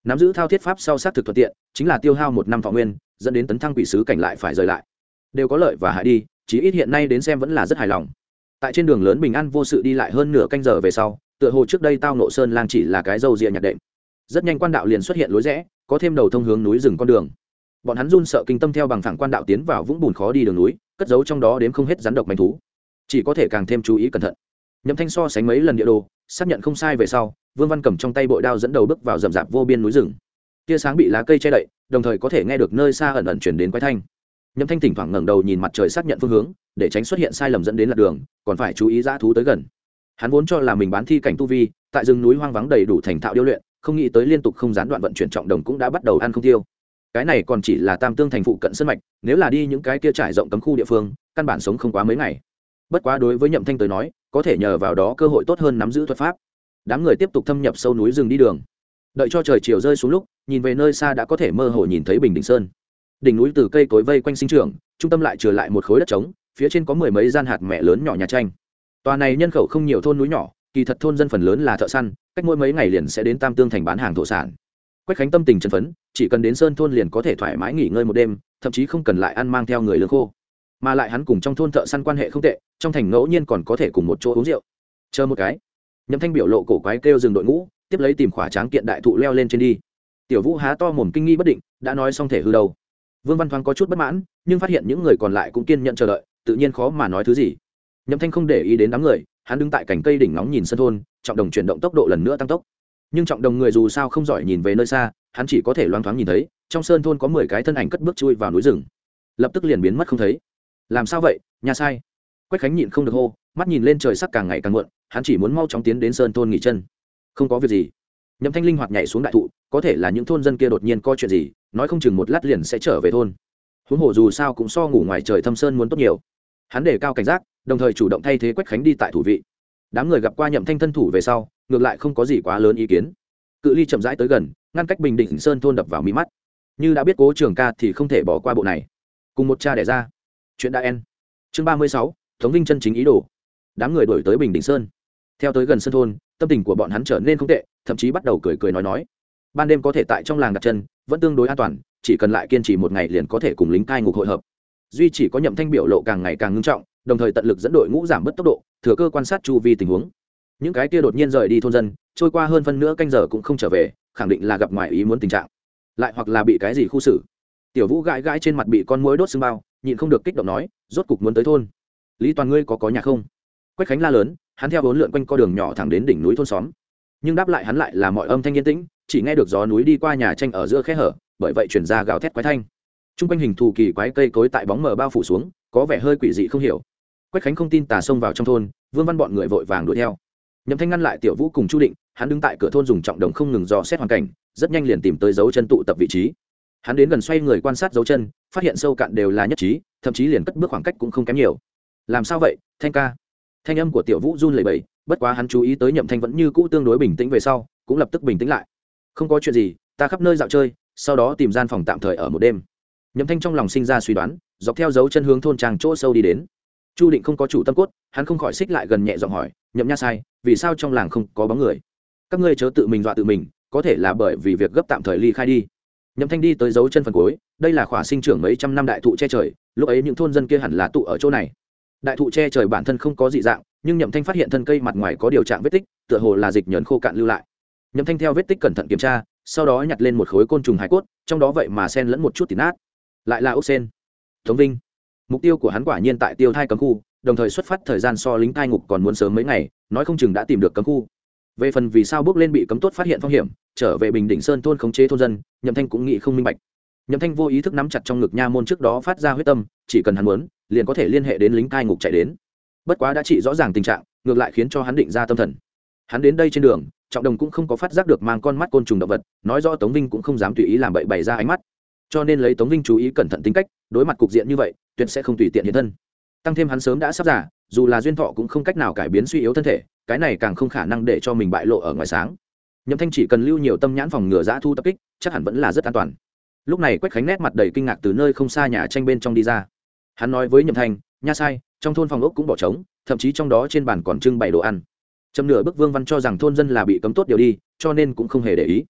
nắm giữ thao thiết pháp sau xác thực thuận tiện, chính là tiêu hao 1 năm thọ nguyên, dẫn đến tấn thăng quỷ sứ cảnh lại phải rời lại, đều có lợi và hại đi, chí ít hiện nay đến xem vẫn là rất hài lòng. Tại trên đường lớn bình an vô sự đi lại hơn nửa canh giờ về sau, tựa hồ trước đây tao nộ sơn lang chỉ là cái râu ria nhạc đệm. Rất nhanh quan đạo liền xuất hiện lối rẽ, có thêm đầu thông hướng núi rừng con đường. Bọn hắn run sợ kinh tâm theo bằng phẳng quan đạo tiến vào vũng bùn khó đi đường núi, cất giấu trong đó đếm không hết rắn độc manh thú, chỉ có thể càng thêm chú ý cẩn thận. Nhậm Thanh so sánh mấy lần địa đồ, xác nhận không sai về sau, Vương Văn cầm trong tay bội đao dẫn đầu bước vào rậm rạp vô biên núi rừng. Tia sáng bị lá cây che đậy, đồng thời có thể nghe được nơi xa ẩn ẩn truyền đến quái thanh. Nhậm Thanh thỉnh thoảng ngẩng đầu nhìn mặt trời xác nhận phương hướng, để tránh xuất hiện sai lầm dẫn đến lạc đường, còn phải chú ý dã thú tới gần. Hắn vốn cho là mình bán thi cảnh tu vi, tại rừng núi hoang vắng đầy đủ thành thạo điêu luyện, không nghĩ tới liên tục không gián đoạn vận chuyển trọng đồng cũng đã bắt đầu ăn không tiêu. Cái này còn chỉ là Tam Tương thành phụ cận sơn mạch, nếu là đi những cái kia trải rộng cấm khu địa phương, căn bản sống không quá mấy ngày. Bất quá đối với Nhậm Thanh tới nói, có thể nhờ vào đó cơ hội tốt hơn nắm giữ thuật pháp. Đám người tiếp tục thâm nhập sâu núi rừng đi đường. Đợi cho trời chiều rơi xuống lúc, nhìn về nơi xa đã có thể mơ hồ nhìn thấy Bình Đỉnh Sơn. Đỉnh núi từ cây cối vây quanh sinh trưởng, trung tâm lại chừa lại một khối đất trống, phía trên có 10 mấy gian hạt mẹ lớn nhỏ nhà tranh. Tòa này nhân khẩu không nhiều thôn núi nhỏ, kỳ thật thôn dân phần lớn là thợ săn, cách mỗi mấy ngày liền sẽ đến Tam Tương thành bán hàng thổ sản. Quách Khánh tâm tình chấn phấn, chỉ cần đến sơn thôn liền có thể thoải mái nghỉ ngơi một đêm, thậm chí không cần lại ăn mang theo người lương khô. Mà lại hắn cùng trong thôn thợ săn quan hệ không tệ, trong thành ngẫu nhiên còn có thể cùng một chỗ uống rượu. Chờ một cái. Nhậm Thanh biểu lộ cổ quái kêu dừng đội ngũ, tiếp lấy tìm khỏa tráng kiện đại thụ leo lên trên đi. Tiểu Vũ há to mồm kinh nghi bất định, đã nói xong thể hư đầu. Vương Văn thoáng có chút bất mãn, nhưng phát hiện những người còn lại cũng kiên nhẫn chờ đợi, tự nhiên khó mà nói thứ gì. Nhậm Thanh không để ý đến đám người, hắn đứng tại cành cây đỉnh ngóng nhìn sân thôn, trọng đồng chuyển động tốc độ lần nữa tăng tốc. Nhưng trọng đồng người dù sao không giỏi nhìn về nơi xa, hắn chỉ có thể loáng thoáng nhìn thấy, trong sơn thôn có 10 cái thân ảnh cất bước chui vào núi rừng, lập tức liền biến mất không thấy. Làm sao vậy, nhà sai? Quách Khánh nhịn không được hô, mắt nhìn lên trời sắc càng ngày càng muộn, hắn chỉ muốn mau chóng tiến đến sơn thôn nghỉ chân. Không có việc gì. Nhậm Thanh linh hoạt nhảy xuống đại thụ, có thể là những thôn dân kia đột nhiên có chuyện gì, nói không chừng một lát liền sẽ trở về thôn. Huống hồ dù sao cũng so ngủ ngoài trời thâm sơn muốn tốt nhiều. Hắn đề cao cảnh giác, đồng thời chủ động thay thế Quách Khánh đi tại thủ vị. Đám người gặp qua Nhậm Thanh thân thủ về sau, ngược lại không có gì quá lớn ý kiến. Cự ly chậm rãi tới gần, ngăn cách Bình Định Sơn thôn đập vào mí mắt. Như đã biết Cố Trường Ca thì không thể bỏ qua bộ này. Cùng một cha đẻ ra. Chuyện đã en. Chương 36, Tống Vinh chân chính ý đồ. Đám người đuổi tới Bình Định Sơn. Theo tới gần sơn thôn, tâm tình của bọn hắn trở nên không tệ, thậm chí bắt đầu cười cười nói. Ban đêm có thể tại trong làng đặt chân, vẫn tương đối an toàn, chỉ cần lại kiên trì một ngày liền có thể cùng lính cai ngục hội hợp. Duy chỉ có Nhậm Thanh biểu lộ càng ngày càng ngưng trọng, đồng thời tận lực dẫn đội ngũ giảm bớt tốc độ, thừa cơ quan sát chu vi tình huống. Những cái kia đột nhiên rời đi thôn dân, trôi qua hơn phân nửa canh giờ cũng không trở về, khẳng định là gặp ngoài ý muốn tình trạng, lại hoặc là bị cái gì khu xử. Tiểu Vũ gãi gãi trên mặt bị con muỗi đốt sưng bao, nhịn không được kích động nói, rốt cục muốn tới thôn. Lý Toàn ngươi có nhà không? Quách Khánh la lớn, hắn theo bốn lượn quanh co đường nhỏ thẳng đến đỉnh núi thôn xóm, nhưng đáp lại hắn lại là mọi âm thanh yên tĩnh, chỉ nghe được gió núi đi qua nhà tranh ở giữa khe hở, bởi vậy truyền ra gào thét quái thanh. Trung quanh hình thù kỳ quái cây cối tại bóng mờ bao phủ xuống, có vẻ hơi quỷ dị không hiểu. Quách Khánh không tin tà xông vào trong thôn, Vương Văn bọn người vội vàng đuổi theo. Nhậm Thanh ngăn lại Tiểu Vũ cùng Chu Định, hắn đứng tại cửa thôn dùng trọng đồng không ngừng dò xét hoàn cảnh, rất nhanh liền tìm tới dấu chân tụ tập vị trí. Hắn đến gần xoay người quan sát dấu chân, phát hiện sâu cạn đều là nhất trí, thậm chí liền cất bước khoảng cách cũng không kém nhiều. Làm sao vậy, Thanh ca? Thanh âm của Tiểu Vũ run lẩy bẩy, bất quá hắn chú ý tới Nhậm Thanh vẫn như cũ tương đối bình tĩnh về sau, cũng lập tức bình tĩnh lại. Không có chuyện gì, ta khắp nơi dạo chơi, sau đó tìm gian phòng tạm thời ở một đêm. Nhậm Thanh trong lòng sinh ra suy đoán, dọc theo dấu chân hướng thôn trang chỗ sâu đi đến. Chu Định không có chủ tâm cốt, hắn không khỏi xích lại gần nhẹ giọng hỏi, Nhậm nha sai, vì sao trong làng không có bóng người? Các ngươi chớ tự mình dọa tự mình, có thể là bởi vì việc gấp tạm thời ly khai đi. Nhậm Thanh đi tới dấu chân phần cuối, đây là khỏa sinh trưởng mấy trăm năm đại thụ che trời, lúc ấy những thôn dân kia hẳn là tụ ở chỗ này. Đại thụ che trời bản thân không có dị dạng, nhưng Nhậm Thanh phát hiện thân cây mặt ngoài có điều trạng vết tích, tựa hồ là dịch nhẫn khô cạn lưu lại. Nhậm Thanh theo vết tích cẩn thận kiểm tra, sau đó nhặt lên một khối côn trùng hải cốt, trong đó vậy mà xen lẫn một chút thịt nát, lại là ốc sen. Tống Vinh, mục tiêu của hắn quả nhiên tại Tiêu Thai cấm khu, đồng thời xuất phát thời gian so lính cai ngục còn muốn sớm mấy ngày, nói không chừng đã tìm được cấm khu. Về phần vì sao bước lên bị cấm tốt phát hiện phong hiểm, trở về Bình Định Sơn thôn khống chế thôn dân, Nhậm Thanh cũng nghĩ không minh bạch. Nhậm Thanh vô ý thức nắm chặt trong ngực nha môn trước đó phát ra huyết tâm, chỉ cần hắn muốn, liền có thể liên hệ đến lính cai ngục chạy đến. Bất quá đã trị rõ ràng tình trạng, ngược lại khiến cho hắn định ra tâm thần. Hắn đến đây trên đường, Trọng Đồng cũng không có phát giác được mang con mắt côn trùng động vật, nói rõ Tống Vinh cũng không dám tùy ý làm bậy bày ra ánh mắt. Cho nên lấy Tống Vinh chú ý cẩn thận tính cách, đối mặt cục diện như vậy, tuyệt sẽ không tùy tiện hiện thân. Tăng thêm hắn sớm đã sắp già, dù là duyên thọ cũng không cách nào cải biến suy yếu thân thể, cái này càng không khả năng để cho mình bại lộ ở ngoài sáng. Nhậm Thanh chỉ cần lưu nhiều tâm nhãn phòng ngừa dã thu tập kích, chắc hẳn vẫn là rất an toàn. Lúc này Quách Khánh nét mặt đầy kinh ngạc từ nơi không xa nhà tranh bên trong đi ra. Hắn nói với Nhậm Thanh, nha sai, trong thôn phòng ốc cũng bỏ trống, thậm chí trong đó trên bàn còn trưng bày đồ ăn. Châm nửa bước Vương Văn cho rằng thôn dân là bị cấm tốt điều đi, cho nên cũng không hề để ý.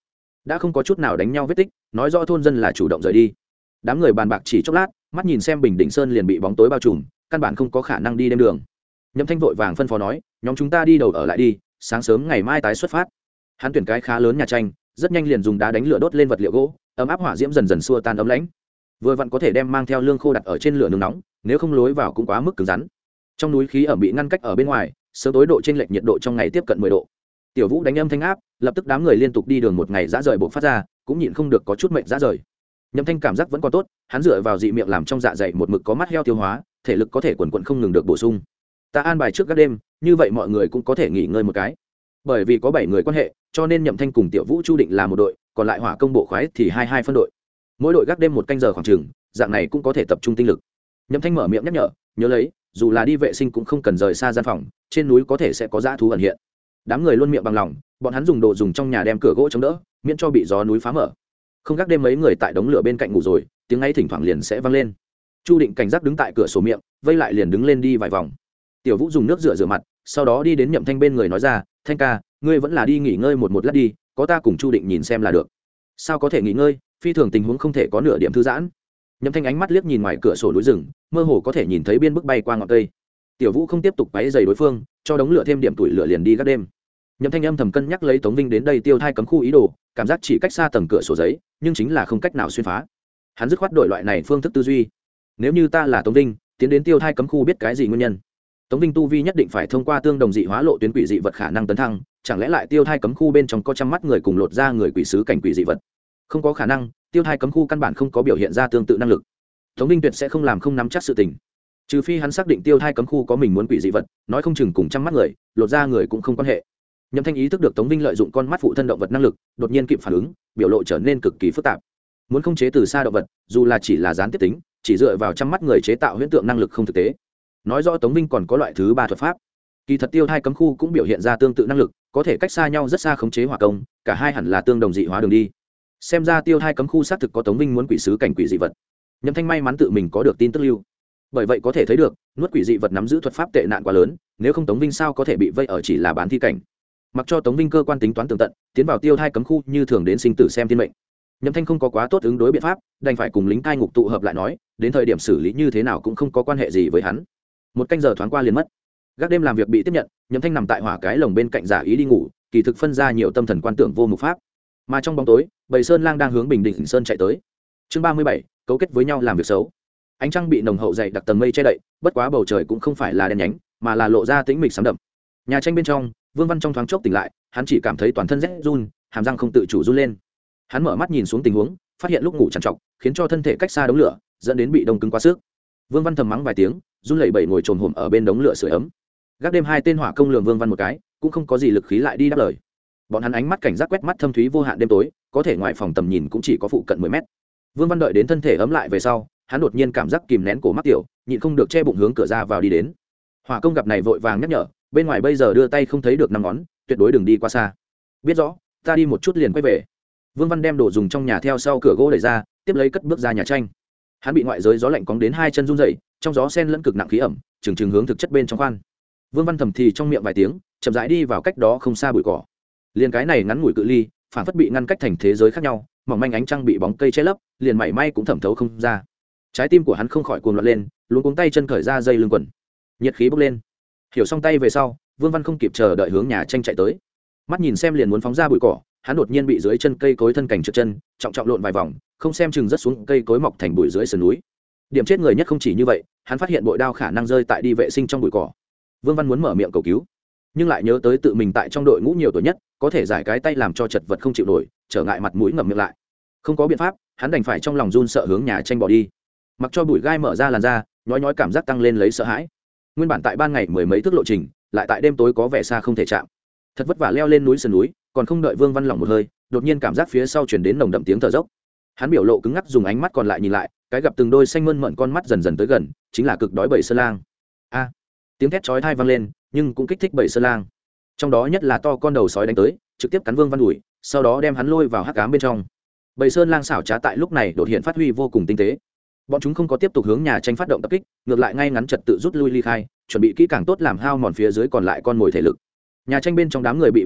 đã không có chút nào đánh nhau vết tích, nói rõ thôn dân là chủ động rời đi. Đám người bàn bạc chỉ chốc lát, mắt nhìn xem Bình Định Sơn liền bị bóng tối bao trùm, căn bản không có khả năng đi đêm đường. Nhậm Thanh vội vàng phân phó nói, nhóm chúng ta đi đầu ở lại đi, sáng sớm ngày mai tái xuất phát. Hắn tuyển cái khá lớn nhà tranh, rất nhanh liền dùng đá đánh lửa đốt lên vật liệu gỗ, ấm áp hỏa diễm dần dần xua tan ấm lãnh. Vừa vặn có thể đem mang theo lương khô đặt ở trên lửa nướng nóng, nếu không lối vào cũng quá mức cứng rắn. Trong núi khí ẩm bị ngăn cách ở bên ngoài, sớm tối độ chênh lệch nhiệt độ trong ngày tiếp cận 10 độ. Tiểu Vũ đánh âm thanh áp, lập tức đám người liên tục đi đường một ngày dã rời bộc phát ra, cũng nhịn không được có chút mệt dã rời. Nhậm Thanh cảm giác vẫn còn tốt, hắn dựa vào dị miệng làm trong dạ dày một mực có mắt heo tiêu hóa, thể lực có thể quần quần không ngừng được bổ sung. Ta an bài trước các đêm, như vậy mọi người cũng có thể nghỉ ngơi một cái. Bởi vì có 7 người quan hệ, cho nên Nhậm Thanh cùng Tiểu Vũ chu định là một đội, còn lại hỏa công bộ khoái thì hai phân đội. Mỗi đội gác đêm một canh giờ khoảng chừng, dạng này cũng có thể tập trung tinh lực. Nhậm Thanh mở miệng nhắc nhở, nhớ lấy, dù là đi vệ sinh cũng không cần rời xa gian phòng, trên núi có thể sẽ có dã thú ẩn hiện. Đám người luôn miệng bằng lòng, bọn hắn dùng đồ dùng trong nhà đem cửa gỗ chống đỡ, miễn cho bị gió núi phá mở. Không gác đêm mấy người tại đống lửa bên cạnh ngủ rồi, tiếng ấy thỉnh thoảng liền sẽ vang lên. Chu Định cảnh giác đứng tại cửa sổ miệng, vây lại liền đứng lên đi vài vòng. Tiểu Vũ dùng nước rửa mặt, sau đó đi đến Nhậm Thanh bên người nói ra, Thanh ca, ngươi vẫn là đi nghỉ ngơi một lát đi, có ta cùng Chu Định nhìn xem là được. Sao có thể nghỉ ngơi, phi thường tình huống không thể có nửa điểm thư giãn. Nhậm Thanh ánh mắt liếc nhìn ngoài cửa sổ núi rừng, mơ hồ có thể nhìn thấy biên bức bay qua ngọn cây. Tiểu Vũ không tiếp tục quấy rầy đối phương, cho đống lửa thêm điểm tuổi lửa liền đi gác đêm. Nhậm Thanh âm thầm cân nhắc lấy Tống Vinh đến đây tiêu thai cấm khu ý đồ, cảm giác chỉ cách xa tầng cửa sổ giấy, nhưng chính là không cách nào xuyên phá. Hắn dứt khoát đổi loại này phương thức tư duy. Nếu như ta là Tống Vinh, tiến đến tiêu thai cấm khu biết cái gì nguyên nhân? Tống Vinh tu vi nhất định phải thông qua tương đồng dị hóa lộ tuyến quỷ dị vật khả năng tấn thăng, chẳng lẽ lại tiêu thai cấm khu bên trong có trăm mắt người cùng lột ra người quỷ sứ cảnh quỷ dị vật? Không có khả năng, tiêu thai cấm khu căn bản không có biểu hiện ra tương tự năng lực. Tống Vinh tuyệt sẽ không làm không nắm chắc sự tình. Trừ phi hắn xác định tiêu thai cấm khu có mình muốn quỷ dị vật, nói không chừng cùng trăm mắt người, lột ra người cũng không quan hệ. Nhậm Thanh ý thức được Tống Vinh lợi dụng con mắt phụ thân động vật năng lực, đột nhiên kịp phản ứng, biểu lộ trở nên cực kỳ phức tạp. Muốn khống chế từ xa động vật, dù là chỉ là gián tiếp tính, chỉ dựa vào trăm mắt người chế tạo huyễn tượng năng lực không thực tế. Nói rõ Tống Vinh còn có loại thứ ba thuật pháp. Kỳ thật tiêu thai cấm khu cũng biểu hiện ra tương tự năng lực, có thể cách xa nhau rất xa khống chế hỏa công, cả hai hẳn là tương đồng dị hóa đường đi. Xem ra tiêu thai cấm khu xác thực có Tống Vinh muốn quỷ sứ cảnh quỷ dị vật. Nhậm Thanh may mắn tự mình có được tin tức lưu. Bởi vậy có thể thấy được, nuốt quỷ dị vật nắm giữ thuật pháp tệ nạn quá lớn, nếu không Tống Vinh sao có thể bị vây ở chỉ là bán thi cảnh. Mặc cho Tống Vinh cơ quan tính toán tường tận, tiến vào tiêu thai cấm khu như thường đến sinh tử xem thiên mệnh. Nhậm Thanh không có quá tốt ứng đối biện pháp, đành phải cùng lính cai ngục tụ hợp lại nói, đến thời điểm xử lý như thế nào cũng không có quan hệ gì với hắn. Một canh giờ thoáng qua liền mất. Gác đêm làm việc bị tiếp nhận, Nhậm Thanh nằm tại hỏa cái lồng bên cạnh giả ý đi ngủ, kỳ thực phân ra nhiều tâm thần quan tưởng vô mục pháp. Mà trong bóng tối, bầy sơn lang đang hướng Bình Định Sơn chạy tới. Chương 37, cấu kết với nhau làm việc xấu. Ánh trăng bị nồng hậu dày đặc tầng mây che đậy, bất quá bầu trời cũng không phải là đen nhánh, mà là lộ ra tĩnh mịch sám đậm. Nhà tranh bên trong, Vương Văn trong thoáng chốc tỉnh lại, hắn chỉ cảm thấy toàn thân rét run, hàm răng không tự chủ run lên. Hắn mở mắt nhìn xuống tình huống, phát hiện lúc ngủ trằn trọc, khiến cho thân thể cách xa đống lửa, dẫn đến bị đông cứng quá sức. Vương Văn thầm mắng vài tiếng, run lẩy bẩy ngồi trồm hổm ở bên đống lửa sưởi ấm. Gác đêm hai tên hỏa công lường Vương Văn một cái, cũng không có gì lực khí lại đi đáp lời. Bọn hắn ánh mắt cảnh giác quét mắt thâm thúy vô hạn đêm tối, có thể ngoài phòng tầm nhìn cũng chỉ có phụ cận 10 mét. Vương Văn đợi đến thân thể ấm lại về sau, hắn đột nhiên cảm giác kìm nén cổ mắc tiểu, nhịn không được che bụng hướng cửa ra vào đi đến. Hỏa công gặp này vội vàng nhắc nhở, bên ngoài bây giờ đưa tay không thấy được năm ngón, tuyệt đối đừng đi quá xa. Biết rõ, ta đi một chút liền quay về. Vương Văn đem đồ dùng trong nhà theo sau cửa gỗ đẩy ra, tiếp lấy cất bước ra nhà tranh. Hắn bị ngoại giới gió lạnh cóng đến hai chân run rẩy, trong gió sen lẫn cực nặng khí ẩm, chừng hướng thực chất bên trong khoan. Vương Văn thầm thì trong miệng vài tiếng, chậm rãi đi vào cách đó không xa bụi cỏ. Liền cái này ngắn ngủi cự ly, phản phất bị ngăn cách thành thế giới khác nhau, mỏng manh ánh trăng bị bóng cây che lấp, liền mảy may cũng thẩm thấu không ra. Trái tim của hắn không khỏi cuồng loạn lên, luống cuống tay chân cởi ra dây lưng quần, nhiệt khí bốc lên. Hiểu xong tay về sau, Vương Văn không kịp chờ đợi hướng nhà tranh chạy tới. Mắt nhìn xem liền muốn phóng ra bụi cỏ, hắn đột nhiên bị dưới chân cây cối thân cảnh trượt chân, trọng trọng lộn vài vòng, không xem chừng rất xuống cây cối mọc thành bụi dưới sườn núi. Điểm chết người nhất không chỉ như vậy, hắn phát hiện bội đao khả năng rơi tại đi vệ sinh trong bụi cỏ. Vương Văn muốn mở miệng cầu cứu, nhưng lại nhớ tới tự mình tại trong đội ngũ nhiều tuổi nhất, có thể giải cái tay làm cho chật vật không chịu nổi, trở ngại mặt mũi ngậm miệng lại. Không có biện pháp, hắn đành phải trong lòng run sợ hướng nhà tranh bỏ đi. Mặc cho bụi gai mở ra làn da, nhói nhói cảm giác tăng lên lấy sợ hãi. Nguyên bản tại ban ngày mười mấy thước lộ trình, lại tại đêm tối có vẻ xa không thể chạm. Thật vất vả leo lên núi sườn núi, còn không đợi Vương Văn lỏng một hơi, đột nhiên cảm giác phía sau truyền đến nồng đậm tiếng thở dốc. Hắn biểu lộ cứng ngắc dùng ánh mắt còn lại nhìn lại, cái gặp từng đôi xanh mơn mởn con mắt dần dần tới gần, chính là cực đói bầy sơn lang. A! Tiếng thét chói tai vang lên, nhưng cũng kích thích bầy sơn lang. Trong đó nhất là to con đầu sói đánh tới, trực tiếp cắn Vương Văn đùi, sau đó đem hắn lôi vào hắc ám bên trong. Bầy sơn lang xảo trá tại lúc này đột hiện phát huy vô cùng tinh tế. Bọn chúng không có tiếp tục hướng nhà tranh phát động tập kích, ngược lại ngay ngắn trật tự rút lui ly khai, chuẩn bị kỹ càng tốt làm hao mòn phía dưới còn lại con mồi thể lực. Nhà tranh bên trong đám người bị bừng tỉnh,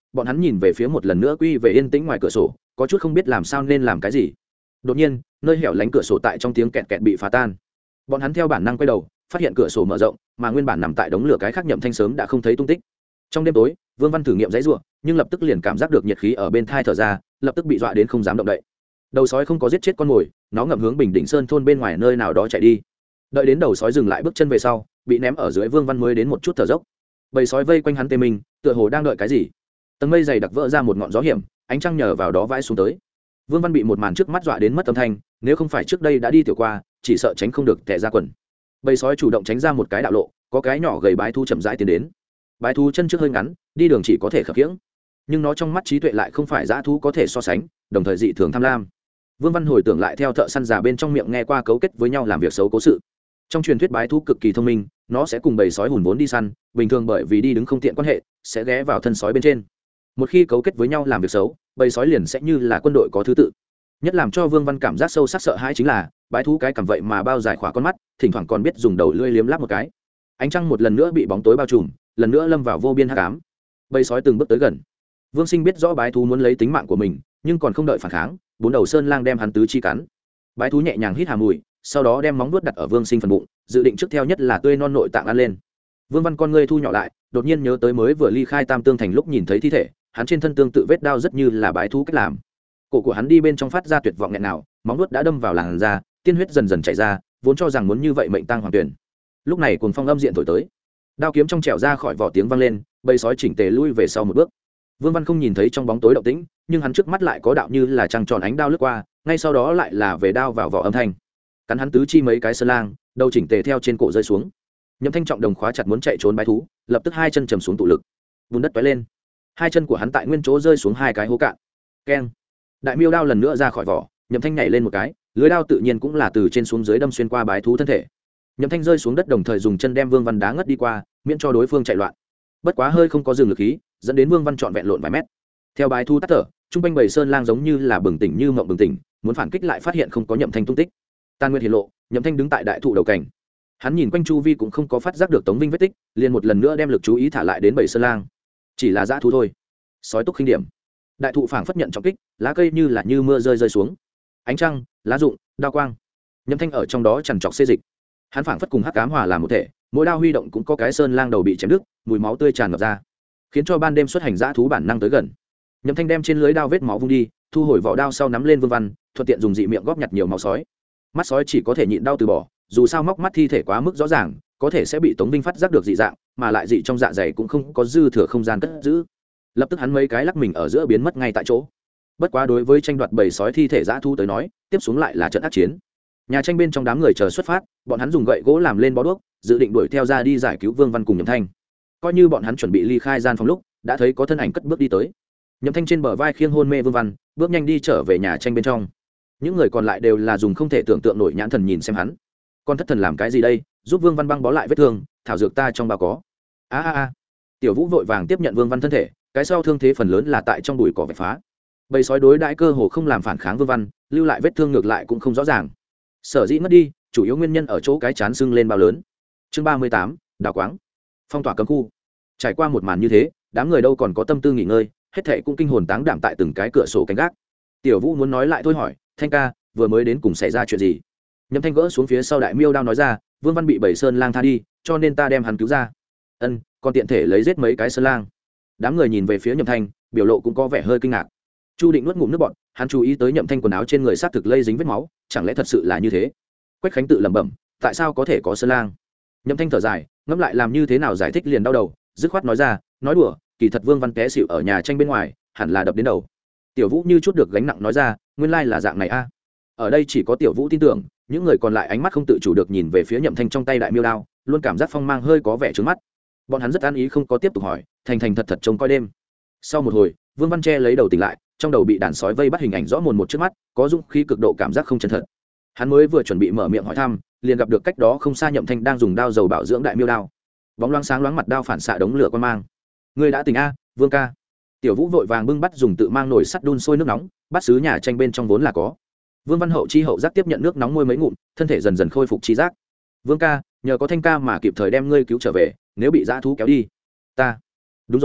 bọn hắn nhìn về phía một lần nữa quy về yên tĩnh ngoài cửa sổ, có chút không biết làm sao nên làm cái gì. Đột nhiên nơi hẻo lánh cửa sổ tại trong tiếng kẹt kẹt bị phá tan, bọn hắn theo bản năng quay đầu phát hiện cửa sổ mở rộng, mà nguyên bản nằm tại đống lửa cái khác Nhậm Thanh sớm đã không thấy tung tích. Trong đêm tối Vương Văn thử nghiệm giãy giụa, nhưng lập tức liền cảm giác được nhiệt khí ở bên thai thở ra, lập tức bị dọa đến không dám động đậy. Đầu sói không có giết chết con mồi, nó ngậm hướng Bình Định Sơn thôn bên ngoài nơi nào đó chạy đi. Đợi đến đầu sói dừng lại bước chân về sau, bị ném ở dưới Vương Văn mới đến một chút thở dốc. Bầy sói vây quanh hắn tê mình, tựa hồ đang đợi cái gì. Tầng mây dày đặc vỡ ra một ngọn gió hiểm, ánh trăng nhờ vào đó vãi xuống tới. Vương Văn bị một màn trước mắt dọa đến mất âm thanh, nếu không phải trước đây đã đi tiểu qua, chỉ sợ tránh không được tè ra quần. Bầy sói chủ động tránh ra một cái đạo lộ, có cái nhỏ gầy bái thú chậm rãi tiến đến. Bái thú chân trước hơi ngắn, đi đường chỉ có thể khập khiễng, nhưng nó trong mắt trí tuệ lại không phải dã thú có thể so sánh, đồng thời dị thường tham lam. Vương Văn hồi tưởng lại theo thợ săn già bên trong miệng nghe qua cấu kết với nhau làm việc xấu cố sự. Trong truyền thuyết bái thú cực kỳ thông minh, nó sẽ cùng bầy sói hùn vốn đi săn, bình thường bởi vì đi đứng không tiện quan hệ, sẽ ghé vào thân sói bên trên. Một khi cấu kết với nhau làm việc xấu, bầy sói liền sẽ như là quân đội có thứ tự. Nhất làm cho Vương Văn cảm giác sâu sắc sợ hãi chính là, bái thú cái cầm vậy mà bao dài khỏa con mắt, thỉnh thoảng còn biết dùng đầu lưỡi liếm láp một cái. Ánh trăng một lần nữa bị bóng tối bao trùm, lần nữa lâm vào vô biên hắc ám. Bầy sói từng bước tới gần. Vương Sinh biết rõ bái thú muốn lấy tính mạng của mình, nhưng còn không đợi phản kháng, bốn đầu sơn lang đem hắn tứ chi cắn. Bái thú nhẹ nhàng hít hà mùi, sau đó đem móng vuốt đặt ở Vương Sinh phần bụng, dự định trước theo nhất là tươi non nội tạng ăn lên. Vương Văn con ngươi thu nhỏ lại, đột nhiên nhớ tới mới vừa ly khai Tam Tương Thành lúc nhìn thấy thi thể, hắn trên thân tương tự vết đao rất như là bái thú cách làm. Cổ của hắn đi bên trong phát ra tuyệt vọng nghẹn nào, móng vuốt đã đâm vào làn da, tiên huyết dần dần chảy ra, vốn cho rằng muốn như vậy mệnh tang hoàng tuyển. Lúc này cuồng phong âm diện thổi tới, đao kiếm trong trẻo ra khỏi vỏ tiếng vang lên, bầy sói chỉnh tề lui về sau một bước. Vương Văn không nhìn thấy trong bóng tối động tĩnh, nhưng hắn trước mắt lại có đạo như là trăng tròn ánh đao lướt qua, ngay sau đó lại là về đao vào vỏ âm thanh. Cắn hắn tứ chi mấy cái sơn lang, đầu chỉnh tề theo trên cổ rơi xuống. Nhậm Thanh trọng đồng khóa chặt muốn chạy trốn bái thú, lập tức hai chân trầm xuống tụ lực, bùn đất tóe lên, hai chân của hắn tại nguyên chỗ rơi xuống hai cái hố cạn. Keng! Đại miêu đao lần nữa ra khỏi vỏ, Nhậm Thanh nhảy lên một cái, lưới đao tự nhiên cũng là từ trên xuống dưới đâm xuyên qua bái thú thân thể. Nhậm Thanh rơi xuống đất đồng thời dùng chân đem Vương Văn đá ngất đi qua, miễn cho đối phương chạy loạn. Bất quá hơi không có dừng lực khí, dẫn đến Vương Văn trọn vẹn lộn vài mét. Theo bái thú tắt thở, trung quanh bầy sơn lang giống như là bừng tỉnh như mộng bừng tỉnh, muốn phản kích lại phát hiện không có Nhậm Thanh tung tích. Tàn Nguyên hiển lộ, Nhậm Thanh đứng tại đại thụ đầu cảnh. Hắn nhìn quanh chu vi cũng không có phát giác được Tống Vinh vết tích, liền một lần nữa đem lực chú ý thả lại đến bầy sơn lang. Chỉ là dã thú thôi. Sói túc khinh điểm. Đại thụ phảng phất nhận trọng kích, lá cây như là như mưa rơi xuống. Ánh trăng, lá rụng, đao quang. Nhậm Thanh ở trong đó chằn trọc xê dịch. Hắn phảng phất cùng hắc ám hòa làm một thể, mỗi đao huy động cũng có cái sơn lang đầu bị chém đứt, mùi máu tươi tràn ngập ra, khiến cho ban đêm xuất hành dã thú bản năng tới gần. Nhậm Thanh đem trên lưới đao vết máu vung đi, thu hồi vỏ đao sau nắm lên Vương Văn, thuận tiện dùng dị miệng góp nhặt nhiều máu sói. Mắt sói chỉ có thể nhịn đau từ bỏ, dù sao móc mắt thi thể quá mức rõ ràng, có thể sẽ bị Tống Vinh phát giác được dị dạng, mà lại dị trong dạ dày cũng không có dư thừa không gian cất giữ. Lập tức hắn mấy cái lắc mình ở giữa biến mất ngay tại chỗ. Bất quá đối với tranh đoạt bầy sói thi thể dã thú tới nói, tiếp xuống lại là trận ác chiến. Nhà tranh bên trong đám người chờ xuất phát, bọn hắn dùng gậy gỗ làm lên bó đuốc, dự định đuổi theo ra đi giải cứu Vương Văn cùng Nhậm Thanh. Coi như bọn hắn chuẩn bị ly khai gian phòng lúc, đã thấy có thân ảnh cất bước đi tới. Nhậm Thanh trên bờ vai khiêng hôn mê Vương Văn, bước nhanh đi trở về nhà tranh bên trong. Những người còn lại đều là dùng không thể tưởng tượng nổi nhãn thần nhìn xem hắn. Con thất thần làm cái gì đây? Giúp Vương Văn băng bó lại vết thương, thảo dược ta trong bao có. A. Tiểu Vũ vội vàng tiếp nhận Vương Văn thân thể, cái sau thương thế phần lớn là tại trong bụi cỏ vạch phá. Bầy sói đối đãi cơ hồ không làm phản kháng Vương Văn, lưu lại vết thương ngược lại cũng không rõ ràng. Sở dĩ ngất đi, chủ yếu nguyên nhân ở chỗ cái chán sưng lên bao lớn. Chương 38, đào quáng. Phong tỏa cấm khu. Trải qua một màn như thế, đám người đâu còn có tâm tư nghỉ ngơi, hết thảy cũng kinh hồn táng đảm tại từng cái cửa sổ canh gác. Tiểu Vũ muốn nói lại thôi hỏi, Thanh ca, vừa mới đến cùng xảy ra chuyện gì? Nhậm Thanh gỡ xuống phía sau đại miêu đao nói ra, Vương Văn bị bầy sơn lang tha đi, cho nên ta đem hắn cứu ra. Ân, còn tiện thể lấy giết mấy cái sơn lang. Đám người nhìn về phía Nhậm Thanh, biểu lộ cũng có vẻ hơi kinh ngạc. Chu Định nuốt ngụm nước bọt, hắn chú ý tới Nhậm Thanh quần áo trên người xác thực lây dính vết máu, chẳng lẽ thật sự là như thế? Quách Khánh tự lẩm bẩm, tại sao có thể có sơn lang? Nhậm Thanh thở dài, ngẫm lại làm như thế nào giải thích liền đau đầu, dứt khoát nói ra, nói đùa, kỳ thật Vương Văn té xỉu ở nhà tranh bên ngoài, hẳn là đập đến đầu. Tiểu Vũ như chút được gánh nặng nói ra, nguyên lai là dạng này a. Ở đây chỉ có Tiểu Vũ tin tưởng, những người còn lại ánh mắt không tự chủ được nhìn về phía Nhậm Thanh trong tay đại miêu đao, luôn cảm giác phong mang hơi có vẻ trướng mắt. Bọn hắn rất an ý không có tiếp tục hỏi, thành thành thật thật trông coi đêm. Sau một hồi, Vương Văn che lấy đầu tỉnh lại, trong đầu bị đàn sói vây bắt hình ảnh rõ mồn một trước mắt, có dũng khí cực độ cảm giác không chân thật. Hắn mới vừa chuẩn bị mở miệng hỏi thăm, liền gặp được cách đó không xa Nhậm Thanh đang dùng đao dầu bảo dưỡng đại miêu đao. Bóng loáng sáng loáng mặt đao phản xạ đống lửa quan mang. Ngươi đã tỉnh a, Vương ca. Tiểu Vũ vội vàng bưng bắt dùng tự mang nồi sắt đun sôi nước nóng, bắt sứ nhà tranh bên trong vốn là có. Vương Văn hậu chi hậu giác tiếp nhận nước nóng môi mấy ngụm, thân thể dần dần khôi phục trí giác. Vương ca, nhờ có Thanh ca mà kịp thời đem ngươi cứu trở về, nếu bị dã thú kéo đi. Ta. Đúng rồi,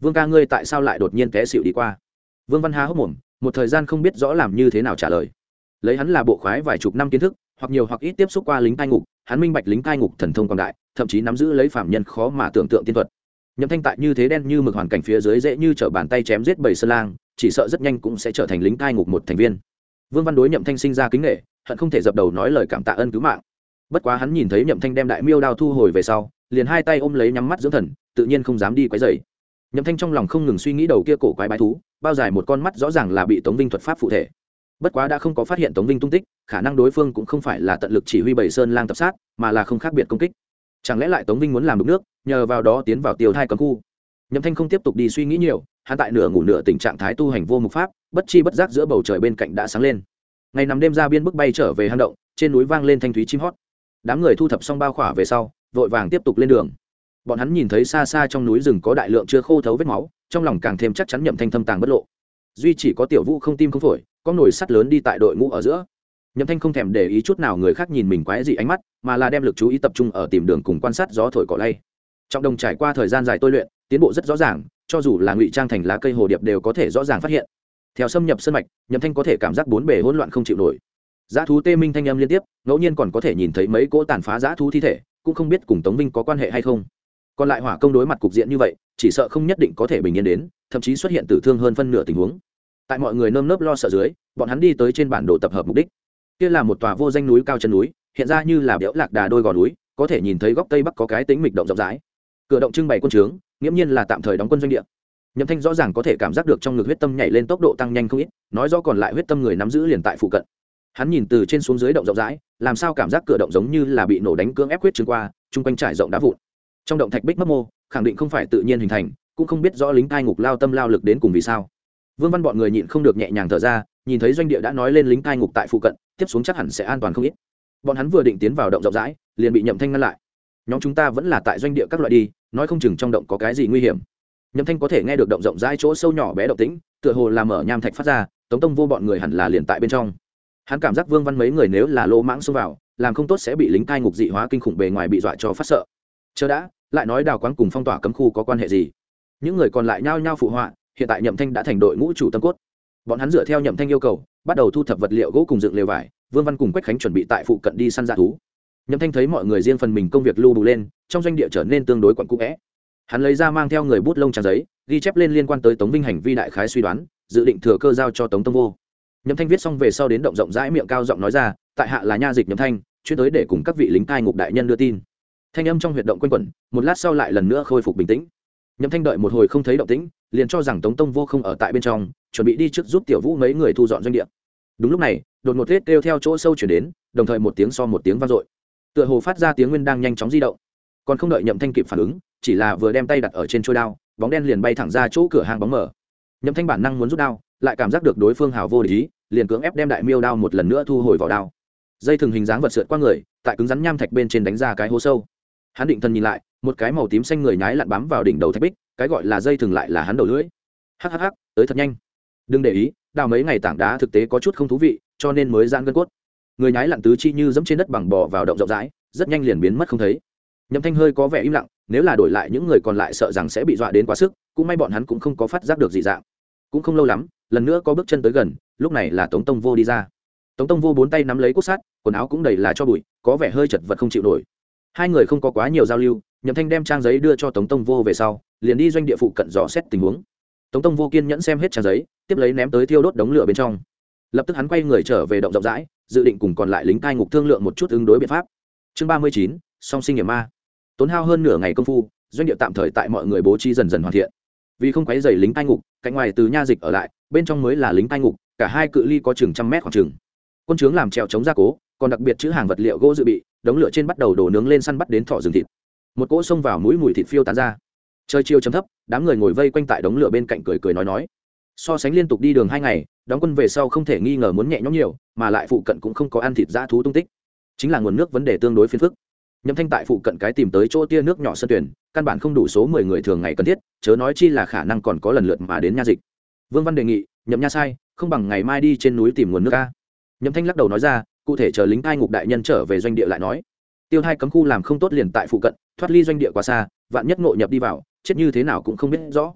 Vương ca ngươi tại sao lại đột nhiên té xịu đi qua? Vương Văn há hốc mồm, một thời gian không biết rõ làm như thế nào trả lời. Lấy hắn là bộ khoái vài chục năm kiến thức, hoặc nhiều hoặc ít tiếp xúc qua lính cai ngục, hắn minh bạch lính cai ngục thần thông quảng đại, thậm chí nắm giữ lấy phạm nhân khó mà tưởng tượng tiên thuật. Nhậm Thanh tại như thế đen như mực hoàn cảnh phía dưới dễ như trở bàn tay chém giết bầy sơn lang, chỉ sợ rất nhanh cũng sẽ trở thành lính cai ngục một thành viên. Vương Văn đối Nhậm Thanh sinh ra kính nể, hận không thể dập đầu nói lời cảm tạ ân cứu mạng. Bất quá hắn nhìn thấy Nhậm Thanh đem đại miêu đao thu hồi về sau, liền hai tay ôm lấy nhắm mắt dưỡng thần, tự nhiên không dám đi quấy rầy. Nhậm Thanh trong lòng không ngừng suy nghĩ đầu kia cổ quái bái thú, bao dài một con mắt rõ ràng là bị Tống Vinh thuật pháp phụ thể. Bất quá đã không có phát hiện Tống Vinh tung tích, khả năng đối phương cũng không phải là tận lực chỉ huy bầy sơn lang tập sát, mà là không khác biệt công kích. Chẳng lẽ lại Tống Vinh muốn làm đục nước, nhờ vào đó tiến vào tiêu thai cấm khu? Nhậm Thanh không tiếp tục đi suy nghĩ nhiều, hắn tại nửa ngủ nửa tỉnh trạng thái tu hành vô mục pháp, bất chi bất giác giữa bầu trời bên cạnh đã sáng lên. Ngày nằm đêm ra biên bức bay trở về hang động, trên núi vang lên thanh thúy chim hót. Đám người thu thập xong bao khỏa về sau, vội vàng tiếp tục lên đường. Bọn hắn nhìn thấy xa xa trong núi rừng có đại lượng chưa khô thấu vết máu, trong lòng càng thêm chắc chắn Nhậm Thanh thâm tàng bất lộ. Duy chỉ có Tiểu Vũ không tim không phổi, có nồi sắt lớn đi tại đội ngũ ở giữa. Nhậm Thanh không thèm để ý chút nào người khác nhìn mình quái dị ánh mắt, mà là đem lực chú ý tập trung ở tìm đường cùng quan sát gió thổi cỏ lay. Trong đồng trải qua thời gian dài tôi luyện, tiến bộ rất rõ ràng, cho dù là ngụy trang thành lá cây hồ điệp đều có thể rõ ràng phát hiện. Theo xâm nhập sơn mạch, Nhậm Thanh có thể cảm giác bốn bề hỗn loạn không chịu nổi. Dã thú tê minh thanh âm liên tiếp, ngẫu nhiên còn có thể nhìn thấy mấy cỗ tàn phá dã thú thi thể, cũng không biết cùng Tống Vinh có quan hệ hay không. Còn lại Hỏa Công đối mặt cục diện như vậy, chỉ sợ không nhất định có thể bình yên đến, thậm chí xuất hiện tử thương hơn phân nửa tình huống. Tại mọi người nơm nớp lo sợ dưới, bọn hắn đi tới trên bản đồ tập hợp mục đích. Kia là một tòa vô danh núi cao chân núi, hiện ra như là Béo Lạc Đà đôi gò núi, có thể nhìn thấy góc tây bắc có cái tĩnh mịch động rộng rãi. Cửa động trưng bày quân trướng, nghiễm nhiên là tạm thời đóng quân doanh địa. Nhậm Thanh rõ ràng có thể cảm giác được trong ngực huyết tâm nhảy lên tốc độ tăng nhanh không ít, nói rõ còn lại huyết tâm người nắm giữ liền tại phụ cận. Hắn nhìn từ trên xuống dưới động rộng rãi, làm sao cảm giác cửa động giống như là bị nổ đánh cưỡng ép huyết trương qua, trung quanh trải rộng đá vụn. Trong động thạch bích mấp mô, khẳng định không phải tự nhiên hình thành, cũng không biết rõ lính cai ngục lao tâm lao lực đến cùng vì sao. Vương Văn bọn người nhịn không được nhẹ nhàng thở ra, nhìn thấy doanh địa đã nói lên lính cai ngục tại phụ cận, tiếp xuống chắc hẳn sẽ an toàn không ít. Bọn hắn vừa định tiến vào động rộng rãi, liền bị Nhậm Thanh ngăn lại. Nhóm chúng ta vẫn là tại doanh địa các loại đi, nói không chừng trong động có cái gì nguy hiểm. Nhậm Thanh có thể nghe được động rộng rãi chỗ sâu nhỏ bé động tĩnh, tựa hồ là mở nham thạch phát ra, Tống Tông Vô bọn người hẳn là liền tại bên trong. Hắn cảm giác Vương Văn mấy người nếu là lô mãng xông vào, làm không tốt sẽ bị lính cai ngục dị hóa kinh khủng bề ngoài bị dọa cho phát sợ. Chờ đã, lại nói đào quáng cùng phong tỏa cấm khu có quan hệ gì? Những người còn lại nhao nhao phụ họa, hiện tại Nhậm Thanh đã thành đội ngũ chủ tâm cốt. Bọn hắn dựa theo Nhậm Thanh yêu cầu, bắt đầu thu thập vật liệu gỗ cùng dựng lều vải, Vương Văn cùng Quách Khánh chuẩn bị tại phụ cận đi săn dã thú. Nhậm Thanh thấy mọi người riêng phần mình công việc lưu đủ lên, trong doanh địa trở nên tương đối quặn cũ vẽ. Hắn lấy ra mang theo người bút lông trang giấy, ghi chép lên liên quan tới Tống Vinh hành vi đại khái suy đoán, dự định thừa cơ giao cho Tống Tông Vô. Nhậm Thanh viết xong về sau đến động rộng rãi miệng cao giọng nói ra, tại hạ là nha dịch Nhậm Thanh, chuyên tới để cùng các vị lính cai ngục đại nhân đưa tin. Thanh âm trong huyệt động quanh quẩn, một lát sau lại lần nữa khôi phục bình tĩnh. Nhậm Thanh đợi một hồi không thấy động tĩnh, liền cho rằng Tống Tông Vô không ở tại bên trong, chuẩn bị đi trước giúp Tiểu Vũ mấy người thu dọn doanh địa. Đúng lúc này, đột ngột rết kêu theo chỗ sâu chuyển đến, đồng thời một tiếng so một tiếng vang dội, tựa hồ phát ra tiếng nguyên đang nhanh chóng di động. Còn không đợi Nhậm Thanh kịp phản ứng, chỉ là vừa đem tay đặt ở trên trôi đao, bóng đen liền bay thẳng ra chỗ cửa hang bóng mở. Nhậm Thanh bản năng muốn rút đao, lại cảm giác được đối phương hào vô địch ý, liền cưỡng ép đem đại miêu đao một lần nữa thu hồi vào đao. Dây thừng hình dáng vật sượt qua người, tại cứng rắn nham thạch bên trên đánh ra cái hố sâu. Hắn định thần nhìn lại, một cái màu tím xanh người nhái lặn bám vào đỉnh đầu thạch bích, cái gọi là dây thừng lại là hắn đầu lưỡi. Hắc hắc hắc, tới thật nhanh. Đừng để ý, đào mấy ngày tảng đá thực tế có chút không thú vị, cho nên mới giãn gân cốt. Người nhái lặn tứ chi như dẫm trên đất bằng bò vào động rộng rãi, rất nhanh liền biến mất không thấy. Nhậm Thanh hơi có vẻ im lặng, nếu là đổi lại những người còn lại sợ rằng sẽ bị dọa đến quá sức, cũng may bọn hắn cũng không có phát giác được dị dạng. Cũng không lâu lắm, lần nữa có bước chân tới gần, lúc này là Tống Tông Vô đi ra. Tống Tông Vô bốn tay nắm lấy cốt sắt, quần áo cũng đầy là cho bụi, có vẻ hơi chật vật không chịu nổi. Hai người không có quá nhiều giao lưu, Nhậm Thanh đem trang giấy đưa cho Tống Tông Vô về sau, liền đi doanh địa phụ cận dò xét tình huống. Tống Tông Vô kiên nhẫn xem hết trang giấy, tiếp lấy ném tới thiêu đốt đống lửa bên trong. Lập tức hắn quay người trở về động rộng rãi, dự định cùng còn lại lính cai ngục thương lượng một chút ứng đối biện pháp. Chương 39, song sinh hiểm ma. Tốn hao hơn nửa ngày công phu, doanh địa tạm thời tại mọi người bố trí dần dần hoàn thiện. Vì không quấy rầy lính cai ngục, cạnh ngoài từ nha dịch ở lại, bên trong mới là lính cai ngục, cả hai cự ly có chừng 100 mét khoảng chừng. Quân trướng làm treo chống gia cố, còn đặc biệt chứa hàng vật liệu gỗ dự bị, đống lửa trên bắt đầu đổ nướng lên săn bắt đến thỏ rừng thịt. Một cỗ xông vào mũi mùi thịt phiêu tán ra. Trời chiều chấm thấp, đám người ngồi vây quanh tại đống lửa bên cạnh cười cười nói. So sánh liên tục đi đường 2 ngày, đóng quân về sau không thể nghi ngờ muốn nhẹ nhõm nhiều, mà lại phụ cận cũng không có ăn thịt dã thú tung tích, chính là nguồn nước vấn đề tương đối phiền phức. Nhậm Thanh tại phụ cận cái tìm tới chỗ tia nước nhỏ sân tuyển, căn bản không đủ số 10 người thường ngày cần thiết, chớ nói chi là khả năng còn có lần lượt mà đến nha dịch. Vương Văn đề nghị, Nhậm nha sai, không bằng ngày mai đi trên núi tìm nguồn nước a. Nhậm Thanh lắc đầu nói ra, cụ thể chờ lính cai ngục đại nhân trở về doanh địa lại nói. Tiêu Hai cấm khu làm không tốt liền tại phụ cận, thoát ly doanh địa quá xa, vạn nhất ngộ nhập đi vào, chết như thế nào cũng không biết rõ.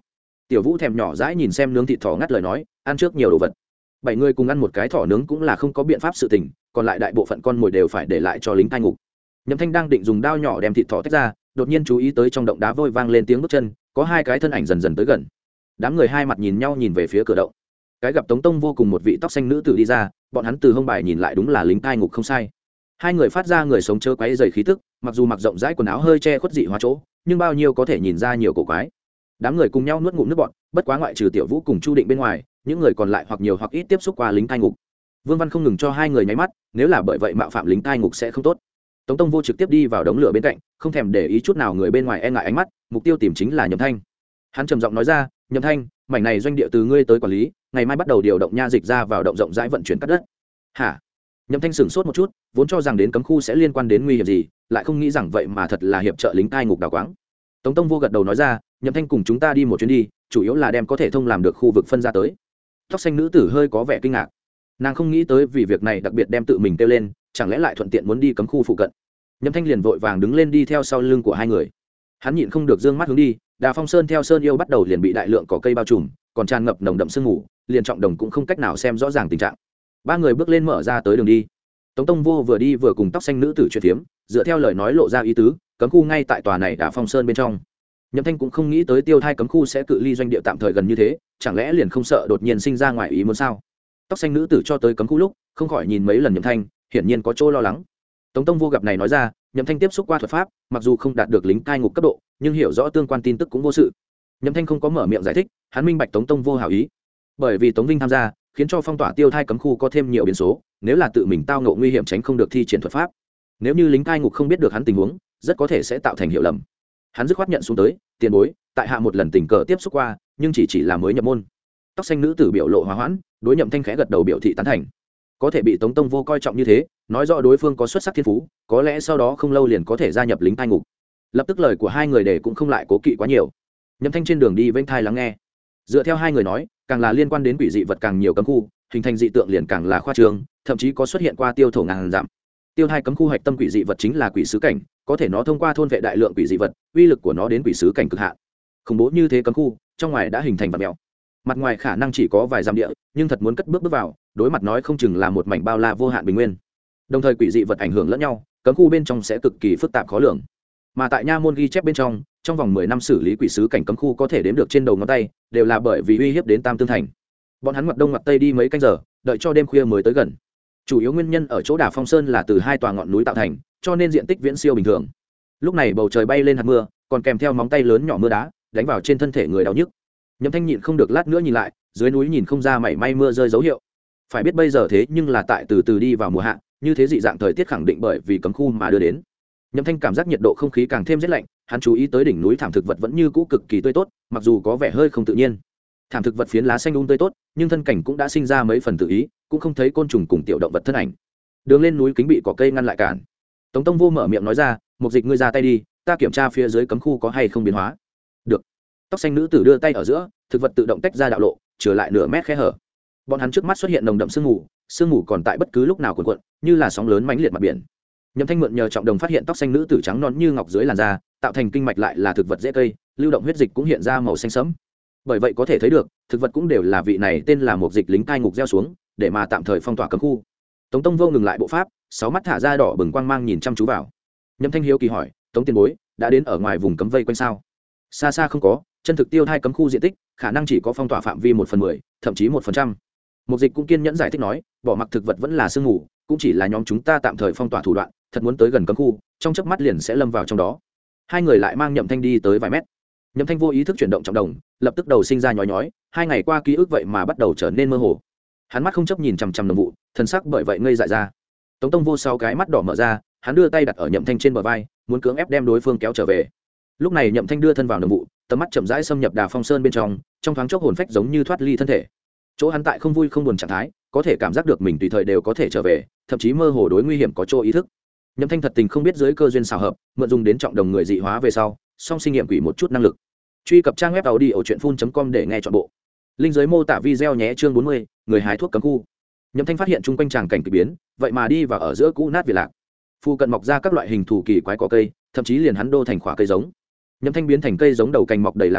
Tiểu Vũ thèm nhỏ dãi nhìn xem nướng thịt thỏ, ngắt lời nói, ăn trước nhiều đồ vật. 7 người cùng ăn một cái thỏ nướng cũng là không có biện pháp sự tình, còn lại đại bộ phận con mồi đều phải để lại cho lính cai ngục. Nhậm Thanh đang định dùng dao nhỏ đem thịt thỏ tách ra, đột nhiên chú ý tới trong động đá vôi vang lên tiếng bước chân, có hai cái thân ảnh dần dần tới gần. Đám người hai mặt nhìn nhau nhìn về phía cửa động. Cái gặp Tống Tông Vô cùng một vị tóc xanh nữ tử đi ra, bọn hắn từ hông bài nhìn lại đúng là lính cai ngục không sai. Hai người phát ra người sống chớ quấy dày khí tức, mặc dù mặc rộng rãi quần áo hơi che khuất dị hóa chỗ, nhưng bao nhiêu có thể nhìn ra nhiều cổ quái. Đám người cùng nhau nuốt ngụm nước bọt, bất quá ngoại trừ Tiểu Vũ cùng Chu Định bên ngoài, những người còn lại hoặc nhiều hoặc ít tiếp xúc qua lính cai ngục. Vương Văn không ngừng cho hai người nháy mắt, nếu là bởi vậy mạo phạm lính cai ngục sẽ không tốt. Tống Tông Vô trực tiếp đi vào đống lửa bên cạnh, không thèm để ý chút nào người bên ngoài e ngại ánh mắt, mục tiêu tìm chính là Nhậm Thanh. Hắn trầm giọng nói ra, Nhậm Thanh, mảnh này doanh địa từ ngươi tới quản lý, ngày mai bắt đầu điều động nha dịch ra vào động rộng rãi vận chuyển cắt đất. Hả? Nhậm Thanh sửng sốt một chút, vốn cho rằng đến cấm khu sẽ liên quan đến nguy hiểm gì, lại không nghĩ rằng vậy mà thật là hiệp trợ lính cai ngục đào quáng. Tống Tông Vô gật đầu nói ra, Nhậm Thanh cùng chúng ta đi một chuyến đi, chủ yếu là đem có thể thông làm được khu vực phân ra tới. Tóc xanh nữ tử hơi có vẻ kinh ngạc, nàng không nghĩ tới vì việc này đặc biệt đem tự mình kêu lên, chẳng lẽ lại thuận tiện muốn đi cấm khu phụ cận. Nhậm Thanh liền vội vàng đứng lên đi theo sau lưng của hai người. Hắn nhịn không được dương mắt hướng đi, Đà Phong Sơn theo sơn yêu bắt đầu liền bị đại lượng cỏ cây bao trùm, còn tràn ngập nồng đậm sương mù, liền trọng đồng cũng không cách nào xem rõ ràng tình trạng. Ba người bước lên mở ra tới đường đi. Tống Tông Vô vừa đi vừa cùng tóc xanh nữ tử chuyện phiếm, dựa theo lời nói lộ ra ý tứ, cấm khu ngay tại tòa này Đà Phong Sơn bên trong. Nhậm Thanh cũng không nghĩ tới Tiêu Thai cấm khu sẽ cự ly doanh địa tạm thời gần như thế, chẳng lẽ liền không sợ đột nhiên sinh ra ngoài ý muốn sao? Tóc xanh nữ tử cho tới cấm khu lúc, không khỏi nhìn mấy lần Nhậm Thanh, hiển nhiên có chỗ lo lắng. Tống Tông Vô gặp này nói ra, Nhậm Thanh tiếp xúc qua thuật pháp, mặc dù không đạt được lính cai ngục cấp độ, nhưng hiểu rõ tương quan tin tức cũng vô sự. Nhậm Thanh không có mở miệng giải thích, hắn minh bạch Tống Tông Vô hảo ý. Bởi vì Tống Vinh tham gia, khiến cho phong tỏa Tiêu Thai cấm khu có thêm nhiều biến số, nếu là tự mình tao ngộ nguy hiểm tránh không được thi triển thuật pháp. Nếu như lính cai ngục không biết được hắn tình huống, rất có thể sẽ tạo thành hiểu lầm. Hắn dứt khoát nhận xuống tới, tiền bối, tại hạ một lần tình cờ tiếp xúc qua, nhưng chỉ là mới nhập môn. Tóc xanh nữ tử biểu lộ hòa hoãn, đối Nhậm Thanh khẽ gật đầu biểu thị tán thành. Có thể bị Tống Tông Vô coi trọng như thế, nói rõ đối phương có xuất sắc thiên phú, có lẽ sau đó không lâu liền có thể gia nhập lính cai ngục. Lập tức lời của hai người để cũng không lại cố kỵ quá nhiều. Nhậm Thanh trên đường đi vênh thai lắng nghe. Dựa theo hai người nói, càng là liên quan đến quỷ dị vật càng nhiều cấm khu, hình thành dị tượng liền càng là khoa trương, thậm chí có xuất hiện qua tiêu thổ ngàn dặm. Tiêu Thai cấm khu hạch tâm quỷ dị vật chính là quỷ sứ cảnh, có thể nó thông qua thôn vệ đại lượng quỷ dị vật, uy lực của nó đến quỷ sứ cảnh cực hạn. Khủng bố như thế cấm khu, trong ngoài đã hình thành vật mèo. Mặt ngoài khả năng chỉ có vài dặm địa, nhưng thật muốn cất bước vào, đối mặt nói không chừng là một mảnh bao la vô hạn bình nguyên. Đồng thời quỷ dị vật ảnh hưởng lẫn nhau, cấm khu bên trong sẽ cực kỳ phức tạp khó lường. Mà tại nha môn ghi chép bên trong vòng 10 năm xử lý quỷ sứ cảnh cấm khu có thể đếm được trên đầu ngón tay, đều là bởi vì uy hiếp đến Tam Tương Thành. Bọn hắn ngoặt đông ngoặt tây đi mấy canh giờ, đợi cho đêm khuya mới tới gần. Chủ yếu nguyên nhân ở chỗ Đà Phong Sơn là từ hai tòa ngọn núi tạo thành, cho nên diện tích viễn siêu bình thường. Lúc này bầu trời bay lên hạt mưa, còn kèm theo móng tay lớn nhỏ mưa đá, đánh vào trên thân thể người đau nhức. Nhậm Thanh nhịn không được lát nữa nhìn lại, dưới núi nhìn không ra mảy may mưa rơi dấu hiệu. Phải biết bây giờ thế nhưng là tại từ từ đi vào mùa hạ, như thế dị dạng thời tiết khẳng định bởi vì cấm khu mà đưa đến. Nhậm Thanh cảm giác nhiệt độ không khí càng thêm rét lạnh, hắn chú ý tới đỉnh núi thảm thực vật vẫn như cũ cực kỳ tươi tốt, mặc dù có vẻ hơi không tự nhiên. Thảm thực vật phiến lá xanh tươi tốt, nhưng thân cảnh cũng đã sinh ra mấy phần tự ý, cũng không thấy côn trùng cùng tiểu động vật thân ảnh. Đường lên núi kính bị cỏ cây ngăn lại cản. Tống Tông Vô mở miệng nói ra, "Mục Dịch ngươi ra tay đi, ta kiểm tra phía dưới cấm khu có hay không biến hóa." Được. Tóc xanh nữ tử đưa tay ở giữa, thực vật tự động tách ra đạo lộ, trở lại nửa mét khe hở. Bọn hắn trước mắt xuất hiện nồng đậm sương mù còn tại bất cứ lúc nào cuộn cuộn, như là sóng lớn mãnh liệt mặt biển. Nhậm Thanh mượn nhờ trọng đồng phát hiện tóc xanh nữ tử trắng nõn như ngọc dưới làn da, tạo thành kinh mạch lại là thực vật dễ cây, lưu động huyết dịch cũng hiện ra màu xanh sẫm. Bởi vậy có thể thấy được, thực vật cũng đều là vị này tên là Mục Dịch lính cai ngục gieo xuống, để mà tạm thời phong tỏa cấm khu. Tống Tông Vô ngừng lại bộ pháp, sáu mắt thả ra đỏ bừng quang mang nhìn chăm chú vào. Nhậm Thanh hiếu kỳ hỏi, "Tống tiền bối, đã đến ở ngoài vùng cấm vây quanh sao?" "Xa xa không có, chân thực Tiêu Thai cấm khu diện tích, khả năng chỉ có phong tỏa phạm vi 1/10, thậm chí 1%." Mục Dịch cũng kiên nhẫn giải thích nói, "Bỏ mặc thực vật vẫn là sương mù, cũng chỉ là nhóm chúng ta tạm thời phong tỏa thủ đoạn, thật muốn tới gần cấm khu, trong chớp mắt liền sẽ lâm vào trong đó." Hai người lại mang Nhậm Thanh đi tới vài mét. Nhậm Thanh vô ý thức chuyển động trọng đồng, lập tức đầu sinh ra nhói nhói, 2 ngày qua ký ức vậy mà bắt đầu trở nên mơ hồ. Hắn mắt không chấp nhìn chằm chằm đồng vụ, thân sắc bởi vậy ngây dại ra. Tống Tông Vô sau cái mắt đỏ mở ra, hắn đưa tay đặt ở Nhậm Thanh trên bờ vai, muốn cưỡng ép đem đối phương kéo trở về. Lúc này Nhậm Thanh đưa thân vào đồng vụ, tầm mắt chậm rãi xâm nhập Đà Phong Sơn bên trong thoáng chốc hồn phách giống như thoát ly thân thể. Chỗ hắn tại không vui không buồn trạng thái, có thể cảm giác được mình tùy thời đều có thể trở về, thậm chí mơ hồ đối nguy hiểm có chỗ ý thức. Nhậm Thanh thật tình không biết dưới cơ duyên xảo hợp, mượn dùng đến trọng đồng người dị hóa về sau, song sinh nghiệm quỷ một chút năng lực. Truy cập trang web audiochuyenphun.com để nghe trọn bộ. Linh dưới mô tả video nhé. Chương 40, người hái thuốc cấm khu. Nhậm Thanh phát hiện chung quanh tràng cảnh kỳ biến, vậy mà đi vào ở giữa cũ nát việt lạc. Phu cận mọc ra các loại hình thù kỳ quái cỏ cây, thậm chí liền hắn đô thành khỏa cây giống. Nhậm Thanh biến thành cây giống đầu cành mọc đầy lá cây,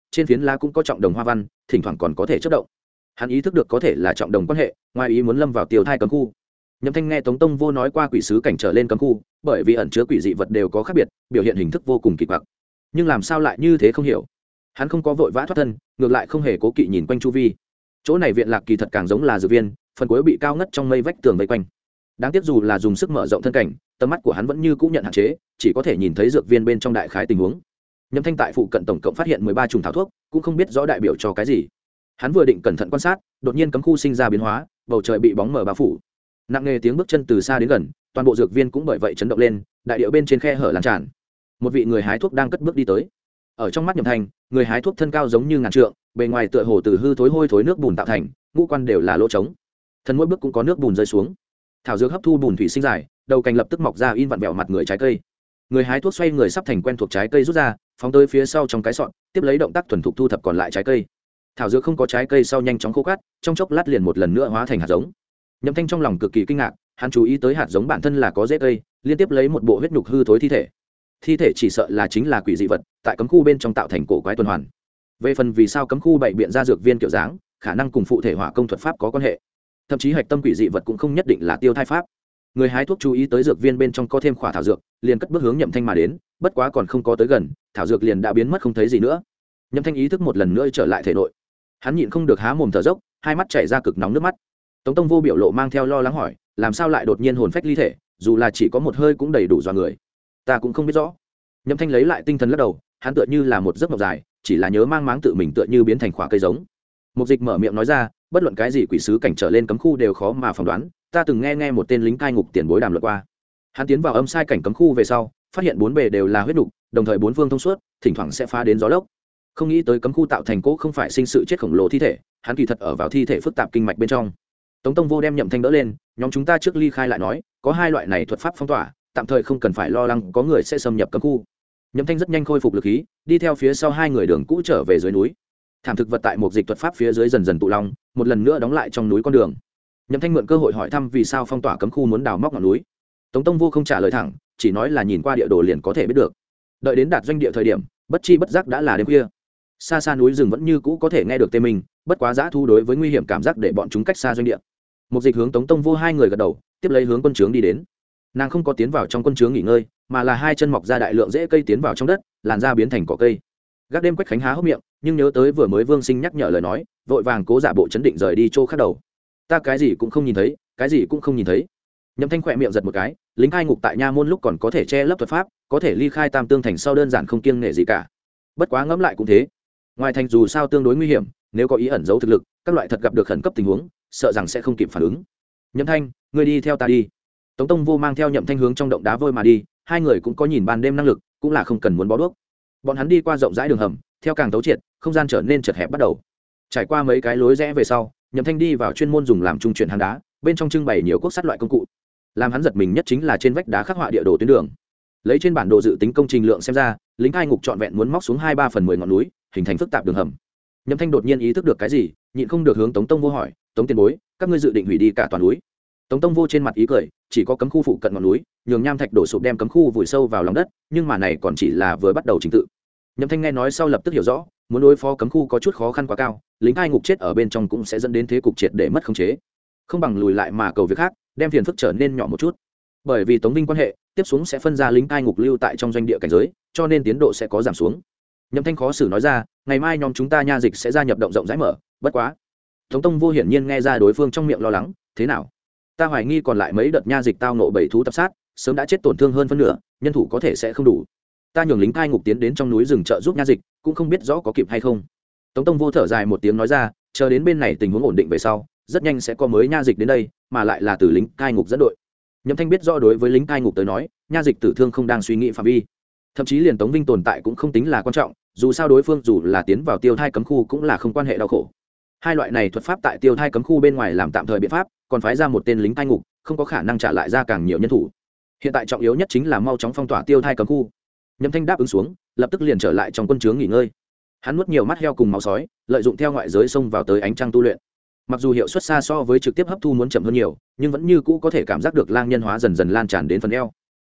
trên phiến lá cũng có trọng đồng hoa văn, thỉnh thoảng còn có thể chất động. Hắn ý thức được có thể là trọng đồng quan hệ, ngoài ý muốn lâm vào tiêu thai cấm khu. Nhậm Thanh nghe Tống Tông Vô nói qua quỷ sứ cảnh trở lên cấm khu, bởi vì ẩn chứa quỷ dị vật đều có khác biệt, biểu hiện hình thức vô cùng kỳ quặc. Nhưng làm sao lại như thế không hiểu. Hắn không có vội vã thoát thân, ngược lại không hề cố kỵ nhìn quanh chu vi. Chỗ này viện lạc kỳ thật càng giống là dược viên, phần cuối bị cao ngất trong mây vách tường vây quanh. Đáng tiếc dù là dùng sức mở rộng thân cảnh, tầm mắt của hắn vẫn như cũ nhận hạn chế, chỉ có thể nhìn thấy dược viên bên trong đại khái tình huống. Nhậm Thanh tại phụ cận tổng cộng phát hiện 13 chủng thảo thuốc, cũng không biết rõ đại biểu cho cái gì. Hắn vừa định cẩn thận quan sát, đột nhiên cấm khu sinh ra biến hóa, bầu trời bị bóng mờ bao phủ. Nặng nề tiếng bước chân từ xa đến gần, toàn bộ dược viên cũng bởi vậy chấn động lên, đại điệu bên trên khe hở lan tràn. Một vị người hái thuốc đang cất bước đi tới. Ở trong mắt Nhậm Thanh, người hái thuốc thân cao giống như ngàn trượng, bề ngoài tựa hồ từ hư thối hôi thối nước bùn tạo thành, ngũ quan đều là lỗ trống. Thân mỗi bước cũng có nước bùn rơi xuống. Thảo dược hấp thu bùn thủy sinh dài, đầu cành lập tức mọc ra in vặn vẹo mặt người trái cây. Người hái thuốc xoay người sắp thành quen thuộc trái cây rút ra, phóng tới phía sau trong cái sọt, tiếp lấy động tác thuần thục thu thập còn lại trái cây. Thảo dược không có trái cây sau nhanh chóng khô cát, trong chốc lát liền một lần nữa hóa thành hạt giống. Nhậm Thanh trong lòng cực kỳ kinh ngạc, hắn chú ý tới hạt giống bản thân là có rễ cây, liên tiếp lấy một bộ huyết nhục hư thối thi thể. Thi thể chỉ sợ là chính là quỷ dị vật, tại cấm khu bên trong tạo thành cổ quái tuần hoàn. Về phần vì sao cấm khu bảy biện ra dược viên kiểu dáng, khả năng cùng phụ thể hỏa công thuật pháp có quan hệ. Thậm chí hạch tâm quỷ dị vật cũng không nhất định là tiêu thai pháp. Người hái thuốc chú ý tới dược viên bên trong có thêm khỏa thảo dược, liền cất bước hướng Nhậm Thanh mà đến, bất quá còn không có tới gần, thảo dược liền đã biến mất không thấy gì nữa. Nhậm Thanh ý thức một lần nữa trở lại thể nội. Hắn nhịn không được há mồm thở dốc, hai mắt chảy ra cực nóng nước mắt. Tống Tông Vô biểu lộ mang theo lo lắng hỏi, làm sao lại đột nhiên hồn phách ly thể, dù là chỉ có một hơi cũng đầy đủ dọa người. Ta cũng không biết rõ. Nhậm Thanh lấy lại tinh thần lắc đầu, hắn tựa như là một giấc mộng dài, chỉ là nhớ mang máng tự mình tựa như biến thành khỏa cây giống. Mục Dịch mở miệng nói ra, bất luận cái gì quỷ sứ cảnh trở lên cấm khu đều khó mà phỏng đoán, ta từng nghe một tên lính cai ngục tiền bối đàm luận qua. Hắn tiến vào âm sai cảnh cấm khu về sau, phát hiện bốn bề đều là huyết nục, đồng thời bốn phương thông suốt, thỉnh thoảng sẽ phá đến gió lốc. Không nghĩ tới cấm khu tạo thành cỗ không phải sinh sự chết khổng lồ thi thể, hắn kỳ thật ở vào thi thể phức tạp kinh mạch bên trong. Tống Tông Vô đem Nhậm Thanh đỡ lên, nhóm chúng ta trước ly khai lại nói, có hai loại này thuật pháp phong tỏa, tạm thời không cần phải lo lắng có người sẽ xâm nhập cấm khu. Nhậm Thanh rất nhanh khôi phục lực khí, đi theo phía sau hai người đường cũ trở về dưới núi. Thảm thực vật tại một dịch thuật pháp phía dưới dần dần tụ long, một lần nữa đóng lại trong núi con đường. Nhậm Thanh mượn cơ hội hỏi thăm vì sao phong tỏa cấm khu muốn đào móc ngọn núi. Tống Tông Vô không trả lời thẳng, chỉ nói là nhìn qua địa đồ liền có thể biết được. Đợi đến đạt doanh địa thời điểm, bất chi bất giác đã là đêm khuya. Xa xa núi rừng vẫn như cũ có thể nghe được tê mình, bất quá dã thu đối với nguy hiểm cảm giác để bọn chúng cách xa doanh địa. Một dịch hướng Tống Tông Vô hai người gật đầu, tiếp lấy hướng quân trướng đi đến. Nàng không có tiến vào trong quân trướng nghỉ ngơi, mà là hai chân mọc ra đại lượng rễ cây tiến vào trong đất, làn da biến thành cỏ cây. Gác đêm Quách Khánh há hốc miệng, nhưng nhớ tới vừa mới Vương Sinh nhắc nhở lời nói, vội vàng cố giả bộ chấn định rời đi chỗ khác đầu. Ta cái gì cũng không nhìn thấy, cái gì cũng không nhìn thấy. Nhậm Thanh khỏe miệng giật một cái, lính cai ngục tại nha môn lúc còn có thể che lấp thuật pháp, có thể ly khai Tam Tương thành sau đơn giản không kiêng nể gì cả. Bất quá ngẫm lại cũng thế, ngoài thành dù sao tương đối nguy hiểm, nếu có ý ẩn giấu thực lực, các loại thật gặp được khẩn cấp tình huống, sợ rằng sẽ không kịp phản ứng. Nhậm Thanh, ngươi đi theo ta đi. Tống Tông Vô mang theo Nhậm Thanh hướng trong động đá vôi mà đi, hai người cũng có nhìn ban đêm năng lực, cũng là không cần muốn bó đuốc. Bọn hắn đi qua rộng rãi đường hầm, theo càng tấu triệt, không gian trở nên chật hẹp bắt đầu. Trải qua mấy cái lối rẽ về sau, Nhậm Thanh đi vào chuyên môn dùng làm trung chuyển hang đá, bên trong trưng bày nhiều cuốc sắt loại công cụ. Làm hắn giật mình nhất chính là trên vách đá khắc họa địa đồ tuyến đường. Lấy trên bản đồ dự tính công trình lượng xem ra, lính cai ngục trọn vẹn muốn móc xuống 2/3/10 ngọn núi, hình thành phức tạp đường hầm. Nhậm Thanh đột nhiên ý thức được cái gì, nhịn không được hướng Tống Tông Vô hỏi, Tống tiền bối, các ngươi dự định hủy đi cả toàn núi? Tống Tông Vô trên mặt ý cười, chỉ có cấm khu phụ cận ngọn núi, nhường nham thạch đổ sụp đem cấm khu vùi sâu vào lòng đất, nhưng mà này còn chỉ là vừa bắt đầu trình tự. Nhậm Thanh nghe nói sau lập tức hiểu rõ, muốn đối phó cấm khu có chút khó khăn quá cao, lính cai ngục chết ở bên trong cũng sẽ dẫn đến thế cục triệt để mất khống chế. Không bằng lùi lại mà cầu việc khác, đem phiền phức trở nên nhỏ một chút. Bởi vì Tống Vinh quan hệ, tiếp xuống sẽ phân ra lính cai ngục lưu tại trong doanh địa cảnh giới, cho nên tiến độ sẽ có giảm xuống. Nhậm Thanh khó xử nói ra, ngày mai nhóm chúng ta nha dịch sẽ gia nhập động rộng rãi mở, bất quá. Tống Tông Vô hiển nhiên nghe ra đối phương trong miệng lo lắng, thế nào? Ta hoài nghi còn lại mấy đợt nha dịch tao nộ bảy thú tập sát, sớm đã chết tổn thương hơn phân nửa, nhân thủ có thể sẽ không đủ. Ta nhường lính cai ngục tiến đến trong núi rừng trợ giúp nha dịch, cũng không biết rõ có kịp hay không. Tống Tông Vô thở dài một tiếng nói ra, chờ đến bên này tình huống ổn định về sau, rất nhanh sẽ có mới nha dịch đến đây, mà lại là từ lính cai ngục dẫn đội. Nhậm Thanh biết rõ đối với lính cai ngục tới nói, nha dịch tử thương không đang suy nghĩ phạm vi, thậm chí liền Tống Vinh tồn tại cũng không tính là quan trọng, dù sao đối phương dù là tiến vào tiêu thai cấm khu cũng là không quan hệ đau khổ. Hai loại này thuật pháp tại tiêu thai cấm khu bên ngoài làm tạm thời biện pháp, còn phái ra một tên lính cai ngục, không có khả năng trả lại ra càng nhiều nhân thủ. Hiện tại trọng yếu nhất chính là mau chóng phong tỏa tiêu thai cấm khu. Nhậm Thanh đáp ứng xuống, lập tức liền trở lại trong quân trướng nghỉ ngơi. Hắn nuốt nhiều mắt heo cùng máu sói, lợi dụng theo ngoại giới xông vào tới ánh trăng tu luyện. Mặc dù hiệu suất xa so với trực tiếp hấp thu muốn chậm hơn nhiều, nhưng vẫn như cũ có thể cảm giác được lang nhân hóa dần dần lan tràn đến phần eo.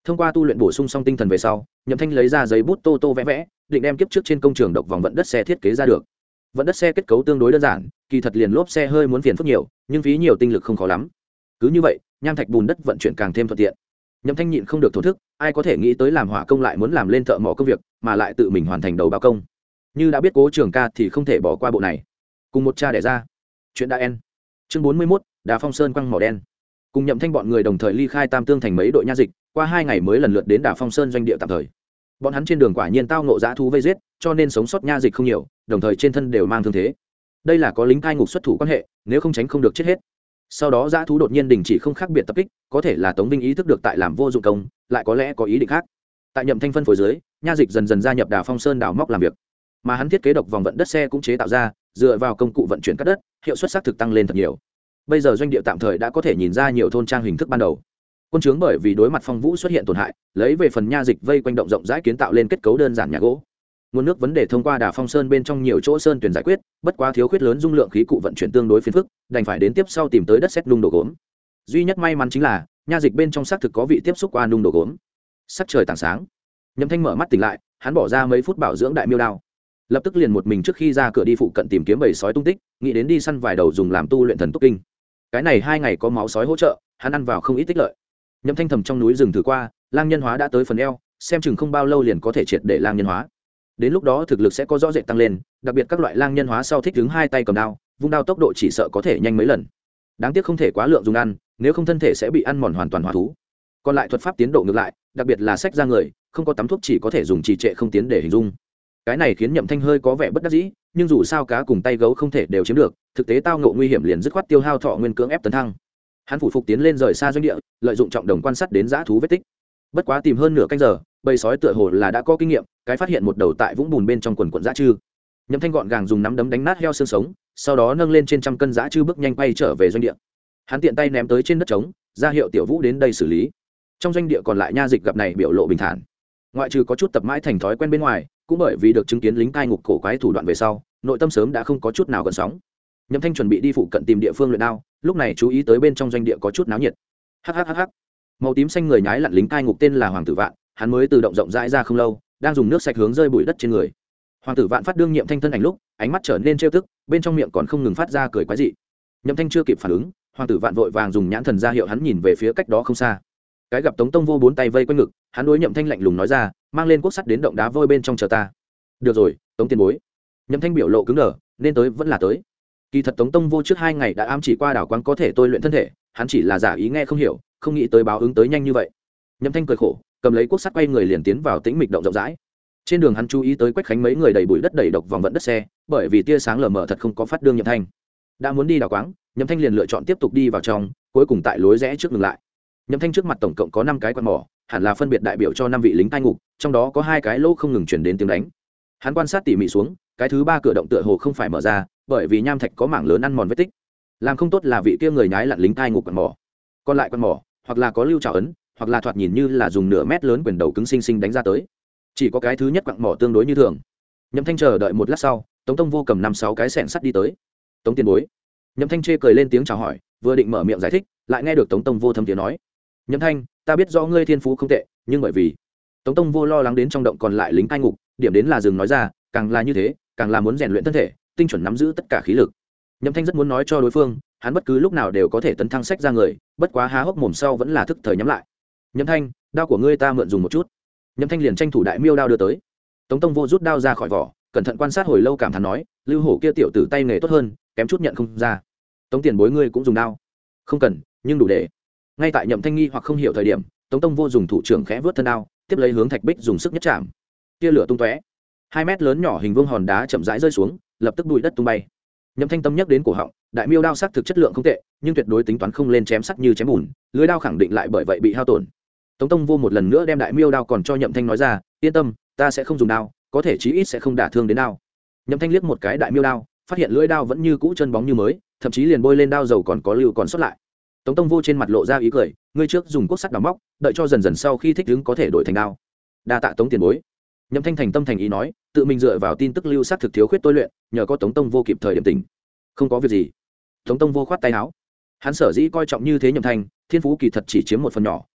Thông qua tu luyện bổ sung xong tinh thần về sau, Nhậm Thanh lấy ra giấy bút tô tô vẽ vẽ, định đem kiếp trước trên công trường độc vòng vận đất xe thiết kế ra được. Vận đất xe kết cấu tương đối đơn giản, kỳ thật liền lốp xe hơi muốn phiền phức nhiều, nhưng phí nhiều tinh lực không khó lắm. Cứ như vậy, nham thạch bùn đất vận chuyển càng thêm thuận tiện. Nhậm Thanh nhịn không được thổ thức, ai có thể nghĩ tới làm hỏa công lại muốn làm lên thợ mỏ công việc, mà lại tự mình hoàn thành đầu báo công. Như đã biết Cố Trường Ca thì không thể bỏ qua bộ này. Cùng một cha đẻ ra. Chuyện đã en. Chương 41, Đà Phong Sơn quăng mỏ đen. Cùng Nhậm Thanh bọn người đồng thời ly khai Tam Tương thành mấy đội nha dịch, qua 2 ngày mới lần lượt đến Đà Phong Sơn doanh địa tạm thời. Bọn hắn trên đường quả nhiên tao ngộ dã thú vây giết, cho nên sống sót nha dịch không nhiều, đồng thời trên thân đều mang thương thế. Đây là có lính cai ngục xuất thủ quan hệ, nếu không tránh không được chết hết. Sau đó dã thú đột nhiên đình chỉ không khác biệt tập kích, có thể là Tống Vinh ý thức được tại làm vô dụng công, lại có lẽ có ý định khác. Tại Nhậm Thanh phân phối dưới, nha dịch dần dần gia nhập Đà Phong Sơn đào móc làm việc, mà hắn thiết kế độc vòng vận đất xe cũng chế tạo ra, dựa vào công cụ vận chuyển cắt đất, hiệu suất xác thực tăng lên thật nhiều. Bây giờ doanh địa tạm thời đã có thể nhìn ra nhiều thôn trang hình thức ban đầu. Quân trướng bởi vì đối mặt phong vũ xuất hiện tổn hại, lấy về phần nha dịch vây quanh động rộng rãi kiến tạo lên kết cấu đơn giản nhà gỗ. Nguồn nước vấn đề thông qua Đà Phong Sơn bên trong nhiều chỗ sơn tuyển giải quyết, bất quá thiếu khuyết lớn dung lượng khí cụ vận chuyển tương đối phiền phức, đành phải đến tiếp sau tìm tới đất sét nung đồ gốm. Duy nhất may mắn chính là nha dịch bên trong xác thực có vị tiếp xúc qua nung đồ gốm. Sắc trời tảng sáng, Nhậm Thanh mở mắt tỉnh lại, hắn bỏ ra mấy phút bảo dưỡng đại miêu đao, lập tức liền một mình trước khi ra cửa đi phụ cận tìm kiếm bầy sói tung tích, nghĩ đến đi săn vài đầu dùng làm tu luyện thần túc kinh. Cái này 2 ngày có máu sói hỗ trợ, hắn ăn vào không ít tích lợi. Nhậm Thanh thầm trong núi rừng thử qua, lang nhân hóa đã tới phần eo, xem chừng không bao lâu liền có thể triệt để lang nhân hóa. Đến lúc đó thực lực sẽ có rõ rệt tăng lên, đặc biệt các loại lang nhân hóa sau thích đứng 2 tay cầm đao, vung đao tốc độ chỉ sợ có thể nhanh mấy lần. Đáng tiếc không thể quá lượng dùng ăn, nếu không thân thể sẽ bị ăn mòn hoàn toàn hóa thú. Còn lại thuật pháp tiến độ ngược lại, đặc biệt là sách ra người, không có tắm thuốc chỉ có thể dùng trì trệ không tiến để hình dung. Cái này khiến Nhậm Thanh hơi có vẻ bất đắc dĩ, nhưng dù sao cá cùng tay gấu không thể đều chiếm được, thực tế tao ngộ nguy hiểm liền dứt khoát tiêu hao thọ nguyên cưỡng ép tấn thăng. Hắn phủ phục tiến lên rời xa doanh địa, lợi dụng trọng đồng quan sát đến dã thú vết tích. Bất quá tìm hơn nửa canh giờ, bầy sói tựa hồ là đã có kinh nghiệm, cái phát hiện một đầu tại vũng bùn bên trong quần quần dã trư. Nhậm Thanh gọn gàng dùng nắm đấm đánh nát heo xương sống, sau đó nâng lên trên trăm cân dã trư bước nhanh quay trở về doanh địa. Hắn tiện tay ném tới trên đất trống, ra hiệu Tiểu Vũ đến đây xử lý. Trong doanh địa còn lại nha dịch gặp này biểu lộ bình thản, ngoại trừ có chút tập mãi thành thói quen bên ngoài, cũng bởi vì được chứng kiến lính cai ngục cổ quái thủ đoạn về sau, nội tâm sớm đã không có chút nào gợn sóng. Nhậm Thanh chuẩn bị đi phụ cận tìm địa phương luyện đao, lúc này chú ý tới bên trong doanh địa có chút náo nhiệt. Hắc. Màu tím xanh người nhái lặn lính cai ngục tên là Hoàng Tử Vạn, hắn mới từ động rộng rãi ra không lâu, đang dùng nước sạch hướng rơi bụi đất trên người. Hoàng Tử Vạn phát đương Nhậm Thanh thân ảnh lúc, ánh mắt trở nên trêu tức, bên trong miệng còn không ngừng phát ra cười quái dị. Nhậm Thanh chưa kịp phản ứng, Hoàng Tử Vạn vội vàng dùng nhãn thần ra hiệu hắn nhìn về phía cách đó không xa. Cái gặp Tống Tông Vô 4 tay vây quanh ngực, hắn đối Nhậm Thanh lạnh lùng nói ra, mang lên cuốc sắt đến động đá vôi bên trong chờ ta. Được rồi, Tống tiền bối. Nhậm Thanh biểu lộ cứng đờ, nên tới vẫn là tới. Kỳ thật Tống Tông Vô trước 2 ngày đã ám chỉ qua đảo quáng có thể tôi luyện thân thể, hắn chỉ là giả ý nghe không hiểu, không nghĩ tới báo ứng tới nhanh như vậy. Nhậm Thanh cười khổ, cầm lấy cuốc sắt quay người liền tiến vào tĩnh mịch động rộng rãi. Trên đường hắn chú ý tới Quách Khánh mấy người đầy bụi đất đầy độc vòng vận đất xe, bởi vì tia sáng lờ mờ thật không có phát đương Nhậm Thanh. Đã muốn đi đảo quáng, Nhậm Thanh liền lựa chọn tiếp tục đi vào trong, cuối cùng tại lối rẽ trước ngừng lại. Nhậm Thanh trước mặt tổng cộng có 5 cái quan mỏ, hẳn là phân biệt đại biểu cho 5 vị lính cai ngục, trong đó có 2 cái lỗ không ngừng truyền đến tiếng đánh. Hắn quan sát tỉ mỉ xuống, cái thứ 3 cửa động tựa hồ không phải mở ra, bởi vì nham thạch có mảng lớn ăn mòn vết tích. Làm không tốt là vị kia người nhái lặn lính cai ngục quan mỏ. Còn lại quan mỏ, hoặc là có lưu trảo ấn, hoặc là thoạt nhìn như là dùng nửa mét lớn quyền đầu cứng sinh sinh đánh ra tới. Chỉ có cái thứ nhất quặng mỏ tương đối như thường. Nhậm Thanh chờ đợi một lát sau, Tống Tông Vô cầm 5-6 cái xẻng sắt đi tới. Tống tiền bối. Nhậm Thanh chê cười lên tiếng chào hỏi, vừa định mở miệng giải thích, lại nghe được Tống Tông Vô thâm tiếng nói: Nhậm Thanh, ta biết rõ ngươi thiên phú không tệ, nhưng bởi vì Tống Tông Vô lo lắng đến trong động còn lại lính cai ngục, điểm đến là dừng nói ra, càng là như thế, càng là muốn rèn luyện thân thể, tinh chuẩn nắm giữ tất cả khí lực. Nhậm Thanh rất muốn nói cho đối phương, hắn bất cứ lúc nào đều có thể tấn thăng sách ra người, bất quá há hốc mồm sau vẫn là thức thời nhắm lại. Nhậm Thanh, đao của ngươi ta mượn dùng một chút. Nhậm Thanh liền tranh thủ đại miêu đao đưa tới. Tống Tông Vô rút đao ra khỏi vỏ, cẩn thận quan sát hồi lâu cảm thán nói, Lưu Hổ kia tiểu tử tay nghề tốt hơn, kém chút nhận không ra. Tống tiền bối ngươi cũng dùng đao? Không cần, nhưng đủ để. Ngay tại Nhậm Thanh nghi hoặc không hiểu thời điểm, Tống Tông Vô dùng thủ trưởng khẽ vớt thân đao, tiếp lấy hướng thạch bích dùng sức nhất chạm. Tia lửa tung tóe, 2 mét lớn nhỏ hình vuông hòn đá chậm rãi rơi xuống, lập tức bụi đất tung bay. Nhậm Thanh tâm nhắc đến cổ họng, đại miêu đao sắc thực chất lượng không tệ, nhưng tuyệt đối tính toán không lên chém sắt như chém bùn, lưỡi đao khẳng định lại bởi vậy bị hao tổn. Tống Tông Vô một lần nữa đem đại miêu đao còn cho Nhậm Thanh nói ra, yên tâm, ta sẽ không dùng đao, có thể chí ít sẽ không đả thương đến đao. Nhậm Thanh liếc một cái đại miêu đao, phát hiện lưỡi đao vẫn như cũ chân bóng như mới, thậm chí liền bôi lên đao dầu còn có lưu còn sót lại. Tống Tông Vô trên mặt lộ ra ý cười, ngươi trước dùng cuốc sắt đào móc, đợi cho dần dần sau khi thích ứng có thể đổi thành đao. Đa tạ Tống tiền bối. Nhậm Thanh thành tâm thành ý nói, tự mình dựa vào tin tức lưu sát thực thiếu khuyết tôi luyện, nhờ có Tống Tông Vô kịp thời điểm tỉnh. Không có việc gì. Tống Tông Vô khoát tay áo. Hắn sở dĩ coi trọng như thế Nhậm Thanh, thiên phú kỳ thật chỉ chiếm một phần nhỏ,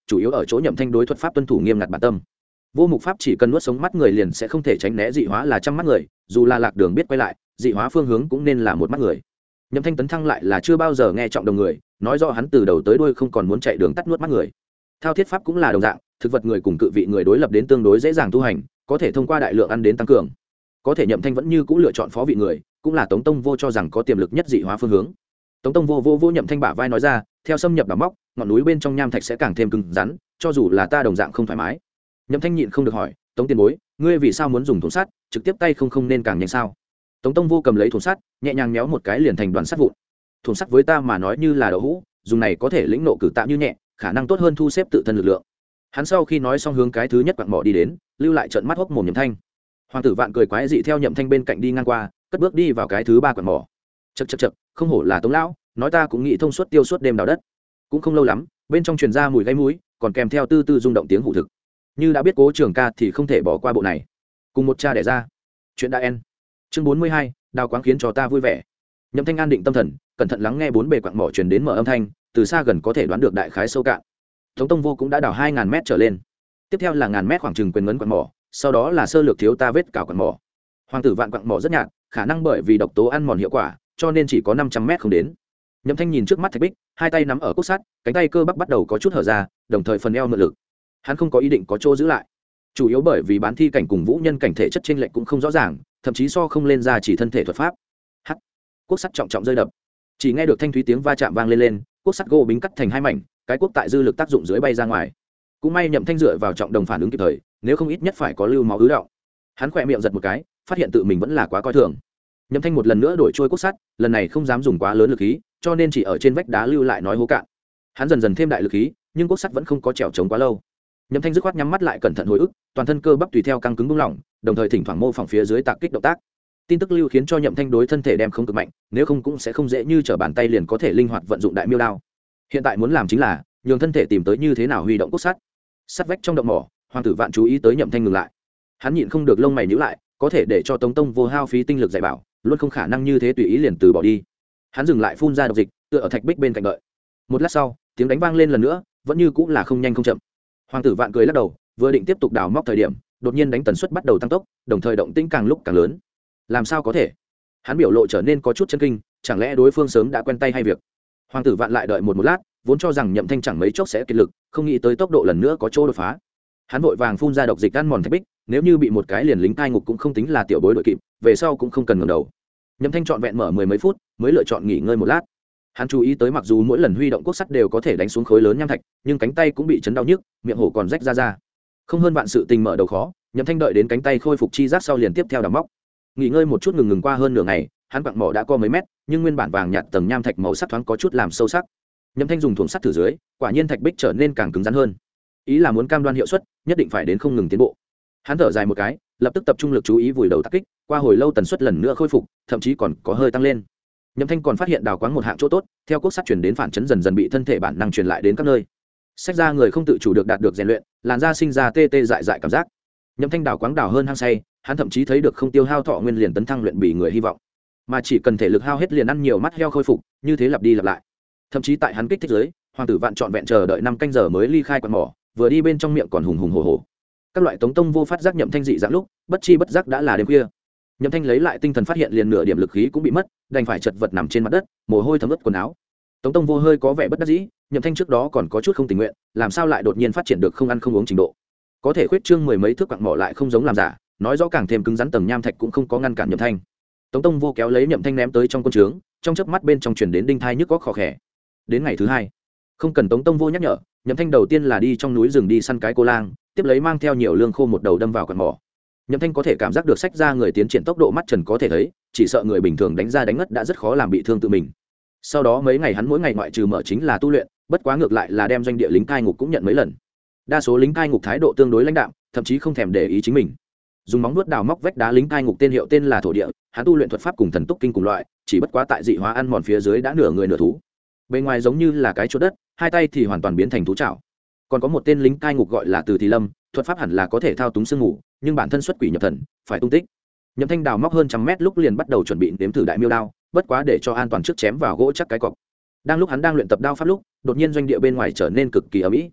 chủ yếu ở chỗ nhậm thanh đối thuật pháp tuân thủ nghiêm ngặt bản tâm. Vô mục pháp chỉ cần nuốt sống mắt người liền sẽ không thể tránh né dị hóa là trăm mắt người, dù là lạc đường biết quay lại, dị hóa phương hướng cũng nên là một mắt người. Nhậm thanh tấn thăng lại là chưa bao giờ nghe trọng đồng người, nói rõ hắn từ đầu tới đuôi không còn muốn chạy đường tắt nuốt mắt người. Thao thiết pháp cũng là đồng dạng, thực vật người cùng cự vị người đối lập đến tương đối dễ dàng tu hành, có thể thông qua đại lượng ăn đến tăng cường. Có thể nhậm thanh vẫn như cũ lựa chọn phó vị người, cũng là Tống Tông Vô cho rằng có tiềm lực nhất dị hóa phương hướng. Tống Tông Vô nhậm thanh bả vai nói ra, theo xâm nhập đào móc, ngọn núi bên trong nham thạch sẽ càng thêm cứng rắn, cho dù là ta đồng dạng không thoải mái. Nhậm thanh nhịn không được hỏi, Tống tiền bối, ngươi vì sao muốn dùng thùng sắt, trực tiếp tay không nên càng nhanh sao? Tống Tông Vô cầm lấy thùng sắt, nhẹ nhàng méo một cái liền thành đoàn sắt vụn. Thùng sắt với ta mà nói như là đậu hũ, dùng này có thể lĩnh nộ cử tạ như nhẹ, khả năng tốt hơn thu xếp tự thân lực lượng. Hắn sau khi nói xong hướng cái thứ nhất quặng mỏ đi đến, lưu lại trợn mắt hốc mồm Nhậm thanh. Hoàng tử Vạn cười quái dị theo Nhậm thanh bên cạnh đi ngang qua, cất bước đi vào cái thứ ba quặng mỏ. Chậc, không hổ là Tống lão, nói ta cũng nghĩ thông suốt tiêu suốt đêm đào đất. Cũng không lâu lắm, bên trong truyền ra mùi gáy mũi, còn kèm theo tư tư rung động tiếng hủ thực. Như đã biết Cố Trường Ca thì không thể bỏ qua bộ này. Cùng một cha đẻ ra. Chuyện đã en. Chương 42, đào quáng khiến cho ta vui vẻ. Nhậm thanh an định tâm thần, cẩn thận lắng nghe bốn bề quặng mỏ truyền đến mở âm thanh, từ xa gần có thể đoán được đại khái sâu cạn. Tống Tông Vô cũng đã đào 2000 mét trở lên. Tiếp theo là 1000 mét khoảng chừng quyền ngấn quặng mỏ, sau đó là sơ lược thiếu ta vết cào quặng mỏ. Hoàng tử Vạn quặng mỏ rất nhạt, khả năng bởi vì độc tố ăn mòn hiệu quả, cho nên chỉ có 500 mét không đến. Nhậm thanh nhìn trước mắt thạch bích, hai tay nắm ở cốt sắt, cánh tay cơ bắp bắt đầu có chút hở ra, đồng thời phần eo mượn lực. Hắn không có ý định có chỗ giữ lại, chủ yếu bởi vì bán thi cảnh cùng vũ nhân cảnh thể chất trên lệnh cũng không rõ ràng, thậm chí so không lên ra chỉ thân thể thuật pháp. Hắc, cuốc sắt trọng trọng rơi đập, chỉ nghe được thanh thúy tiếng va chạm vang lên, cuốc sắt gỗ bính cắt thành hai mảnh, cái cuốc tại dư lực tác dụng dưới bay ra ngoài. Cũng may Nhậm thanh dựa vào trọng đồng phản ứng kịp thời, nếu không ít nhất phải có lưu máu ứ đạo. Hắn khỏe miệng giật một cái, phát hiện tự mình vẫn là quá coi thường. Nhậm thanh một lần nữa đổi trôi cuốc sắt, lần này không dám dùng quá lớn lực khí, cho nên chỉ ở trên vách đá lưu lại nói hố cạn. Hắn dần dần thêm đại lực khí, nhưng cuốc sắt vẫn không có trèo trống quá lâu. Nhậm thanh dứt khoát nhắm mắt lại cẩn thận hồi ức, toàn thân cơ bắp tùy theo căng cứng buông lỏng, đồng thời thỉnh thoảng mô phỏng phía dưới tạc kích động tác. Tin tức lưu khiến cho Nhậm thanh đối thân thể đem không cực mạnh, nếu không cũng sẽ không dễ như trở bàn tay liền có thể linh hoạt vận dụng đại miêu đao. Hiện tại muốn làm chính là nhường thân thể tìm tới như thế nào huy động cuốc sắt. Sắt vách trong động mỏ, Hoàng tử Vạn chú ý tới Nhậm thanh ngừng lại. Hắn nhịn không được lông mày nhíu lại, có thể để cho Tống Tông Vô hao phí tinh lực dạy bảo, luôn không khả năng như thế tùy ý liền từ bỏ đi. Hắn dừng lại phun ra độc dịch, tựa ở thạch bích bên cạnh đợi. Một lát sau, tiếng đánh vang lên lần nữa, vẫn như cũng là không nhanh không chậm. Hoàng tử Vạn cười lắc đầu, vừa định tiếp tục đào móc thời điểm, đột nhiên đánh tần suất bắt đầu tăng tốc, đồng thời động tĩnh càng lúc càng lớn. Làm sao có thể? Hắn biểu lộ trở nên có chút chấn kinh, chẳng lẽ đối phương sớm đã quen tay hay việc? Hoàng tử Vạn lại đợi một lát, vốn cho rằng Nhậm thanh chẳng mấy chốc sẽ kiệt lực, không nghĩ tới tốc độ lần nữa có chỗ đột phá. Hắn vội vàng phun ra độc dịch ăn mòn thạch bích, nếu như bị một cái liền lính cai ngục cũng không tính là tiểu bối đội kịp, về sau cũng không cần ngẩng đầu. Nhậm thanh trọn vẹn mở mười mấy phút, mới lựa chọn nghỉ ngơi một lát. Hắn chú ý tới mặc dù mỗi lần huy động cuốc sắt đều có thể đánh xuống khối lớn nham thạch, nhưng cánh tay cũng bị chấn đau nhức, miệng hổ còn rách ra. Không hơn vạn sự tình mở đầu khó, Nhậm thanh đợi đến cánh tay khôi phục chi giác sau liền tiếp theo đào móc. Nghỉ ngơi một chút ngừng qua hơn nửa ngày, hắn quặng mỏ đã co mấy mét, nhưng nguyên bản vàng nhạt tầng nham thạch màu sắc thoáng có chút làm sâu sắc. Nhậm thanh dùng thùng sắt thử dưới, quả nhiên thạch bích trở nên càng cứng rắn hơn. Ý là muốn cam đoan hiệu suất, nhất định phải đến không ngừng tiến bộ. Hắn thở dài một cái, lập tức tập trung lực chú ý vùi đầu tác kích, qua hồi lâu tần suất lần nữa khôi phục, thậm chí còn có hơi tăng lên. Nhậm thanh còn phát hiện đào quáng một hạng chỗ tốt, theo cuốc sắt chuyển đến phản chấn dần dần bị thân thể bản năng truyền lại đến các nơi. Sách ra người không tự chủ được đạt được rèn luyện, làn da sinh ra tê tê dại dại cảm giác. Nhậm thanh đào quáng đào hơn hăng say, hắn thậm chí thấy được không tiêu hao thọ nguyên liền tấn thăng luyện bỉ người hy vọng, mà chỉ cần thể lực hao hết liền ăn nhiều mắt heo khôi phục, như thế lặp đi lặp lại. Thậm chí tại hắn kích thích giới, Hoàng tử Vạn trọn vẹn chờ đợi 5 canh giờ mới ly khai quán mỏ, vừa đi bên trong miệng còn hùng hùng hổ hổ. Các loại Tống Tông Vô phát giác Nhậm thanh dị dạng lúc, bất chi bất giác đã là đêm khuya. Nhậm thanh lấy lại tinh thần phát hiện liền nửa điểm lực khí cũng bị mất, đành phải chật vật nằm trên mặt đất, mồ hôi thấm ướt quần áo. Tống Tông Vô hơi có vẻ bất đắc dĩ, Nhậm thanh trước đó còn có chút không tình nguyện, làm sao lại đột nhiên phát triển được không ăn không uống trình độ. Có thể khuyết trương mười mấy thước quặng mỏ lại không giống làm giả, nói rõ càng thêm cứng rắn tầng nham thạch cũng không có ngăn cản Nhậm thanh. Tống Tông Vô kéo lấy Nhậm thanh ném tới trong quân trướng, trong chớp mắt bên trong truyền đến đinh thai nhức góc khò khè. Đến ngày thứ hai, không cần Tống Tông Vô nhắc nhở, Nhậm thanh đầu tiên là đi trong núi rừng đi săn cái cô lang, tiếp lấy mang theo nhiều lương khô một đầu đâm vào quặng mỏ. Nhậm thanh có thể cảm giác được sách ra người tiến triển tốc độ mắt trần có thể thấy, chỉ sợ người bình thường đánh ra đánh ngất đã rất khó làm bị thương tự mình. Sau đó mấy ngày hắn mỗi ngày ngoại trừ mở chính là tu luyện, bất quá ngược lại là đem doanh địa lính cai ngục cũng nhận mấy lần. Đa số lính cai ngục thái độ tương đối lãnh đạm, thậm chí không thèm để ý chính mình. Dùng móng vuốt đào móc vách đá lính cai ngục tên là thổ địa, hắn tu luyện thuật pháp cùng thần túc kinh cùng loại, chỉ bất quá tại dị hóa ăn mòn phía dưới đã nửa người nửa thú. Bên ngoài giống như là cái chuột đất, hai tay thì hoàn toàn biến thành thú chảo. Còn có một tên lính cai ngục gọi là Từ Thì Lâm, thuật pháp hẳn là có thể thao túng sương ngủ, nhưng bản thân xuất quỷ nhập thần, phải tung tích. Nhậm thanh đào móc hơn 100 mét lúc liền bắt đầu chuẩn bị nếm thử đại miêu đao, bất quá để cho an toàn trước chém vào gỗ chắc cái cọc. Đang lúc hắn đang luyện tập đao pháp lúc, đột nhiên doanh địa bên ngoài trở nên cực kỳ ầm ĩ.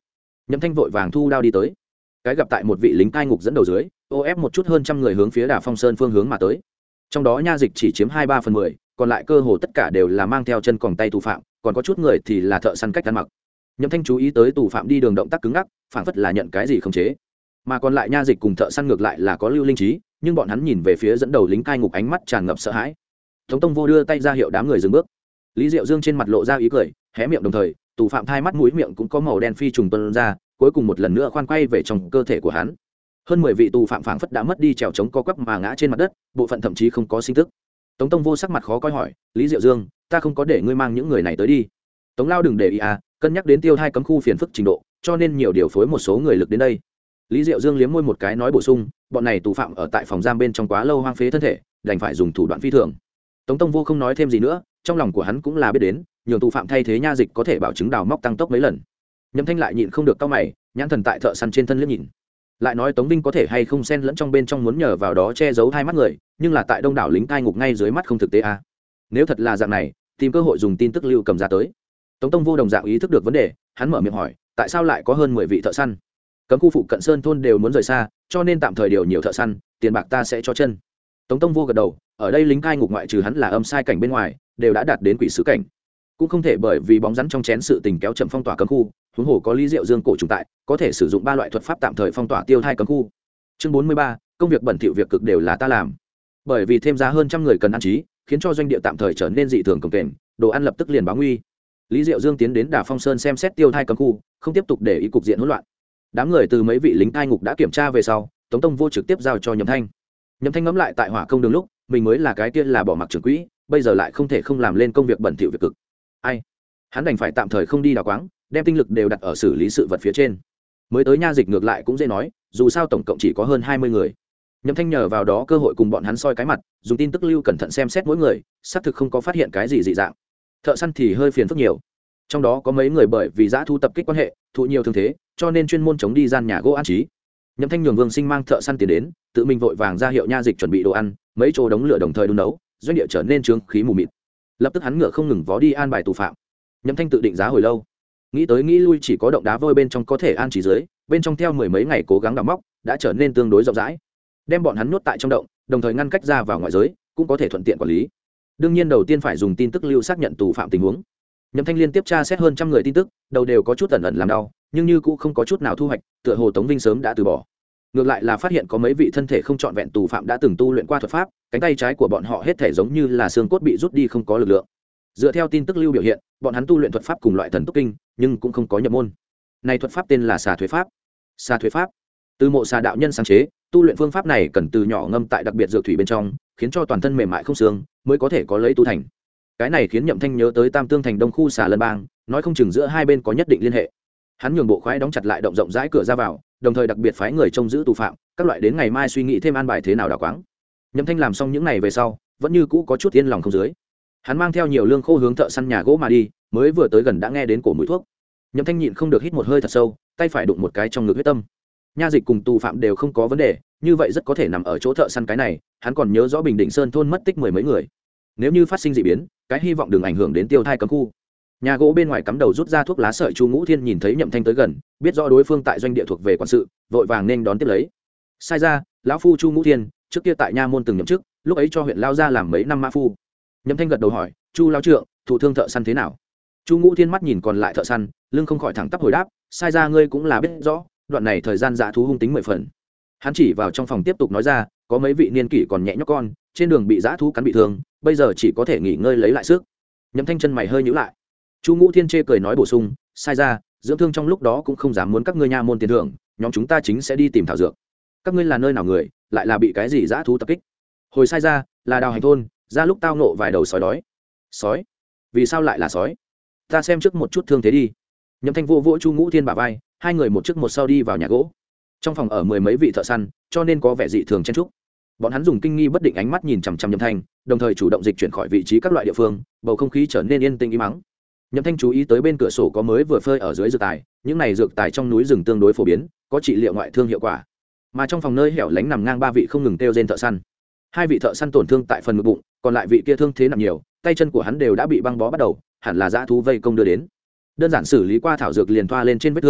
Nhậm Thanh vội vàng thu đao đi tới, cái gặp tại một vị lính cai ngục dẫn đầu dưới ô ép một chút hơn trăm người hướng phía Đà Phong Sơn phương hướng mà tới. Trong đó nha dịch chỉ chiếm 2/3, còn lại cơ hồ tất cả đều là mang theo chân còng tay tù phạm, còn có chút người thì là thợ săn cách ăn mặc. Nhậm Thanh chú ý tới tù phạm đi đường động tác cứng ngắc, phảng phất là nhận cái gì không chế, mà còn lại nha dịch cùng thợ săn ngược lại là có lưu linh trí, nhưng bọn hắn nhìn về phía dẫn đầu lính cai ngục ánh mắt tràn ngập sợ hãi. Tống Tông Vô đưa tay ra hiệu đám người dừng bước. Lý Diệu Dương trên mặt lộ ra ý cười, hé miệng đồng thời tù phạm thai mắt mũi miệng cũng có màu đen phi trùng tuôn ra, cuối cùng một lần nữa khoan quay về trong cơ thể của hắn. Hơn 10 vị tù phạm phảng phất đã mất đi trèo chống co quắp mà ngã trên mặt đất, bộ phận thậm chí không có sinh tức. Tống Tông Vô sắc mặt khó coi hỏi, Lý Diệu Dương, ta không có để ngươi mang những người này tới đi. Tống Lao đừng để ý à, cân nhắc đến tiêu thai cấm khu phiền phức trình độ, cho nên nhiều điều phối một số người lực đến đây. Lý Diệu Dương liếm môi một cái nói bổ sung, bọn này tù phạm ở tại phòng giam bên trong quá lâu hoang phế thân thể, đành phải dùng thủ đoạn phi thường. Tống Tông Vô không nói thêm gì nữa, trong lòng của hắn cũng là biết đến, nhiều tù phạm thay thế nha dịch có thể bảo chứng đào móc tăng tốc mấy lần. Nhậm Thanh lại nhịn không được cau mày, nhãn thần tại thợ săn trên thân liếc nhìn. Lại nói Tống Vinh có thể hay không xen lẫn trong bên trong muốn nhờ vào đó che giấu hai mắt người, nhưng là tại đông đảo lính cai ngục ngay dưới mắt không thực tế a. Nếu thật là dạng này, tìm cơ hội dùng tin tức lưu cầm ra tới. Tống Tông Vô đồng dạng ý thức được vấn đề, hắn mở miệng hỏi, tại sao lại có hơn 10 vị thợ săn? Cấm khu phụ cận sơn thôn đều muốn rời xa, cho nên tạm thời điều nhiều thợ săn, tiền bạc ta sẽ cho chân. Tống Tông Vô gật đầu, ở đây lính cai ngục ngoại trừ hắn là âm sai cảnh bên ngoài, đều đã đạt đến quỷ sứ cảnh, cũng không thể bởi vì bóng rắn trong chén sự tình kéo chậm phong tỏa cấm khu. Huống hồ có Lý Diệu Dương cổ trùng tại, có thể sử dụng 3 loại thuật pháp tạm thời phong tỏa tiêu thai cấm khu. Chương 43, công việc bẩn thỉu việc cực đều là ta làm. Bởi vì thêm giá hơn trăm người cần ăn trí, khiến cho doanh địa tạm thời trở nên dị thường cồng kềnh, đồ ăn lập tức liền báo nguy. Lý Diệu Dương tiến đến Đà Phong Sơn xem xét tiêu thai cấm khu, không tiếp tục để ý cục diện hỗn loạn. Đám người từ mấy vị lính cai ngục đã kiểm tra về sau, Tống Tông Vô trực tiếp giao cho Nhậm Thanh. Nhậm Thanh ngẫm lại tại hỏa công đường lúc, mình mới là cái kia là bỏ mặc trưởng quỹ, bây giờ lại không thể không làm lên công việc bẩn thỉu việc cực. Ai? Hắn đành phải tạm thời không đi đào quáng, đem tinh lực đều đặt ở xử lý sự vật phía trên. Mới tới nha dịch ngược lại cũng dễ nói, dù sao tổng cộng chỉ có hơn 20 người. Nhậm Thanh nhờ vào đó cơ hội cùng bọn hắn soi cái mặt, dùng tin tức lưu cẩn thận xem xét mỗi người, xác thực không có phát hiện cái gì dị dạng. Thợ săn thì hơi phiền phức nhiều, trong đó có mấy người bởi vì dã thu tập kích quan hệ, thụ nhiều thương thế, cho nên chuyên môn chống đi gian nhà gỗ an trí. Nhậm Thanh nhường Vương Sinh mang thợ săn tiền đến, tự mình vội vàng ra hiệu nha dịch chuẩn bị đồ ăn, mấy chỗ đống lửa đồng thời đun nấu, doanh địa trở nên trướng khí mù mịt. Lập tức hắn ngựa không ngừng vó đi an bài tù phạm. Nhậm Thanh tự định giá hồi lâu, nghĩ tới nghĩ lui chỉ có động đá vôi bên trong có thể an trí dưới, bên trong theo 10 mấy ngày cố gắng đào móc, đã trở nên tương đối rộng rãi. Đem bọn hắn nuốt tại trong động, đồng thời ngăn cách ra vào ngoại giới, cũng có thể thuận tiện quản lý. Đương nhiên đầu tiên phải dùng tin tức lưu xác nhận tù phạm tình huống. Nhậm Thanh liên tiếp tra xét hơn trăm người tin tức, đầu đều có chút ẩn ẩn làm đau, nhưng như cũng không có chút nào thu hoạch, tựa hồ Tống Vinh sớm đã từ bỏ. Ngược lại là phát hiện có mấy vị thân thể không trọn vẹn tù phạm đã từng tu luyện qua thuật pháp, cánh tay trái của bọn họ hết thể giống như là xương cốt bị rút đi không có lực lượng. Dựa theo tin tức lưu biểu hiện, bọn hắn tu luyện thuật pháp cùng loại thần túc kinh, nhưng cũng không có nhập môn. Này thuật pháp tên là xà thuế pháp. Xà thuế pháp từ Mộ Xà đạo nhân sáng chế, tu luyện phương pháp này cần từ nhỏ ngâm tại đặc biệt dược thủy bên trong, khiến cho toàn thân mềm mại không xương, mới có thể có lấy tu thành. Cái này khiến Nhậm Thanh nhớ tới Tam Tương thành Đông khu Xà Lân Bang, nói không chừng giữa hai bên có nhất định liên hệ. Hắn nhường bộ khoái đóng chặt lại động rộng rãi cửa ra vào, đồng thời đặc biệt phái người trông giữ tù phạm, các loại đến ngày mai suy nghĩ thêm an bài thế nào đào quáng. Nhậm Thanh làm xong những này về sau, vẫn như cũ có chút yên lòng không dưới. Hắn mang theo nhiều lương khô hướng thợ săn nhà gỗ mà đi, mới vừa tới gần đã nghe đến cổ mùi thuốc. Nhậm Thanh nhịn không được hít một hơi thật sâu, tay phải đụng một cái trong ngực huyết tâm. Nha dịch cùng tù phạm đều không có vấn đề, như vậy rất có thể nằm ở chỗ thợ săn cái này. Hắn còn nhớ rõ Bình Định Sơn thôn mất tích 10 mấy người. Nếu như phát sinh dị biến, cái hy vọng đừng ảnh hưởng đến tiêu thai cấm khu. Nhà gỗ bên ngoài cắm đầu rút ra thuốc lá sợi, Chu Ngũ Thiên nhìn thấy Nhậm Thanh tới gần, biết rõ đối phương tại doanh địa thuộc về quản sự, vội vàng nên đón tiếp lấy. Sai ra, lão phu Chu Ngũ Thiên, trước kia tại nha môn từng nhậm chức, lúc ấy cho huyện lao ra làm mấy năm mã phu. Nhậm Thanh gật đầu hỏi, Chu lão trượng, thụ thương thợ săn thế nào? Chu Ngũ Thiên mắt nhìn còn lại thợ săn, lưng không khỏi thẳng tắp hồi đáp, sai ra ngươi cũng là biết rõ, đoạn này thời gian dã thú hung tính 10 phần. Hắn chỉ vào trong phòng tiếp tục nói ra, có mấy vị niên kỷ còn nhẹ nhóc con, trên đường bị dã thú cắn bị thương, bây giờ chỉ có thể nghỉ ngơi lấy lại sức. Nhậm Thanh chân mày hơi nhíu lại. Chu Ngũ Thiên chê cười nói bổ sung, sai ra, dưỡng thương trong lúc đó cũng không dám muốn các ngươi nha môn tiền thưởng, nhóm chúng ta chính sẽ đi tìm thảo dược. Các ngươi là nơi nào người, lại là bị cái gì dã thú tập kích? Hồi sai ra, là Đào Hành thôn, ra lúc tao nộ vài đầu sói đói. Sói? Vì sao lại là sói? Ta xem trước một chút thương thế đi. Nhậm Thanh vô vỗ Chu Ngũ Thiên bả vai, hai người một trước một sau đi vào nhà gỗ. Trong phòng ở 10 mấy vị thợ săn, cho nên có vẻ dị thường chen chúc. Bọn hắn dùng kinh nghi bất định ánh mắt nhìn chằm chằm Nhậm Thanh, đồng thời chủ động dịch chuyển khỏi vị trí các loại địa phương, bầu không khí trở nên yên tĩnh im mắng. Nhậm Thanh chú ý tới bên cửa sổ có mới vừa phơi ở dưới dược tài, những này dược tài trong núi rừng tương đối phổ biến, có trị liệu ngoại thương hiệu quả. Mà trong phòng nơi hẻo lánh nằm ngang 3 vị không ngừng kêu rên thợ săn. 2 vị thợ săn tổn thương tại phần ngực bụng, còn lại vị kia thương thế nặng nhiều, tay chân của hắn đều đã bị băng bó bắt đầu, hẳn là dã thú vây công đưa đến. Đơn giản xử lý qua thảo dược liền thoa lên trên vết thương,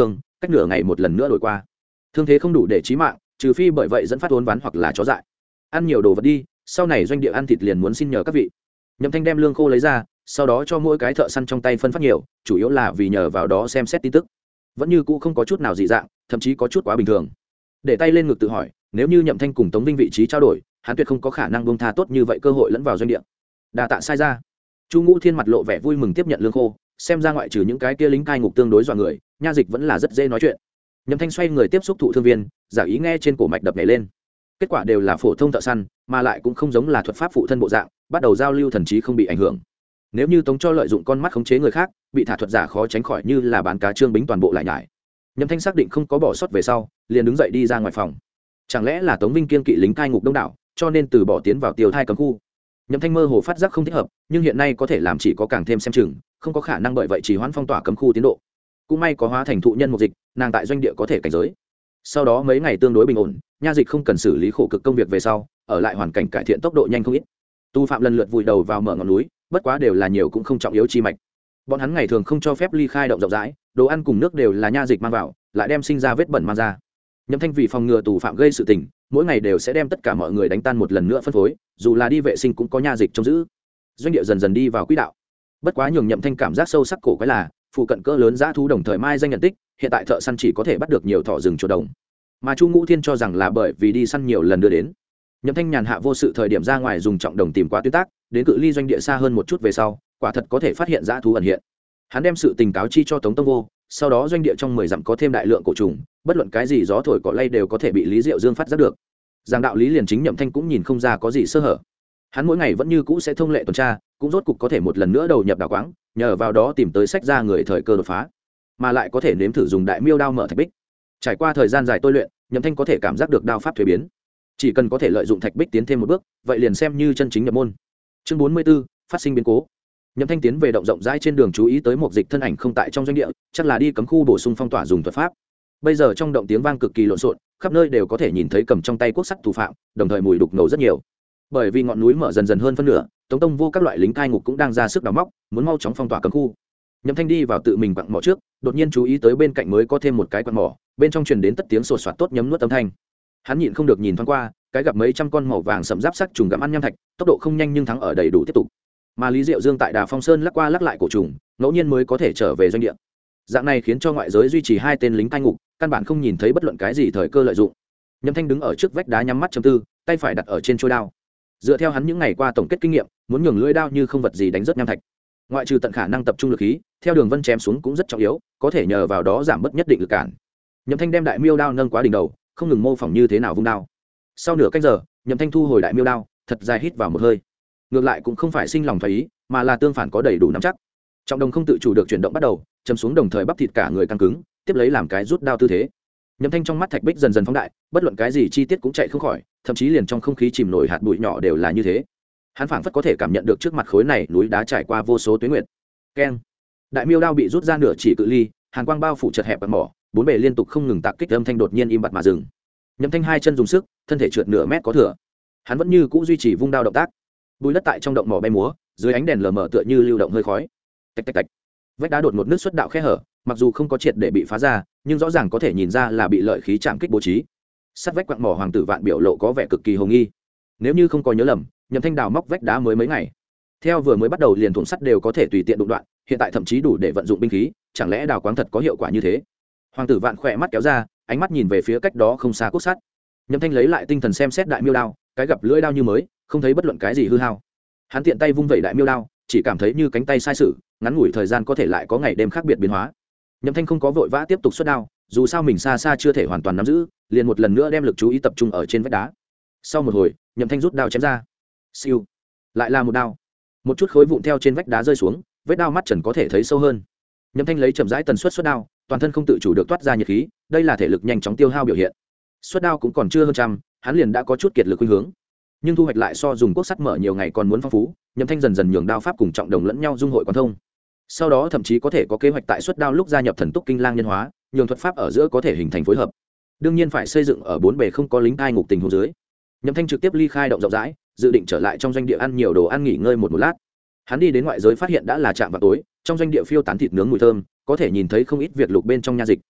cách nửa ngày một lần nữa đổi qua. Thương thế không đủ để chí mạng, trừ phi bởi vậy dẫn phát uốn ván hoặc là chó dại. Ăn nhiều đồ vật đi, sau này doanh địa ăn thịt liền muốn xin nhờ các vị. Nhậm Thanh đem lương khô lấy ra, sau đó cho mỗi cái thợ săn trong tay phân phát nhiều, chủ yếu là vì nhờ vào đó xem xét tin tức. Vẫn như cũ không có chút nào dị dạng, thậm chí có chút quá bình thường. Để tay lên ngực tự hỏi, nếu như Nhậm Thanh cùng Tống Vinh vị trí trao đổi, hắn tuyệt không có khả năng buông tha tốt như vậy cơ hội lẫn vào doanh địa. Đa tạ sai ra. Chu Ngũ Thiên mặt lộ vẻ vui mừng tiếp nhận lương khô, xem ra ngoại trừ những cái kia lính cai ngục tương đối dọa người, nha dịch vẫn là rất dễ nói chuyện. Nhậm Thanh xoay người tiếp xúc thụ thương viên, giả ý nghe trên cổ mạch đập nhảy lên. Kết quả đều là phổ thông thợ săn, mà lại cũng không giống là thuật pháp phụ thân bộ dạng, bắt đầu giao lưu thần trí không bị ảnh hưởng. Nếu như Tống cho lợi dụng con mắt khống chế người khác, bị thả thuật giả khó tránh khỏi như là bán cá trương bính toàn bộ lại nhải. Nhậm Thanh xác định không có bỏ sót về sau, liền đứng dậy đi ra ngoài phòng. Chẳng lẽ là Tống Vinh kiên kỵ lính cai ngục đông đảo, cho nên từ bỏ tiến vào tiêu thai cấm khu. Nhậm Thanh mơ hồ phát giác không thích hợp, nhưng hiện nay có thể làm chỉ có càng thêm xem chừng, không có khả năng bởi vậy chỉ hoãn phong tỏa cấm khu tiến độ. Cũng may có hóa thành thụ nhân một dịch, nàng tại doanh địa có thể cảnh giới. Sau đó mấy ngày tương đối bình ổn, nha dịch không cần xử lý khổ cực công việc về sau, ở lại hoàn cảnh cải thiện tốc độ nhanh không ít. Tu phạm lần lượt vùi đầu vào mở ngọn núi, bất quá đều là nhiều cũng không trọng yếu chi mạch. Bọn hắn ngày thường không cho phép ly khai động rộng rãi, đồ ăn cùng nước đều là nha dịch mang vào, lại đem sinh ra vết bẩn mang ra. Nhậm Thanh vì phòng ngừa tù phạm gây sự tình, mỗi ngày đều sẽ đem tất cả mọi người đánh tan một lần nữa phân phối, dù là đi vệ sinh cũng có nha dịch trông giữ. Doanh địa dần dần đi vào quỹ đạo. Bất quá nhường Nhậm Thanh cảm giác sâu sắc cổ quái là, phụ cận cỡ lớn dã thú đồng thời mai danh nhận tích, hiện tại thợ săn chỉ có thể bắt được nhiều thỏ rừng chuột đồng. Mà Chu Ngũ Thiên cho rằng là bởi vì đi săn nhiều lần đưa đến. Nhậm Thanh nhàn hạ vô sự thời điểm ra ngoài dùng trọng đồng tìm qua tuyến tác, đến cự ly doanh địa xa hơn một chút về sau, quả thật có thể phát hiện dã thú ẩn hiện. Hắn đem sự tình cáo chi cho Tống Tông Vô, sau đó doanh địa trong 10 dặm có thêm đại lượng cổ trùng, bất luận cái gì gió thổi cỏ lay đều có thể bị Lý Diệu Dương phát giác được. Giang đạo lý liền chính Nhậm Thanh cũng nhìn không ra có gì sơ hở. Hắn mỗi ngày vẫn như cũ sẽ thông lệ tuần tra, cũng rốt cục có thể một lần nữa đầu nhập đào quáng, nhờ vào đó tìm tới sách ra người thời cơ đột phá, mà lại có thể nếm thử dùng đại miêu đao mở thạch bích. Trải qua thời gian dài tôi luyện, Nhậm Thanh có thể cảm giác được đao pháp thuế biến. Chỉ cần có thể lợi dụng thạch bích tiến thêm một bước, vậy liền xem như chân chính nhập môn. Chương 44, phát sinh biến cố. Nhậm Thanh tiến về động rộng rãi trên đường chú ý tới một dịch thân ảnh không tại trong doanh địa, chắc là đi cấm khu bổ sung phong tỏa dùng thuật pháp. Bây giờ trong động tiếng vang cực kỳ lộn xộn, khắp nơi đều có thể nhìn thấy cầm trong tay cuốc sắt thủ phạm, đồng thời mùi đục ngầu rất nhiều. Bởi vì ngọn núi mở dần dần hơn phân nửa, Tống Tông Vô các loại lính cai ngục cũng đang ra sức đào móc, muốn mau chóng phong tỏa cấm khu. Nhậm Thanh đi vào tự mình quặng mỏ trước, đột nhiên chú ý tới bên cạnh mới có thêm một cái quặng mỏ, bên trong truyền đến tất tiếng sột soạt tốt nhấm nuốt âm thanh. Hắn nhịn không được nhìn thoáng qua, cái gặp mấy trăm con màu vàng sẫm giáp sắc trùng gặm ăn nham thạch, tốc độ không nhanh nhưng thắng ở đầy đủ tiếp tục. Mà Lý Diệu Dương tại Đà Phong Sơn lắc qua lắc lại cổ trùng, ngẫu nhiên mới có thể trở về doanh địa. Dạng này khiến cho ngoại giới duy trì hai tên lính cai ngục, căn bản không nhìn thấy bất luận cái gì thời cơ lợi dụng. Nhậm Thanh đứng ở trước vách đá nhắm mắt trầm tư, tay phải đặt ở trên chuôi đao. Dựa theo hắn những ngày qua tổng kết kinh nghiệm, muốn nhường lưỡi đao như không vật gì đánh rớt nham thạch, ngoại trừ tận khả năng tập trung lực khí, theo đường vân chém xuống cũng rất trọng yếu, có thể nhờ vào đó giảm bớt nhất định lực cản. Nhậm Thanh đem đại miêu đao nâng quá đỉnh đầu, không ngừng mô phỏng như thế nào vung đao. Sau nửa canh giờ, Nhậm Thanh thu hồi đại miêu đao, thật dài hít vào một hơi. Ngược lại cũng không phải sinh lòng thoái ý, mà là tương phản có đầy đủ nắm chắc. Trọng đồng không tự chủ được chuyển động bắt đầu, chầm xuống đồng thời bắp thịt cả người căng cứng, tiếp lấy làm cái rút đao tư thế. Nhậm Thanh trong mắt thạch bích dần dần phóng đại, bất luận cái gì chi tiết cũng chạy không khỏi, thậm chí liền trong không khí chìm nổi hạt bụi nhỏ đều là như thế. Hắn phảng phất có thể cảm nhận được trước mặt khối này núi đá trải qua vô số tuyến nguyệt. Keng. Đại miêu đao bị rút ra nửa chỉ cự ly, hàn quang bao phủ chật hẹp bật mỏ, bốn bề liên tục không ngừng tạc kích, âm thanh đột nhiên im bặt mà dừng. Nhậm Thanh hai chân dùng sức, thân thể trượt nửa mét có thừa. Hắn vẫn như cũ duy trì vung đao động tác. Bùi đất tại trong động mỏ bay múa, dưới ánh đèn lờ mờ tựa như lưu động hơi khói. Tạch tạch tạch. Vách đá đột ngột nước xuất đạo khe hở, mặc dù không có triệt để bị phá ra, nhưng rõ ràng có thể nhìn ra là bị lợi khí chạm kích bố trí. Sát vách quặng mỏ hoàng tử Vạn biểu lộ có vẻ cực kỳ hồ nghi. Nếu như không có nhớ lầm, Nhậm Thanh đào móc vách đá mới mấy ngày, theo vừa mới bắt đầu liền thủng sắt đều có thể tùy tiện đụng đoạn, hiện tại thậm chí đủ để vận dụng binh khí, chẳng lẽ đào quáng thật có hiệu quả như thế? Hoàng tử Vạn khỏe mắt kéo ra, ánh mắt nhìn về phía cách đó không xa cuốc sắt. Nhậm Thanh lấy lại tinh thần xem xét đại miêu đao, cái gặp lưỡi đao như mới, không thấy bất luận cái gì hư hao. Hắn tiện tay vung vẩy đại miêu đao, chỉ cảm thấy như cánh tay sai sử, ngắn ngủi thời gian có thể lại có ngày đêm khác biệt biến hóa. Nhậm Thanh không có vội vã tiếp tục xuất đao, dù sao mình xa xa chưa thể hoàn toàn nắm giữ, liền một lần nữa đem lực chú ý tập trung ở trên vách đá. Sau một hồi, Nhậm Thanh rút đao chém ra. Siêu, lại là một đao. Một chút khối vụn theo trên vách đá rơi xuống, vết đao mắt trần có thể thấy sâu hơn. Nhậm Thanh lấy chậm rãi tần suất xuất đao, toàn thân không tự chủ được toát ra nhiệt khí, đây là thể lực nhanh chóng tiêu hao biểu hiện. Xuất đao cũng còn chưa hơn trăm, hắn liền đã có chút kiệt lực khuynh hướng. Nhưng thu hoạch lại so dùng cuốc sắt mở nhiều ngày còn muốn phong phú, Nhậm Thanh dần dần nhường đao pháp cùng trọng đồng lẫn nhau dung hội quan thông. Sau đó thậm chí có thể có kế hoạch tại xuất đao lúc gia nhập thần túc kinh lang nhân hóa, nhường thuật pháp ở giữa có thể hình thành phối hợp. Đương nhiên phải xây dựng ở bốn bề không có lính thai ngục tình huống dưới. Nhậm Thanh trực tiếp ly khai động rộng rãi, dự định trở lại trong doanh địa ăn nhiều đồ ăn nghỉ ngơi một lát. Hắn đi đến ngoại giới phát hiện đã là trạm vào tối, trong doanh địa phiêu tán thịt nướng mùi thơm, có thể nhìn thấy không ít việc lục bên trong nha dịch.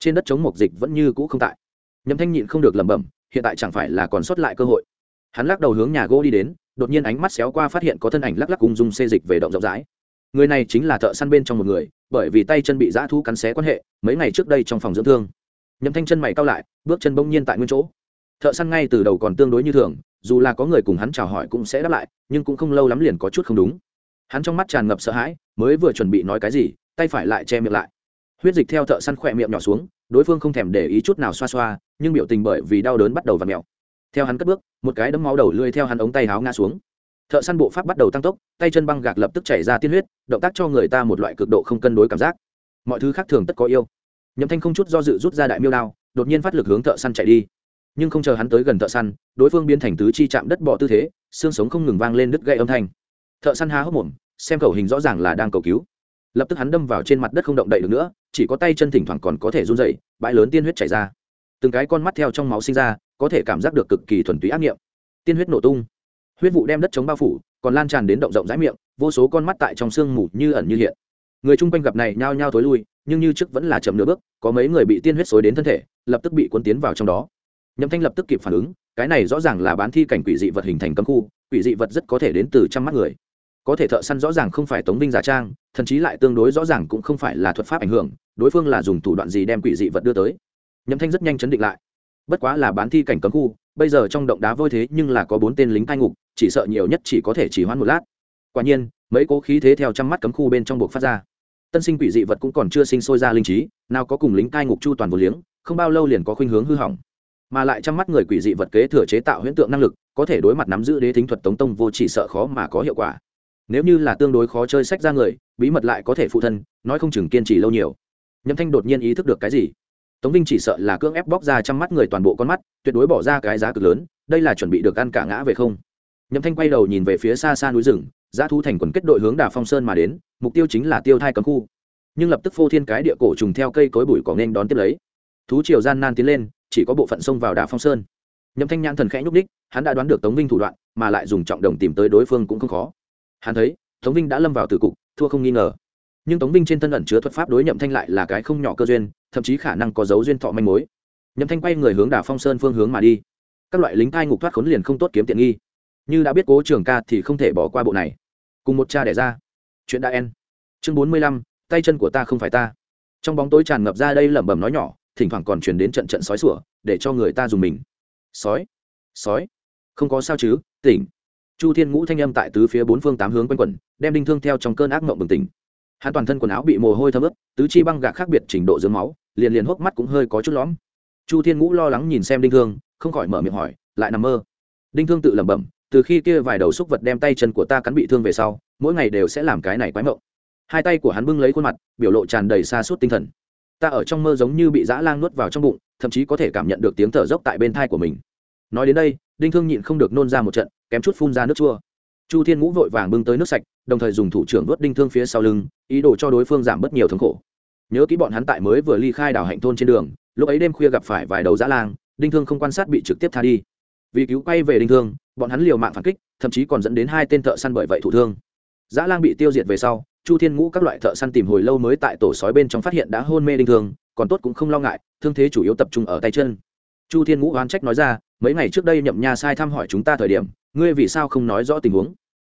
trên đất chống mộc dịch vẫn như cũ không tại. Nhậm Thanh nhịn không được lẩm bẩm, hiện tại chẳng phải là còn sót lại cơ hội. Hắn lắc đầu hướng nhà gỗ đi đến, đột nhiên ánh mắt xéo qua phát hiện có thân ảnh lắc lắc ung dung xê dịch về động rộng rãi. Người này chính là thợ săn bên trong một người, bởi vì tay chân bị dã thú cắn xé quan hệ, mấy ngày trước đây trong phòng dưỡng thương. Nhậm Thanh chân mày cau lại, bước chân bỗng nhiên tại nguyên chỗ. Thợ săn ngay từ đầu còn tương đối như thường, dù là có người cùng hắn chào hỏi cũng sẽ đáp lại, nhưng cũng không lâu lắm liền có chút không đúng. Hắn trong mắt tràn ngập sợ hãi, mới vừa chuẩn bị nói cái gì, tay phải lại che miệng lại. Huyết dịch theo thợ săn khỏe miệng nhỏ xuống, đối phương không thèm để ý chút nào xoa xoa, nhưng biểu tình bởi vì đau đớn bắt đầu vặn mèo. Theo hắn cất bước, một cái đấm máu đầu lưỡi theo hắn ống tay áo ngã xuống. Thợ săn bộ pháp bắt đầu tăng tốc, tay chân băng gạc lập tức chảy ra tiên huyết, động tác cho người ta một loại cực độ không cân đối cảm giác. Mọi thứ khác thường tất có yêu. Nhậm Thanh không chút do dự rút ra đại miêu đao, đột nhiên phát lực hướng thợ săn chạy đi. Nhưng không chờ hắn tới gần thợ săn, đối phương biến thành tứ chi chạm đất bò tư thế, xương sống không ngừng vang lên đứt gãy âm thanh. Thợ săn há hốc mồm, xem khẩu hình rõ ràng là đang cầu cứu. Lập tức hắn đâm vào trên mặt đất không động đậy được nữa, chỉ có tay chân thỉnh thoảng còn có thể run rẩy, bãi lớn tiên huyết chảy ra. Từng cái con mắt theo trong máu sinh ra, có thể cảm giác được cực kỳ thuần túy ác nghiệm. Tiên huyết nổ tung, huyết vụ đem đất chống bao phủ, còn lan tràn đến động rộng rãi miệng, vô số con mắt tại trong sương mù như ẩn như hiện. Người chung quanh gặp này nhao nhao thối lui, nhưng như trước vẫn là chậm nửa bước, có mấy người bị tiên huyết xối đến thân thể, lập tức bị cuốn tiến vào trong đó. Nhậm Thanh lập tức kịp phản ứng, cái này rõ ràng là bán thi cảnh quỷ dị vật hình thành cấm khu, quỷ dị vật rất có thể đến từ trăm mắt người. Có thể thợ săn rõ ràng không phải Tống Vinh giả trang, thậm chí lại tương đối rõ ràng cũng không phải là thuật pháp ảnh hưởng, đối phương là dùng thủ đoạn gì đem quỷ dị vật đưa tới. Nhậm Thanh rất nhanh chấn định lại. Bất quá là bán thi cảnh cấm khu, bây giờ trong động đá vôi thế nhưng là có 4 tên lính cai ngục, chỉ sợ nhiều nhất chỉ có thể chỉ hoãn một lát. Quả nhiên, mấy cố khí thế theo trăm mắt cấm khu bên trong buộc phát ra. Tân sinh quỷ dị vật cũng còn chưa sinh sôi ra linh trí, nào có cùng lính cai ngục chu toàn vô liếng, không bao lâu liền có khuynh hướng hư hỏng. Mà lại trăm mắt người quỷ dị vật kế thừa chế tạo huyễn tượng năng lực, có thể đối mặt nắm giữ đế thính thuật Tống Tông vô chỉ sợ khó mà có hiệu quả. Nếu như là tương đối khó chơi sách ra người, bí mật lại có thể phụ thân, nói không chừng kiên trì lâu nhiều. Nhậm Thanh đột nhiên ý thức được cái gì. Tống Vinh chỉ sợ là cưỡng ép bóc ra trăm mắt người toàn bộ con mắt, tuyệt đối bỏ ra cái giá cực lớn, đây là chuẩn bị được ăn cả ngã về không. Nhậm Thanh quay đầu nhìn về phía xa xa núi rừng, dã thú thành quần kết đội hướng Đà Phong Sơn mà đến, mục tiêu chính là Tiêu Thai cấm khu. Nhưng lập tức phô thiên cái địa cổ trùng theo cây cối bụi cỏ nên đón tiếp lấy. Thú triều gian nan tiến lên, chỉ có bộ phận xông vào Đà Phong Sơn. Nhậm Thanh nhãn thần khẽ nhúc đích, hắn đã đoán được Tống Vinh thủ đoạn, mà lại dùng trọng đồng tìm tới đối phương cũng không khó. Hắn thấy, Tống Vinh đã lâm vào tử cục, thua không nghi ngờ. Nhưng Tống Vinh trên thân ẩn chứa thuật pháp đối Nhậm Thanh lại là cái không nhỏ cơ duyên, thậm chí khả năng có dấu duyên thọ manh mối. Nhậm Thanh quay người hướng Đà Phong Sơn phương hướng mà đi. Các loại lính cai ngục thoát khốn liền không tốt kiếm tiện nghi. Như đã biết Cố Trường Ca thì không thể bỏ qua bộ này. Cùng một cha đẻ ra. Chuyện đã en. Chương 45, tay chân của ta không phải ta. Trong bóng tối tràn ngập ra đây lẩm bẩm nói nhỏ, thỉnh thoảng còn truyền đến trận trận sói sủa, để cho người ta dùng mình. Sói, sói, không có sao chứ, tỉnh. Chu Thiên Ngũ thanh âm tại tứ phía bốn phương tám hướng quanh quẩn, đem Đinh Thương theo trong cơn ác mộng bừng tỉnh. Hắn toàn thân quần áo bị mồ hôi thấm ướt, tứ chi băng gạc khác biệt trình độ dướng máu, liền liền hốc mắt cũng hơi có chút lõm. Chu Thiên Ngũ lo lắng nhìn xem Đinh Thương, không khỏi mở miệng hỏi, lại nằm mơ. Đinh Thương tự lẩm bẩm, từ khi kia vài đầu xúc vật đem tay chân của ta cắn bị thương về sau, mỗi ngày đều sẽ làm cái này quái mộng. Hai tay của hắn bưng lấy khuôn mặt, biểu lộ tràn đầy sa sút tinh thần. Ta ở trong mơ giống như bị dã lang nuốt vào trong bụng, thậm chí có thể cảm nhận được tiếng thở dốc tại bên thai của mình. Nói đến đây, Đinh Thương nhịn không được nôn ra một trận, kém chút phun ra nước chua. Chu Thiên Ngũ vội vàng bưng tới nước sạch, đồng thời dùng thủ trưởng đuốt Đinh Thương phía sau lưng, ý đồ cho đối phương giảm bớt nhiều thống khổ. Nhớ kỹ bọn hắn tại mới vừa ly khai đảo Hạnh thôn trên đường, lúc ấy đêm khuya gặp phải vài đầu dã lang, Đinh Thương không quan sát bị trực tiếp tha đi. Vì cứu quay về Đinh Thương, bọn hắn liều mạng phản kích, thậm chí còn dẫn đến 2 tên thợ săn bởi vậy thụ thương. Dã lang bị tiêu diệt về sau, Chu Thiên Ngũ các loại thợ săn tìm hồi lâu mới tại tổ sói bên trong phát hiện đã hôn mê Đinh Thương, còn tốt cũng không lo ngại, thương thế chủ yếu tập trung ở tay chân. Chu Thiên Ngũ oán trách nói ra, mấy ngày trước đây Nhậm Nha sai thăm hỏi chúng ta thời điểm, ngươi vì sao không nói rõ tình huống?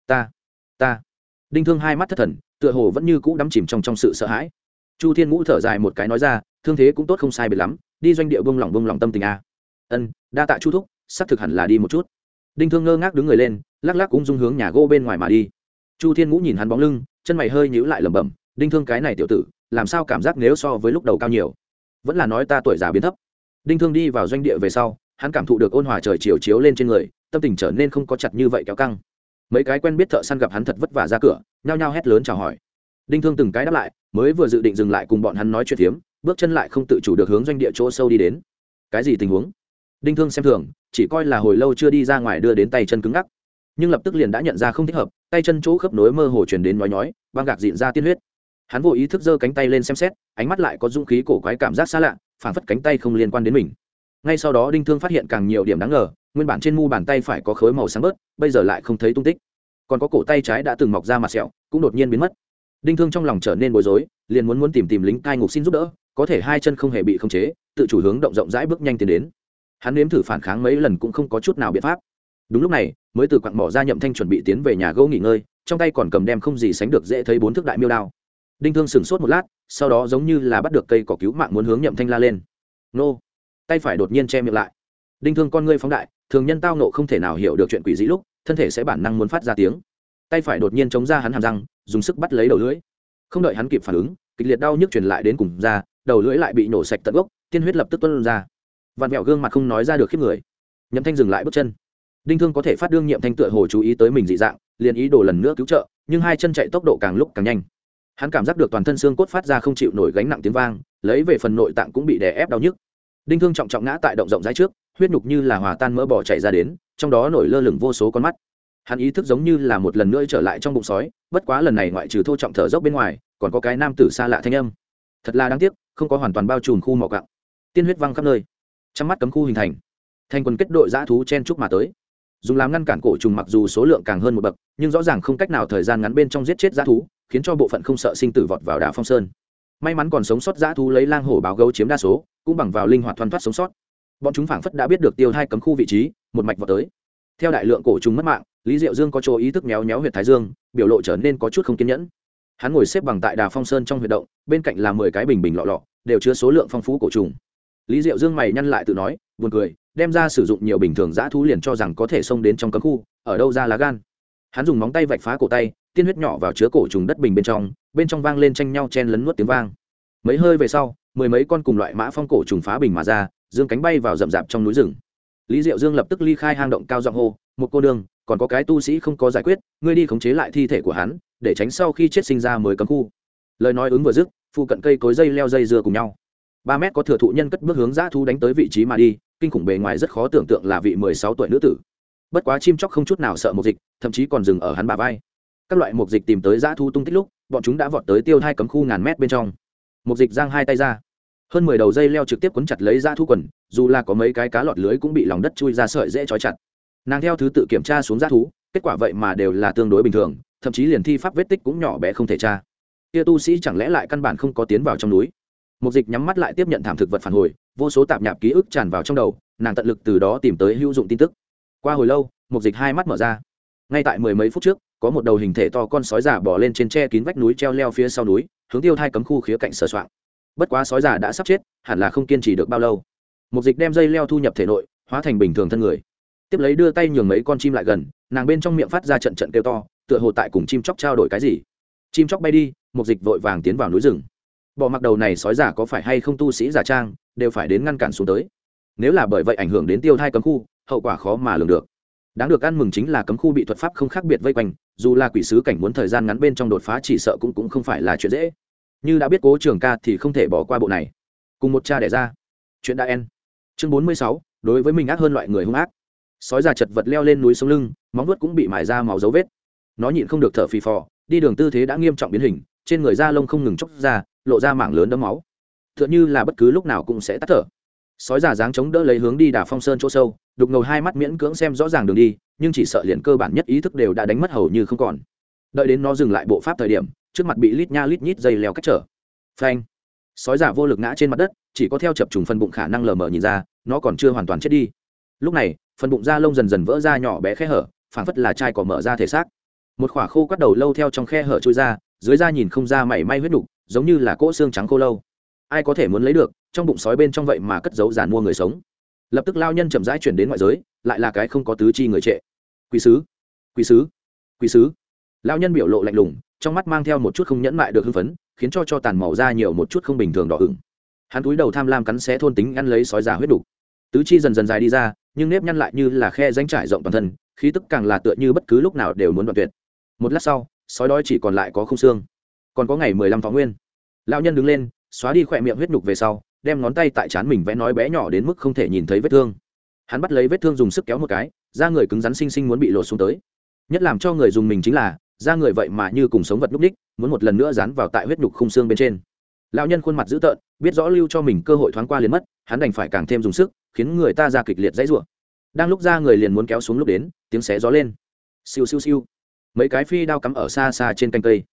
Ta. Đinh Thương hai mắt thất thần, tựa hồ vẫn như cũ đắm chìm trong sự sợ hãi. Chu Thiên Ngũ thở dài một cái nói ra, thương thế cũng tốt không sai biệt lắm, đi doanh địa buông lỏng tâm tình a. Ân, đa tạ Chu thúc, sắp thực hẳn là đi một chút. Đinh Thương ngơ ngác đứng người lên, lắc lắc ung dung hướng nhà gỗ bên ngoài mà đi. Chu Thiên Ngũ nhìn hắn bóng lưng, chân mày hơi nhíu lại lẩm bẩm, Đinh Thương cái này tiểu tử, làm sao cảm giác nếu so với lúc đầu cao nhiều? Vẫn là nói ta tuổi già biến thấp. Đinh Thương đi vào doanh địa về sau, hắn cảm thụ được ôn hòa trời chiều chiếu lên trên người, tâm tình trở nên không có chặt như vậy kéo căng. Mấy cái quen biết thợ săn gặp hắn thật vất vả ra cửa, nhao nhao hét lớn chào hỏi. Đinh Thương từng cái đáp lại, mới vừa dự định dừng lại cùng bọn hắn nói chuyện phiếm, bước chân lại không tự chủ được hướng doanh địa chỗ sâu đi đến. Cái gì tình huống? Đinh Thương xem thường, chỉ coi là hồi lâu chưa đi ra ngoài đưa đến tay chân cứng ngắc, nhưng lập tức liền đã nhận ra không thích hợp, tay chân chỗ khớp nối mơ hồ truyền đến nhói nhói, băng gạc dịn ra tiên huyết. Hắn vô ý thức giơ cánh tay lên xem xét, ánh mắt lại có dũng khí cổ quái cảm giác xa lạ, phản phất cánh tay không liên quan đến mình. Ngay sau đó Đinh Thương phát hiện càng nhiều điểm đáng ngờ, nguyên bản trên mu bàn tay phải có khối màu sáng bớt, bây giờ lại không thấy tung tích. Còn có cổ tay trái đã từng mọc ra mặt sẹo, cũng đột nhiên biến mất. Đinh Thương trong lòng trở nên bối rối, liền muốn tìm lính cai ngục xin giúp đỡ, có thể hai chân không hề bị khống chế, tự chủ hướng động rộng rãi bước nhanh tiến đến. Hắn nếm thử phản kháng mấy lần cũng không có chút nào biện pháp. Đúng lúc này, mới từ quặng mỏ ra Nhậm Thanh chuẩn bị tiến về nhà gỗ nghỉ ngơi, trong tay còn cầm đem không gì sánh được dễ thấy 4 thước đại miêu đao. Đinh Thương sững sốt một lát, sau đó giống như là bắt được cây cỏ cứu mạng muốn hướng Nhậm Thanh la lên. Nô! Tay phải đột nhiên che miệng lại. Đinh Thương con ngươi phóng đại, thường nhân tao nộ không thể nào hiểu được chuyện quỷ dị lúc, thân thể sẽ bản năng muốn phát ra tiếng. Tay phải đột nhiên chống ra hắn hàm răng, dùng sức bắt lấy đầu lưỡi. Không đợi hắn kịp phản ứng, kịch liệt đau nhức truyền lại đến cùng da, đầu lưỡi lại bị nổ sạch tận gốc, tiên huyết lập tức tuôn ra. Vặn vẹo gương mặt không nói ra được khiếp người. Nhậm Thanh dừng lại bước chân. Đinh Thương có thể phát đương Nhậm Thanh tựa hồ chú ý tới mình dị dạng, liền ý đồ lần nữa cứu trợ, nhưng hai chân chạy tốc độ càng lúc càng nhanh. Hắn cảm giác được toàn thân xương cốt phát ra không chịu nổi gánh nặng tiếng vang, lấy về phần nội tạng cũng bị đè ép đau nhức. Đinh Thương trọng trọng ngã tại động rộng rãi trước, huyết nhục như là hòa tan mỡ bò chảy ra đến, trong đó nổi lơ lửng vô số con mắt. Hắn ý thức giống như là một lần nữa trở lại trong bụng sói, bất quá lần này ngoại trừ thô trọng thở dốc bên ngoài, còn có cái nam tử xa lạ thanh âm. Thật là đáng tiếc, không có hoàn toàn bao trùm khu mỏ cặng. Tiên huyết văng khắp nơi. Trong mắt cấm khu hình thành. Thành quân kết đội dã thú chen chúc mà tới. Dùng làm ngăn cản cổ trùng mặc dù số lượng càng hơn một bậc, nhưng rõ ràng không cách nào thời gian ngắn bên trong giết chết dã thú, khiến cho bộ phận không sợ sinh tử vọt vào Đà Phong Sơn. May mắn còn sống sót dã thú lấy lang hổ báo gấu chiếm đa số, cũng bằng vào linh hoạt thoăn thoắt sống sót. Bọn chúng phảng phất đã biết được tiêu hai cấm khu vị trí, một mạch vọt tới. Theo đại lượng cổ trùng mất mạng, Lý Diệu Dương có chỗ ý thức méo méo huyệt thái dương, biểu lộ trở nên có chút không kiên nhẫn. Hắn ngồi xếp bằng tại Đà Phong Sơn trong huyệt động, bên cạnh là 10 cái bình bình lọ lọ, đều chứa số lượng phong phú cổ trùng. Lý Diệu Dương mày nhăn lại tự nói, buồn cười, đem ra sử dụng nhiều bình thường dã thú liền cho rằng có thể xông đến trong cấm khu, ở đâu ra lá gan. Hắn dùng móng tay vạch phá cổ tay, tiên huyết nhỏ vào chứa cổ trùng đất bình bên trong vang lên tranh nhau chen lấn nuốt tiếng vang. Mấy hơi về sau, 10 mấy con cùng loại mã phong cổ trùng phá bình mà ra, dương cánh bay vào rậm rạp trong núi rừng. Lý Diệu Dương lập tức ly khai hang động cao giọng hô, một cô đường, còn có cái tu sĩ không có giải quyết, ngươi đi khống chế lại thi thể của hắn, để tránh sau khi chết sinh ra mới cấm khu. Lời nói ứng vừa dứt, phụ cận cây cối dây leo dây dưa cùng nhau. 3 mét có thừa thụ nhân cất bước hướng dã thú đánh tới vị trí mà đi, kinh khủng bề ngoài rất khó tưởng tượng là vị 16 tuổi nữ tử. Bất quá chim chóc không chút nào sợ mục dịch, thậm chí còn dừng ở hắn bả vai. Các loại mục dịch tìm tới dã thú tung tích lúc, bọn chúng đã vọt tới tiêu thai cấm khu ngàn mét bên trong. Mục dịch giang hai tay ra, hơn 10 đầu dây leo trực tiếp quấn chặt lấy dã thú quần, dù là có mấy cái cá lọt lưới cũng bị lòng đất chui ra sợi dễ trói chặt. Nàng theo thứ tự kiểm tra xuống dã thú, kết quả vậy mà đều là tương đối bình thường, thậm chí liền thi pháp vết tích cũng nhỏ bé không thể tra. Kia tu sĩ chẳng lẽ lại căn bản không có tiến vào trong núi? Mục dịch nhắm mắt lại tiếp nhận thảm thực vật phản hồi, vô số tạp nhạp ký ức tràn vào trong đầu, nàng tận lực từ đó tìm tới hữu dụng tin tức. Qua hồi lâu, mục dịch hai mắt mở ra. Ngay tại 10 mấy phút trước, có một đầu hình thể to con sói già bò lên trên tre kín vách núi treo leo phía sau núi, hướng tiêu thai cấm khu khía cạnh sờ soạng. Bất quá sói già đã sắp chết, hẳn là không kiên trì được bao lâu. Mục dịch đem dây leo thu nhập thể nội, hóa thành bình thường thân người. Tiếp lấy đưa tay nhường mấy con chim lại gần, nàng bên trong miệng phát ra trận trận kêu to, tựa hồ tại cùng chim chóc trao đổi cái gì. Chim chóc bay đi, mục dịch vội vàng tiến vào núi rừng. Bỏ mặc đầu này sói giả có phải hay không tu sĩ giả trang, đều phải đến ngăn cản xuống tới. Nếu là bởi vậy ảnh hưởng đến tiêu thai cấm khu, hậu quả khó mà lường được. Đáng được ăn mừng chính là cấm khu bị thuật pháp không khác biệt vây quanh, dù là quỷ sứ cảnh muốn thời gian ngắn bên trong đột phá chỉ sợ cũng không phải là chuyện dễ. Như đã biết Cố Trường Ca thì không thể bỏ qua bộ này. Cùng một cha đẻ ra. Chuyện đã en. Chương 46, đối với mình ác hơn loại người hung ác. Sói già chật vật leo lên núi sống lưng, móng vuốt cũng bị mài ra máu dấu vết. Nó nhịn không được thở phì phò, đi đường tư thế đã nghiêm trọng biến hình, trên người da lông không ngừng chóc ra, lộ ra mảng lớn đẫm máu. Tựa như là bất cứ lúc nào cũng sẽ tắt thở. Sói già dáng chống đỡ lấy hướng đi Đà Phong Sơn chỗ sâu, đục ngầu hai mắt miễn cưỡng xem rõ ràng đường đi, nhưng chỉ sợ liền cơ bản nhất ý thức đều đã đánh mất hầu như không còn. Đợi đến nó dừng lại bộ pháp thời điểm, trước mặt bị lít nha lít nhít dây leo cách trở. Phanh! Sói già vô lực ngã trên mặt đất, chỉ có theo chập trùng phân bụng khả năng lờ mờ nhìn ra, nó còn chưa hoàn toàn chết đi. Lúc này, phần bụng da lông dần dần vỡ ra nhỏ bé khe hở, phảng phất là chai cỏ mở ra thể xác. Một khỏa khô quắt đầu lâu theo trong khe hở trôi ra, dưới da nhìn không ra mảy may huyết nục, giống như là cỗ xương trắng khô lâu. Ai có thể muốn lấy được, trong bụng sói bên trong vậy mà cất giấu giàn mua người sống. Lập tức lao nhân chậm rãi chuyển đến ngoại giới, lại là cái không có tứ chi người trệ. Quỷ sứ, quỷ sứ, quỷ sứ. Lao nhân biểu lộ lạnh lùng, trong mắt mang theo một chút không nhẫn mại được hưng phấn, khiến cho tàn màu da nhiều một chút không bình thường đỏ ửng. Hắn cúi đầu tham lam cắn xé thôn tính ăn lấy sói già huyết đục. Tứ chi dần dần dài đi ra, nhưng nếp nhăn lại như là khe rãnh trải rộng toàn thân, khí tức càng là tựa như bất cứ lúc nào đều muốn đoạn tuyệt. Một lát sau, sói đói chỉ còn lại có không xương, còn có ngày 15 tháng nguyên. Lão nhân đứng lên, xóa đi khỏe miệng huyết nhục về sau, đem ngón tay tại trán mình vẽ nói bé nhỏ đến mức không thể nhìn thấy vết thương. Hắn bắt lấy vết thương dùng sức kéo một cái, da người cứng rắn xinh xinh muốn bị lột xuống tới. Nhất làm cho người dùng mình chính là, da người vậy mà như cùng sống vật lúc đích, muốn một lần nữa dán vào tại huyết nhục khung xương bên trên. Lão nhân khuôn mặt dữ tợn, biết rõ lưu cho mình cơ hội thoáng qua liền mất, hắn đành phải càng thêm dùng sức, khiến người ta ra kịch liệt dãy rủa. Đang lúc da người liền muốn kéo xuống lúc đến, tiếng xé gió lên. Siêu siêu siêu. Mấy cái phi đao cắm ở xa xa trên cành cây.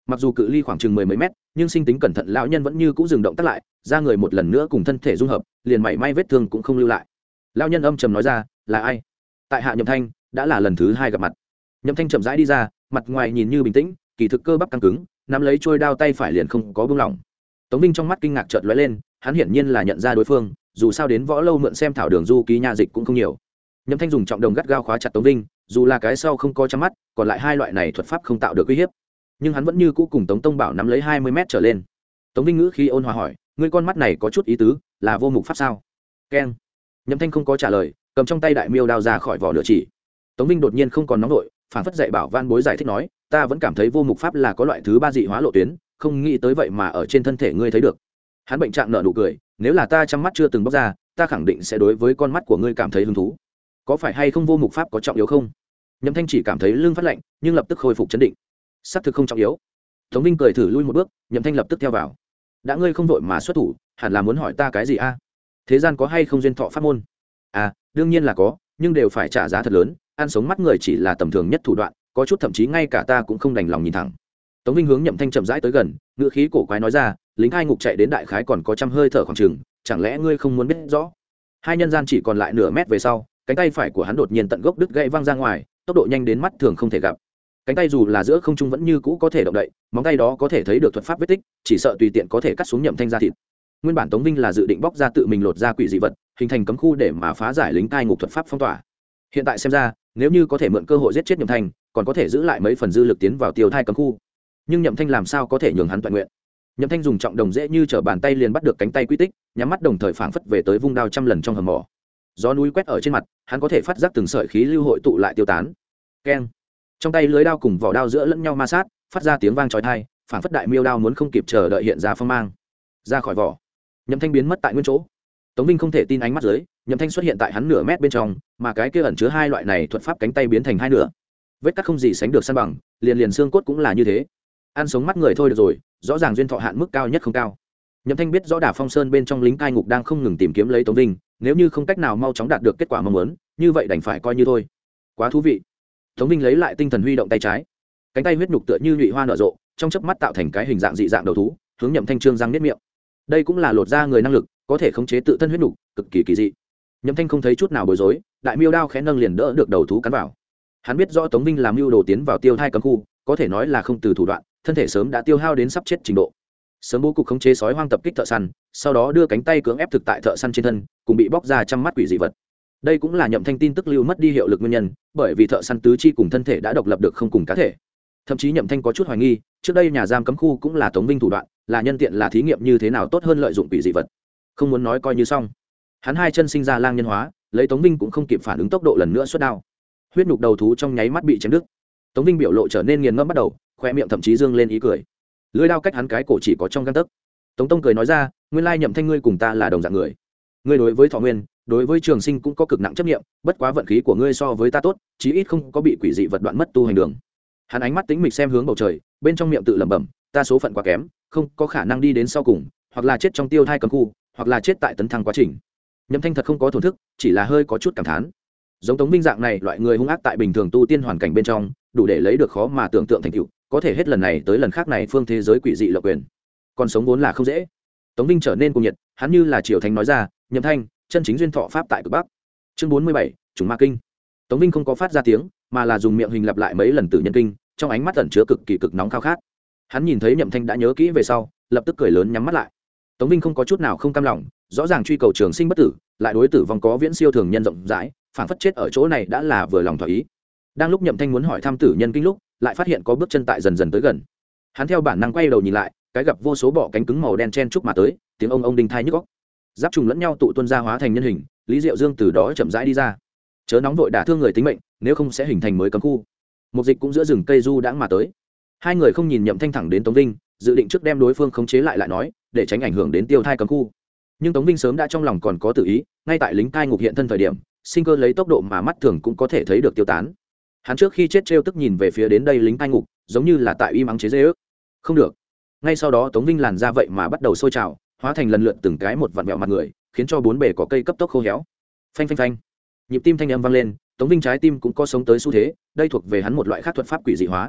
mặc dù cự ly khoảng chừng 10 mấy mét, nhưng sinh tính cẩn thận lão nhân vẫn như cũ dừng động tắt lại, ra người một lần nữa cùng thân thể dung hợp, liền mảy may vết thương cũng không lưu lại. Lão nhân âm trầm nói ra, là ai? Tại hạ Nhậm Thanh, đã là lần thứ 2 gặp mặt. Nhậm Thanh chậm rãi đi ra, mặt ngoài nhìn như bình tĩnh, kỳ thực cơ bắp căng cứng, nắm lấy trôi đao tay phải liền không có buông lỏng. Tống Vinh trong mắt kinh ngạc chợt lóe lên, hắn hiển nhiên là nhận ra đối phương, dù sao đến võ lâu mượn xem thảo đường du ký nha dịch cũng không nhiều. Nhậm Thanh dùng trọng đồng gắt gao khóa chặt Tống Vinh, dù là cái sau không có chăm mắt, còn lại hai loại này thuật pháp không tạo được uy hiếp, nhưng hắn vẫn như cũ cùng Tống Tông Bảo nắm lấy 20 mét trở lên. Tống Vinh ngữ khí ôn hòa hỏi, ngươi con mắt này có chút ý tứ, là vô mục pháp sao? Keng. Nhậm Thanh không có trả lời, cầm trong tay đại miêu đao ra khỏi vỏ lửa chỉ. Tống Vinh đột nhiên không còn nóng nổi, phản phất dạy bảo van bối giải thích nói, ta vẫn cảm thấy vô mục pháp là có loại thứ 3 dị hóa lộ tuyến, không nghĩ tới vậy mà ở trên thân thể ngươi thấy được. Hắn bệnh trạng nở nụ cười, nếu là ta chăm mắt chưa từng bóc ra, ta khẳng định sẽ đối với con mắt của ngươi cảm thấy hứng thú. Có phải hay không vô mục pháp có trọng yếu không? Nhậm Thanh chỉ cảm thấy lưng phát lạnh, nhưng lập tức khôi phục chấn định. Xác thực không trọng yếu. Tống Vinh cười thử lui một bước, Nhậm Thanh lập tức theo vào. Đã ngươi không vội mà xuất thủ, hẳn là muốn hỏi ta cái gì a? Thế gian có hay không duyên thọ pháp môn? À, đương nhiên là có, nhưng đều phải trả giá thật lớn, ăn sống mắt người chỉ là tầm thường nhất thủ đoạn, có chút thậm chí ngay cả ta cũng không đành lòng nhìn thẳng. Tống Vinh hướng Nhậm Thanh chậm rãi tới gần, ngữ khí cổ quái nói ra, lính hai ngục chạy đến đại khái còn có trăm hơi thở khoảng chừng, chẳng lẽ ngươi không muốn biết rõ? Hai nhân gian chỉ còn lại nửa mét về sau, cánh tay phải của hắn đột nhiên tận gốc đứt gãy văng ra ngoài, tốc độ nhanh đến mắt thường không thể gặp. Cánh tay dù là giữa không trung vẫn như cũ có thể động đậy, móng tay đó có thể thấy được thuật pháp vết tích, chỉ sợ tùy tiện có thể cắt xuống Nhậm Thanh da thịt. Nguyên bản Tống Vinh là dự định bóc ra tự mình lột ra quỷ dị vật, hình thành cấm khu để mà phá giải lính cai ngục thuật pháp phong tỏa. Hiện tại xem ra, nếu như có thể mượn cơ hội giết chết Nhậm Thanh, còn có thể giữ lại mấy phần dư lực tiến vào tiêu thai cấm khu. Nhưng Nhậm Thanh làm sao có thể nhường hắn toàn nguyện? Nhậm Thanh dùng trọng đồng dễ như trở bàn tay liền bắt được cánh tay quy tích, nhắm mắt đồng thời phảng phất về tới vung đao trăm lần trong hầm mỏ. Gió núi quét ở trên mặt, hắn có thể phát giác từng sợi khí lưu hội tụ lại tiêu tán. Keng. Trong tay lưới đao cùng vỏ đao giữa lẫn nhau ma sát, phát ra tiếng vang chói tai, phảng phất đại miêu đao muốn không kịp chờ đợi hiện ra phong mang. Ra khỏi vỏ. Nhậm Thanh biến mất tại nguyên chỗ. Tống Vinh không thể tin ánh mắt dưới, Nhậm Thanh xuất hiện tại hắn nửa mét bên trong, mà cái kia ẩn chứa hai loại này thuật pháp cánh tay biến thành hai nửa. Vết cắt không gì sánh được san bằng, liền xương cốt cũng là như thế. Ăn sống mắt người thôi được rồi, rõ ràng duyên thọ hạn mức cao nhất không cao. Nhậm Thanh biết rõ Đả Phong Sơn bên trong lính cai ngục đang không ngừng tìm kiếm lấy Tống Vinh, nếu như không cách nào mau chóng đạt được kết quả mong muốn, như vậy đành phải coi như thôi. Quá thú vị. Tống Vinh lấy lại tinh thần huy động tay trái, cánh tay huyết nhục tựa như nhụy hoa nở rộ, trong chớp mắt tạo thành cái hình dạng dị dạng đầu thú, hướng Nhậm Thanh trương răng niết miệng. Đây cũng là lột ra người năng lực, có thể khống chế tự thân huyết nhục, cực kỳ kỳ dị. Nhậm Thanh không thấy chút nào bối rối, đại miêu đao khẽ nâng liền đỡ được đầu thú cắn vào. Hắn biết rõ Tống Vinh làm mưu đồ tiến vào tiêu thai cấm khu, có thể nói là không từ thủ đoạn, thân thể sớm đã tiêu hao đến sắp chết trình độ. Sớm bố cục khống chế sói hoang tập kích thợ săn, sau đó đưa cánh tay cưỡng ép thực tại thợ săn trên thân, cùng bị bóc ra trăm mắt quỷ dị vật. Đây cũng là Nhậm Thanh tin tức lưu mất đi hiệu lực nguyên nhân, bởi vì thợ săn tứ chi cùng thân thể đã độc lập được không cùng cá thể. Thậm chí Nhậm Thanh có chút hoài nghi, trước đây nhà giam cấm khu cũng là Tống Vinh thủ đoạn, là nhân tiện là thí nghiệm như thế nào tốt hơn lợi dụng quỷ dị vật. Không muốn nói coi như xong. Hắn hai chân sinh ra lang nhân hóa, lấy Tống Vinh cũng không kịp phản ứng tốc độ lần nữa xuất đao. Huyết nhục đầu thú trong nháy mắt bị chém đứt. Tống Vinh biểu lộ trở nên nghiền ngẫm bắt đầu, khoe miệng thậm chí dương lên ý cười. Lưỡi đao cách hắn cái cổ chỉ có trong gang tấc. Tống Tông cười nói ra, nguyên lai Nhậm Thanh ngươi cùng ta là đồng dạng người. Ngươi đối với Thọ Nguyên, đối với Trường Sinh cũng có cực nặng chấp niệm, bất quá vận khí của ngươi so với ta tốt, chí ít không có bị quỷ dị vật đoạn mất tu hành đường. Hắn ánh mắt tĩnh mịch xem hướng bầu trời, bên trong miệng tự lẩm bẩm, ta số phận quá kém, không có khả năng đi đến sau cùng, hoặc là chết trong tiêu thai cấm khu, hoặc là chết tại tấn thăng quá trình. Nhậm Thanh thật không có thổn thức, chỉ là hơi có chút cảm thán. Giống Tống Vinh dạng này loại người hung ác tại bình thường tu tiên hoàn cảnh bên trong, đủ để lấy được khó mà tưởng tượng thành tựu, có thể hết lần này tới lần khác này phương thế giới quỷ dị lộc quyền. Còn sống vốn là không dễ. Tống Vinh trở nên cuồng nhiệt, hắn như là triều thánh nói ra, Nhậm Thanh, chân chính duyên thọ pháp tại cực bắc. Chương 47, Trùng Ma Kinh. Tống Vinh không có phát ra tiếng, mà là dùng miệng hình lặp lại mấy lần Tử Nhân Kinh, trong ánh mắt ẩn chứa cực kỳ cực nóng khao khát. Hắn nhìn thấy Nhậm Thanh đã nhớ kỹ về sau, lập tức cười lớn nhắm mắt lại. Tống Vinh không có chút nào không cam lòng, rõ ràng truy cầu trường sinh bất tử, lại đối tử vong có viễn siêu thường nhân rộng rãi, phản phất chết ở chỗ này đã là vừa lòng thỏa ý. Đang lúc Nhậm Thanh muốn hỏi thăm Tử Nhân Kinh lúc, lại phát hiện có bước chân tại dần dần tới gần. Hắn theo bản năng quay đầu nhìn lại, cái gặp vô số bọ cánh cứng màu đen chen chúc mà tới, tiếng ông đinh thai nhức óc. Giáp trùng lẫn nhau tụ tuôn ra hóa thành nhân hình, Lý Diệu Dương từ đó chậm rãi đi ra. Chớ nóng vội đả thương người tính mệnh, nếu không sẽ hình thành mới cấm khu. Một dịch cũng giữa rừng cây du đãng mà tới. Hai người không nhìn Nhậm Thanh thẳng đến Tống Vinh, dự định trước đem đối phương khống chế lại nói, để tránh ảnh hưởng đến tiêu thai cấm khu. Nhưng Tống Vinh sớm đã trong lòng còn có tự ý, ngay tại lính cai ngục hiện thân thời điểm, sinh cơ lấy tốc độ mà mắt thường cũng có thể thấy được tiêu tán. Hắn trước khi chết trêu tức nhìn về phía đến đây lính cai ngục, giống như là tại im ắng chế giễu. Không được. Ngay sau đó Tống Vinh làn ra vậy mà bắt đầu sôi trào, hóa thành lần lượt từng cái một vặn vẹo mặt người, khiến cho bốn bề có cây cấp tốc khô héo. Phanh phanh phanh. Nhịp tim thanh âm vang lên, Tống Vinh trái tim cũng có sống tới xu thế, đây thuộc về hắn một loại khác thuật pháp quỷ dị hóa.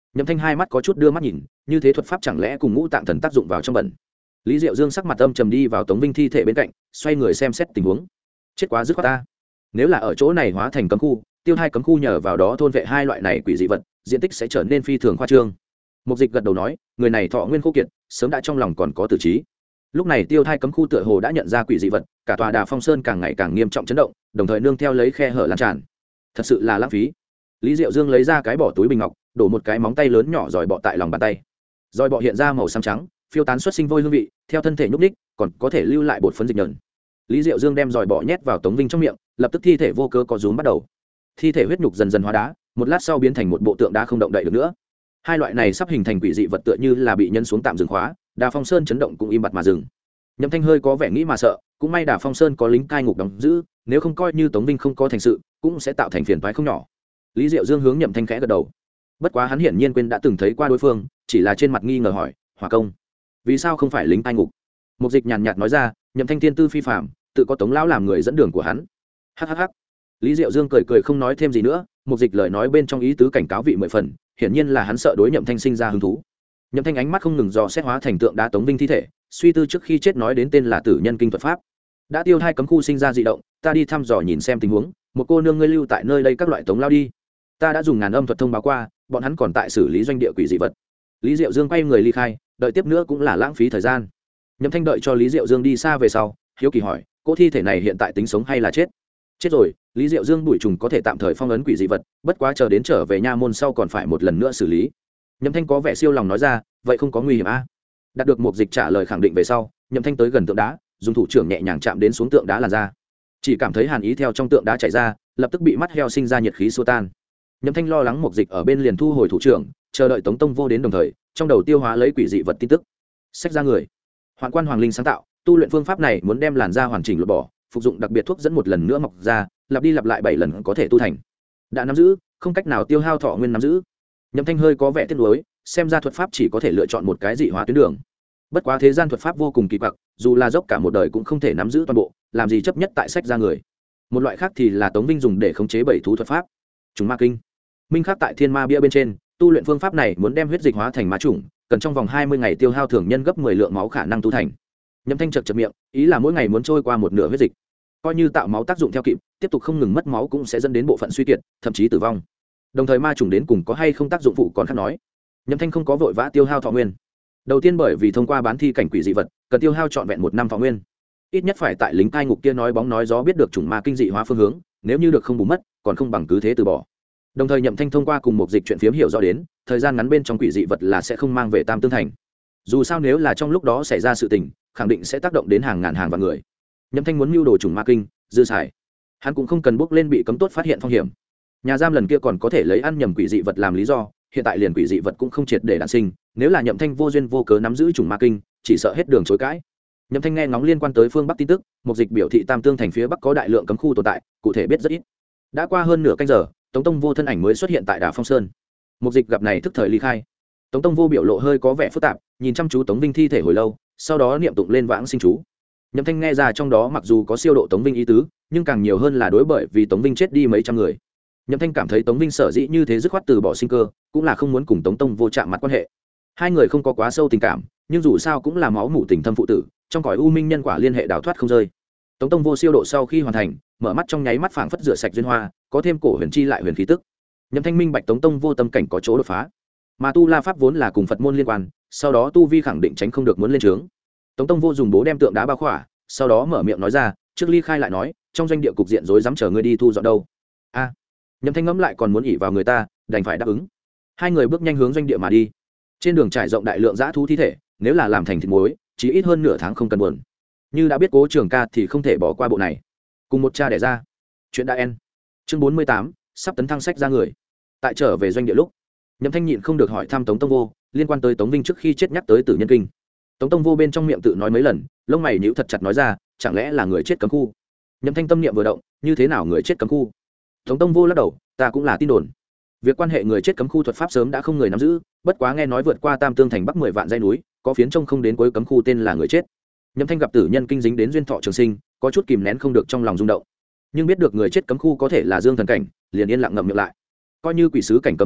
Nhậm Thanh hai mắt có chút đưa mắt nhìn, như thế thuật pháp chẳng lẽ cùng ngũ tạng thần tác dụng vào trong bẩn. Lý Diệu Dương sắc mặt âm trầm đi vào Tống Vinh thi thể bên cạnh, xoay người xem xét tình huống. Chết quá dứt khoát ta. Nếu là ở chỗ này hóa thành cấm khu, tiêu hai cấm khu nhờ vào đó thôn vệ hai loại này quỷ dị vật, diện tích sẽ trở nên phi thường khoa trương. Mục Dịch gật đầu nói, người này thọ nguyên khô kiệt, sớm đã trong lòng còn có tử trí. Lúc này tiêu thai cấm khu tựa hồ đã nhận ra quỷ dị vật, cả tòa Đà Phong Sơn càng ngày càng nghiêm trọng chấn động, đồng thời nương theo lấy khe hở lan tràn. Thật sự là lãng phí. Lý Diệu Dương lấy ra cái bỏ túi bình ngọc, đổ một cái móng tay lớn nhỏ giỏi bọ tại lòng bàn tay. Giỏi bọ hiện ra màu xám trắng, phiêu tán xuất sinh vôi hương vị, theo thân thể nhúc ních, còn có thể lưu lại bột phấn dịch nhờn. Lý Diệu Dương đem giỏi bọ nhét vào Tống Vinh trong miệng, lập tức thi thể vô cơ có rúm bắt đầu. Thi thể huyết nhục dần dần hóa đá, một lát sau biến thành một bộ tượng đá không động đậy được nữa. Hai loại này sắp hình thành quỷ dị vật tựa như là bị nhân xuống tạm dừng khóa, Đà Phong Sơn chấn động cũng im bặt mà dừng. Nhậm Thanh hơi có vẻ nghĩ mà sợ, cũng may Đà Phong Sơn có lính cai ngục đóng giữ, nếu không coi như Tống Vinh không có thành sự, cũng sẽ tạo thành phiền toái không nhỏ. Lý Diệu Dương hướng Nhậm Thanh khẽ gật đầu. Bất quá hắn hiển nhiên quên đã từng thấy qua đối phương, chỉ là trên mặt nghi ngờ hỏi, "Hỏa công, vì sao không phải lính cai ngục?" Mục Dịch nhàn nhạt nói ra, Nhậm Thanh tiên tư phi phàm, tự có Tống lão làm người dẫn đường của hắn. Hắc. Lý Diệu Dương cười cười không nói thêm gì nữa, Mục Dịch lời nói bên trong ý tứ cảnh cáo vị mười phần, hiển nhiên là hắn sợ đối Nhậm Thanh sinh ra hứng thú. Nhậm Thanh ánh mắt không ngừng dò xét hóa thành tượng đá Tống Vinh thi thể, suy tư trước khi chết nói đến tên là Tử Nhân Kinh thuật pháp. Đã tiêu hai cấm khu sinh ra dị động, ta đi thăm dò nhìn xem tình huống, một cô nương ngươi lưu tại nơi đây các loại tống lao đi. Ta đã dùng ngàn âm thuật thông báo qua, bọn hắn còn tại xử lý doanh địa quỷ dị vật. Lý Diệu Dương quay người ly khai, đợi tiếp nữa cũng là lãng phí thời gian. Nhậm Thanh đợi cho Lý Diệu Dương đi xa về sau, hiếu kỳ hỏi, cô thi thể này hiện tại tính sống hay là chết? Chết rồi. Lý Diệu Dương bụi trùng có thể tạm thời phong ấn quỷ dị vật, bất quá chờ đến trở về nha môn sau còn phải một lần nữa xử lý. Nhậm Thanh có vẻ siêu lòng nói ra, vậy không có nguy hiểm a? Đạt được Mục Dịch trả lời khẳng định về sau, Nhậm Thanh tới gần tượng đá, dùng thủ trưởng nhẹ nhàng chạm đến xuống tượng đá làn ra, chỉ cảm thấy hàn ý theo trong tượng đá chảy ra, lập tức bị mắt heo sinh ra nhiệt khí xua tan. Nhậm Thanh lo lắng Mục Dịch ở bên liền thu hồi thủ trưởng, chờ đợi Tống Tông Vô đến đồng thời, trong đầu tiêu hóa lấy quỷ dị vật tin tức. Sách ra người, Hoạn Quan Hoàng Linh sáng tạo, tu luyện phương pháp này muốn đem làn da hoàn chỉnh lột bỏ, phục dụng đặc biệt thuốc dẫn một lần nữa mọc ra, lặp đi lặp lại 7 lần có thể tu thành. Đã nắm giữ, không cách nào tiêu hao thọ nguyên nắm giữ. Nhậm Thanh hơi có vẻ tiếc nuối, xem ra thuật pháp chỉ có thể lựa chọn một cái dị hóa tuyến đường. Bất quá thế gian thuật pháp vô cùng kỳ quặc, dù là dốc cả một đời cũng không thể nắm giữ toàn bộ, làm gì chấp nhất tại sách ra người. Một loại khác thì là Tống Vinh dùng để khống chế bảy thú thuật pháp, trùng ma kinh. Minh khắc tại Thiên Ma bia bên trên, tu luyện phương pháp này muốn đem huyết dịch hóa thành ma trùng, cần trong vòng 20 ngày tiêu hao thường nhân gấp 10 lượng máu khả năng tu thành. Nhậm Thanh chật miệng, ý là mỗi ngày muốn trôi qua một nửa huyết dịch. Coi như tạo máu tác dụng theo kịp, tiếp tục không ngừng mất máu cũng sẽ dẫn đến bộ phận suy kiệt, thậm chí tử vong. Đồng thời ma trùng đến cùng có hay không tác dụng phụ còn khác nói. Nhậm Thanh không có vội vã tiêu hao thọ nguyên. Đầu tiên bởi vì thông qua bán thi cảnh quỷ dị vật, cần tiêu hao trọn vẹn 1 năm thọ nguyên. Ít nhất phải tại lính cai ngục kia nói bóng nói gió biết được chủng ma kinh dị hóa phương hướng, nếu như được không bù mất, còn không bằng cứ thế từ bỏ. Đồng thời Nhậm Thanh thông qua cùng một dịch chuyện phiếm hiểu rõ đến, thời gian ngắn bên trong quỷ dị vật là sẽ không mang về Tam Tương Thành. Dù sao nếu là trong lúc đó xảy ra sự tình, khẳng định sẽ tác động đến hàng ngàn hàng vạn người. Nhậm Thanh muốn mưu đồ chủng ma kinh, dư xài. Hắn cũng không cần bước lên bị cấm tốt phát hiện phong hiểm. Nhà giam lần kia còn có thể lấy ăn nhầm quỷ dị vật làm lý do, hiện tại liền quỷ dị vật cũng không triệt để đản sinh, nếu là Nhậm Thanh vô duyên vô cớ nắm giữ chủng ma kinh, chỉ sợ hết đường chối cãi. Nhậm Thanh nghe ngóng liên quan tới phương Bắc tin tức, một dịch biểu thị Tam Tương Thành phía Bắc có đại lượng cấm khu tồn tại, cụ thể biết rất ít. Đã qua hơn nửa canh giờ, Tống Tông Vô thân ảnh mới xuất hiện tại Đà Phong Sơn. Một dịch gặp này thức thời ly khai. Tống Tông Vô biểu lộ hơi có vẻ phức tạp, nhìn chăm chú Tống Vinh thi thể hồi lâu, sau đó niệm tụng lên vãng sinh chú. Nhậm Thanh nghe ra trong đó mặc dù có siêu độ Tống Vinh ý tứ, nhưng càng nhiều hơn là đối bởi vì Tống Vinh chết đi mấy trăm người. Nhậm Thanh cảm thấy Tống Vinh sở dĩ như thế dứt khoát từ bỏ sinh cơ, cũng là không muốn cùng Tống Tông Vô chạm mặt quan hệ. Hai người không có quá sâu tình cảm, nhưng dù sao cũng là máu mủ tình thâm phụ tử, trong cõi u minh nhân quả liên hệ đào thoát không rơi. Tống Tông Vô siêu độ sau khi hoàn thành, mở mắt trong nháy mắt phảng phất rửa sạch duyên hoa, có thêm cổ huyền chi lại huyền khí tức. Nhậm Thanh minh bạch Tống Tông Vô tâm cảnh có chỗ đột phá, mà tu la pháp vốn là cùng Phật môn liên quan, sau đó tu vi khẳng định tránh không được muốn lên trướng. Tống Tông Vô dùng bố đem tượng đá bao khỏa, sau đó mở miệng nói ra, trước ly khai lại nói, trong doanh địa cục diện rối rắm chờ ngươi đi thu dọn đâu. A. Nhậm Thanh ngẫm lại còn muốn ỉ vào người ta, đành phải đáp ứng. Hai người bước nhanh hướng doanh địa mà đi. Trên đường trải rộng đại lượng dã thú thi thể, nếu là làm thành thịt muối, chỉ ít hơn nửa tháng không cần buồn. Như đã biết Cố Trường Ca thì không thể bỏ qua bộ này. Cùng một cha đẻ ra. Chuyện đã end. Chương 48, sắp tấn thăng sách ra người. Tại trở về doanh địa lúc, Nhậm Thanh nhịn không được hỏi thăm Tống Tông Vô, liên quan tới Tống Vinh trước khi chết nhắc tới Tử Nhân Kinh. Tống Tông Vô bên trong miệng tự nói mấy lần, lông mày nhíu thật chặt nói ra, chẳng lẽ là người chết cấm khu? Nhậm Thanh tâm niệm vừa động, như thế nào người chết cấm khu? Tống Tông Vô lắc đầu, ta cũng là tin đồn. Việc quan hệ người chết cấm khu thuật pháp sớm đã không người nắm giữ, bất quá nghe nói vượt qua Tam Tương Thành Bắc 10 vạn dãy núi, có phiến trông không đến cuối cấm khu tên là người chết. Nhậm Thanh gặp Tử Nhân Kinh dính đến duyên thọ trường sinh, có chút kìm nén không được trong lòng rung động. Nhưng biết được người chết cấm khu có thể là Dương Thần cảnh, liền yên lặng ngậm miệng lại. Coi như quỷ sứ cảnh cấm khu,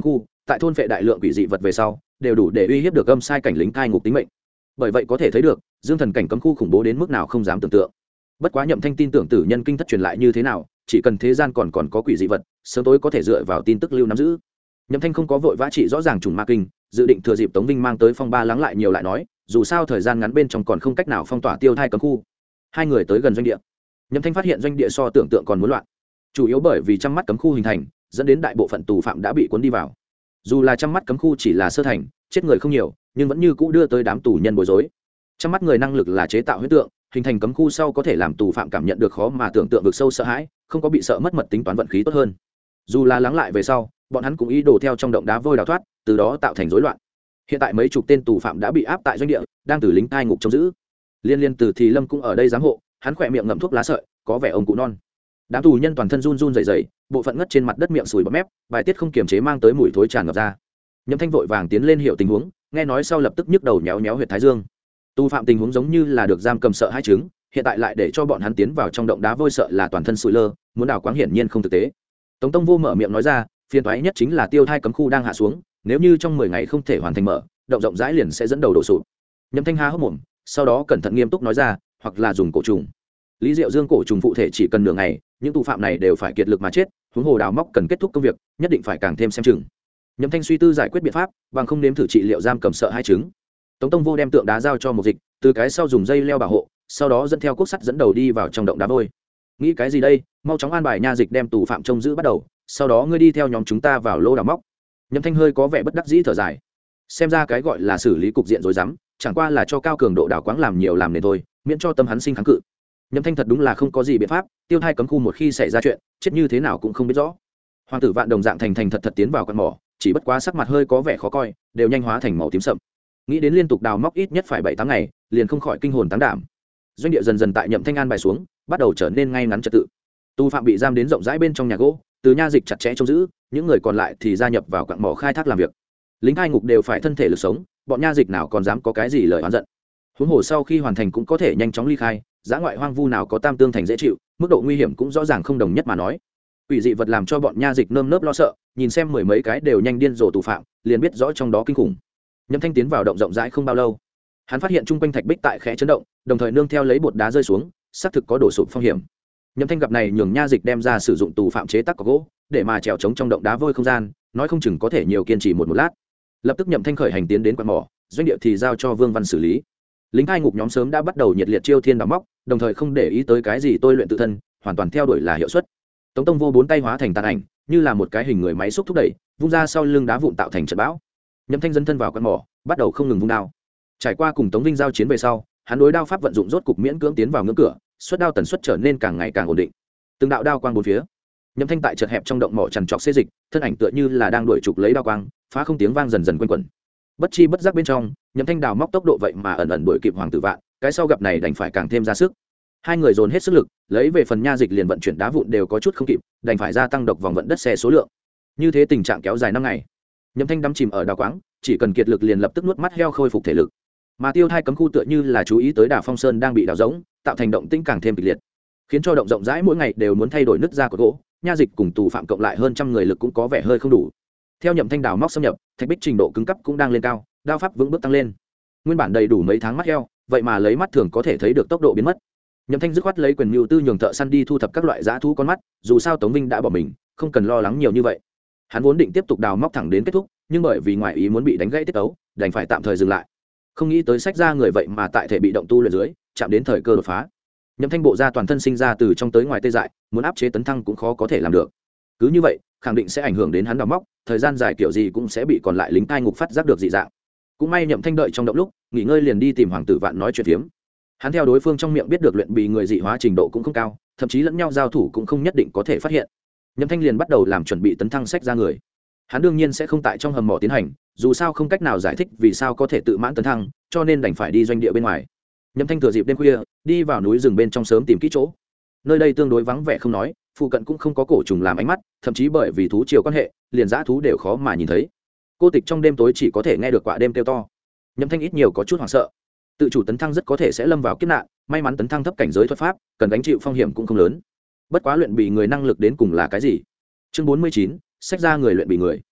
tại thôn vệ đại lượng quỷ dị vật về sau đều đủ để uy hiếp được âm sai cảnh lính cai ngục tính mệnh. Bởi vậy có thể thấy được dương thần cảnh cấm khu khủng bố đến mức nào không dám tưởng tượng. Bất quá Nhậm Thanh tin tưởng tử nhân kinh thất truyền lại như thế nào, chỉ cần thế gian còn có quỷ dị vật, sớm tối có thể dựa vào tin tức lưu nắm giữ. Nhậm Thanh không có vội vã trị rõ ràng trùng ma kinh, dự định thừa dịp Tống Vinh mang tới phong ba lắng lại nhiều lại nói, dù sao thời gian ngắn bên trong còn không cách nào phong tỏa tiêu thai cấm khu. Hai người tới gần doanh địa. Nhậm Thanh phát hiện doanh địa so tưởng tượng còn muốn loạn, chủ yếu bởi vì trăm mắt cấm khu hình thành, dẫn đến đại bộ phận tù phạm đã bị cuốn đi vào. Dù là trăm mắt cấm khu chỉ là sơ thành, chết người không nhiều, nhưng vẫn như cũ đưa tới đám tù nhân bối rối. Trăm mắt người năng lực là chế tạo huyễn tượng, hình thành cấm khu sau có thể làm tù phạm cảm nhận được khó mà tưởng tượng vực sâu sợ hãi, không có bị sợ mất mật tính toán vận khí tốt hơn. Dù là lắng lại về sau, bọn hắn cũng ý đồ theo trong động đá vôi đào thoát, từ đó tạo thành rối loạn. Hiện tại mấy chục tên tù phạm đã bị áp tại doanh địa, đang từ lính cai ngục trông giữ. Liên từ Thì Lâm cũng ở đây giám hộ, hắn khỏe miệng ngậm thuốc lá sợi, có vẻ ông cụ non. Đám tù nhân toàn thân run run rẩy rẩy, bộ phận ngất trên mặt đất miệng sùi bọt mép, vài tiết không kiềm chế mang tới mùi thối tràn ngập ra. Nhậm Thanh vội vàng tiến lên hiểu tình huống, nghe nói sau lập tức nhức đầu nhéo nhéo huyệt thái dương. Tù phạm tình huống giống như là được giam cầm sợ hai chứng, hiện tại lại để cho bọn hắn tiến vào trong động đá vôi sợ là toàn thân sụi lơ, muốn đào quáng hiển nhiên không thực tế. Tống Tông Vô mở miệng nói ra, phiền toái nhất chính là tiêu thai cấm khu đang hạ xuống, nếu như trong 10 ngày không thể hoàn thành mở, động rộng rãi liền sẽ dẫn đầu đổ sụp. Nhậm Thanh há hốc mồm, sau đó cẩn thận nghiêm túc nói ra, hoặc là dùng cổ trùng. Lý Diệu Dương cổ trùng phụ thể chỉ cần nửa ngày, những tù phạm này đều phải kiệt lực mà chết, huống hồ đào móc cần kết thúc công việc, nhất định phải càng thêm xem chừng. Nhậm Thanh suy tư giải quyết biện pháp, bằng không nếm thử trị liệu giam cầm sợ hai chứng. Tống Tông Vô đem tượng đá giao cho một dịch, từ cái sau dùng dây leo bảo hộ, sau đó dẫn theo cuốc sắt dẫn đầu đi vào trong động đá vôi. Nghĩ cái gì đây, mau chóng an bài nha dịch đem tù phạm trông giữ bắt đầu, sau đó ngươi đi theo nhóm chúng ta vào lô đào móc. Nhậm Thanh hơi có vẻ bất đắc dĩ thở dài, xem ra cái gọi là xử lý cục diện rối rắm, chẳng qua là cho cao cường độ đào quáng làm nhiều làm nên thôi, miễn cho tâm hắn sinh kháng cự. Nhậm Thanh thật đúng là không có gì biện pháp, tiêu thai cấm khu một khi xảy ra chuyện, chết như thế nào cũng không biết rõ. Hoàng tử Vạn đồng dạng thành thật tiến vào căn mỏ, chỉ bất quá sắc mặt hơi có vẻ khó coi, đều nhanh hóa thành màu tím sậm. Nghĩ đến liên tục đào móc ít nhất phải 7-8 ngày, liền không khỏi kinh hồn táng đảm. Doanh địa dần dần tại Nhậm Thanh an bài xuống, bắt đầu trở nên ngay ngắn trật tự. Tù phạm bị giam đến rộng rãi bên trong nhà gỗ, từ nha dịch chặt chẽ trông giữ, những người còn lại thì gia nhập vào quặng mỏ khai thác làm việc. Lính cai ngục đều phải thân thể lực sống, bọn nha dịch nào còn dám có cái gì lời oán giận. Huống hồ sau khi hoàn thành cũng có thể nhanh chóng ly khai, dã ngoại hoang vu nào có tam tương thành dễ chịu, mức độ nguy hiểm cũng rõ ràng không đồng nhất mà nói. Quỷ dị vật làm cho bọn nha dịch nơm nớp lo sợ, nhìn xem mười mấy cái đều nhanh điên rồ tù phạm, liền biết rõ trong đó kinh khủng. Nhậm Thanh tiến vào động rộng rãi không bao lâu, hắn phát hiện chung quanh thạch bích tại khẽ chấn động, đồng thời nương theo lấy bột đá rơi xuống, xác thực có đổ sụp phong hiểm. Nhậm Thanh gặp này nhường nha dịch đem ra sử dụng tù phạm chế tác có gỗ, để mà trèo chống trong động đá vôi không gian, nói không chừng có thể nhiều kiên trì một lát. Lập tức Nhậm Thanh khởi hành tiến đến quặng mỏ, doanh địa thì giao cho Vương Văn xử lý. Lính cai ngục nhóm sớm đã bắt đầu nhiệt liệt chiêu thiên đào móc, đồng thời không để ý tới cái gì tôi luyện tự thân, hoàn toàn theo đuổi là hiệu suất. Tống Tông Vô bốn tay hóa thành tàn ảnh, như là một cái hình người máy xúc thúc đẩy, vung ra sau lưng đá vụn tạo thành trận bão. Nhậm Thanh dấn thân vào quặng mỏ, bắt đầu không ngừng vung đao. Trải qua cùng Tống Vinh giao chiến về sau, hắn đối đao pháp vận dụng rốt cục miễn cưỡng tiến vào ngưỡng cửa, xuất đao tần suất trở nên càng ngày càng ổn định. Từng đạo đao quang bốn phía. Nhậm Thanh tại chật hẹp trong động mỏ trằn trọc xê dịch, thân ảnh tựa như là đang đuổi trục lấy đao quang, phá không tiếng vang dần dần quanh quẩn. Bất chi bất giác bên trong, Nhậm Thanh đào móc tốc độ vậy mà ẩn ẩn đuổi kịp Hoàng tử Vạn, cái sau gặp này đành phải càng thêm ra sức. Hai người dồn hết sức lực, lấy về phần nha dịch liền vận chuyển đá vụn đều có chút không kịp, đành phải gia tăng độc vòng vận đất xe số lượng. Như thế tình trạng kéo dài 5 ngày. Nhậm Thanh đắm chìm ở đào quáng, chỉ cần kiệt lực liền lập tức nuốt mắt heo khôi phục thể lực. Mà tiêu thai cấm khu tựa như là chú ý tới Đà Phong Sơn đang bị đào rỗng, tạo thành động tĩnh càng thêm kịch liệt, khiến cho động rộng rãi mỗi ngày đều muốn thay đổi nứt ra của gỗ, nha dịch cùng tù phạm cộng lại hơn trăm người lực cũng có vẻ hơi không đủ. Theo Nhậm Thanh đào móc xâm nhập, thạch bích trình độ cứng cấp cũng đang lên cao, đao pháp vững bước tăng lên. Nguyên bản đầy đủ mấy tháng mắt heo, vậy mà lấy mắt thường có thể thấy được tốc độ biến mất. Nhậm Thanh dứt khoát lấy quyền mưu tư nhường thợ săn đi thu thập các loại dã thú con mắt, dù sao Tống Vinh đã bỏ mình, không cần lo lắng nhiều như vậy. Hắn vốn định tiếp tục đào móc thẳng đến kết thúc, nhưng bởi vì ngoại ý muốn bị đánh gãy tiết tấu, đành phải tạm thời dừng lại. Không nghĩ tới sách ra người vậy mà tại thể bị động tu luyện dưới, chạm đến thời cơ đột phá. Nhậm Thanh bộ ra toàn thân sinh ra từ trong tới ngoài tê dại, muốn áp chế tấn thăng cũng khó có thể làm được. Cứ như vậy, khẳng định sẽ ảnh hưởng đến hắn đào móc, thời gian dài kiểu gì cũng sẽ bị còn lại lính cai ngục phát giác được dị dạng. Cũng may Nhậm Thanh đợi trong động lúc, nghỉ ngơi liền đi tìm Hoàng tử Vạn nói chuyện phiếm. Hắn theo đối phương trong miệng biết được luyện bị người dị hóa trình độ cũng không cao, thậm chí lẫn nhau giao thủ cũng không nhất định có thể phát hiện. Nhậm Thanh liền bắt đầu làm chuẩn bị tấn thăng sách ra người. Hắn đương nhiên sẽ không tại trong hầm mỏ tiến hành, dù sao không cách nào giải thích vì sao có thể tự mãn tấn thăng, cho nên đành phải đi doanh địa bên ngoài. Nhậm Thanh thừa dịp đêm khuya, đi vào núi rừng bên trong sớm tìm kỹ chỗ. Nơi đây tương đối vắng vẻ không nói, phụ cận cũng không có cổ trùng làm ánh mắt, thậm chí bởi vì thú chiều quan hệ, liền dã thú đều khó mà nhìn thấy. Cô tịch trong đêm tối chỉ có thể nghe được quạ đêm kêu to. Nhậm Thanh ít nhiều có chút hoảng sợ. Tự chủ tấn thăng rất có thể sẽ lâm vào kiếp nạn, may mắn tấn thăng thấp cảnh giới thuật pháp, cần gánh chịu phong hiểm cũng không lớn. Bất quá luyện bị người năng lực đến cùng là cái gì? Chương 49, sách ra người luyện bị người.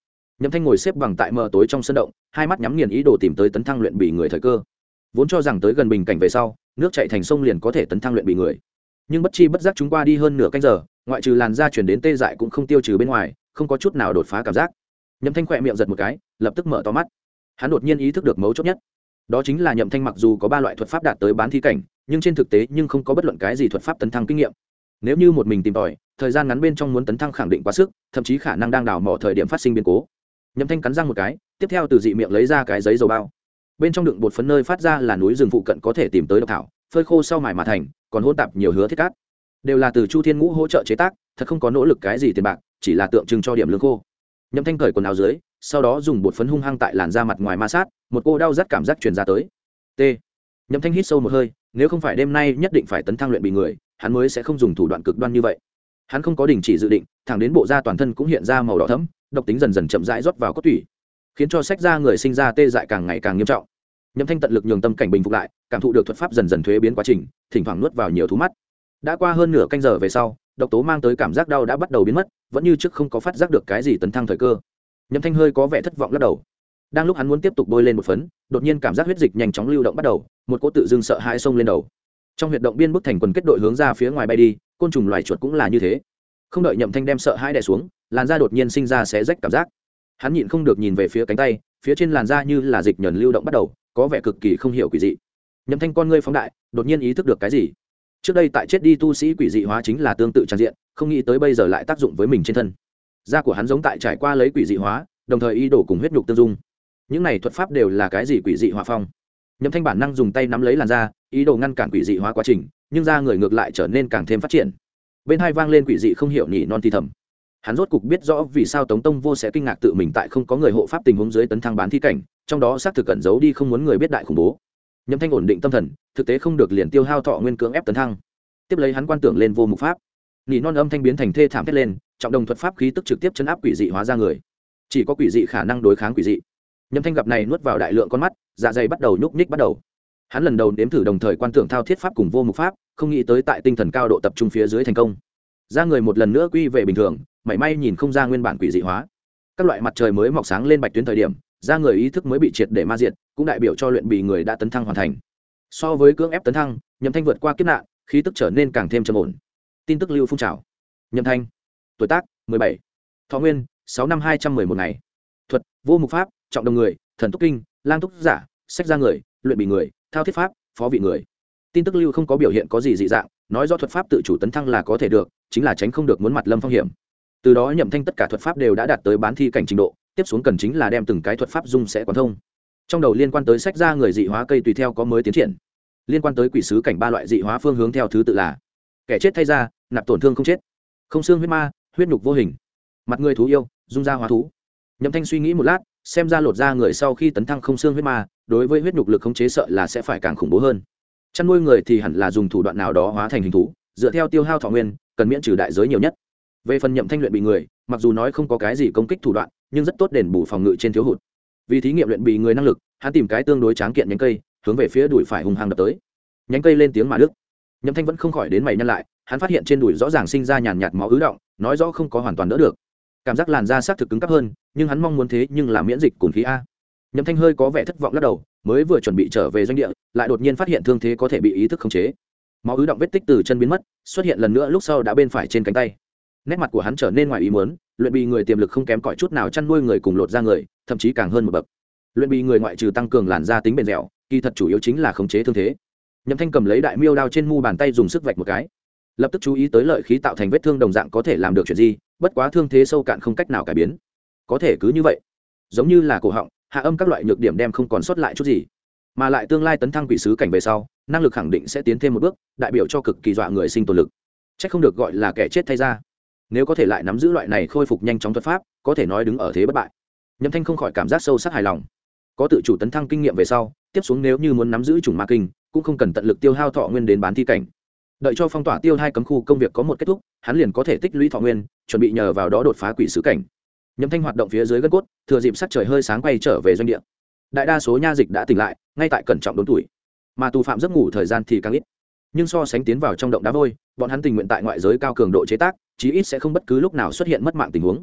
Nhậm Thanh ngồi xếp bằng tại mờ tối trong sân động, hai mắt nhắm nghiền ý đồ tìm tới tấn thăng luyện bị người thời cơ. Vốn cho rằng tới gần bình cảnh về sau, nước chảy thành sông liền có thể tấn thăng luyện bị người, nhưng bất chi bất giác chúng qua đi hơn nửa canh giờ, ngoại trừ làn da chuyển đến tê dại cũng không tiêu trừ bên ngoài, không có chút nào đột phá cảm giác. Nhậm Thanh khỏe miệng giật một cái, lập tức mở to mắt. Hắn đột nhiên ý thức được mấu chốt nhất, đó chính là Nhậm Thanh mặc dù có 3 loại thuật pháp đạt tới bán thi cảnh, nhưng trên thực tế nhưng không có bất luận cái gì thuật pháp tấn thăng kinh nghiệm. Nếu như một mình tìm tòi, thời gian ngắn bên trong muốn tấn thăng khẳng định quá sức, thậm chí khả năng đang đào mỏ thời điểm phát sinh biến cố. Nhậm Thanh cắn răng một cái, tiếp theo từ dị miệng lấy ra cái giấy dầu bao, bên trong đựng bột phấn nơi phát ra là núi rừng phụ cận có thể tìm tới độc thảo, phơi khô sau mài mà thành, còn hỗn tạp nhiều hứa thiết cát, đều là từ Chu Thiên Ngũ hỗ trợ chế tác, thật không có nỗ lực cái gì tiền bạc, chỉ là tượng trưng cho điểm lương khô. Nhậm Thanh cởi quần áo dưới, sau đó dùng bột phấn hung hăng tại làn da mặt ngoài ma sát, một cô đau rát cảm giác truyền ra tới. T. Nhậm Thanh hít sâu một hơi, nếu không phải đêm nay nhất định phải tấn thăng luyện bị người, hắn mới sẽ không dùng thủ đoạn cực đoan như vậy. Hắn không có đình chỉ dự định, thẳng đến bộ da toàn thân cũng hiện ra màu đỏ thẫm, độc tính dần dần chậm rãi rót vào cốt tủy, khiến cho sách da người sinh ra tê dại càng ngày càng nghiêm trọng. Nhậm Thanh tận lực nhường tâm cảnh bình phục lại, cảm thụ được thuật pháp dần dần thuế biến quá trình, thỉnh thoảng nuốt vào nhiều thú mắt. Đã qua hơn nửa canh giờ về sau, độc tố mang tới cảm giác đau đã bắt đầu biến mất, vẫn như trước không có phát giác được cái gì tấn thăng thời cơ. Nhậm Thanh hơi có vẻ thất vọng lắc đầu. Đang lúc hắn muốn tiếp tục bôi lên một phấn, đột nhiên cảm giác huyết dịch nhanh chóng lưu động bắt đầu, một cỗ tự dưng sợ hãi xông lên đầu. Trong huyệt động biên bức thành quần kết đội hướng ra phía ngoài bay đi, côn trùng loài chuột cũng là như thế. Không đợi Nhậm Thanh đem sợ hãi đè xuống, làn da đột nhiên sinh ra xé rách cảm giác. Hắn nhịn không được nhìn về phía cánh tay, phía trên làn da như là dịch nhờn lưu động bắt đầu, có vẻ cực kỳ không hiểu quỷ dị. Nhậm Thanh con ngươi phóng đại, đột nhiên ý thức được cái gì. Trước đây tại chết đi tu sĩ quỷ dị hóa chính là tương tự tràn diện, không nghĩ tới bây giờ lại tác dụng với mình trên thân. Da của hắn giống tại trải qua lấy quỷ dị hóa, đồng thời ý đồ cùng huyết nhục tương dung. Những này thuật pháp đều là cái gì quỷ dị hóa phong? Nhậm Thanh bản năng dùng tay nắm lấy làn da, ý đồ ngăn cản quỷ dị hóa quá trình, nhưng da người ngược lại trở nên càng thêm phát triển. Bên hai vang lên quỷ dị không hiểu nhỉ non thì thầm. Hắn rốt cục biết rõ vì sao Tống Tông Vô sẽ kinh ngạc tự mình tại không có người hộ pháp tình huống dưới tấn thăng bán thi cảnh, trong đó xác thực cẩn giấu đi không muốn người biết đại khủng bố. Nhậm Thanh ổn định tâm thần, thực tế không được liền tiêu hao thọ nguyên cưỡng ép tấn thăng. Tiếp lấy hắn quan tưởng lên vô mục pháp, nhỉ non âm thanh biến thành thê thảm thét lên, trọng đồng thuật pháp khí tức trực tiếp chấn áp quỷ dị hóa ra người. Chỉ có quỷ dị khả năng đối kháng quỷ dị. Nhậm Thanh gặp này nuốt vào đại lượng con mắt, dạ dày bắt đầu nhúc nhích bắt đầu. Hắn lần đầu nếm thử đồng thời quan tưởng thao thiết pháp cùng vô mục pháp, không nghĩ tới tại tinh thần cao độ tập trung phía dưới thành công. Ra người một lần nữa quy về bình thường, mảy may nhìn không ra nguyên bản quỷ dị hóa. Các loại mặt trời mới mọc sáng lên bạch tuyến thời điểm, ra người ý thức mới bị triệt để ma diệt, cũng đại biểu cho luyện bị người đã tấn thăng hoàn thành. So với cưỡng ép tấn thăng, Nhậm Thanh vượt qua kiếp nạn, khí tức trở nên càng thêm trầm ổn. Tin tức lưu phun trào. Nhậm Thanh, tuổi tác 17, thọ nguyên 6 năm 211 ngày, thuật vô mục pháp, trọng đồng người, thần túc kinh, lang túc giả, sách ra người, luyện bị người, thao thiết pháp, phó vị người. Tin tức lưu không có biểu hiện có gì dị dạng, nói do thuật pháp tự chủ tấn thăng là có thể được, chính là tránh không được muốn mặt lâm phong hiểm. Từ đó Nhậm Thanh tất cả thuật pháp đều đã đạt tới bán thi cảnh trình độ, tiếp xuống cần chính là đem từng cái thuật pháp dung sẽ quán thông. Trong đầu liên quan tới sách ra người dị hóa cây tùy theo có mới tiến triển. Liên quan tới quỷ sứ cảnh 3 loại dị hóa phương hướng theo thứ tự là: kẻ chết thay ra, nạp tổn thương không chết, không xương huyết ma, huyết nhục vô hình, mặt người thú yêu, dung ra hóa thú. Nhậm Thanh suy nghĩ một lát, xem ra lột ra người sau khi tấn thăng không xương huyết ma, đối với huyết nhục lực khống chế sợ là sẽ phải càng khủng bố hơn. Chăn nuôi người thì hẳn là dùng thủ đoạn nào đó hóa thành hình thú, dựa theo tiêu hao thọ nguyên, cần miễn trừ đại giới nhiều nhất. Về phần Nhậm Thanh luyện bị người, mặc dù nói không có cái gì công kích thủ đoạn, nhưng rất tốt đền bù phòng ngự trên thiếu hụt. Vì thí nghiệm luyện bị người năng lực, hắn tìm cái tương đối tráng kiện nhánh cây, hướng về phía đùi phải hung hăng đập tới. Nhánh cây lên tiếng mà đứt. Nhậm Thanh vẫn không khỏi đến mày nhăn lại, hắn phát hiện trên đùi rõ ràng sinh ra nhàn nhạt máu ứ động, nói rõ không có hoàn toàn đỡ được. Cảm giác làn da xác thực cứng cáp hơn, nhưng hắn mong muốn thế nhưng là miễn dịch cồn khí a. Nhậm Thanh hơi có vẻ thất vọng lắc đầu, mới vừa chuẩn bị trở về doanh địa, lại đột nhiên phát hiện thương thế có thể bị ý thức khống chế. Máu ứ động vết tích từ chân biến mất, xuất hiện lần nữa lúc sau đã bên phải trên cánh tay. Nét mặt của hắn trở nên ngoài ý muốn, luyện bị người tiềm lực không kém cỏi chút nào chăn nuôi người cùng lột ra người, thậm chí càng hơn một bậc. Luyện bị người ngoại trừ tăng cường làn da tính bền dẻo, kỳ thật chủ yếu chính là khống chế thương thế. Nhậm Thanh cầm lấy đại miêu đao trên mu bàn tay dùng sức vạch một cái, lập tức chú ý tới lợi khí tạo thành vết thương đồng dạng có thể làm được chuyện gì, bất quá thương thế sâu cạn không cách nào cải biến. Có thể cứ như vậy, giống như là cổ họng, hạ âm các loại nhược điểm đem không còn sót lại chút gì, mà lại tương lai tấn thăng quỷ sứ cảnh về sau, năng lực khẳng định sẽ tiến thêm một bước, đại biểu cho cực kỳ dọa người sinh tồn lực. Chắc không được gọi là kẻ chết thay ra. Nếu có thể lại nắm giữ loại này khôi phục nhanh chóng thuật pháp, có thể nói đứng ở thế bất bại. Nhậm Thanh không khỏi cảm giác sâu sắc hài lòng. Có tự chủ tấn thăng kinh nghiệm về sau, tiếp xuống nếu như muốn nắm giữ chủng ma kinh, cũng không cần tận lực tiêu hao thọ nguyên đến bán thi cảnh. Đợi cho phong tỏa tiêu hai cấm khu công việc có một kết thúc, hắn liền có thể tích lũy thọ nguyên, chuẩn bị nhờ vào đó đột phá quỷ sứ cảnh. Nhậm Thanh hoạt động phía dưới gân cốt, thừa dịp sắc trời hơi sáng quay trở về doanh địa. Đại đa số nha dịch đã tỉnh lại, ngay tại cẩn trọng đốn tuổi, mà tù phạm giấc ngủ thời gian thì càng ít. Nhưng so sánh tiến vào trong động đá vôi, bọn hắn tình nguyện tại ngoại giới cao cường độ chế tác, chí ít sẽ không bất cứ lúc nào xuất hiện mất mạng tình huống.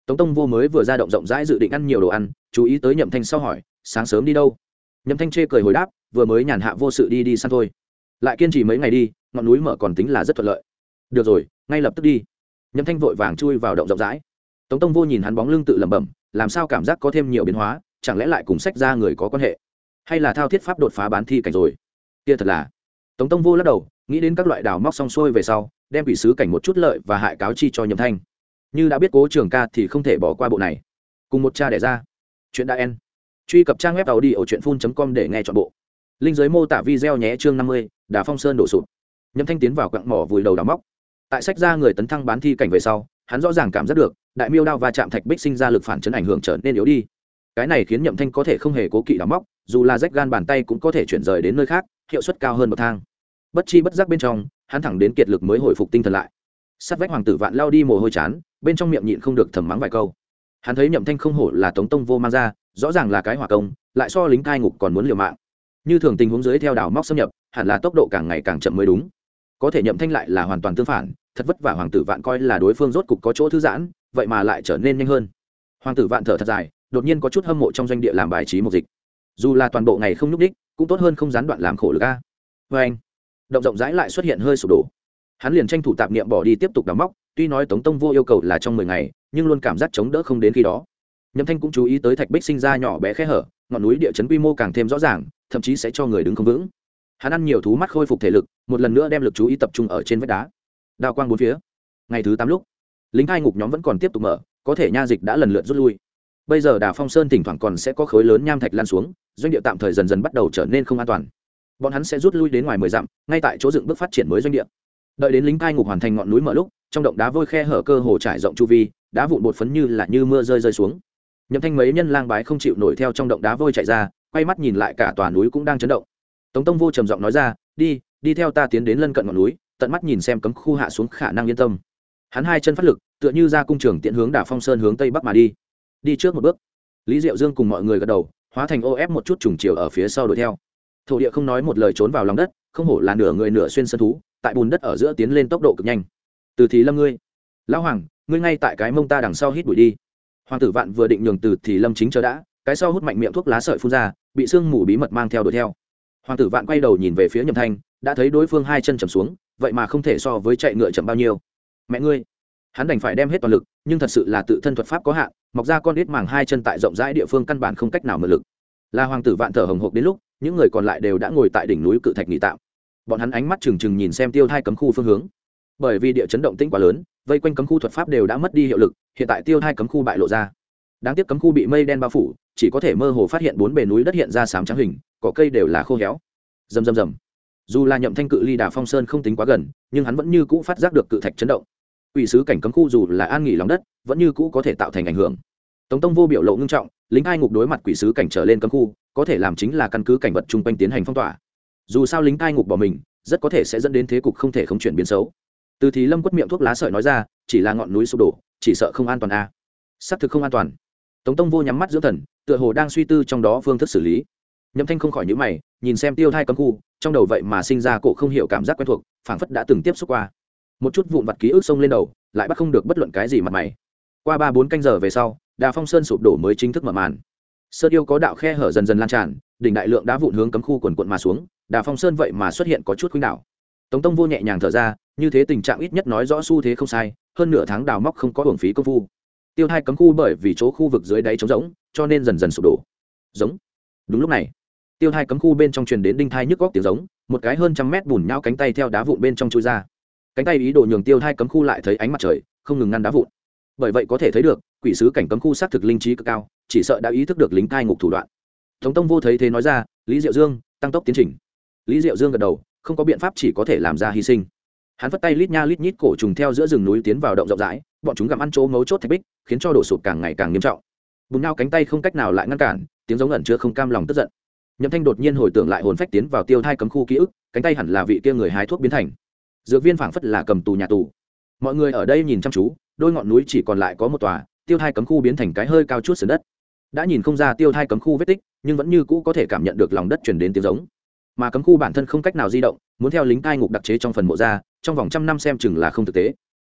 Tống Tông Vô mới vừa ra động rộng rãi dự định ăn nhiều đồ ăn, chú ý tới Nhậm Thanh sau hỏi, sáng sớm đi đâu? Nhậm Thanh chê cười hồi đáp, vừa mới nhàn hạ vô sự đi đi săn thôi. Lại kiên trì mấy ngày đi, ngọn núi mở còn tính là rất thuận lợi. Được rồi, ngay lập tức đi. Nhậm Thanh vội vàng chui vào động rộng rãi. Tống Tông Vô nhìn hắn bóng lưng tự lẩm bẩm, làm sao cảm giác có thêm nhiều biến hóa, chẳng lẽ lại cùng sách ra người có quan hệ, hay là thao thiết pháp đột phá bán thi cảnh rồi? Kia thật là. Tống Tông Vô lắc đầu, nghĩ đến các loại đào móc xong xuôi về sau, đem quỷ sứ cảnh một chút lợi và hại cáo chi cho Nhậm Thanh. Như đã biết Cố Trường Ca thì không thể bỏ qua bộ này. Cùng một cha đẻ ra. Chuyện đã en. Truy cập trang web audiochuyenphun.com để nghe trọn bộ. Linh dưới mô tả video nhé. Chương 50, Đà Phong Sơn đổ sụp. Nhậm Thanh tiến vào quặng mỏ vùi đầu đào móc. Tại sách ra người tấn thăng bán thi cảnh về sau, hắn rõ ràng cảm giác được đại miêu đao va chạm thạch bích sinh ra lực phản chấn ảnh hưởng trở nên yếu đi. Cái này khiến Nhậm Thanh có thể không hề cố kỵ đào móc, dù là rách gan bàn tay cũng có thể chuyển rời đến nơi khác, hiệu suất cao hơn bậc thang. Bất chi bất giác bên trong, hắn thẳng đến kiệt lực mới hồi phục tinh thần lại. Sát vách Hoàng Tử Vạn lao đi mồ hôi chán, bên trong miệng nhịn không được thầm mắng vài câu. Hắn thấy Nhậm Thanh không hổ là Tống Tông Vô mang ra, rõ ràng là cái hỏa công, lại so lính cai ngục còn muốn liều mạng. Như thường tình huống dưới theo đào móc xâm nhập, hẳn là tốc độ càng ngày càng chậm mới đúng. Có thể Nhậm Thanh lại là hoàn toàn tương phản, thật vất vả Hoàng Tử Vạn coi là đối phương rốt cục có chỗ thư giãn, vậy mà lại trở nên nhanh hơn. Hoàng Tử Vạn thở thật dài, đột nhiên có chút hâm mộ trong doanh địa làm bài trí một dịch. Dù là toàn bộ ngày không nhúc đích, cũng tốt hơn không gián đoạn làm khổ lực a. Với anh, động rộng rãi lại xuất hiện hơi sụp đổ. Hắn liền tranh thủ tạp niệm bỏ đi tiếp tục đào móc, tuy nói Tống Tông Vô yêu cầu là trong 10 ngày, nhưng luôn cảm giác chống đỡ không đến khi đó. Nhậm Thanh cũng chú ý tới thạch bích sinh ra nhỏ bé khe hở, ngọn núi địa chấn quy mô càng thêm rõ ràng, thậm chí sẽ cho người đứng không vững. Hắn ăn nhiều thú mắt khôi phục thể lực, một lần nữa đem lực chú ý tập trung ở trên vách đá. Đao quang bốn phía. Ngày thứ 8 lúc, lính hai ngục nhóm vẫn còn tiếp tục mở, có thể nha dịch đã lần lượt rút lui. Bây giờ Đà Phong Sơn thỉnh thoảng còn sẽ có khối lớn nham thạch lan xuống, doanh địa tạm thời dần dần bắt đầu trở nên không an toàn. Bọn hắn sẽ rút lui đến ngoài 10 dặm, ngay tại chỗ dựng bước phát triển mới doanh địa. Đợi đến lính cai ngục hoàn thành ngọn núi mở lúc, trong động đá vôi khe hở cơ hồ trải rộng chu vi, đá vụn bột phấn như mưa rơi xuống. Nhậm Thanh mấy nhân lang bái không chịu nổi theo trong động đá vôi chạy ra, quay mắt nhìn lại cả tòa núi cũng đang chấn động. Tống Tông Vô trầm giọng nói ra, đi theo ta tiến đến lân cận ngọn núi, tận mắt nhìn xem cấm khu hạ xuống khả năng yên tâm. Hắn hai chân phát lực, tựa như ra cung trường tiện hướng Đà Phong Sơn hướng tây bắc mà đi. Đi trước một bước. Lý Diệu Dương cùng mọi người gật đầu, hóa thành ô ép một chút trùng chiều ở phía sau đuổi theo. Thổ địa không nói một lời trốn vào lòng đất, không hổ là nửa người nửa xuyên sơn thú, tại bùn đất ở giữa tiến lên tốc độ cực nhanh. Từ Thì Lâm ngươi, lão Hoàng, ngươi ngay tại cái mông ta đằng sau hít bụi đi. Hoàng Tử Vạn vừa định nhường Từ Thì Lâm chính chờ đã, cái sau hút mạnh miệng thuốc lá sợi phun ra, bị sương mù bí mật mang theo đuổi theo. Hoàng Tử Vạn quay đầu nhìn về phía Nhậm Thanh, đã thấy đối phương hai chân chầm xuống, vậy mà không thể so với chạy ngựa chậm bao nhiêu. Mẹ ngươi, hắn đành phải đem hết toàn lực, nhưng thật sự là tự thân thuật pháp có hạn, mọc ra con đít màng hai chân tại rộng rãi địa phương căn bản không cách nào mượn lực. Là Hoàng Tử Vạn thở hồng hộc đến lúc, những người còn lại đều đã ngồi tại đỉnh núi cự thạch nghỉ tạm. Bọn hắn ánh mắt trừng trừng nhìn xem Tiêu Thai cấm khu phương hướng. Bởi vì địa chấn động tĩnh quá lớn, vây quanh cấm khu thuật pháp đều đã mất đi hiệu lực, hiện tại Tiêu Thai cấm khu bại lộ ra. Đáng tiếc cấm khu bị mây đen bao phủ, chỉ có thể mơ hồ phát hiện bốn bề núi đất hiện ra xám trắng hình, cỏ cây đều là khô héo. Rầm rầm rầm. Dù là Nhậm Thanh cự ly Đà Phong Sơn không tính quá gần, nhưng hắn vẫn như cũ phát giác được cự thạch chấn động. Quỷ sứ cảnh cấm khu dù là an nghỉ lòng đất, vẫn như cũ có thể tạo thành ảnh hưởng. Tống Tông Vô biểu lộ ngưng trọng, lính hai ngục đối mặt quỷ sứ cảnh trở lên cấm khu, có thể làm chính là căn cứ cảnh vật chung quanh tiến hành phong tỏa. Dù sao lính hai ngục bỏ mình, rất có thể sẽ dẫn đến thế cục không thể không chuyển biến xấu. Từ Thì Lâm quất miệng thuốc lá sợi nói ra, chỉ là ngọn núi sụp đổ, chỉ sợ không an toàn a. Xác thực không an toàn. Tống Tông Vô nhắm mắt dưỡng thần, tựa hồ đang suy tư trong đó phương thức xử lý. Nhậm Thanh không khỏi nhíu mày, nhìn xem Tiêu Thai cấm khu, trong đầu vậy mà sinh ra cổ không hiểu cảm giác quen thuộc, phảng phất đã từng tiếp xúc qua. Một chút vụn vặt ký ức xông lên đầu, lại bắt không được bất luận cái gì mặt mày. Qua 3-4 canh giờ về sau, Đà Phong Sơn sụp đổ mới chính thức mở màn. Sơn yêu có đạo khe hở dần dần lan tràn, đỉnh đại lượng đá vụn hướng cấm khu quần quần mà xuống, Đà Phong Sơn vậy mà xuất hiện có chút khuynh đảo. Tống Tông Vô nhẹ nhàng thở ra, như thế tình trạng ít nhất nói rõ xu thế không sai, hơn nửa tháng đào móc không có hưởng phí công phu. Tiêu Thai cấm khu bởi vì chỗ khu vực dưới đáy trống rỗng, cho nên dần dần sụp đổ. Giống. Đúng lúc này, Tiêu Thai cấm khu bên trong truyền đến đinh thai nhức góc tiếng giống, một cái hơn trăm mét bùn nhão cánh tay theo đá vụn bên trong chui ra. Cánh tay ý đồ nhường Tiêu Thai cấm khu lại thấy ánh mặt trời, không ngừng ngăn đá vụn. Bởi vậy có thể thấy được, quỷ sứ cảnh cấm khu xác thực linh trí cực cao, chỉ sợ đã ý thức được lính cai ngục thủ đoạn. Tống Tông Vô thấy thế nói ra, Lý Diệu Dương, tăng tốc tiến trình. Lý Diệu Dương gật đầu, không có biện pháp chỉ có thể làm ra hy sinh. Hắn vất tay lít nha lít nhít cổ trùng theo giữa rừng núi tiến vào động rộng rãi, bọn chúng gặm ăn chỗ ngấu chốt thạch bích, khiến cho đổ sụp càng ngày càng nghiêm trọng. Bùn nhau cánh tay không cách nào lại ngăn cản, tiếng giống ẩn chứa không cam lòng tức giận. Nhậm Thanh đột nhiên hồi tưởng lại hồn phách tiến vào Tiêu Thai cấm khu ký ức, cánh tay hẳn là vị kia người hái thuốc biến thành. Dược viên phảng phất là cầm tù nhà tù. Mọi người ở đây nhìn chăm chú, đôi ngọn núi chỉ còn lại có một tòa, Tiêu Thai cấm khu biến thành cái hơi cao chút sườn đất. Đã nhìn không ra Tiêu Thai cấm khu vết tích, nhưng vẫn như cũ có thể cảm nhận được lòng đất truyền đến tiếng giống. Mà cấm khu bản thân không cách nào di động, muốn theo lính cai ngục đặc chế trong phần mộ ra, trong vòng trăm năm xem chừng là không thực tế.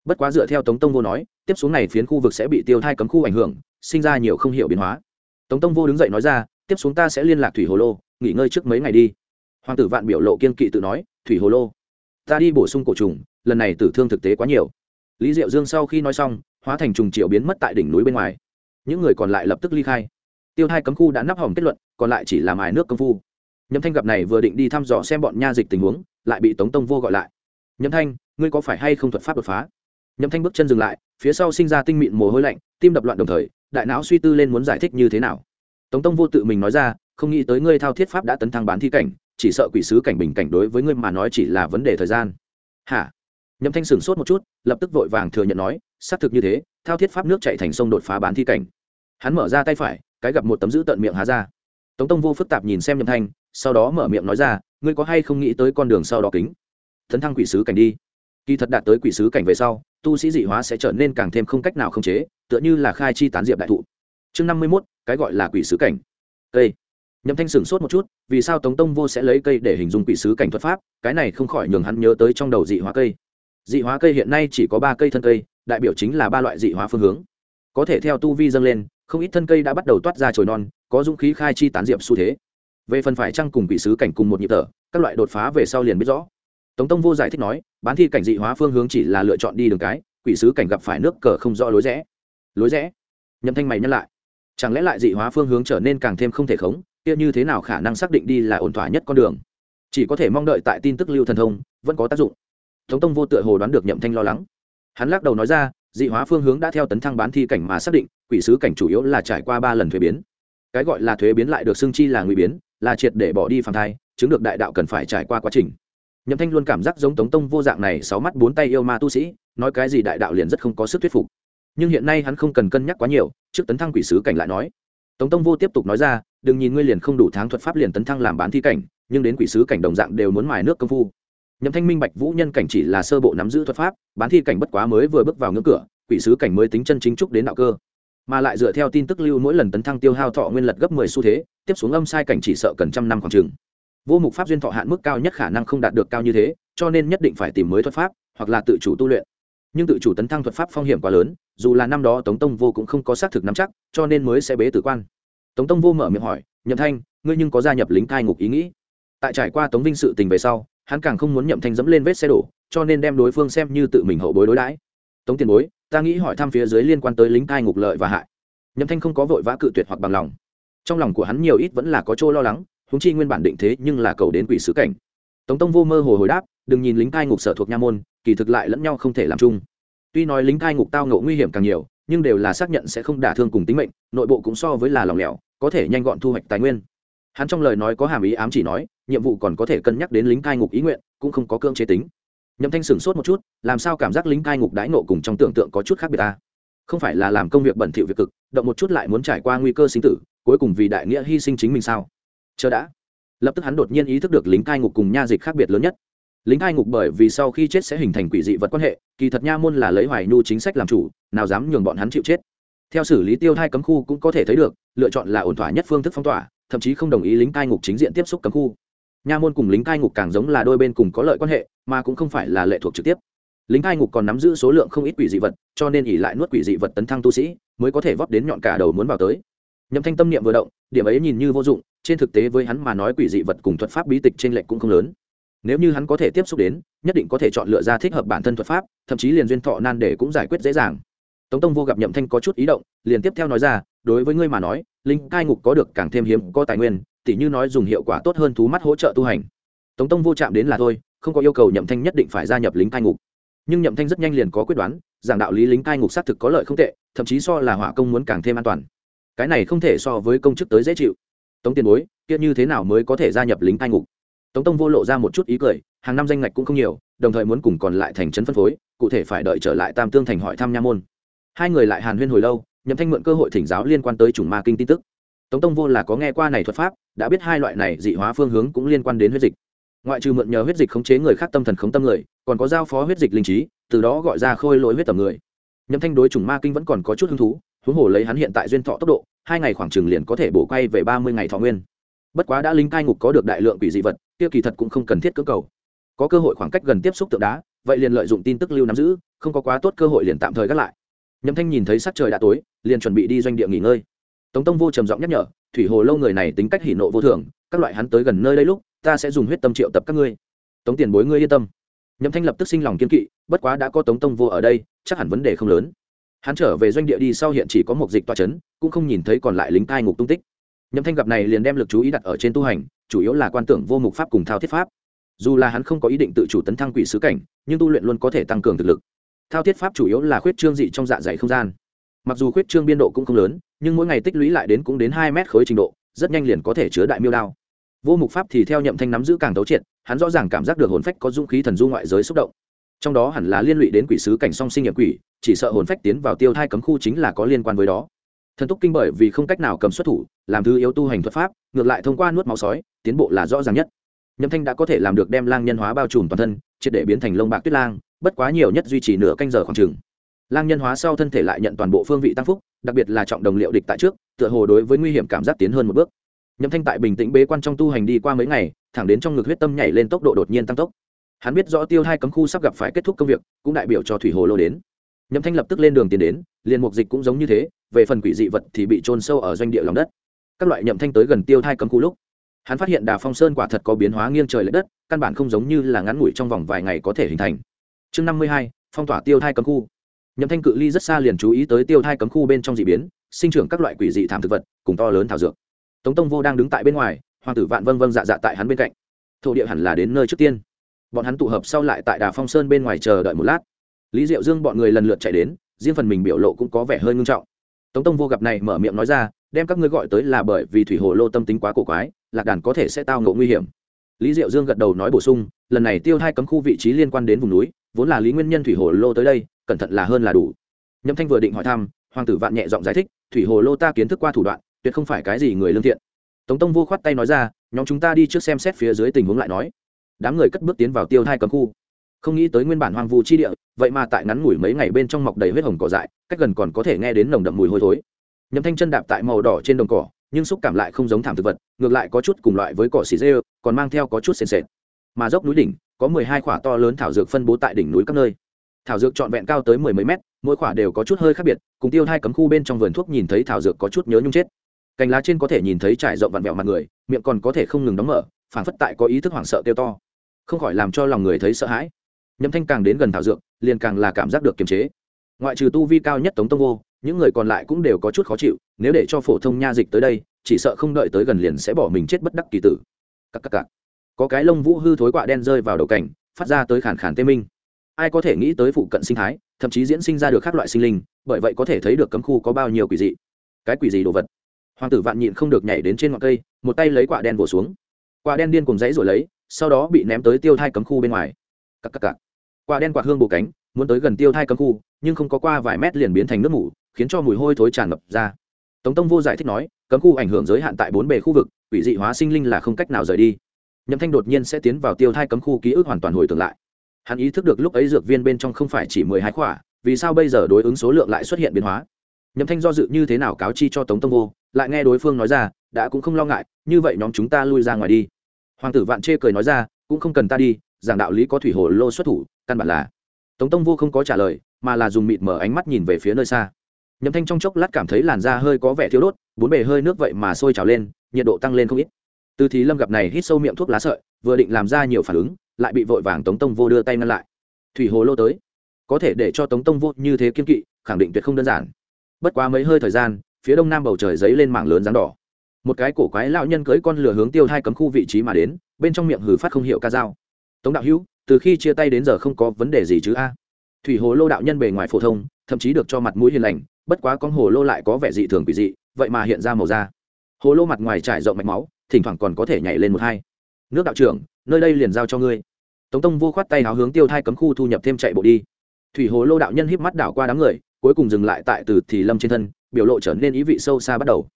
bất quá dựa theo Tống Tông Vô nói, tiếp xuống này phiến khu vực sẽ bị tiêu thai cấm khu ảnh hưởng, sinh ra nhiều không hiểu biến hóa. Tống Tông Vô đứng dậy nói ra, tiếp xuống ta sẽ liên lạc thủy hồ lô, nghỉ ngơi trước mấy ngày đi. Hoàng tử Vạn biểu lộ kiên kỵ tự nói, thủy hồ lô, ta đi bổ sung cổ trùng, lần này tử thương thực tế quá nhiều. Lý Diệu Dương sau khi nói xong, hóa thành trùng triệu biến mất tại đỉnh núi bên ngoài. Những người còn lại lập tức ly khai. Tiêu thai cấm khu đã nắp hỏng kết luận, còn lại chỉ là mài nước công phu. Nhậm Thanh gặp này vừa định đi thăm dò xem bọn nha dịch tình huống, lại bị Tống Tông Vô gọi lại. Nhậm Thanh, ngươi có phải hay không thuật pháp đột phá? Nhậm Thanh bước chân dừng lại, phía sau sinh ra tinh mịn mồ hôi lạnh, tim đập loạn đồng thời, đại não suy tư lên muốn giải thích như thế nào. Tống Tông Vô tự mình nói ra, không nghĩ tới ngươi thao thiết pháp đã tấn thăng bán thi cảnh, chỉ sợ quỷ sứ cảnh bình cảnh đối với ngươi mà nói chỉ là vấn đề thời gian. Hả? Nhậm Thanh sửng sốt một chút, lập tức vội vàng thừa nhận nói, xác thực như thế, thao thiết pháp nước chảy thành sông đột phá bán thi cảnh. Hắn mở ra tay phải, cái gặp một tấm giữ tận miệng há ra. Tống Tông Vô phức tạp nhìn xem Nhậm Thanh, sau đó mở miệng nói ra, ngươi có hay không nghĩ tới con đường sau đó kính tấn thăng quỷ sứ cảnh đi. Kỳ thật đạt tới quỷ sứ cảnh về sau, tu sĩ dị hóa sẽ trở nên càng thêm không cách nào khống chế, tựa như là khai chi tán diệp đại thụ. Chương 51, cái gọi là quỷ sứ cảnh. Cây. Nhậm Thanh sửng sốt một chút, vì sao Tống Tông Vô sẽ lấy cây để hình dung quỷ sứ cảnh thuật pháp, cái này không khỏi nhường hắn nhớ tới trong đầu dị hóa cây. Dị hóa cây hiện nay chỉ có 3 cây thân cây, đại biểu chính là 3 loại dị hóa phương hướng. Có thể theo tu vi dâng lên, không ít thân cây đã bắt đầu toát ra chồi non, có dũng khí khai chi tán diệp xu thế. Về phần phải chăng cùng quỷ sứ cảnh cùng một nhịp thở, các loại đột phá về sau liền biết rõ. Tống Tông Vô giải thích nói, bán thi cảnh dị hóa phương hướng chỉ là lựa chọn đi đường cái, quỷ sứ cảnh gặp phải nước cờ không rõ lối rẽ. Lối rẽ? Nhậm Thanh mày nhắc lại, chẳng lẽ lại dị hóa phương hướng trở nên càng thêm không thể khống, kia như thế nào khả năng xác định đi là ổn thỏa nhất con đường? Chỉ có thể mong đợi tại tin tức lưu thần thông vẫn có tác dụng. Tống Tông Vô tựa hồ đoán được Nhậm Thanh lo lắng, hắn lắc đầu nói ra, dị hóa phương hướng đã theo tấn thăng bán thi cảnh mà xác định, quỷ sứ cảnh chủ yếu là trải qua 3 lần thuế biến. Cái gọi là thuế biến lại được xưng chi là ngụy biến, là triệt để bỏ đi phàm thai, chứng được đại đạo cần phải trải qua quá trình. Nhậm Thanh luôn cảm giác giống Tống Tông Vô dạng này 6 mắt 4 tay yêu ma tu sĩ, nói cái gì đại đạo liền rất không có sức thuyết phục. Nhưng hiện nay hắn không cần cân nhắc quá nhiều, trước tấn thăng quỷ sứ cảnh lại nói. Tống Tông Vô tiếp tục nói ra, đừng nhìn ngươi liền không đủ tháng thuật pháp liền tấn thăng làm bán thi cảnh, nhưng đến quỷ sứ cảnh đồng dạng đều muốn mài nước công phu. Nhậm Thanh minh bạch vũ nhân cảnh chỉ là sơ bộ nắm giữ thuật pháp, bán thi cảnh bất quá mới vừa bước vào ngưỡng cửa, quỷ sứ cảnh mới tính chân chính trúc đến đạo cơ. Mà lại dựa theo tin tức lưu mỗi lần tấn thăng tiêu hao thọ nguyên lật gấp 10 xu thế, tiếp xuống âm sai cảnh chỉ sợ cần trăm năm khoảng chừng. Vô mục pháp duyên thọ hạn mức cao nhất khả năng không đạt được cao như thế, cho nên nhất định phải tìm mới thuật pháp, hoặc là tự chủ tu luyện. Nhưng tự chủ tấn thăng thuật pháp phong hiểm quá lớn, dù là năm đó Tống Tông Vô cũng không có xác thực nắm chắc, cho nên mới sẽ bế tử quan. Tống Tông Vô mở miệng hỏi, Nhậm Thanh, ngươi nhưng có gia nhập lính cai ngục ý nghĩ? Tại trải qua Tống Vinh sự tình về sau, hắn càng không muốn Nhậm Thanh dẫm lên vết xe đổ, cho nên đem đối phương xem như tự mình hậu bối đối đãi. Tống tiền bối, ta nghĩ hỏi thăm phía dưới liên quan tới lính cai ngục lợi và hại. Nhậm Thanh không có vội vã cự tuyệt hoặc bằng lòng, trong lòng của hắn nhiều ít vẫn là có chỗ lo lắng, huống chi nguyên bản định thế nhưng là cầu đến quỷ sứ cảnh. Tống Tông Vô mơ hồ hồi đáp, đừng nhìn lính cai ngục sở thuộc nha môn, kỳ thực lại lẫn nhau không thể làm chung. Tuy nói lính cai ngục tao ngộ nguy hiểm càng nhiều, nhưng đều là xác nhận sẽ không đả thương cùng tính mệnh, nội bộ cũng so với là lỏng lẻo, có thể nhanh gọn thu hoạch tài nguyên. Hắn trong lời nói có hàm ý ám chỉ nói, nhiệm vụ còn có thể cân nhắc đến lính cai ngục ý nguyện, cũng không có cưỡng chế tính. Nhậm Thanh sửng sốt một chút, làm sao cảm giác lính cai ngục đãi nộ cùng trong tưởng tượng có chút khác biệt ta? Không phải là làm công việc bẩn thỉu việc cực, động một chút lại muốn trải qua nguy cơ sinh tử, cuối cùng vì đại nghĩa hy sinh chính mình sao? Chờ đã. Lập tức hắn đột nhiên ý thức được lính cai ngục cùng nha dịch khác biệt lớn nhất. Lính cai ngục bởi vì sau khi chết sẽ hình thành quỷ dị vật quan hệ, kỳ thật nha môn là lấy Hoài Nhu chính sách làm chủ, nào dám nhường bọn hắn chịu chết. Theo xử lý tiêu thai cấm khu cũng có thể thấy được, lựa chọn là ổn thỏa nhất phương thức phong tỏa, thậm chí không đồng ý lính cai ngục chính diện tiếp xúc cấm khu. Nha môn cùng lính cai ngục càng giống là đôi bên cùng có lợi quan hệ, mà cũng không phải là lệ thuộc trực tiếp. Lính cai ngục còn nắm giữ số lượng không ít quỷ dị vật, cho nên ỷ lại nuốt quỷ dị vật tấn thăng tu sĩ, mới có thể vót đến nhọn cả đầu muốn vào tới. Nhậm Thanh tâm niệm vừa động, điểm ấy nhìn như vô dụng, trên thực tế với hắn mà nói quỷ dị vật cùng thuật pháp bí tịch trên lệch cũng không lớn. Nếu như hắn có thể tiếp xúc đến, nhất định có thể chọn lựa ra thích hợp bản thân thuật pháp, thậm chí liền duyên thọ nan để cũng giải quyết dễ dàng. Tống Tông Vô gặp Nhậm Thanh có chút ý động, liền tiếp theo nói ra, đối với ngươi mà nói, linh cai ngục có được càng thêm hiếm có tài nguyên, tỉ như nói dùng hiệu quả tốt hơn thú mắt hỗ trợ tu hành. Tống Tông Vô chạm đến là thôi, không có yêu cầu Nhậm Thanh nhất định phải gia nhập lính cai ngục. Nhưng Nhậm Thanh rất nhanh liền có quyết đoán, giảng đạo lý lính cai ngục xác thực có lợi không tệ, thậm chí so là hỏa công muốn càng thêm an toàn. Cái này không thể so với công chức tới dễ chịu. Tống tiền bối, kia như thế nào mới có thể gia nhập lính cai ngục? Tống Tông Vô lộ ra một chút ý cười, hàng năm danh ngạch cũng không nhiều, đồng thời muốn cùng còn lại thành trấn phân phối, cụ thể phải đợi trở lại Tam Tương thành hỏi thăm nha môn. Hai người lại hàn huyên hồi lâu, Nhậm Thanh mượn cơ hội thỉnh giáo liên quan tới chủng ma kinh tin tức. Tống Tông Vô là có nghe qua này thuật pháp, đã biết hai loại này dị hóa phương hướng cũng liên quan đến huyết dịch. Ngoại trừ mượn nhờ huyết dịch khống chế người khác tâm thần khống tâm người, còn có giao phó huyết dịch linh trí, từ đó gọi ra khôi lỗi huyết tầm người. Nhậm Thanh đối chủng ma kinh vẫn còn có chút hứng thú, huống hồ lấy hắn hiện tại duyên thọ tốc độ, 2 ngày khoảng chừng liền có thể bổ quay về 30 ngày thọ nguyên. Bất quá đã lính cai ngục có được đại lượng quỷ dị vật, kia kỳ thật cũng không cần thiết cưỡng cầu. Có cơ hội khoảng cách gần tiếp xúc tượng đá, vậy liền lợi dụng tin tức lưu nắm giữ, không có quá tốt cơ hội liền tạm thời gác lại. Nhậm Thanh nhìn thấy sắc trời đã tối, liền chuẩn bị đi doanh địa nghỉ ngơi. Tống Tông Vô trầm giọng nhắc nhở, thủy hồ lâu người này tính cách hỉ nộ vô thường, các loại hắn tới gần nơi đây lúc, ta sẽ dùng huyết tâm triệu tập các ngươi. Tống tiền bối ngươi yên tâm. Nhậm Thanh lập tức sinh lòng kiên kỵ, bất quá đã có Tống Tông Vô ở đây, chắc hẳn vấn đề không lớn. Hắn trở về doanh địa đi sau hiện chỉ có một dịch tọa chấn, cũng không nhìn thấy còn lại lính cai ngục tung tích. Nhậm Thanh gặp này liền đem lực chú ý đặt ở trên tu hành, chủ yếu là quan tưởng vô mục pháp cùng thao thiết pháp. Dù là hắn không có ý định tự chủ tấn thăng quỷ sứ cảnh, nhưng tu luyện luôn có thể tăng cường thực lực. Thao thiết pháp chủ yếu là khuyết trương dị trong dạ dày không gian. Mặc dù khuyết trương biên độ cũng không lớn, nhưng mỗi ngày tích lũy lại đến cũng đến 2 mét khối trình độ, rất nhanh liền có thể chứa đại miêu đao. Vô mục pháp thì theo Nhậm Thanh nắm giữ càng thấu triệt, hắn rõ ràng cảm giác được hồn phách có dũng khí thần du ngoại giới xúc động. Trong đó hẳn là liên lụy đến quỷ sứ cảnh song sinh nghiệm quỷ, chỉ sợ hồn phách tiến vào tiêu thai cấm khu chính là có liên quan với đó. Thần túc kinh bởi vì không cách nào cầm xuất thủ, làm thứ yếu tu hành thuật pháp, ngược lại thông qua nuốt máu sói, tiến bộ là rõ ràng nhất. Nhậm Thanh đã có thể làm được đem lang nhân hóa bao trùm toàn thân, triệt để biến thành lông bạc tuyết lang, bất quá nhiều nhất duy trì nửa canh giờ khoảng chừng. Lang nhân hóa sau thân thể lại nhận toàn bộ phương vị tăng phúc, đặc biệt là trọng đồng liệu địch tại trước, tựa hồ đối với nguy hiểm cảm giác tiến hơn một bước. Nhậm Thanh tại bình tĩnh bế quan trong tu hành đi qua mấy ngày, thẳng đến trong ngực huyết tâm nhảy lên tốc độ đột nhiên tăng tốc. Hắn biết rõ tiêu thai cấm khu sắp gặp phải kết thúc công việc, cũng đại biểu cho thủy hồ lô đến. Nhậm Thanh lập tức lên đường tiến đến, liền mục dịch cũng giống như thế, về phần quỷ dị vật thì bị chôn sâu ở doanh địa lòng đất. Các loại Nhậm Thanh tới gần tiêu thai cấm khu lúc, hắn phát hiện Đà Phong Sơn quả thật có biến hóa nghiêng trời lệch đất, căn bản không giống như là ngắn ngủi trong vòng vài ngày có thể hình thành. Chương 52, phong tỏa tiêu thai cấm khu. Nhậm Thanh cự ly rất xa liền chú ý tới tiêu thai cấm khu bên trong dị biến, sinh trưởng các loại quỷ dị thảm thực vật, cùng to lớn thảo dược. Tống Tông Vô đang đứng tại bên ngoài, Hoàng tử Vạn vâng vâng dạ dạ tại hắn bên cạnh. Thổ địa hẳn là đến nơi trước tiên. Bọn hắn tụ hợp sau lại tại Đà Phong Sơn bên ngoài chờ đợi một lát. Lý Diệu Dương bọn người lần lượt chạy đến, riêng phần mình biểu lộ cũng có vẻ hơi ngưng trọng. Tống Tông Vô gặp này mở miệng nói ra, đem các ngươi gọi tới là bởi vì thủy hồ lô tâm tính quá cổ quái, lạc đàn có thể sẽ tao ngộ nguy hiểm. Lý Diệu Dương gật đầu nói bổ sung, lần này tiêu thai cấm khu vị trí liên quan đến vùng núi, vốn là lý nguyên nhân thủy hồ lô tới đây, cẩn thận là hơn là đủ. Nhậm Thanh vừa định hỏi thăm, Hoàng tử Vạn nhẹ giọng giải thích, thủy hồ lô ta kiến thức qua thủ đoạn, tuyệt không phải cái gì người lương thiện. Tống Tông Vô khoát tay nói ra, nhóm chúng ta đi trước xem xét phía dưới tình huống lại nói. Đám người cất bước tiến vào tiêu thai cấm khu, không nghĩ tới nguyên bản hoang vu chi địa, vậy mà tại ngắn ngủi mấy ngày bên trong mọc đầy huyết hồng cỏ dại, cách gần còn có thể nghe đến nồng đậm mùi hôi thối. Nhậm Thanh chân đạp tại màu đỏ trên đồng cỏ, nhưng xúc cảm lại không giống thảm thực vật, ngược lại có chút cùng loại với cỏ xỉ rêu, còn mang theo có chút sền sệt. Mà dốc núi đỉnh có 12 quả to lớn thảo dược phân bố tại đỉnh núi các nơi. Thảo dược trọn vẹn cao tới 10 mấy mét, mỗi quả đều có chút hơi khác biệt, cùng tiêu thai cấm khu bên trong vườn thuốc nhìn thấy thảo dược có chút nhớ nhung chết. Cành lá trên có thể nhìn thấy trải rộng vặn vẹo mặt người, miệng còn có thể không ngừng đóng mở, phảng phất tại có ý thức hoảng sợ kêu to, không khỏi làm cho lòng người thấy sợ hãi. Nhậm Thanh càng đến gần thảo dược, liền càng là cảm giác được kiềm chế. Ngoại trừ tu vi cao nhất Tống Tông Vô, những người còn lại cũng đều có chút khó chịu, nếu để cho phổ thông nha dịch tới đây, chỉ sợ không đợi tới gần liền sẽ bỏ mình chết bất đắc kỳ tử. Cặc. Có cái lông vũ hư thối quạ đen rơi vào đầu cảnh, phát ra tới khàn khàn tê minh. Ai có thể nghĩ tới phụ cận sinh thái, thậm chí diễn sinh ra được các loại sinh linh, bởi vậy có thể thấy được cấm khu có bao nhiêu quỷ dị. Cái quỷ gì đồ vật? Hoàng tử Vạn nhịn không được nhảy đến trên ngọn cây, một tay lấy quạ đen vồ xuống. Quạ đen điên cuồng dãy rồi lấy, sau đó bị ném tới tiêu thai cấm khu bên ngoài. Cặc. Quạ đen quạt hương bổ cánh, muốn tới gần tiêu thai cấm khu, nhưng không có qua vài mét liền biến thành nước mủ, khiến cho mùi hôi thối tràn ngập ra. Tống Tông Vô giải thích nói, cấm khu ảnh hưởng giới hạn tại 4 bề khu vực, quỷ dị hóa sinh linh là không cách nào rời đi. Nhậm Thanh đột nhiên sẽ tiến vào tiêu thai cấm khu, ký ức hoàn toàn hồi tưởng lại. Hắn ý thức được lúc ấy dược viên bên trong không phải chỉ 12 quả, vì sao bây giờ đối ứng số lượng lại xuất hiện biến hóa. Nhậm Thanh do dự như thế nào cáo chi cho Tống Tông Vô, lại nghe đối phương nói ra, đã cũng không lo ngại, như vậy nhóm chúng ta lui ra ngoài đi. Hoàng tử Vạn chê cười nói ra, cũng không cần ta đi, giảng đạo lý có thủy hồ lô xuất thủ, căn bản là. Tống Tông Vô không có trả lời, mà là dùng mịt mở ánh mắt nhìn về phía nơi xa. Nhậm Thanh trong chốc lát cảm thấy làn da hơi có vẻ thiếu đốt, 4 bề hơi nước vậy mà sôi trào lên, nhiệt độ tăng lên không ít. Từ Thì Lâm gặp này hít sâu miệng thuốc lá sợi, vừa định làm ra nhiều phản ứng, lại bị vội vàng Tống Tông Vô đưa tay ngăn lại. Thủy hồ lô tới, có thể để cho Tống Tông Vô như thế kiên kỵ, khẳng định tuyệt không đơn giản. Bất quá mấy hơi thời gian, phía đông nam bầu trời giấy lên mảng lớn dáng đỏ. Một cái cổ quái lão nhân cưỡi con lừa hướng tiêu thai cấm khu vị trí mà đến, bên trong miệng hừ phát không hiểu ca dao. Tống đạo hữu, từ khi chia tay đến giờ không có vấn đề gì chứ a? Thủy hồ lô đạo nhân bề ngoài phổ thông, thậm chí được cho mặt mũi hiền lành, bất quá con hồ lô lại có vẻ dị thường quỷ dị, vậy mà hiện ra màu da. Hồ lô mặt ngoài trải rộng mạch máu, thỉnh thoảng còn có thể nhảy lên một hai. Nước đạo trưởng, nơi đây liền giao cho ngươi. Tống Tông Vô khoát tay háo hướng tiêu thai cấm khu thu nhập thêm chạy bộ đi. Thủy hồ lô đạo nhân híp mắt đảo qua đám người, cuối cùng dừng lại tại Từ Thì Lâm trên thân, biểu lộ trở nên ý vị sâu xa bắt đầu.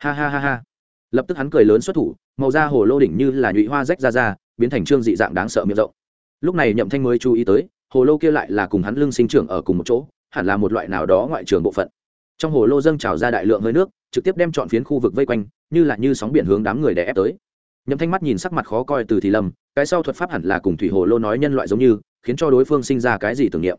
Ha. Lập tức hắn cười lớn xuất thủ, màu da hồ lô đỉnh như là nhụy hoa rách ra, biến thành trương dị dạng đáng sợ miệng rộng. Lúc này Nhậm Thanh mới chú ý tới, hồ lô kia lại là cùng hắn lưng sinh trưởng ở cùng một chỗ, hẳn là một loại nào đó ngoại trường bộ phận. Trong hồ lô dâng trào ra đại lượng hơi nước, trực tiếp đem trọn phiến khu vực vây quanh, như sóng biển hướng đám người đè ép tới. Nhậm Thanh mắt nhìn sắc mặt khó coi Từ Thì Lâm, cái sau thuật pháp hẳn là cùng thủy hồ lô nói nhân loại giống như, khiến cho đối phương sinh ra cái gì tưởng niệm.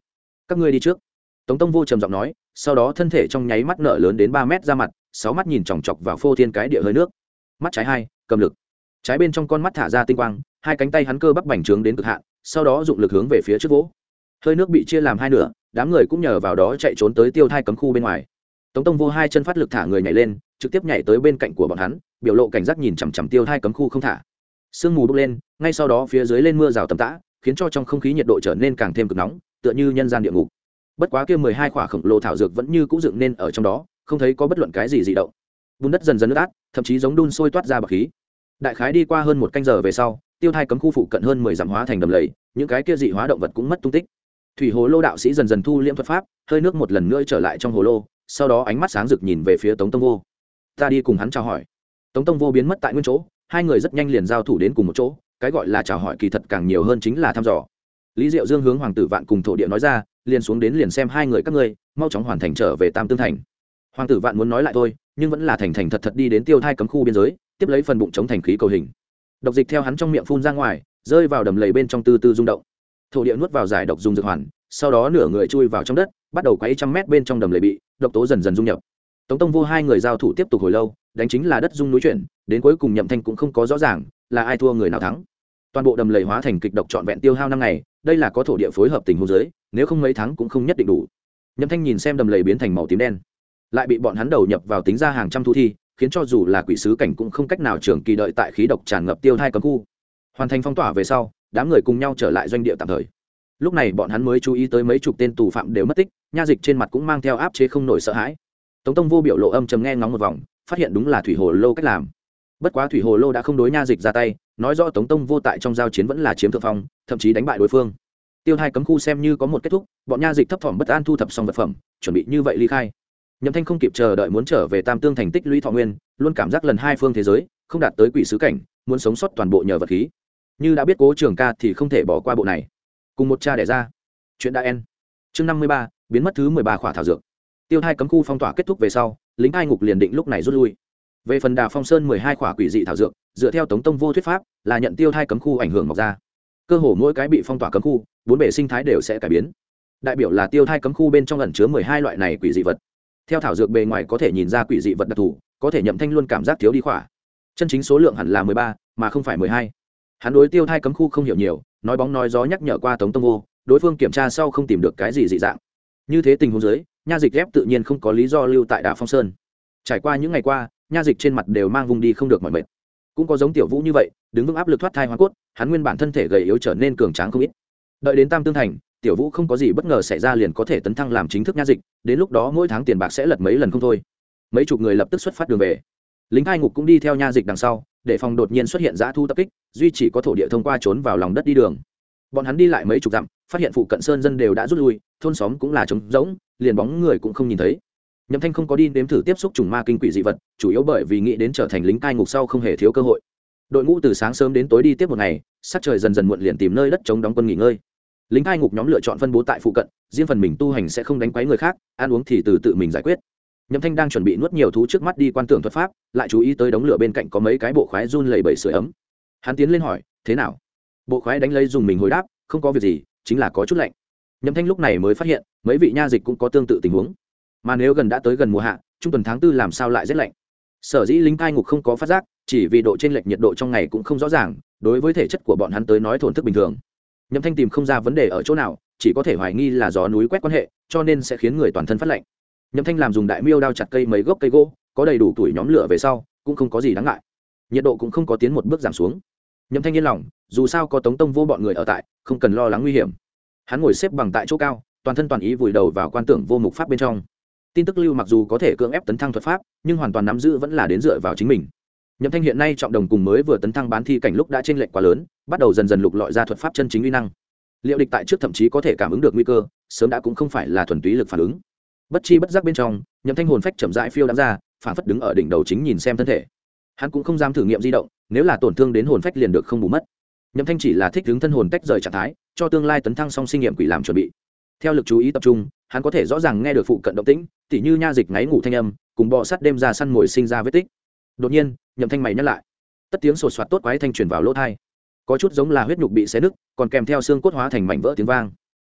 các ngươi đi trước. Tống Tông Vô trầm giọng nói, sau đó thân thể trong nháy mắt nở lớn đến 3 mét ra mặt, 6 mắt nhìn chòng chọc vào phô thiên cái địa hơi nước. Mắt trái 2, cầm lực. Trái bên trong con mắt thả ra tinh quang, hai cánh tay hắn cơ bắp bành trướng đến cực hạn, sau đó dụng lực hướng về phía trước vỗ. Hơi nước bị chia làm hai nửa, đám người cũng nhờ vào đó chạy trốn tới tiêu thai cấm khu bên ngoài. Tống Tông Vô hai chân phát lực thả người nhảy lên, trực tiếp nhảy tới bên cạnh của bọn hắn, biểu lộ cảnh giác nhìn chằm chằm tiêu thai cấm khu không thả. Sương mù bốc lên, ngay sau đó phía dưới lên mưa rào tầm tã, khiến cho trong không khí nhiệt độ trở nên càng thêm cực nóng, tựa như nhân gian địa ngục. Bất quá kia 12 quả khổng lồ thảo dược vẫn như cũ dựng nên ở trong đó, không thấy có bất luận cái gì dị động. Bùn đất dần dần ướt át, thậm chí giống đun sôi toát ra bọt khí. Đại khái đi qua hơn một canh giờ về sau, tiêu thai cấm khu phụ cận hơn 10 dặm hóa thành đầm lầy, những cái kia dị hóa động vật cũng mất tung tích. Thủy hồ lô đạo sĩ dần dần thu liễm thuật pháp, hơi nước một lần nữa trở lại trong hồ lô, sau đó ánh mắt sáng rực nhìn về phía Tống Tông Vô. Ta đi cùng hắn chào hỏi. Tống Tông Vô biến mất tại nguyên chỗ, hai người rất nhanh liền giao thủ đến cùng một chỗ, cái gọi là chào hỏi kỳ thật càng nhiều hơn chính là thăm dò. Lý Diệu Dương hướng Hoàng tử Vạn cùng thổ địa nói ra, liền xuống đến liền xem hai người các ngươi, mau chóng hoàn thành trở về Tam Tương thành. Hoàng tử Vạn muốn nói lại thôi, nhưng vẫn là thành thành thật thật đi đến tiêu thai cấm khu biên giới, tiếp lấy phần bụng chống thành khí cầu hình. Độc dịch theo hắn trong miệng phun ra ngoài, rơi vào đầm lầy bên trong từ từ rung động. Thổ địa nuốt vào giải độc dùng dược hoàn, sau đó nửa người chui vào trong đất, bắt đầu quấy trăm mét bên trong đầm lầy bị độc tố dần dần dung nhập. Tống Tông Vô hai người giao thủ tiếp tục hồi lâu, đánh chính là đất rung núi chuyển, đến cuối cùng Nhậm Thanh cũng không có rõ ràng là ai thua người nào thắng. Toàn bộ đầm lầy hóa thành kịch độc trọn vẹn tiêu hao 5 ngày, đây là có thổ địa phối hợp tình huống dưới, nếu không mấy tháng cũng không nhất định đủ. Nhậm Thanh nhìn xem đầm lầy biến thành màu tím đen, lại bị bọn hắn đầu nhập vào tính ra hàng trăm thu thi, khiến cho dù là quỷ sứ cảnh cũng không cách nào trường kỳ đợi tại khí độc tràn ngập tiêu thai cấm khu. Hoàn thành phong tỏa về sau, đám người cùng nhau trở lại doanh địa tạm thời. Lúc này bọn hắn mới chú ý tới mấy chục tên tù phạm đều mất tích, nha dịch trên mặt cũng mang theo áp chế không nổi sợ hãi. Tống Tông Vô biểu lộ âm trầm nghe ngóng một vòng, phát hiện đúng là thủy hồ lô cách làm. Bất quá thủy hồ lô đã không đối nha dịch ra tay, nói rõ Tống Tông Vô tại trong giao chiến vẫn là chiếm thượng phong, thậm chí đánh bại đối phương. Tiêu thai cấm khu xem như có một kết thúc, bọn nha dịch thấp thỏm bất an thu thập xong vật phẩm, chuẩn bị như vậy ly khai. Nhậm Thanh không kịp chờ đợi muốn trở về Tam Tương thành tích lũy thọ nguyên, luôn cảm giác lần hai phương thế giới không đạt tới quỷ sứ cảnh, muốn sống sót toàn bộ nhờ vật khí. Như đã biết Cố Trường Ca thì không thể bỏ qua bộ này. Cùng một cha đẻ ra. Chuyện đã end. Chương 53, biến mất thứ 13 khỏa thảo dược. Tiêu thai cấm khu phong tỏa kết thúc về sau, lính cai ngục liền định lúc này rút lui. Về phần Đà Phong Sơn 12 khỏa quỷ dị thảo dược, dựa theo Tống Tông Vô thuyết pháp, là nhận tiêu thai cấm khu ảnh hưởng mọc ra. Cơ hồ mỗi cái bị phong tỏa cấm khu, bốn bề sinh thái đều sẽ cải biến. Đại biểu là tiêu thai cấm khu bên trong ẩn chứa 12 loại này quỷ dị vật. Theo thảo dược bề ngoài có thể nhìn ra quỷ dị vật đặc thù, có thể Nhậm Thanh luôn cảm giác thiếu đi khỏa. Chân chính số lượng hẳn là 13, mà không phải 12. Hắn đối tiêu thai cấm khu không hiểu nhiều, nói bóng nói gió nhắc nhở qua Tống Tông Vô, đối phương kiểm tra sau không tìm được cái gì dị dạng. Như thế tình huống dưới, nha dịch ghép tự nhiên không có lý do lưu tại Đà Phong Sơn. Trải qua những ngày qua, nha dịch trên mặt đều mang vùng đi không được mỏi mệt. Cũng có giống Tiểu Vũ như vậy, đứng vững áp lực thoát thai hóa cốt, hắn nguyên bản thân thể gầy yếu trở nên cường tráng không ít. Đợi đến Tam Tương thành, Tiểu Vũ không có gì bất ngờ xảy ra liền có thể tấn thăng làm chính thức nha dịch, đến lúc đó mỗi tháng tiền bạc sẽ lật mấy lần không thôi. Mấy chục người lập tức xuất phát đường về. Lính cai ngục cũng đi theo nha dịch đằng sau, để phòng đột nhiên xuất hiện dã thu tập kích, duy chỉ có thổ địa thông qua trốn vào lòng đất đi đường. Bọn hắn đi lại mấy chục dặm, phát hiện phụ cận sơn dân đều đã rút lui, thôn xóm cũng là trống rỗng, liền bóng người cũng không nhìn thấy. Nhậm Thanh không có đi nếm thử tiếp xúc trùng ma kinh quỷ dị vật, chủ yếu bởi vì nghĩ đến trở thành lính cai ngục sau không hề thiếu cơ hội. Đội ngũ từ sáng sớm đến tối đi tiếp một ngày, sắc trời dần dần muộn liền tìm nơi đất chống đóng quân nghỉ ngơi. Lính cai ngục nhóm lựa chọn phân bố tại phụ cận, riêng phần mình tu hành sẽ không đánh quấy người khác, ăn uống thì từ tự mình giải quyết. Nhậm Thanh đang chuẩn bị nuốt nhiều thú trước mắt đi quan tưởng thuật pháp, lại chú ý tới đống lửa bên cạnh có mấy cái bộ khoái run lẩy bẩy sưởi ấm. Hắn tiến lên hỏi, thế nào? Bộ khoái đánh lấy dùng mình hồi đáp, không có việc gì, chính là có chút lạnh. Nhậm Thanh lúc này mới phát hiện, mấy vị nha dịch cũng có tương tự tình huống. Mà nếu gần đã tới gần mùa hạ, trung tuần tháng 4 làm sao lại rét lạnh? Sở dĩ lính cai ngục không có phát giác, chỉ vì độ chênh lệch nhiệt độ trong ngày cũng không rõ ràng, đối với thể chất của bọn hắn tới nói thổn thức bình thường. Nhậm Thanh tìm không ra vấn đề ở chỗ nào, chỉ có thể hoài nghi là gió núi quét quan hệ, cho nên sẽ khiến người toàn thân phát lạnh. Nhậm Thanh làm dùng đại miêu đao chặt cây mấy gốc cây gỗ, có đầy đủ tuổi nhóm lửa về sau, cũng không có gì đáng ngại. Nhiệt độ cũng không có tiến một bước giảm xuống. Nhậm Thanh yên lòng, dù sao có Tống Tông Vô bọn người ở tại, không cần lo lắng nguy hiểm. Hắn ngồi xếp bằng tại chỗ cao, toàn thân toàn ý vùi đầu vào quan tưởng vô mục pháp bên trong. Tin tức lưu mặc dù có thể cưỡng ép tấn thăng thuật pháp, nhưng hoàn toàn nắm giữ vẫn là đến dựa vào chính mình. Nhậm Thanh hiện nay trọng đồng cùng mới vừa tấn thăng bán thi cảnh lúc đã chênh lệch quá lớn, bắt đầu dần dần lục lọi ra thuật pháp chân chính uy năng. Liệu địch tại trước thậm chí có thể cảm ứng được nguy cơ, sớm đã cũng không phải là thuần túy lực phản ứng. Bất chi bất giác bên trong, Nhậm Thanh hồn phách chậm rãi phiêu đãng ra, phản phất đứng ở đỉnh đầu chính nhìn xem thân thể. Hắn cũng không dám thử nghiệm di động, nếu là tổn thương đến hồn phách liền được không bù mất. Nhậm Thanh chỉ là thích hướng thân hồn tách rời trạng thái, cho tương lai tấn thăng song sinh nghiệm quỷ làm chuẩn bị. Theo lực chú ý tập trung, hắn có thể rõ ràng nghe được phụ cận động tĩnh, tỉ như nha dịch ngáy ngủ thanh âm, cùng bò sát đêm ra săn mồi sinh ra vết tích. Đột nhiên, Nhậm Thanh mày nhắc lại, tất tiếng sột soạt tốt quái thanh truyền vào lỗ tai, có chút giống là huyết nhục bị xé nứt, còn kèm theo xương cốt hóa thành mảnh vỡ tiếng vang.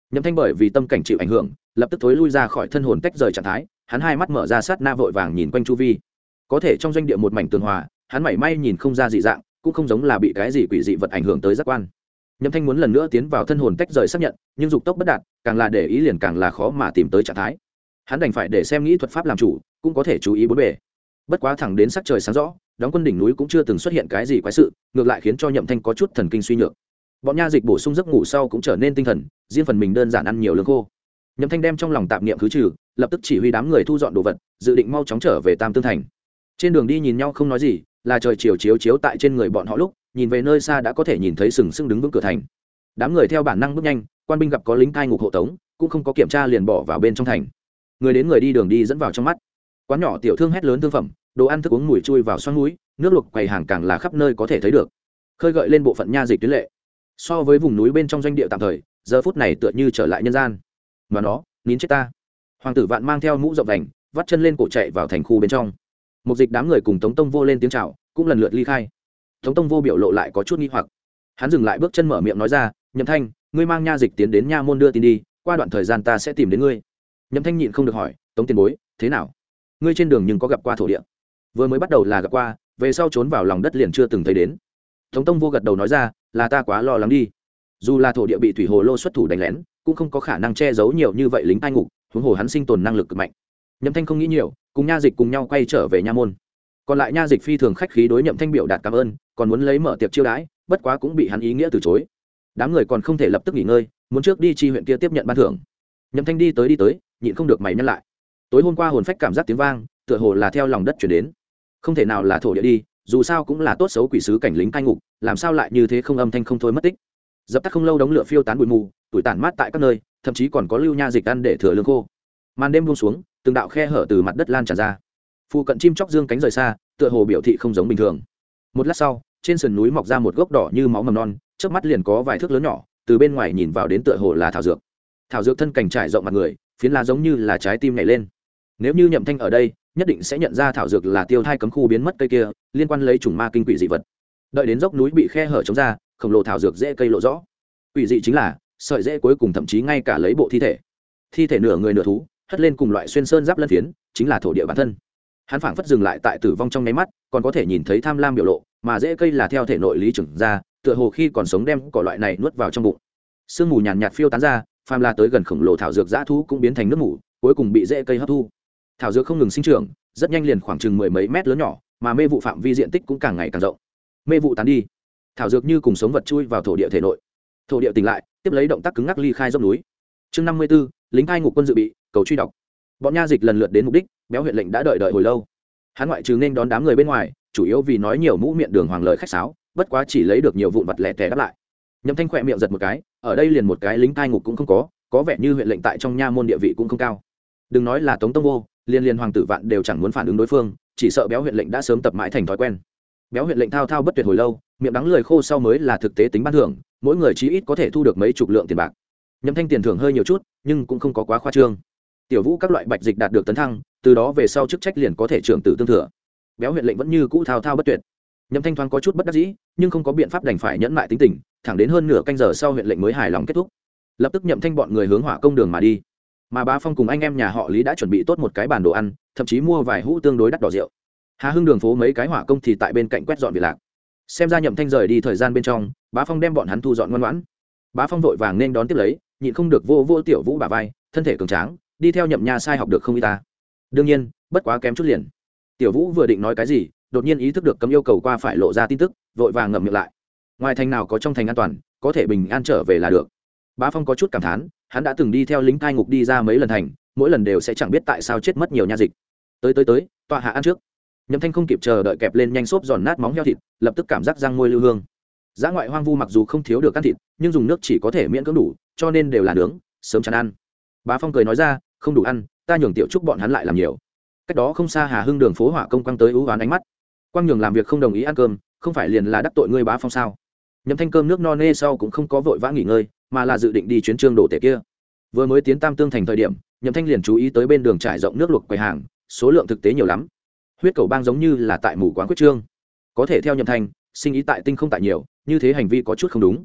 Nhậm Thanh bởi vì tâm cảnh chịu ảnh hưởng, lập tức thối lui ra khỏi thân hồn tách rời trạng thái, hắn hai mắt mở ra sát na vội vàng nhìn quanh chu vi. Có thể trong doanh địa một mảnh tường hòa, hắn mảy may nhìn không ra dị dạng, cũng không giống là bị cái gì quỷ dị vật ảnh hưởng tới giác quan. Nhậm Thanh muốn lần nữa tiến vào thân hồn tách rời xác nhận, nhưng dục tốc bất đạt, càng là để ý liền càng là khó mà tìm tới trạng thái. Hắn đành phải để xem nghĩ thuật pháp làm chủ, cũng có thể chú ý bốn bề. Bất quá thẳng đến sắc trời sáng rõ, đóng quân đỉnh núi cũng chưa từng xuất hiện cái gì quái sự, ngược lại khiến cho Nhậm Thanh có chút thần kinh suy nhược. Bọn nha dịch bổ sung giấc ngủ sau cũng trở nên tinh thần, riêng phần mình đơn giản ăn nhiều lương khô. Nhậm Thanh đem trong lòng tạp niệm khứ trừ, lập tức chỉ huy đám người thu dọn đồ vật, dự định mau chóng trở về Tam Tương thành. Trên đường đi nhìn nhau không nói gì, là trời chiều chiếu chiếu tại trên người bọn họ lúc, nhìn về nơi xa đã có thể nhìn thấy sừng sững đứng vững cửa thành. Đám người theo bản năng bước nhanh, quan binh gặp có lính cai ngục hộ tống, cũng không có kiểm tra liền bỏ vào bên trong thành. Người đến người đi đường đi dẫn vào trong mắt. Quán nhỏ tiểu thương hét lớn thương phẩm, đồ ăn thức uống mùi chui vào xoang núi, nước luộc quầy hàng càng là khắp nơi có thể thấy được, khơi gợi lên bộ phận nha dịch tuyến lệ. So với vùng núi bên trong doanh địa tạm thời, giờ phút này tựa như trở lại nhân gian. Mà nó, nín chết ta. Hoàng tử Vạn mang theo mũ rộng vành, vắt chân lên cổ chạy vào thành khu bên trong. Một dịch đám người cùng Tống Tông Vô lên tiếng chào, cũng lần lượt ly khai. Tống Tông Vô biểu lộ lại có chút nghi hoặc. Hắn dừng lại bước chân mở miệng nói ra, Nhậm Thanh, ngươi mang nha dịch tiến đến nha môn đưa tin đi, qua đoạn thời gian ta sẽ tìm đến ngươi. Nhậm Thanh nhịn không được hỏi, Tống tiền bối, thế nào? Ngươi trên đường nhưng có gặp qua thổ địa? Vừa mới bắt đầu là gặp qua, về sau trốn vào lòng đất liền chưa từng thấy đến. Tống Tông Vô gật đầu nói ra, là ta quá lo lắng đi. Dù là thổ địa bị thủy hồ lô xuất thủ đánh lén, cũng không có khả năng che giấu nhiều như vậy lính tai ngục, huống hồ hắn sinh tồn năng lực cực mạnh. Nhậm Thanh không nghĩ nhiều, cùng nha dịch cùng nhau quay trở về nha môn. Còn lại nha dịch phi thường khách khí đối Nhậm Thanh biểu đạt cảm ơn, còn muốn lấy mở tiệc chiêu đãi, bất quá cũng bị hắn ý nghĩa từ chối. Đám người còn không thể lập tức nghỉ ngơi, muốn trước đi chi huyện kia tiếp nhận ban thưởng. Nhậm Thanh đi tới, nhịn không được mày nhăn lại. Tối hôm qua hồn phách cảm giác tiếng vang, tựa hồ là theo lòng đất truyền đến. Không thể nào là thổ địa đi, dù sao cũng là tốt xấu quỷ sứ cảnh lính cai ngục, làm sao lại như thế không âm thanh không thôi mất tích. Dập tắt không lâu đống lửa phiêu tán bụi mù, tuổi tản mát tại các nơi, thậm chí còn có lưu nha dịch ăn để thừa lương khô. Màn đêm buông xuống, từng đạo khe hở từ mặt đất lan tràn ra. Phu cận chim chóc dương cánh rời xa, tựa hồ biểu thị không giống bình thường. Một lát sau, trên sườn núi mọc ra một gốc đỏ như máu mầm non, trước mắt liền có vài thước lớn nhỏ, từ bên ngoài nhìn vào đến tựa hồ là thảo dược. Thảo dược thân cành trải rộng mặt người, phiến lá giống như là trái tim nhảy lên. Nếu như Nhậm Thanh ở đây, nhất định sẽ nhận ra thảo dược là tiêu thai cấm khu biến mất cây kia, liên quan lấy chủng ma kinh quỷ dị vật. Đợi đến dốc núi bị khe hở trống ra, khổng lồ thảo dược dễ cây lộ rõ. Quỷ dị chính là, sợi rễ cuối cùng thậm chí ngay cả lấy bộ thi thể nửa người nửa thú, hất lên cùng loại xuyên sơn giáp lân phiến, chính là thổ địa bản thân. Hắn phảng phất dừng lại tại tử vong trong nháy mắt, còn có thể nhìn thấy tham lam biểu lộ, mà rễ cây là theo thể nội lý trưởng ra, tựa hồ khi còn sống đem cỏ loại này nuốt vào trong bụng. Sương mù nhàn nhạt phiêu tán ra, phàm la tới gần khổng lồ thảo dược dã thú cũng biến thành nước mủ, cuối cùng bị rễ cây hấp thu. Thảo dược không ngừng sinh trưởng, rất nhanh liền khoảng chừng mười mấy mét lớn nhỏ, mà mê vụ phạm vi diện tích cũng càng ngày càng rộng. Mê vụ tán đi, thảo dược như cùng sống vật chui vào thổ địa thể nội. Thổ địa tỉnh lại, tiếp lấy động tác cứng ngắc ly khai dốc núi. Chương 54, lính cai ngục quân dự bị, cầu truy đọc. Bọn nha dịch lần lượt đến mục đích, béo huyện lệnh đã đợi hồi lâu. Hắn ngoại trừ nên đón đám người bên ngoài, chủ yếu vì nói nhiều mũ miệng đường hoàng lời khách sáo, bất quá chỉ lấy được nhiều vụn vặt lẻ tẻ đáp lại. Nhậm Thanh khỏe miệng giật một cái, ở đây liền một cái lính cai ngục cũng không có vẻ như huyện lệnh tại trong nha môn địa vị cũng không cao. Đừng nói là Tống Tông Vô, liên hoàng tử Vạn đều chẳng muốn phản ứng đối phương, chỉ sợ béo huyện lệnh đã sớm tập mãi thành thói quen. Béo huyện lệnh thao thao bất tuyệt hồi lâu, miệng đắng lười khô sau mới là thực tế tính ban thưởng, mỗi người chí ít có thể thu được mấy chục lượng tiền bạc. Nhậm Thanh tiền thưởng hơi nhiều chút, nhưng cũng không có quá khoa trương. Tiểu Vũ các loại bạch dịch đạt được tấn thăng, từ đó về sau chức trách liền có thể trưởng tử tương thừa. Béo huyện lệnh vẫn như cũ thao thao bất tuyệt. Nhậm Thanh thoáng có chút bất đắc dĩ, nhưng không có biện pháp đành phải nhẫn mại tính tình, thẳng đến hơn nửa canh giờ sau huyện lệnh mới hài lòng kết thúc. Lập tức Nhậm Thanh bọn người hướng hỏa công đường mà đi. Mà Bá Phong cùng anh em nhà họ Lý đã chuẩn bị tốt một cái bàn đồ ăn, thậm chí mua vài hũ tương đối đắt đỏ rượu. Hà Hưng đường phố mấy cái hỏa công thì tại bên cạnh quét dọn việc lạc. Xem ra Nhậm Thanh rời đi thời gian bên trong, Bá Phong đem bọn hắn thu dọn ngoan ngoãn. Bá Phong vội vàng nên đón tiếp lấy, nhịn không được vô Tiểu Vũ bả vai, thân thể cường tráng, đi theo Nhậm Nha sai học được không y ta. Đương nhiên, bất quá kém chút liền. Tiểu Vũ vừa định nói cái gì, đột nhiên ý thức được cấm yêu cầu qua phải lộ ra tin tức, vội vàng ngậm miệng lại. Ngoài thành nào có trong thành an toàn, có thể bình an trở về là được. Bá Phong có chút cảm thán, hắn đã từng đi theo lính cai ngục đi ra mấy lần thành, mỗi lần đều sẽ chẳng biết tại sao chết mất nhiều nha dịch. Tới, tọa hạ ăn trước. Nhậm Thanh không kịp chờ đợi kẹp lên nhanh xốp giòn nát móng heo thịt, lập tức cảm giác răng môi lưu hương. Giá ngoại hoang vu mặc dù không thiếu được ăn thịt, nhưng dùng nước chỉ có thể miễn cưỡng đủ, cho nên đều là nướng, sớm chán ăn. Bá Phong cười nói ra, không đủ ăn, ta nhường Tiểu Trúc bọn hắn lại làm nhiều. Cách đó không xa Hà Hưng đường phố hỏa công quang tới ú oán ánh mắt. Quang nhường làm việc không đồng ý ăn cơm, không phải liền là đắc tội ngươi Bá Phong sao? Nhậm Thanh cơm nước no nê sau cũng không có vội vã nghỉ ngơi, mà là dự định đi chuyến trương đồ tể kia. Vừa mới tiến Tam Tương thành thời điểm, Nhậm Thanh liền chú ý tới bên đường trải rộng nước luộc quầy hàng, số lượng thực tế nhiều lắm. Huyết cầu bang giống như là tại mù quán quyết trương. Có thể theo Nhậm Thanh, sinh ý tại tinh không tại nhiều, như thế hành vi có chút không đúng.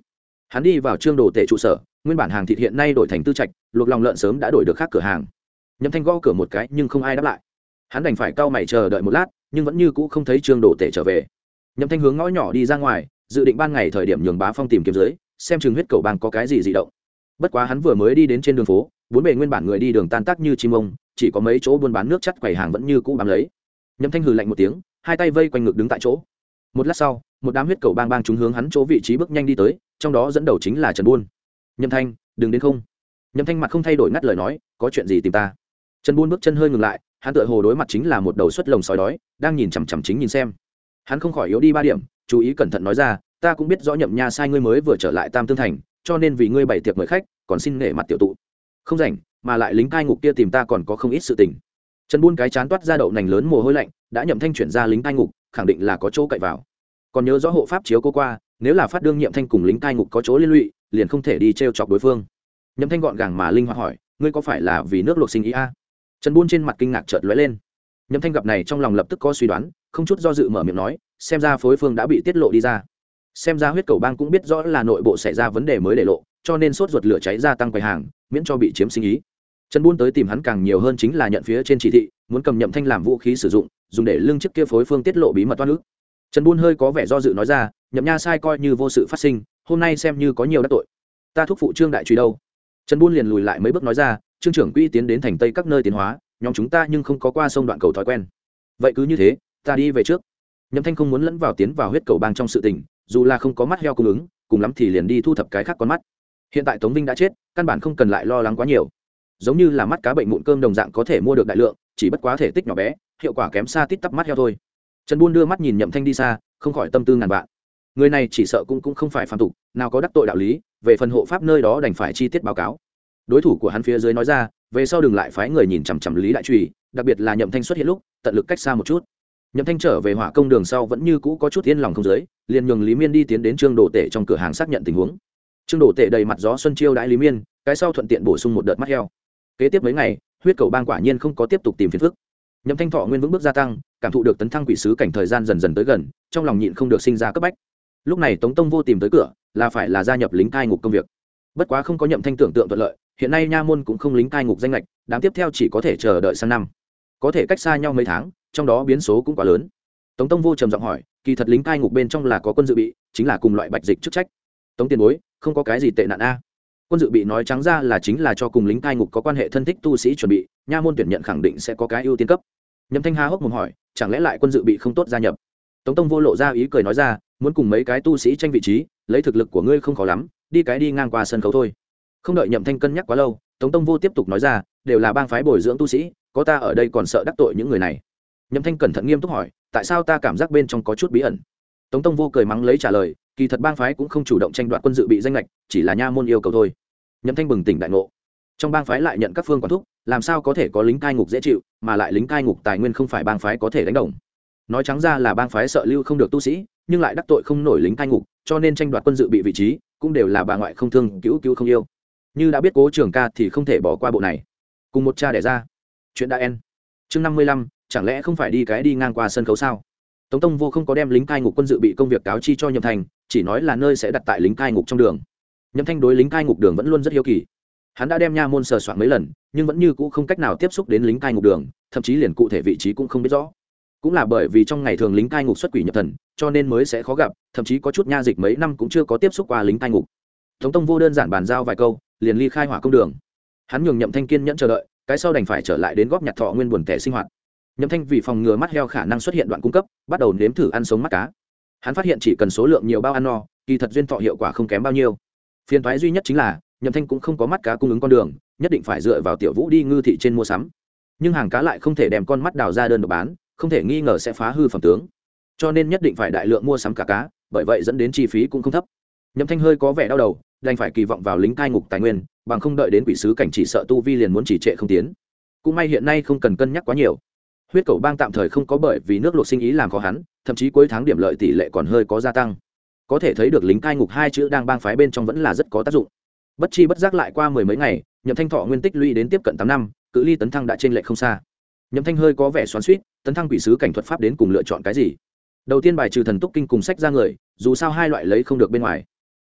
Hắn đi vào Trương Đồ Tể trụ sở, nguyên bản hàng thịt hiện nay đổi thành Tư Trạch, luộc lòng lợn sớm đã đổi được khác cửa hàng. Nhậm Thanh gõ cửa một cái nhưng không ai đáp lại. Hắn đành phải cau mày chờ đợi một lát, nhưng vẫn như cũ không thấy Trương Đồ Tể trở về. Nhậm Thanh hướng ngõ nhỏ đi ra ngoài, dự định ban ngày thời điểm nhường Bá Phong tìm kiếm dưới, xem chừng huyết cầu bang có cái gì dị động. Bất quá hắn vừa mới đi đến trên đường phố, bốn bề nguyên bản người đi đường tan tác như chim ông, chỉ có mấy chỗ buôn bán nước chắt quầy hàng vẫn như cũ bám lấy. Nhậm Thanh hừ lạnh một tiếng, hai tay vây quanh ngực đứng tại chỗ. Một lát sau, một đám huyết cầu bang bang chúng hướng hắn chỗ vị trí bước nhanh đi tới, trong đó dẫn đầu chính là Trần Buôn. Nhậm Thanh, đừng đến không. Nhậm Thanh mặt không thay đổi ngắt lời nói, có chuyện gì tìm ta. Trần Buôn bước chân hơi ngừng lại, hắn tựa hồ đối mặt chính là một đầu xuất lồng sói đói, đang nhìn chằm chằm chính nhìn xem. Hắn không khỏi yếu đi 3 điểm, chú ý cẩn thận nói ra, ta cũng biết rõ Nhậm Nha sai ngươi mới vừa trở lại Tam Tương Thành, cho nên vì ngươi bày tiệc mời khách, còn xin nể mặt tiểu tụ. Không rảnh, mà lại lính cai ngục kia tìm ta còn có không ít sự tình. Trần Buôn cái chán toát ra đậu nành lớn mồ hôi lạnh, đã Nhậm Thanh chuyển ra lính cai ngục, khẳng định là có chỗ cậy vào. Còn nhớ rõ hộ pháp chiếu cô qua, nếu là phát đương Nhậm Thanh cùng lính cai ngục có chỗ liên lụy, liền không thể đi trêu chọc đối phương. Nhậm Thanh gọn gàng mà linh hoạt hỏi, ngươi có phải là vì nước luộc sinh ý a? Trần Buôn trên mặt kinh ngạc chợt lóe lên. Nhậm Thanh gặp này trong lòng lập tức có suy đoán, không chút do dự mở miệng nói, xem ra phối phương đã bị tiết lộ đi ra. Xem ra huyết cầu bang cũng biết rõ là nội bộ xảy ra vấn đề mới để lộ, cho nên sốt ruột lửa cháy gia tăng quầy hàng, miễn cho bị chiếm sinh ý. Trần Buôn tới tìm hắn càng nhiều hơn chính là nhận phía trên chỉ thị, muốn cầm Nhậm Thanh làm vũ khí sử dụng, dùng để lưng trước kia phối phương tiết lộ bí mật toan ức. Trần Buôn hơi có vẻ do dự nói ra, Nhậm Nha sai coi như vô sự phát sinh, hôm nay xem như có nhiều đắc tội. Ta thúc phụ Trương đại truy đâu? Trần Buôn liền lùi lại mấy bước nói ra, Trương trưởng quỹ tiến đến thành Tây các nơi tiến hóa, nhóm chúng ta nhưng không có qua sông đoạn cầu thói quen. Vậy cứ như thế, ta đi về trước. Nhậm Thanh không muốn lẫn vào tiến vào huyết cầu bang trong sự tình, dù là không có mắt heo cung ứng, cùng lắm thì liền đi thu thập cái khác con mắt. Hiện tại Tống Vinh đã chết, căn bản không cần lại lo lắng quá nhiều. Giống như là mắt cá bệnh mụn cơm đồng dạng có thể mua được đại lượng, chỉ bất quá thể tích nhỏ bé, hiệu quả kém xa tít tắp mắt heo thôi. Trần Buôn đưa mắt nhìn Nhậm Thanh đi xa, không khỏi tâm tư ngàn vạn. Người này chỉ sợ cũng không phải phàm tục, nào có đắc tội đạo lý, về phần hộ pháp nơi đó đành phải chi tiết báo cáo. Đối thủ của hắn phía dưới nói ra, về sau đừng lại phái người nhìn chằm chằm Lý Đại Trùy, đặc biệt là Nhậm Thanh xuất hiện lúc, tận lực cách xa một chút. Nhậm Thanh trở về Hỏa Công đường sau vẫn như cũ có chút yên lòng không dưới, liền nhường Lý Miên đi tiến đến Trương Đồ Tể trong cửa hàng xác nhận tình huống. Trương Đồ Tể đầy mặt gió xuân chiêu đãi Lý Miên, cái sau thuận tiện bổ sung một đợt mắt heo. Kế tiếp mấy ngày, huyết cầu bang quả nhiên không có tiếp tục tìm phiền phức. Nhậm Thanh thọ nguyên vững bước gia tăng, cảm thụ được tấn thăng quỷ sứ cảnh thời gian dần dần tới gần, trong lòng nhịn không được sinh ra cấp bách. Lúc này Tống Tông Vô tìm tới cửa, là phải là gia nhập lính cai ngục công việc. Bất quá không có Nhậm Thanh tưởng tượng thuận lợi, hiện nay nha môn cũng không lính cai ngục danh lệch, đám tiếp theo chỉ có thể chờ đợi sang năm. Có thể cách xa nhau mấy tháng, trong đó biến số cũng quá lớn. Tống Tông Vô trầm giọng hỏi, kỳ thật lính cai ngục bên trong là có quân dự bị, chính là cùng loại bạch dịch chức trách. Tống tiền bối, không có cái gì tệ nạn a. Quân dự bị nói trắng ra là chính là cho cùng lính cai ngục có quan hệ thân thích tu sĩ chuẩn bị, nha môn tuyển nhận khẳng định sẽ có cái ưu tiên cấp. Nhậm Thanh há hốc mồm hỏi, chẳng lẽ lại quân dự bị không tốt gia nhập? Tống Tông Vô lộ ra ý cười nói ra, muốn cùng mấy cái tu sĩ tranh vị trí, lấy thực lực của ngươi không khó lắm, đi ngang qua sân khấu thôi. Không đợi Nhậm Thanh cân nhắc quá lâu, Tống Tông Vô tiếp tục nói ra, đều là bang phái bồi dưỡng tu sĩ, có ta ở đây còn sợ đắc tội những người này. Nhậm Thanh cẩn thận nghiêm túc hỏi, tại sao ta cảm giác bên trong có chút bí ẩn? Tống Tông Vô cười mắng lấy trả lời, kỳ thật bang phái cũng không chủ động tranh đoạt quân dự bị danh lệch, chỉ là nha môn yêu cầu thôi. Nhậm Thanh bừng tỉnh đại ngộ, trong bang phái lại nhận các phương quản thúc, làm sao có thể có lính cai ngục dễ chịu, mà lại lính cai ngục tài nguyên không phải bang phái có thể đánh đồng. Nói trắng ra là bang phái sợ lưu không được tu sĩ, nhưng lại đắc tội không nổi lính cai ngục, cho nên tranh đoạt quân dự bị vị trí cũng đều là bà ngoại không thương cứu không yêu. Như đã biết Cố Trường Ca thì không thể bỏ qua bộ này. Cùng một cha đẻ ra, chuyện đã en. Chương 55, chẳng lẽ không phải đi ngang qua sân khấu sao? Tống Tông Vô không có đem lính cai ngục quân dự bị công việc cáo chi cho Nhậm Thanh, chỉ nói là nơi sẽ đặt tại lính cai ngục trong đường. Nhậm Thanh đối lính cai ngục đường vẫn luôn rất hiếu kỳ. Hắn đã đem nha môn sờ soạn mấy lần, nhưng vẫn như cũ không cách nào tiếp xúc đến lính cai ngục đường, thậm chí liền cụ thể vị trí cũng không biết rõ. Cũng là bởi vì trong ngày thường lính cai ngục xuất quỷ nhập thần, cho nên mới sẽ khó gặp, thậm chí có chút nha dịch mấy năm cũng chưa có tiếp xúc qua lính cai ngục. Tống Tông Vô đơn giản bàn giao vài câu, liền ly khai Hỏa Công đường. Hắn nhường Nhậm Thanh kiên nhẫn chờ đợi, cái sau đành phải trở lại đến góp nhặt thọ nguyên buồn tẻ sinh hoạt. Nhậm Thanh vì phòng ngừa mắt heo khả năng xuất hiện đoạn cung cấp, bắt đầu nếm thử ăn sống mắt cá. Hắn phát hiện chỉ cần số lượng nhiều bao ăn no, kỳ thật duyên thọ hiệu quả không kém bao nhiêu. Phiền toái duy nhất chính là Nhậm Thanh cũng không có mắt cá cung ứng con đường, nhất định phải dựa vào Tiểu Vũ đi ngư thị trên mua sắm. Nhưng hàng cá lại không thể đem con mắt đào ra đơn độc bán, không thể nghi ngờ sẽ phá hư phẩm tướng, cho nên nhất định phải đại lượng mua sắm cả cá, bởi vậy dẫn đến chi phí cũng không thấp. Nhậm Thanh hơi có vẻ đau đầu, đành phải kỳ vọng vào lính cai ngục tài nguyên, bằng không đợi đến quỷ sứ cảnh chỉ sợ tu vi liền muốn chỉ trệ không tiến. Cũng may hiện nay không cần cân nhắc quá nhiều. Huyết Cẩu bang tạm thời không có bởi vì nước luộc sinh ý làm khó hắn, thậm chí cuối tháng điểm lợi tỷ lệ còn hơi có gia tăng. Có thể thấy được lính cai ngục hai chữ đang bang phái bên trong vẫn là rất có tác dụng. Bất chi bất giác lại qua mười mấy ngày, Nhậm Thanh thọ nguyên tích lũy đến tiếp cận 8 năm, cự ly tấn thăng đã trên lệch không xa. Nhậm Thanh hơi có vẻ xoắn xuýt, tấn thăng quỷ sứ cảnh thuật pháp đến cùng lựa chọn cái gì? Đầu tiên bài trừ thần túc kinh cùng sách ra người, dù sao hai loại lấy không được bên ngoài.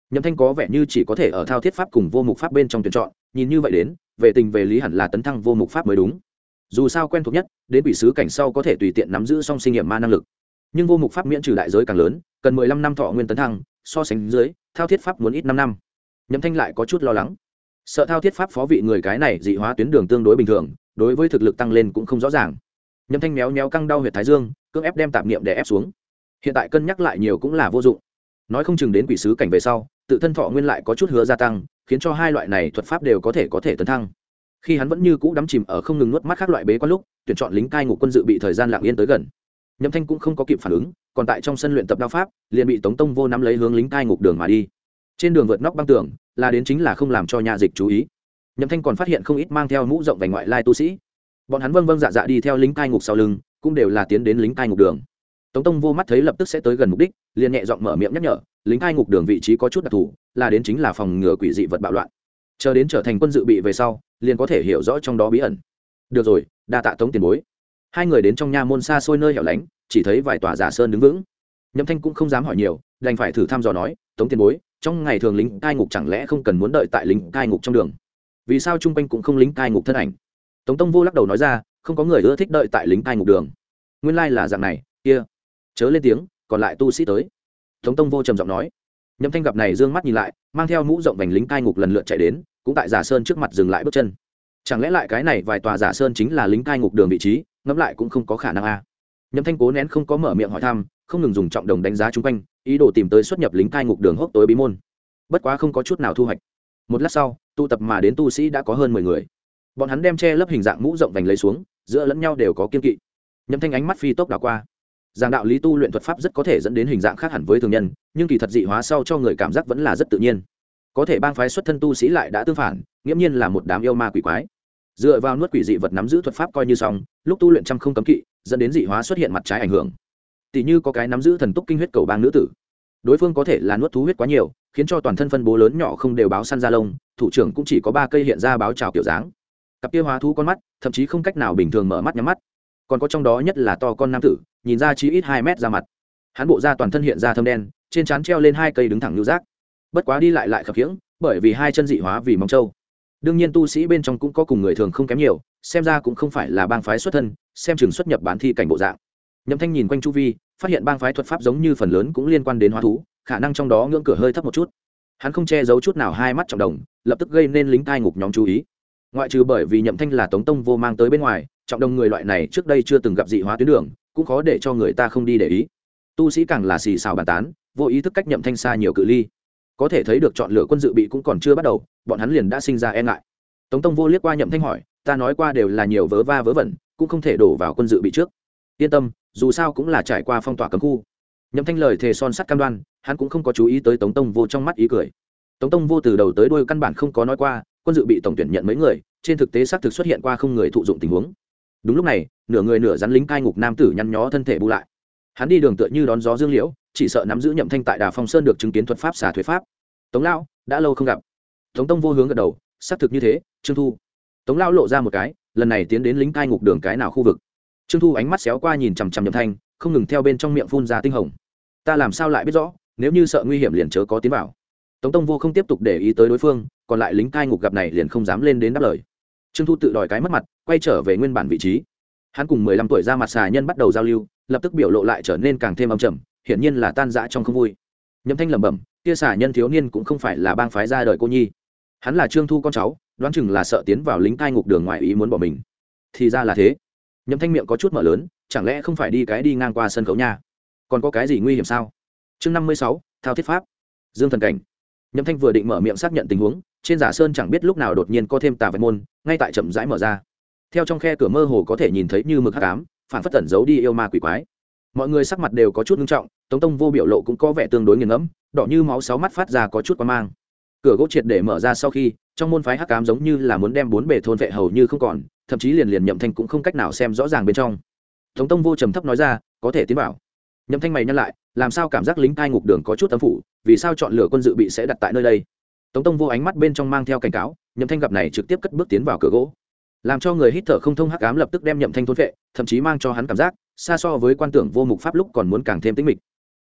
Nhậm Thanh có vẻ như chỉ có thể ở thao thiết pháp cùng vô mục pháp bên trong tuyển chọn, nhìn như vậy đến, về tình về lý hẳn là tấn thăng vô mục pháp mới đúng. Dù sao quen thuộc nhất, đến quỷ sứ cảnh sau có thể tùy tiện nắm giữ song sinh nghiệm ma năng lực. Nhưng vô mục pháp miễn trừ đại giới càng lớn, cần 15 năm thọ nguyên tấn thăng, so sánh dưới, thao thiết pháp muốn ít 5 năm. Nhậm Thanh lại có chút lo lắng. Sợ thao thiết pháp phó vị người cái này dị hóa tuyến đường tương đối bình thường, đối với thực lực tăng lên cũng không rõ ràng. Nhậm Thanh méo méo căng đau huyệt thái dương, cưỡng ép đem tạp niệm đè ép xuống. Hiện tại cân nhắc lại nhiều cũng là vô dụng. Nói không chừng đến quỷ sứ cảnh về sau, tự thân thọ nguyên lại có chút hứa gia tăng, khiến cho hai loại này thuật pháp đều có thể tấn thăng. Khi hắn vẫn như cũ đắm chìm ở không ngừng nuốt mắt các loại bế quan lúc, tuyển chọn lính cai ngục quân dự bị thời gian lặng yên tới gần. Nhậm Thanh cũng không có kịp phản ứng, còn tại trong sân luyện tập đao pháp, liền bị Tống Tông Vô nắm lấy hướng lính cai ngục đường mà đi. Trên đường vượt nóc băng tường, là đến chính là không làm cho nhà dịch chú ý. Nhậm Thanh còn phát hiện không ít mang theo mũ rộng vành ngoại lai tu sĩ. Bọn hắn vâng dạ dạ đi theo lính cai ngục sau lưng, cũng đều là tiến đến lính cai ngục đường. Tống Tông Vô mắt thấy lập tức sẽ tới gần mục đích, liền nhẹ giọng mở miệng nhắc nhở, lính cai ngục đường vị trí có chút đặc thù, là đến chính là phòng ngừa quỷ dị vật bạo loạn. Chờ đến trở thành quân dự bị về sau, liền có thể hiểu rõ trong đó bí ẩn. Được rồi, đa tạ Tống tiền bối. Hai người đến trong nha môn xa xôi nơi hẻo lánh, chỉ thấy vài tòa giả sơn đứng vững. Nhậm Thanh cũng không dám hỏi nhiều, đành phải thử thăm dò nói, Tống tiền bối, trong ngày thường lính cai ngục chẳng lẽ không cần muốn đợi tại lính cai ngục trong đường? Vì sao chung quanh cũng không lính cai ngục thân ảnh? Tống Tông Vô lắc đầu nói ra, không có người ưa thích đợi tại lính cai ngục đường. Nguyên lai là dạng này, kia, chớ lên tiếng, còn lại tu sĩ tới. Tống Tông Vô trầm giọng nói. Nhậm Thanh gặp này dương mắt nhìn lại, mang theo mũ rộng vành lính cai ngục lần lượt chạy đến, cũng tại giả sơn trước mặt dừng lại bước chân. Chẳng lẽ lại cái này vài tòa giả sơn chính là lính cai ngục đường vị trí? Ngẫm lại cũng không có khả năng a. Nhậm Thanh cố nén không có mở miệng hỏi thăm, không ngừng dùng trọng đồng đánh giá chung quanh, ý đồ tìm tới xuất nhập lính cai ngục đường hốc tối bí môn. Bất quá không có chút nào thu hoạch. Một lát sau, tụ tập mà đến tu sĩ đã có hơn 10 người. Bọn hắn đem che lấp hình dạng mũ rộng vành lấy xuống, giữa lẫn nhau đều có kiên kỵ. Nhậm Thanh ánh mắt phi tốc đảo qua. Giảng đạo lý tu luyện thuật pháp rất có thể dẫn đến hình dạng khác hẳn với thường nhân, nhưng kỳ thật dị hóa sau cho người cảm giác vẫn là rất tự nhiên. Có thể bang phái xuất thân tu sĩ lại đã tương phản, nghiễm nhiên là một đám yêu ma quỷ quái. Dựa vào nuốt quỷ dị vật nắm giữ thuật pháp coi như xong, lúc tu luyện trăm không cấm kỵ, dẫn đến dị hóa xuất hiện mặt trái ảnh hưởng. Tỷ như có cái nắm giữ thần túc kinh huyết cầu bang nữ tử, đối phương có thể là nuốt thú huyết quá nhiều, khiến cho toàn thân phân bố lớn nhỏ không đều báo săn ra lông, thủ trưởng cũng chỉ có 3 cây hiện ra báo trào kiểu dáng. Cặp kia hóa thú con mắt, thậm chí không cách nào bình thường mở mắt nhắm mắt. Còn có trong đó nhất là to con nam tử, nhìn ra chí ít 2 mét ra mặt. Hắn bộ da toàn thân hiện ra thâm đen, trên trán treo lên 2 cây đứng thẳng lưu giác. Bất quá đi lại khập khiễng, bởi vì 2 chân dị hóa vì móng trâu. Đương nhiên tu sĩ bên trong cũng có cùng người thường không kém nhiều, xem ra cũng không phải là bang phái xuất thân, xem chừng xuất nhập bán thi cảnh bộ dạng. Nhậm Thanh nhìn quanh chu vi, phát hiện bang phái thuật pháp giống như phần lớn cũng liên quan đến hóa thú, khả năng trong đó ngưỡng cửa hơi thấp một chút. Hắn không che giấu chút nào hai mắt trọng đồng, lập tức gây nên lính cai ngục nhóm chú ý. Ngoại trừ bởi vì Nhậm Thanh là Tống Tông Vô mang tới bên ngoài, trọng đồng người loại này trước đây chưa từng gặp dị hóa tuyến đường, cũng khó để cho người ta không đi để ý. Tu sĩ càng là xì xào bàn tán, vô ý thức cách Nhậm Thanh xa nhiều cự ly. Có thể thấy được chọn lựa quân dự bị cũng còn chưa bắt đầu, bọn hắn liền đã sinh ra e ngại. Tống Tông Vô liếc qua Nhậm Thanh hỏi, ta nói qua đều là nhiều vớ va vớ vẩn, cũng không thể đổ vào quân dự bị trước. Yên tâm, dù sao cũng là trải qua phong tỏa cấm khu. Nhậm Thanh lời thề son sắt cam đoan, hắn cũng không có chú ý tới Tống Tông Vô trong mắt ý cười. Tống Tông Vô từ đầu tới đuôi căn bản không có nói qua quân dự bị tổng tuyển nhận mấy người, trên thực tế xác thực xuất hiện qua không người thụ dụng tình huống. Đúng lúc này, nửa người nửa rắn lính cai ngục nam tử nhăn nhó thân thể bu lại. Hắn đi đường tựa như đón gió dương liễu, chỉ sợ nắm giữ Nhậm Thanh tại Đà Phong Sơn được chứng kiến thuật pháp xả thuế pháp. Tống lão, đã lâu không gặp. Tống Tông Vô hướng gật đầu, xác thực như thế, Trương Thu. Tống lão lộ ra một cái, lần này tiến đến lính cai ngục đường cái nào khu vực. Trương Thu ánh mắt xéo qua nhìn chằm chằm Nhậm Thanh, không ngừng theo bên trong miệng phun ra tinh hồng. Ta làm sao lại biết rõ, nếu như sợ nguy hiểm liền chớ có tiến vào. Tống Tông Vô không tiếp tục để ý tới đối phương, còn lại lính cai ngục gặp này liền không dám lên đến đáp lời. Trương Thu tự đòi cái mất mặt, quay trở về nguyên bản vị trí. Hắn cùng 15 tuổi ra mặt xà nhân bắt đầu giao lưu, lập tức biểu lộ lại trở nên càng thêm âm trầm, hiển nhiên là tan rã trong không vui. Nhậm Thanh lẩm bẩm, kia xà nhân thiếu niên cũng không phải là bang phái ra đời cô nhi, hắn là Trương Thu con cháu, đoán chừng là sợ tiến vào lính cai ngục đường ngoài ý muốn bỏ mình. Thì ra là thế. Nhậm Thanh miệng có chút mở lớn, chẳng lẽ không phải đi ngang qua sân khấu nha? Còn có cái gì nguy hiểm sao? Chương 56, thao thiết pháp. Dương thần cảnh. Nhậm Thanh vừa định mở miệng xác nhận tình huống, trên giả sơn chẳng biết lúc nào đột nhiên có thêm tà vật môn, ngay tại chậm rãi mở ra. Theo trong khe cửa mơ hồ có thể nhìn thấy như mực hắc ám, phản phất tẩn giấu đi yêu ma quỷ quái. Mọi người sắc mặt đều có chút nghiêm trọng, Tống Tông Vô biểu lộ cũng có vẻ tương đối nghiền ngẫm, đỏ như máu, 6 mắt phát ra có chút quang mang. Cửa gỗ triệt để mở ra sau khi, trong môn phái hắc ám giống như là muốn đem 4 bề thôn vệ hầu như không còn, thậm chí liền Nhậm Thanh cũng không cách nào xem rõ ràng bên trong. Tống Tông Vô trầm thấp nói ra, có thể tiến vào. Nhậm Thanh mày nhăn lại, làm sao cảm giác lính cai ngục đường có chút âm phủ, vì sao chọn lựa quân dự bị sẽ đặt tại nơi đây? Tống Tông Vô ánh mắt bên trong mang theo cảnh cáo, Nhậm Thanh gặp này trực tiếp cất bước tiến vào cửa gỗ, làm cho người hít thở không thông hắc ám lập tức đem Nhậm Thanh thôn vệ, thậm chí mang cho hắn cảm giác xa so với quan tưởng vô mục pháp lúc còn muốn càng thêm tĩnh mịch.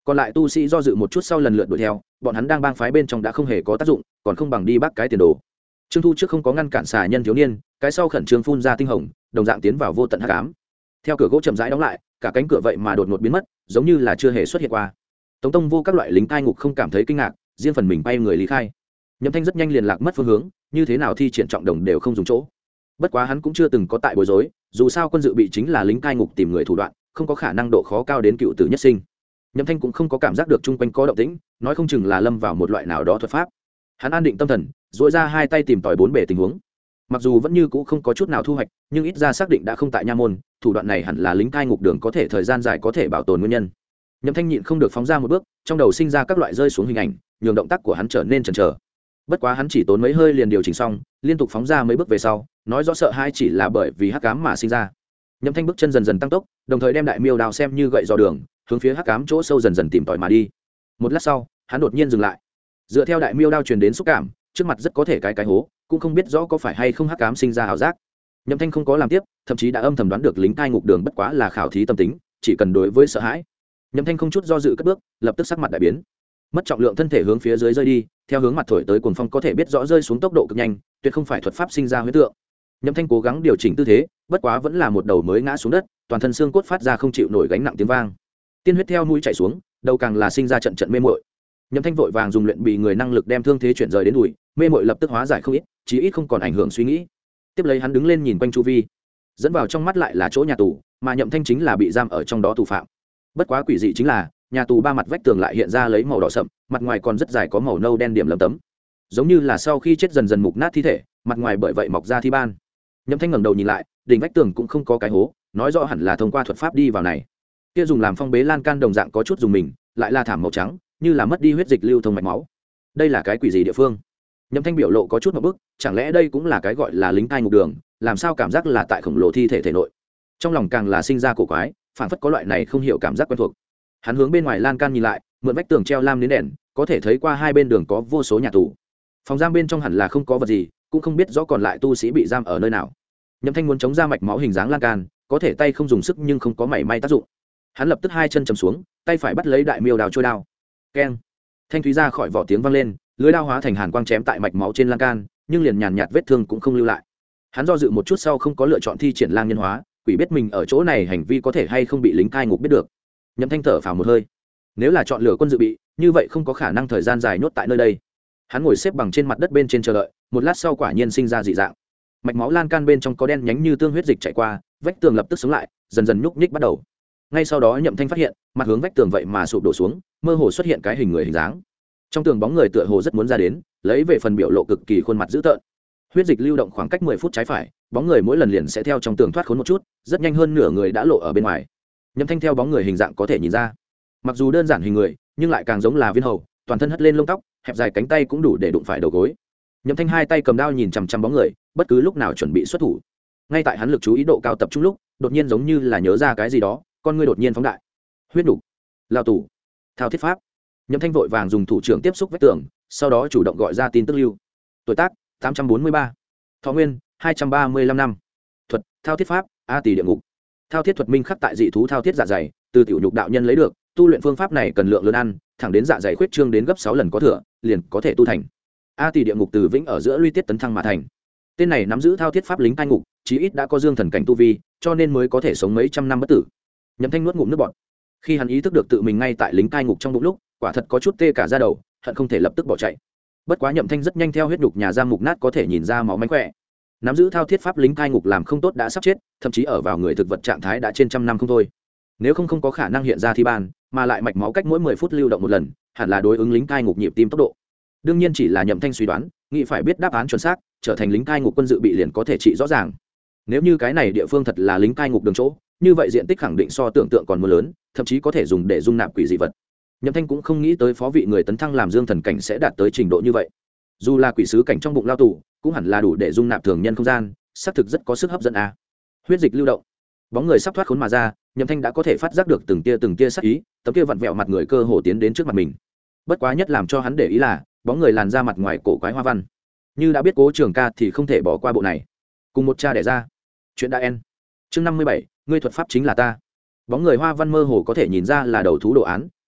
Còn lại tu sĩ do dự một chút sau lần lượt đuổi theo, bọn hắn đang bang phái bên trong đã không hề có tác dụng, còn không bằng đi bắt cái tiền đồ. Trương Thu trước không có ngăn cản xà nhân thiếu niên, cái sau khẩn trương phun ra tinh hồng, đồng dạng tiến vào vô tận hắc ám. Theo cửa gỗ chậm rãi đóng lại, cả cánh cửa vậy mà đột ngột biến mất, giống như là chưa hề xuất hiện qua. Tống Tông Vô các loại lính cai ngục không cảm thấy kinh ngạc, riêng phần mình bay người lý khai. Nhậm Thanh rất nhanh liền lạc mất phương hướng, như thế nào thi triển trọng đồng đều không dùng chỗ. Bất quá hắn cũng chưa từng có tại bối rối, dù sao quân dự bị chính là lính cai ngục tìm người thủ đoạn, không có khả năng độ khó cao đến cựu tử nhất sinh. Nhậm Thanh cũng không có cảm giác được chung quanh có động tĩnh, nói không chừng là lâm vào một loại nào đó thuật pháp. Hắn an định tâm thần, duỗi ra hai tay tìm tòi bốn bề tình huống. Mặc dù vẫn như cũ không có chút nào thu hoạch, nhưng ít ra xác định đã không tại nha môn, thủ đoạn này hẳn là lính cai ngục đường có thể thời gian dài có thể bảo tồn nguyên nhân. Nhậm Thanh nhịn không được phóng ra một bước, trong đầu sinh ra các loại rơi xuống hình ảnh, nhường động tác của hắn trở nên chần chờ. Bất quá hắn chỉ tốn mấy hơi liền điều chỉnh xong, liên tục phóng ra mấy bước về sau, nói rõ sợ hãi chỉ là bởi vì hắc ám mà sinh ra. Nhậm Thanh bước chân dần dần tăng tốc, đồng thời đem đại miêu đao xem như gậy dò đường, hướng phía hắc ám chỗ sâu dần dần tìm tòi mà đi. Một lát sau, hắn đột nhiên dừng lại. Dựa theo đại miêu đao truyền đến xúc cảm, trước mặt rất có thể cái hố, cũng không biết rõ có phải hay không hắc ám sinh ra ảo giác. Nhậm Thanh không có làm tiếp, thậm chí đã âm thầm đoán được lính cai ngục đường bất quá là khảo thí tâm tính, chỉ cần đối với sợ hãi. Nhậm Thanh không chút do dự cất bước, lập tức sắc mặt đại biến. Mất trọng lượng thân thể hướng phía dưới rơi đi, theo hướng mặt thổi tới cuồng phong có thể biết rõ rơi xuống tốc độ cực nhanh, tuyệt không phải thuật pháp sinh ra huyễn tượng. Nhậm Thanh cố gắng điều chỉnh tư thế, bất quá vẫn là một đầu mới ngã xuống đất, toàn thân xương cốt phát ra không chịu nổi gánh nặng tiếng vang. Tiên huyết theo mũi chảy xuống, đầu càng là sinh ra trận trận mê muội. Nhậm Thanh vội vàng dùng luyện bị người năng lực đem thương thế chuyển rời đến đùi, mê muội lập tức hóa giải không ít, chí ít không còn ảnh hưởng suy nghĩ. Tiếp lấy hắn đứng lên nhìn quanh chu vi, dẫn vào trong mắt lại là chỗ nhà tù, mà Nhậm Thanh chính là bị giam ở trong đó tù phạm. Bất quá quỷ dị chính là, nhà tù ba mặt vách tường lại hiện ra lấy màu đỏ sậm, mặt ngoài còn rất dài có màu nâu đen điểm lấm tấm, giống như là sau khi chết dần dần mục nát thi thể, mặt ngoài bởi vậy mọc ra thi ban. Nhậm Thanh ngẩng đầu nhìn lại, đỉnh vách tường cũng không có cái hố, nói rõ hẳn là thông qua thuật pháp đi vào này. Kia dùng làm phong bế lan can đồng dạng có chút dùng mình, lại là thảm màu trắng, như là mất đi huyết dịch lưu thông mạch máu. Đây là cái quỷ gì địa phương? Nhậm Thanh biểu lộ có chút một bức, chẳng lẽ đây cũng là cái gọi là lính cai ngục đường, làm sao cảm giác là tại khổng lồ thi thể thể nội. Trong lòng càng là sinh ra cổ quái, phản phất có loại này không hiểu cảm giác quen thuộc. Hắn hướng bên ngoài lan can nhìn lại, mượn vách tường treo lam đến đèn, có thể thấy qua hai bên đường có vô số nhà tù. Phòng giam bên trong hẳn là không có vật gì, cũng không biết rõ còn lại tu sĩ bị giam ở nơi nào. Nhậm Thanh muốn chống ra mạch máu hình dáng lan can, có thể tay không dùng sức nhưng không có mảy may tác dụng. Hắn lập tức hai chân chầm xuống, tay phải bắt lấy đại miêu đào trôi đao. Keng! Thanh thúy ra khỏi vỏ tiếng vang lên, lưỡi đao hóa thành hàn quang chém tại mạch máu trên lan can, nhưng liền nhàn nhạt vết thương cũng không lưu lại. Hắn do dự một chút sau không có lựa chọn thi triển lang nhân hóa, quỷ biết mình ở chỗ này hành vi có thể hay không bị lính cai ngục biết được. Nhậm Thanh thở phào một hơi. Nếu là chọn lựa quân dự bị, như vậy không có khả năng thời gian dài nhốt tại nơi đây. Hắn ngồi xếp bằng trên mặt đất bên trên chờ đợi, một lát sau quả nhiên sinh ra dị dạng. Mạch máu lan can bên trong có đen nhánh như tương huyết dịch chảy qua, vách tường lập tức sống lại, dần dần nhúc nhích bắt đầu. Ngay sau đó Nhậm Thanh phát hiện, mặt hướng vách tường vậy mà sụp đổ xuống, mơ hồ xuất hiện cái hình người hình dáng. Trong tường bóng người tựa hồ rất muốn ra đến, lấy về phần biểu lộ cực kỳ khuôn mặt dữ tợn. Huyết dịch lưu động khoảng cách 10 phút trái phải, bóng người mỗi lần liền sẽ theo trong tường thoát khốn một chút, rất nhanh hơn nửa người đã lộ ở bên ngoài. Nhậm Thanh theo bóng người hình dạng có thể nhìn ra, mặc dù đơn giản hình người, nhưng lại càng giống là viên hầu, toàn thân hất lên lông tóc, hẹp dài cánh tay cũng đủ để đụng phải đầu gối. Nhậm Thanh hai tay cầm đao nhìn chằm chằm bóng người, bất cứ lúc nào chuẩn bị xuất thủ. Ngay tại hắn lực chú ý độ cao tập trung lúc, đột nhiên giống như là nhớ ra cái gì đó, con ngươi đột nhiên phóng đại. Huyết đủ, lao tù, thao thiết pháp. Nhậm Thanh vội vàng dùng thủ trưởng tiếp xúc vách tường, sau đó chủ động gọi ra tin tức lưu. Tuổi tác 843, thọ nguyên 235 năm, thuật thao thiết pháp a tỷ địa ngục. Thao thiết thuật minh khắc tại dị thú thao thiết dạ dày, từ tiểu nhục đạo nhân lấy được, tu luyện phương pháp này cần lượng lớn ăn, thẳng đến dạ dày khuyết trương đến gấp 6 lần có thừa, liền có thể tu thành. A tỷ địa ngục từ vĩnh ở giữa luy tiết tấn thăng mà thành. Tên này nắm giữ thao thiết pháp lính cai ngục, chí ít đã có dương thần cảnh tu vi, cho nên mới có thể sống mấy trăm năm bất tử. Nhậm Thanh nuốt ngụm nước bọt. Khi hắn ý thức được tự mình ngay tại lính cai ngục trong bụng lúc, quả thật có chút tê cả da đầu, hận không thể lập tức bỏ chạy. Bất quá Nhậm Thanh rất nhanh theo huyết nhục nhà giam mục nát có thể nhìn ra máu mánh khỏe. Nắm giữ thao thiết pháp lính cai ngục làm không tốt đã sắp chết, thậm chí ở vào người thực vật trạng thái đã trên trăm năm không thôi. Nếu không có khả năng hiện ra thi ban, mà lại mạch máu cách mỗi 10 phút lưu động một lần, hẳn là đối ứng lính cai ngục nhịp tim tốc độ. Đương nhiên chỉ là Nhậm Thanh suy đoán, nghĩ phải biết đáp án chuẩn xác, trở thành lính cai ngục quân dự bị liền có thể trị rõ ràng. Nếu như cái này địa phương thật là lính cai ngục đường chỗ, như vậy diện tích khẳng định so tưởng tượng còn mưa lớn, thậm chí có thể dùng để dung nạp quỷ dị vật. Nhậm Thanh cũng không nghĩ tới phó vị người tấn thăng làm dương thần cảnh sẽ đạt tới trình độ như vậy. Dù là quỷ sứ cảnh trong bụng lao tù, cũng hẳn là đủ để dung nạp thường nhân không gian, xác thực rất có sức hấp dẫn a. Huyết dịch lưu động, bóng người sắp thoát khốn mà ra, Nhậm Thanh đã có thể phát giác được từng tia sắc ý, tấm kia vặn vẹo mặt người cơ hồ tiến đến trước mặt mình. Bất quá nhất làm cho hắn để ý là, bóng người làn ra mặt ngoài cổ quái hoa văn. Như đã biết Cố Trường Ca thì không thể bỏ qua bộ này. Cùng một cha đẻ ra. Chuyện đã en. Chương 57, ngươi thuật pháp chính là ta. Bóng người hoa văn mơ hồ có thể nhìn ra là đầu thú đồ án,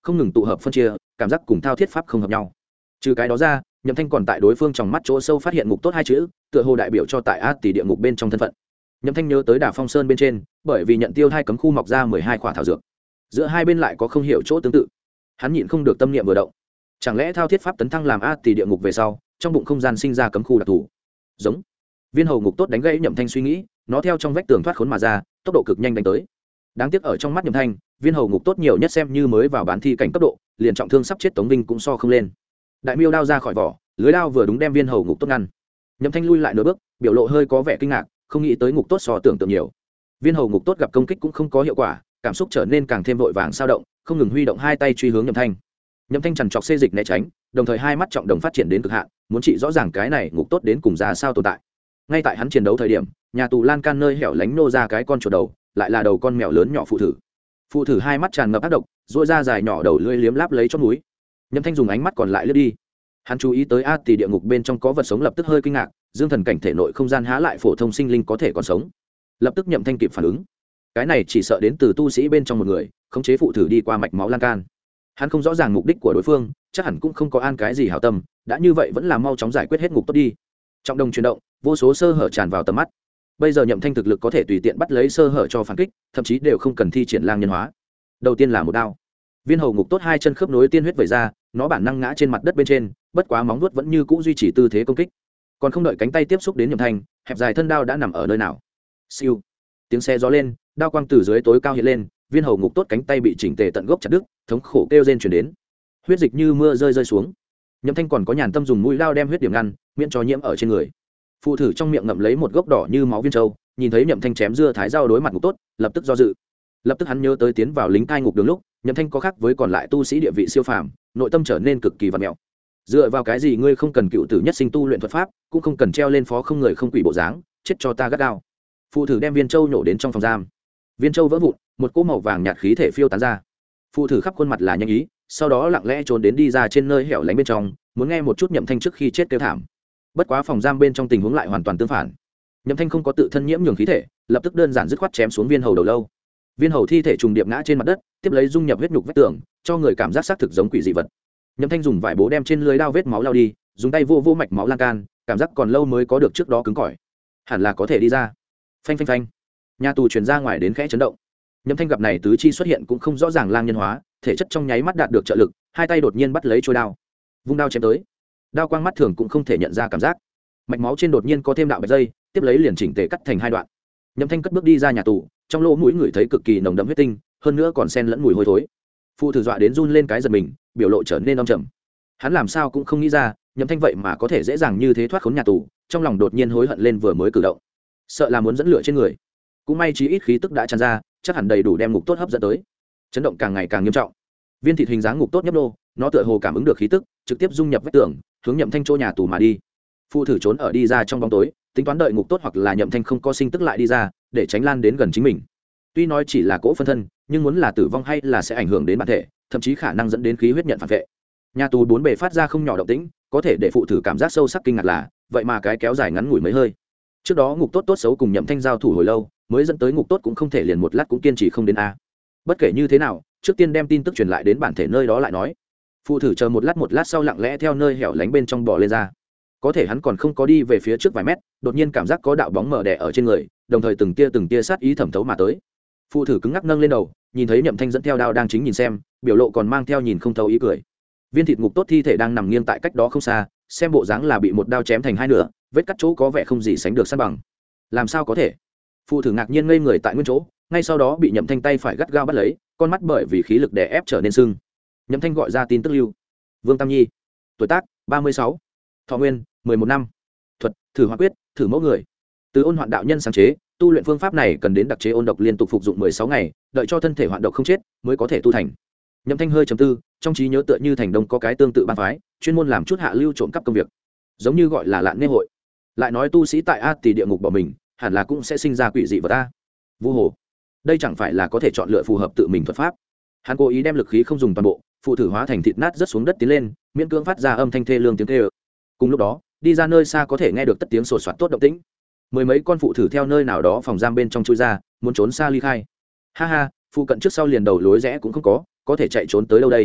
không ngừng tụ hợp phân chia, cảm giác cùng thao thiết pháp không hợp nhau. Trừ cái đó ra, Nhậm Thanh còn tại đối phương trong mắt chỗ sâu phát hiện ngục tốt hai chữ, tựa hồ đại biểu cho tại A tỷ địa ngục bên trong thân phận. Nhậm Thanh nhớ tới Đả Phong Sơn bên trên, bởi vì nhận tiêu hai cấm khu mọc ra 12 quả thảo dược. Giữa hai bên lại có không hiểu chỗ tương tự. Hắn nhịn không được tâm niệm vừa động. Chẳng lẽ thao thiết pháp tấn thăng làm A tỷ địa ngục về sau, trong bụng không gian sinh ra cấm khu đặc thù? Giống. Viên hầu ngục tốt đánh gãy Nhậm Thanh suy nghĩ, nó theo trong vách tường thoát khốn mà ra, tốc độ cực nhanh đánh tới. Đáng tiếc ở trong mắt Nhậm Thanh, viên hầu ngục tốt nhiều nhất xem như mới vào bán thi cảnh cấp độ, liền trọng thương sắp chết Tống Vinh cũng so không lên. Đại miêu đao ra khỏi vỏ, lưới đao vừa đúng đem viên hầu ngục tốt ngăn. Nhậm Thanh lui lại nửa bước, biểu lộ hơi có vẻ kinh ngạc, không nghĩ tới ngục tốt so tưởng tượng nhiều. Viên hầu ngục tốt gặp công kích cũng không có hiệu quả, cảm xúc trở nên càng thêm vội vàng sao động, không ngừng huy động hai tay truy hướng Nhậm Thanh. Nhậm Thanh chằn chọc xê dịch né tránh, đồng thời hai mắt trọng đồng phát triển đến cực hạn, muốn trị rõ ràng cái này ngục tốt đến cùng ra sao tồn tại. Ngay tại hắn chiến đấu thời điểm, nhà tù lan can nơi hẻo lánh nô ra cái con chuột đầu, lại là đầu con mèo lớn nhỏ phụ thử. Phụ thử hai mắt tràn ngập ác độc, duỗi ra dài nhỏ đầu lưỡi liếm láp lấy chóp núi. Nhậm Thanh dùng ánh mắt còn lại lướt đi. Hắn chú ý tới A tỷ địa ngục bên trong có vật sống, lập tức hơi kinh ngạc, dương thần cảnh thể nội không gian há lại phổ thông sinh linh có thể còn sống. Lập tức Nhậm Thanh kịp phản ứng, cái này chỉ sợ đến từ tu sĩ bên trong một người khống chế phụ thử đi qua mạch máu lan can. Hắn không rõ ràng mục đích của đối phương, chắc hẳn cũng không có an cái gì hảo tâm, đã như vậy vẫn là mau chóng giải quyết hết ngục tốt đi. Trọng đồng chuyển động, vô số sơ hở tràn vào tầm mắt. Bây giờ Nhậm Thanh thực lực có thể tùy tiện bắt lấy sơ hở cho phản kích, thậm chí đều không cần thi triển lang nhân hóa. Đầu tiên là một đao. Viên hầu ngục tốt hai chân khớp nối tiên huyết vẩy ra, nó bản năng ngã trên mặt đất bên trên, bất quá móng vuốt vẫn như cũ duy trì tư thế công kích. Còn không đợi cánh tay tiếp xúc đến Nhậm Thanh, hẹp dài thân đao đã nằm ở nơi nào. Siêu. Tiếng xe gió lên, đao quang từ dưới tối cao hiện lên, viên hầu ngục tốt cánh tay bị chỉnh tề tận gốc chặt đứt, thống khổ kêu rên truyền đến. Huyết dịch như mưa rơi xuống. Nhậm Thanh còn có nhàn tâm dùng mũi đao đem huyết điểm ngăn, miễn cho nhiễm ở trên người. Phụ thử trong miệng ngậm lấy một gốc đỏ như máu viên châu, nhìn thấy Nhậm Thanh chém dưa thái rau đối mặt ngục tốt, lập tức do dự. Lập tức hắn nhớ tới tiến vào lính cai ngục đường lúc, Nhậm Thanh có khác với còn lại tu sĩ địa vị siêu phàm, nội tâm trở nên cực kỳ vặn mèo. Dựa vào cái gì ngươi không cần cựu tử nhất sinh tu luyện thuật pháp, cũng không cần treo lên phó không người không quỷ bộ dáng, chết cho ta gắt gao. Phụ thử đem viên châu nhổ đến trong phòng giam. Viên châu vỡ vụn, một cỗ màu vàng nhạt khí thể phiêu tán ra. Phụ thử khắp khuôn mặt là nhanh ý, sau đó lặng lẽ trốn đến đi ra trên nơi hẻo lánh bên trong, muốn nghe một chút Nhậm Thanh trước khi chết kêu thảm. Bất quá phòng giam bên trong tình huống lại hoàn toàn tương phản. Nhậm Thanh không có tự thân nhiễm nhường khí thể, lập tức đơn giản dứt khoát chém xuống viên hầu đầu lâu. Viên hầu thi thể trùng điệp ngã trên mặt đất, tiếp lấy dung nhập huyết nhục vách tường, cho người cảm giác xác thực giống quỷ dị vật. Nhậm Thanh dùng vải bố đem trên lưới đao vết máu lau đi, dùng tay vô mạch máu lan can, cảm giác còn lâu mới có được trước đó cứng cỏi, hẳn là có thể đi ra. Phanh phanh phanh, nhà tù truyền ra ngoài đến khẽ chấn động. Nhậm Thanh gặp này tứ chi xuất hiện cũng không rõ ràng lang nhân hóa, thể chất trong nháy mắt đạt được trợ lực, hai tay đột nhiên bắt lấy chuôi đao, vung đao chém tới. Đao quang mắt thường cũng không thể nhận ra cảm giác, mạch máu trên đột nhiên có thêm đạo bạch dây, tiếp lấy liền chỉnh tề cắt thành hai đoạn. Nhậm Thanh cất bước đi ra nhà tù, trong lỗ mũi người thấy cực kỳ nồng đậm huyết tinh, hơn nữa còn xen lẫn mùi hôi thối. Phụ thử dọa đến run lên cái giật mình, biểu lộ trở nên âm trầm. Hắn làm sao cũng không nghĩ ra, Nhậm Thanh vậy mà có thể dễ dàng như thế thoát khốn nhà tù, trong lòng đột nhiên hối hận lên vừa mới cử động, sợ là muốn dẫn lửa trên người. Cũng may chí ít khí tức đã tràn ra, chắc hẳn đầy đủ đem ngục tốt hấp dẫn tới. Chấn động càng ngày càng nghiêm trọng. Viên thịt hình dáng ngục tốt nhấp nô, nó tựa hồ cảm ứng được khí tức, trực tiếp dung nhập vách tường, hướng Nhậm Thanh chỗ nhà tù mà đi. Phụ thử trốn ở đi ra trong bóng tối, tính toán đợi ngục tốt hoặc là Nhậm Thanh không có sinh tức lại đi ra, để tránh lan đến gần chính mình. Tuy nói chỉ là cỗ phân thân, nhưng muốn là tử vong hay là sẽ ảnh hưởng đến bản thể, thậm chí khả năng dẫn đến khí huyết nhận phản vệ. Nhà tù bốn bề phát ra không nhỏ động tĩnh, có thể để phụ thử cảm giác sâu sắc kinh ngạc là, vậy mà cái kéo dài ngắn ngủi mấy hơi. Trước đó ngục tốt tốt xấu cùng Nhậm Thanh giao thủ hồi lâu, mới dẫn tới ngục tốt cũng không thể liền một lát cũng kiên trì không đến a. Bất kể như thế nào, trước tiên đem tin tức truyền lại đến bản thể nơi đó lại nói. Phụ thử chờ một lát sau lặng lẽ theo nơi hẻo lánh bên trong bò lên ra. Có thể hắn còn không có đi về phía trước vài mét, đột nhiên cảm giác có đạo bóng mờ đè ở trên người, đồng thời từng tia sát ý thẩm thấu mà tới. Phụ thử cứng ngắc nâng lên đầu, nhìn thấy Nhậm Thanh dẫn theo đao đang chính nhìn xem, biểu lộ còn mang theo nhìn không thấu ý cười. Viên thịt ngục tốt thi thể đang nằm nghiêng tại cách đó không xa, xem bộ dáng là bị một đao chém thành hai nửa, vết cắt chỗ có vẻ không gì sánh được san bằng. Làm sao có thể? Phụ thử ngạc nhiên ngây người tại nguyên chỗ, ngay sau đó bị Nhậm Thanh tay phải gắt gao bắt lấy, con mắt bởi vì khí lực đè ép trở nên sưng. Nhậm Thanh gọi ra tin tức lưu. Vương Tam Nhi, tuổi tác 36, thọ nguyên 11 năm, thuật thử hóa quyết, thử mẫu người. Từ ôn hoạn đạo nhân sáng chế, tu luyện phương pháp này cần đến đặc chế ôn độc liên tục phục dụng 16 ngày, đợi cho thân thể hoạn độc không chết mới có thể tu thành. Nhậm Thanh hơi trầm tư, trong trí nhớ tựa như thành đông có cái tương tự ban phái, chuyên môn làm chút hạ lưu trộm cắp công việc, giống như gọi là lạn nê hội. Lại nói tu sĩ tại A Tỷ địa ngục bỏ mình, hẳn là cũng sẽ sinh ra quỷ dị vật ta. Vu hồ, đây chẳng phải là có thể chọn lựa phù hợp tự mình thuật pháp. Hắn cố ý đem lực khí không dùng toàn bộ, phụ thử hóa thành thịt nát rất xuống đất tiến lên, miễn cưỡng phát ra âm thanh thê lương tiếng kêu. Cùng lúc đó, đi ra nơi xa có thể nghe được tất tiếng sột soạt tốt động tĩnh. Mười mấy con phụ thử theo nơi nào đó phòng giam bên trong chui ra, muốn trốn xa ly khai. Ha ha, phụ cận trước sau liền đầu lối rẽ cũng không có thể chạy trốn tới đâu đây.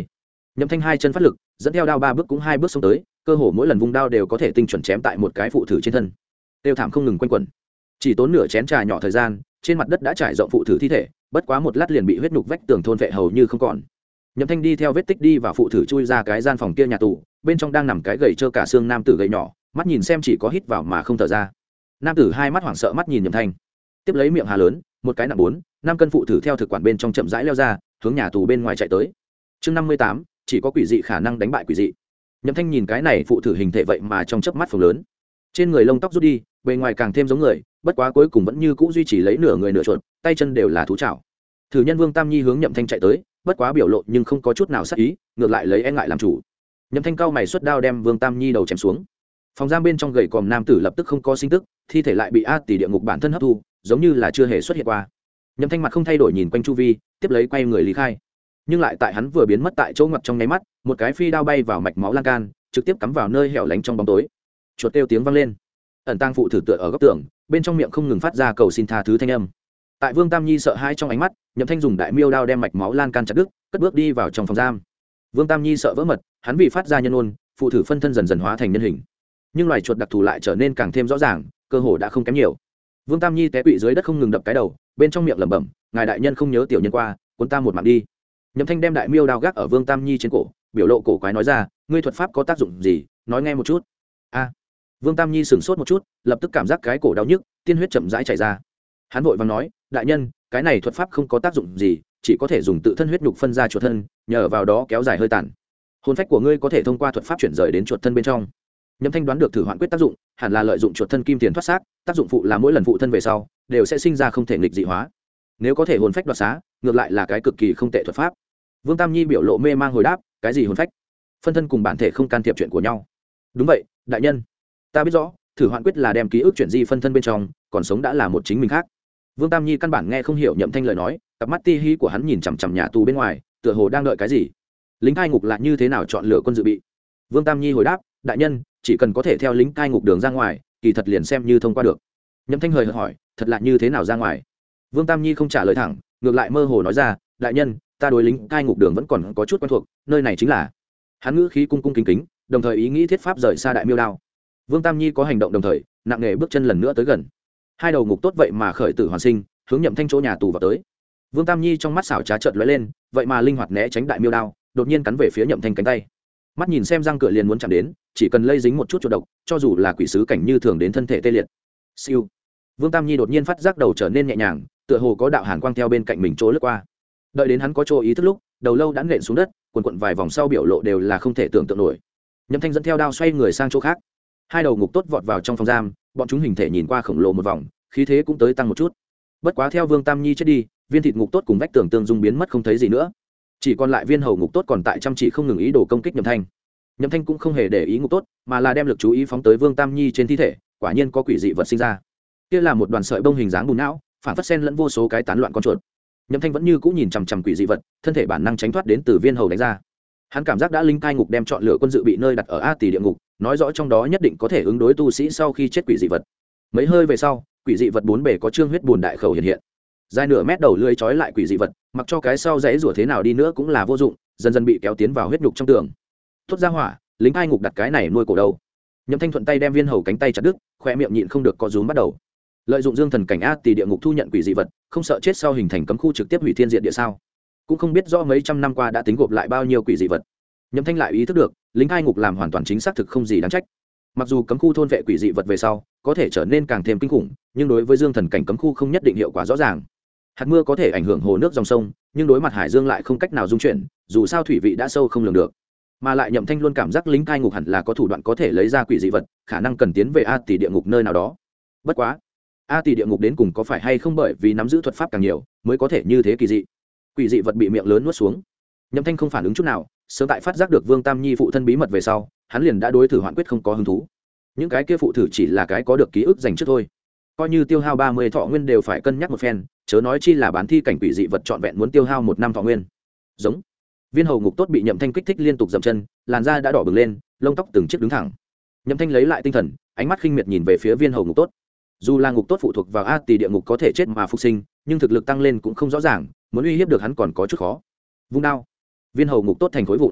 Nhậm Thanh hai chân phát lực, dẫn theo đao 3 bước cũng 2 bước xông tới, cơ hồ mỗi lần vung đao đều có thể tinh chuẩn chém tại một cái phụ thử trên thân. Tiêu thảm không ngừng quanh quẩn. Chỉ tốn nửa chén trà nhỏ thời gian, trên mặt đất đã trải rộng phụ thử thi thể, bất quá một lát liền bị huyết nhục vách tường thôn vệ hầu như không còn. Nhậm Thanh đi theo vết tích đi vào phụ thử chui ra cái gian phòng kia nhà tù, bên trong đang nằm cái gầy trơ cả xương nam tử gầy nhỏ, mắt nhìn xem chỉ có hít vào mà không thở ra. Nam tử hai mắt hoảng sợ mắt nhìn Nhậm Thanh, tiếp lấy miệng hà lớn, một cái nặng 4-5 cân phụ thử theo thực quản bên trong chậm rãi leo ra, hướng nhà tù bên ngoài chạy tới. Chương 58, chỉ có quỷ dị khả năng đánh bại quỷ dị. Nhậm Thanh nhìn cái này phụ thử hình thể vậy mà trong chớp mắt phồng lớn, trên người lông tóc rút đi, bề ngoài càng thêm giống người, bất quá cuối cùng vẫn như cũ duy trì lấy nửa người nửa chuột, tay chân đều là thú chảo. Thử nhân Vương Tam Nhi hướng Nhậm Thanh chạy tới, bất quá biểu lộ nhưng không có chút nào sát ý, ngược lại lấy e ngại làm chủ. Nhậm Thanh cao mày xuất đao đem Vương Tam Nhi đầu chém xuống. Phòng giam bên trong gầy còm nam tử lập tức không có sinh tức, thi thể lại bị A tỷ địa ngục bản thân hấp thu, giống như là chưa hề xuất hiện qua. Nhậm Thanh mặt không thay đổi nhìn quanh chu vi, tiếp lấy quay người lý khai. Nhưng lại tại hắn vừa biến mất tại chỗ ngoặt trong nháy mắt, một cái phi đao bay vào mạch máu lan can, trực tiếp cắm vào nơi hẻo lánh trong bóng tối. Chuột kêu tiếng vang lên. Ẩn tang phụ thử tựa ở góc tường, bên trong miệng không ngừng phát ra cầu xin tha thứ thanh âm. Tại Vương Tam Nhi sợ hãi trong ánh mắt, Nhậm Thanh dùng đại miêu đao đem mạch máu lan can chặt đứt, cất bước đi vào trong phòng giam. Vương Tam Nhi sợ vỡ mật, hắn vì phát ra nhân ôn, phụ thử phân thân dần dần hóa thành nhân hình. Nhưng loài chuột đặc thù lại trở nên càng thêm rõ ràng, cơ hồ đã không kém nhiều. Vương Tam Nhi té quỵ dưới đất không ngừng đập cái đầu, bên trong miệng lẩm bẩm, ngài đại nhân không nhớ tiểu nhân qua, cuốn ta một mạng đi. Nhậm Thanh đem đại miêu đao gác ở Vương Tam Nhi trên cổ, biểu lộ cổ quái nói ra, ngươi thuật pháp có tác dụng gì, nói nghe một chút. A. Vương Tam Nhi sửng sốt một chút, lập tức cảm giác cái cổ đau nhức, tiên huyết chậm rãi chảy ra. Hắn vội vàng nói, đại nhân, cái này thuật pháp không có tác dụng gì, chỉ có thể dùng tự thân huyết nhục phân ra chuột thân, nhờ vào đó kéo dài hơi tàn. Hồn phách của ngươi có thể thông qua thuật pháp chuyển rời đến chuột thân bên trong. Nhậm Thanh đoán được thử hoạn quyết tác dụng, hẳn là lợi dụng chuột thân kim tiền thoát xác, tác dụng phụ là mỗi lần phụ thân về sau, đều sẽ sinh ra không thể nghịch dị hóa. Nếu có thể hồn phách đoạt xá, ngược lại là cái cực kỳ không tệ thuật pháp. Vương Tam Nhi biểu lộ mê mang hồi đáp, cái gì hồn phách? Phân thân cùng bản thể không can thiệp chuyện của nhau. Đúng vậy, đại nhân. Ta biết rõ, thử hoạn quyết là đem ký ức chuyển di phân thân bên trong, còn sống đã là một chính mình khác. Vương Tam Nhi căn bản nghe không hiểu Nhậm Thanh lời nói, cặp mắt ti hí của hắn nhìn chằm chằm nhà tù bên ngoài, tựa hồ đang đợi cái gì. Lính cai ngục là như thế nào chọn lựa quân dự bị? Vương Tam Nhi hồi đáp, đại nhân, chỉ cần có thể theo lính cai ngục đường ra ngoài, kỳ thật liền xem như thông qua được. Nhậm Thanh hời hợt hỏi, thật là như thế nào ra ngoài? Vương Tam Nhi không trả lời thẳng, ngược lại mơ hồ nói ra, đại nhân, ta đối lính cai ngục đường vẫn còn có chút quen thuộc, nơi này chính là. Hắn ngữ khí cung cung kính kính, đồng thời ý nghĩ thiết pháp rời xa đại miêu đao. Vương Tam Nhi có hành động đồng thời, nặng nề bước chân lần nữa tới gần. Hai đầu ngục tốt vậy mà khởi tử hoàn sinh, hướng Nhậm Thanh chỗ nhà tù vào tới. Vương Tam Nhi trong mắt xảo trá chợt lóe lên, vậy mà linh hoạt né tránh đại miêu đao, đột nhiên cắn về phía Nhậm Thanh cánh tay. Mắt nhìn xem răng cửa liền muốn chạm đến, chỉ cần lây dính một chút chuột độc, cho dù là quỷ sứ cảnh như thường đến thân thể tê liệt. Siêu. Vương Tam Nhi đột nhiên phát giác đầu trở nên nhẹ nhàng, tựa hồ có đạo hàn quang theo bên cạnh mình trôi lướt qua. Đợi đến hắn có chỗ ý thức lúc, đầu lâu đã nện xuống đất, quần quần vài vòng sau biểu lộ đều là không thể tưởng tượng nổi. Nhậm Thanh dẫn theo đao xoay người sang chỗ khác. Hai đầu ngục tốt vọt vào trong phòng giam, bọn chúng hình thể nhìn qua khổng lồ một vòng, khí thế cũng tới tăng một chút. Bất quá theo Vương Tam Nhi chết đi, viên thịt ngục tốt cùng vách tường tương dung biến mất không thấy gì nữa, chỉ còn lại viên hầu ngục tốt còn tại chăm chỉ không ngừng ý đồ công kích Nhậm Thanh. Nhậm Thanh cũng không hề để ý ngục tốt, mà là đem lực chú ý phóng tới Vương Tam Nhi trên thi thể, quả nhiên có quỷ dị vật sinh ra. Kia là một đoàn sợi bông hình dáng bùn não, phản phất xen lẫn vô số cái tán loạn con chuột. Nhậm Thanh vẫn như cũ nhìn chằm chằm quỷ dị vật, thân thể bản năng tránh thoát đến từ viên hầu đánh ra. Hắn cảm giác đã linh cai ngục đem chọn lựa quân dự bị nơi đặt ở A Tỷ địa ngục, nói rõ trong đó nhất định có thể ứng đối tu sĩ sau khi chết quỷ dị vật. Mấy hơi về sau, quỷ dị vật bốn bề có trương huyết bùn đại khẩu hiện hiện. Dài nửa mét đầu lưỡi trói lại quỷ dị vật, mặc cho cái sau rẽ rủa thế nào đi nữa cũng là vô dụng, dần dần bị kéo tiến vào huyết nhục trong tường. Tốt ra hỏa, lính cai ngục đặt cái này nuôi cổ đâu? Nhậm Thanh thuận tay đem viên hầu cánh tay chặt đứt, khoe miệng nhịn không được có rúm bắt đầu. Lợi dụng dương thần cảnh A Tỷ địa ngục thu nhận quỷ dị vật, không sợ chết sau hình thành cấm khu trực tiếp hủy thiên diệt địa sao? Cũng không biết rõ mấy trăm năm qua đã tính gộp lại bao nhiêu quỷ dị vật. Nhậm Thanh lại ý thức được, lính cai ngục làm hoàn toàn chính xác thực không gì đáng trách. Mặc dù cấm khu thôn vệ quỷ dị vật về sau có thể trở nên càng thêm kinh khủng, nhưng đối với dương thần cảnh cấm khu không nhất định hiệu quả rõ ràng. Hạt mưa có thể ảnh hưởng hồ nước dòng sông, nhưng đối mặt hải dương lại không cách nào dung chuyển, dù sao thủy vị đã sâu không lường được. Mà lại Nhậm Thanh luôn cảm giác lính cai ngục hẳn là có thủ đoạn có thể lấy ra quỷ dị vật, khả năng cần tiến về A Tỷ địa ngục nơi nào đó. Bất quá, A Tỷ địa ngục đến cùng có phải hay không bởi vì nắm giữ thuật pháp càng nhiều mới có thể như thế kỳ dị. Quỷ dị vật bị miệng lớn nuốt xuống. Nhậm Thanh không phản ứng chút nào, sớm tại phát giác được Vương Tam Nhi phụ thân bí mật về sau, hắn liền đã đối thử hoạn quyết không có hứng thú. Những cái kia phụ thử chỉ là cái có được ký ức dành trước thôi, coi như tiêu hao 30 thọ nguyên đều phải cân nhắc một phen, chớ nói chi là bán thi cảnh quỷ dị vật trọn vẹn muốn tiêu hao 1 năm thọ nguyên. Giống. Viên hầu ngục tốt bị Nhậm Thanh kích thích liên tục dậm chân, làn da đã đỏ bừng lên, lông tóc từng chiếc đứng thẳng. Nhậm Thanh lấy lại tinh thần, ánh mắt khinh miệt nhìn về phía viên hầu ngục tốt. Dù là ngục tốt phụ thuộc vào A Tỷ địa ngục có thể chết mà phục sinh, nhưng thực lực tăng lên cũng không rõ ràng, muốn uy hiếp được hắn còn có chút khó. Vung đao, viên hầu ngục tốt thành khối vụn.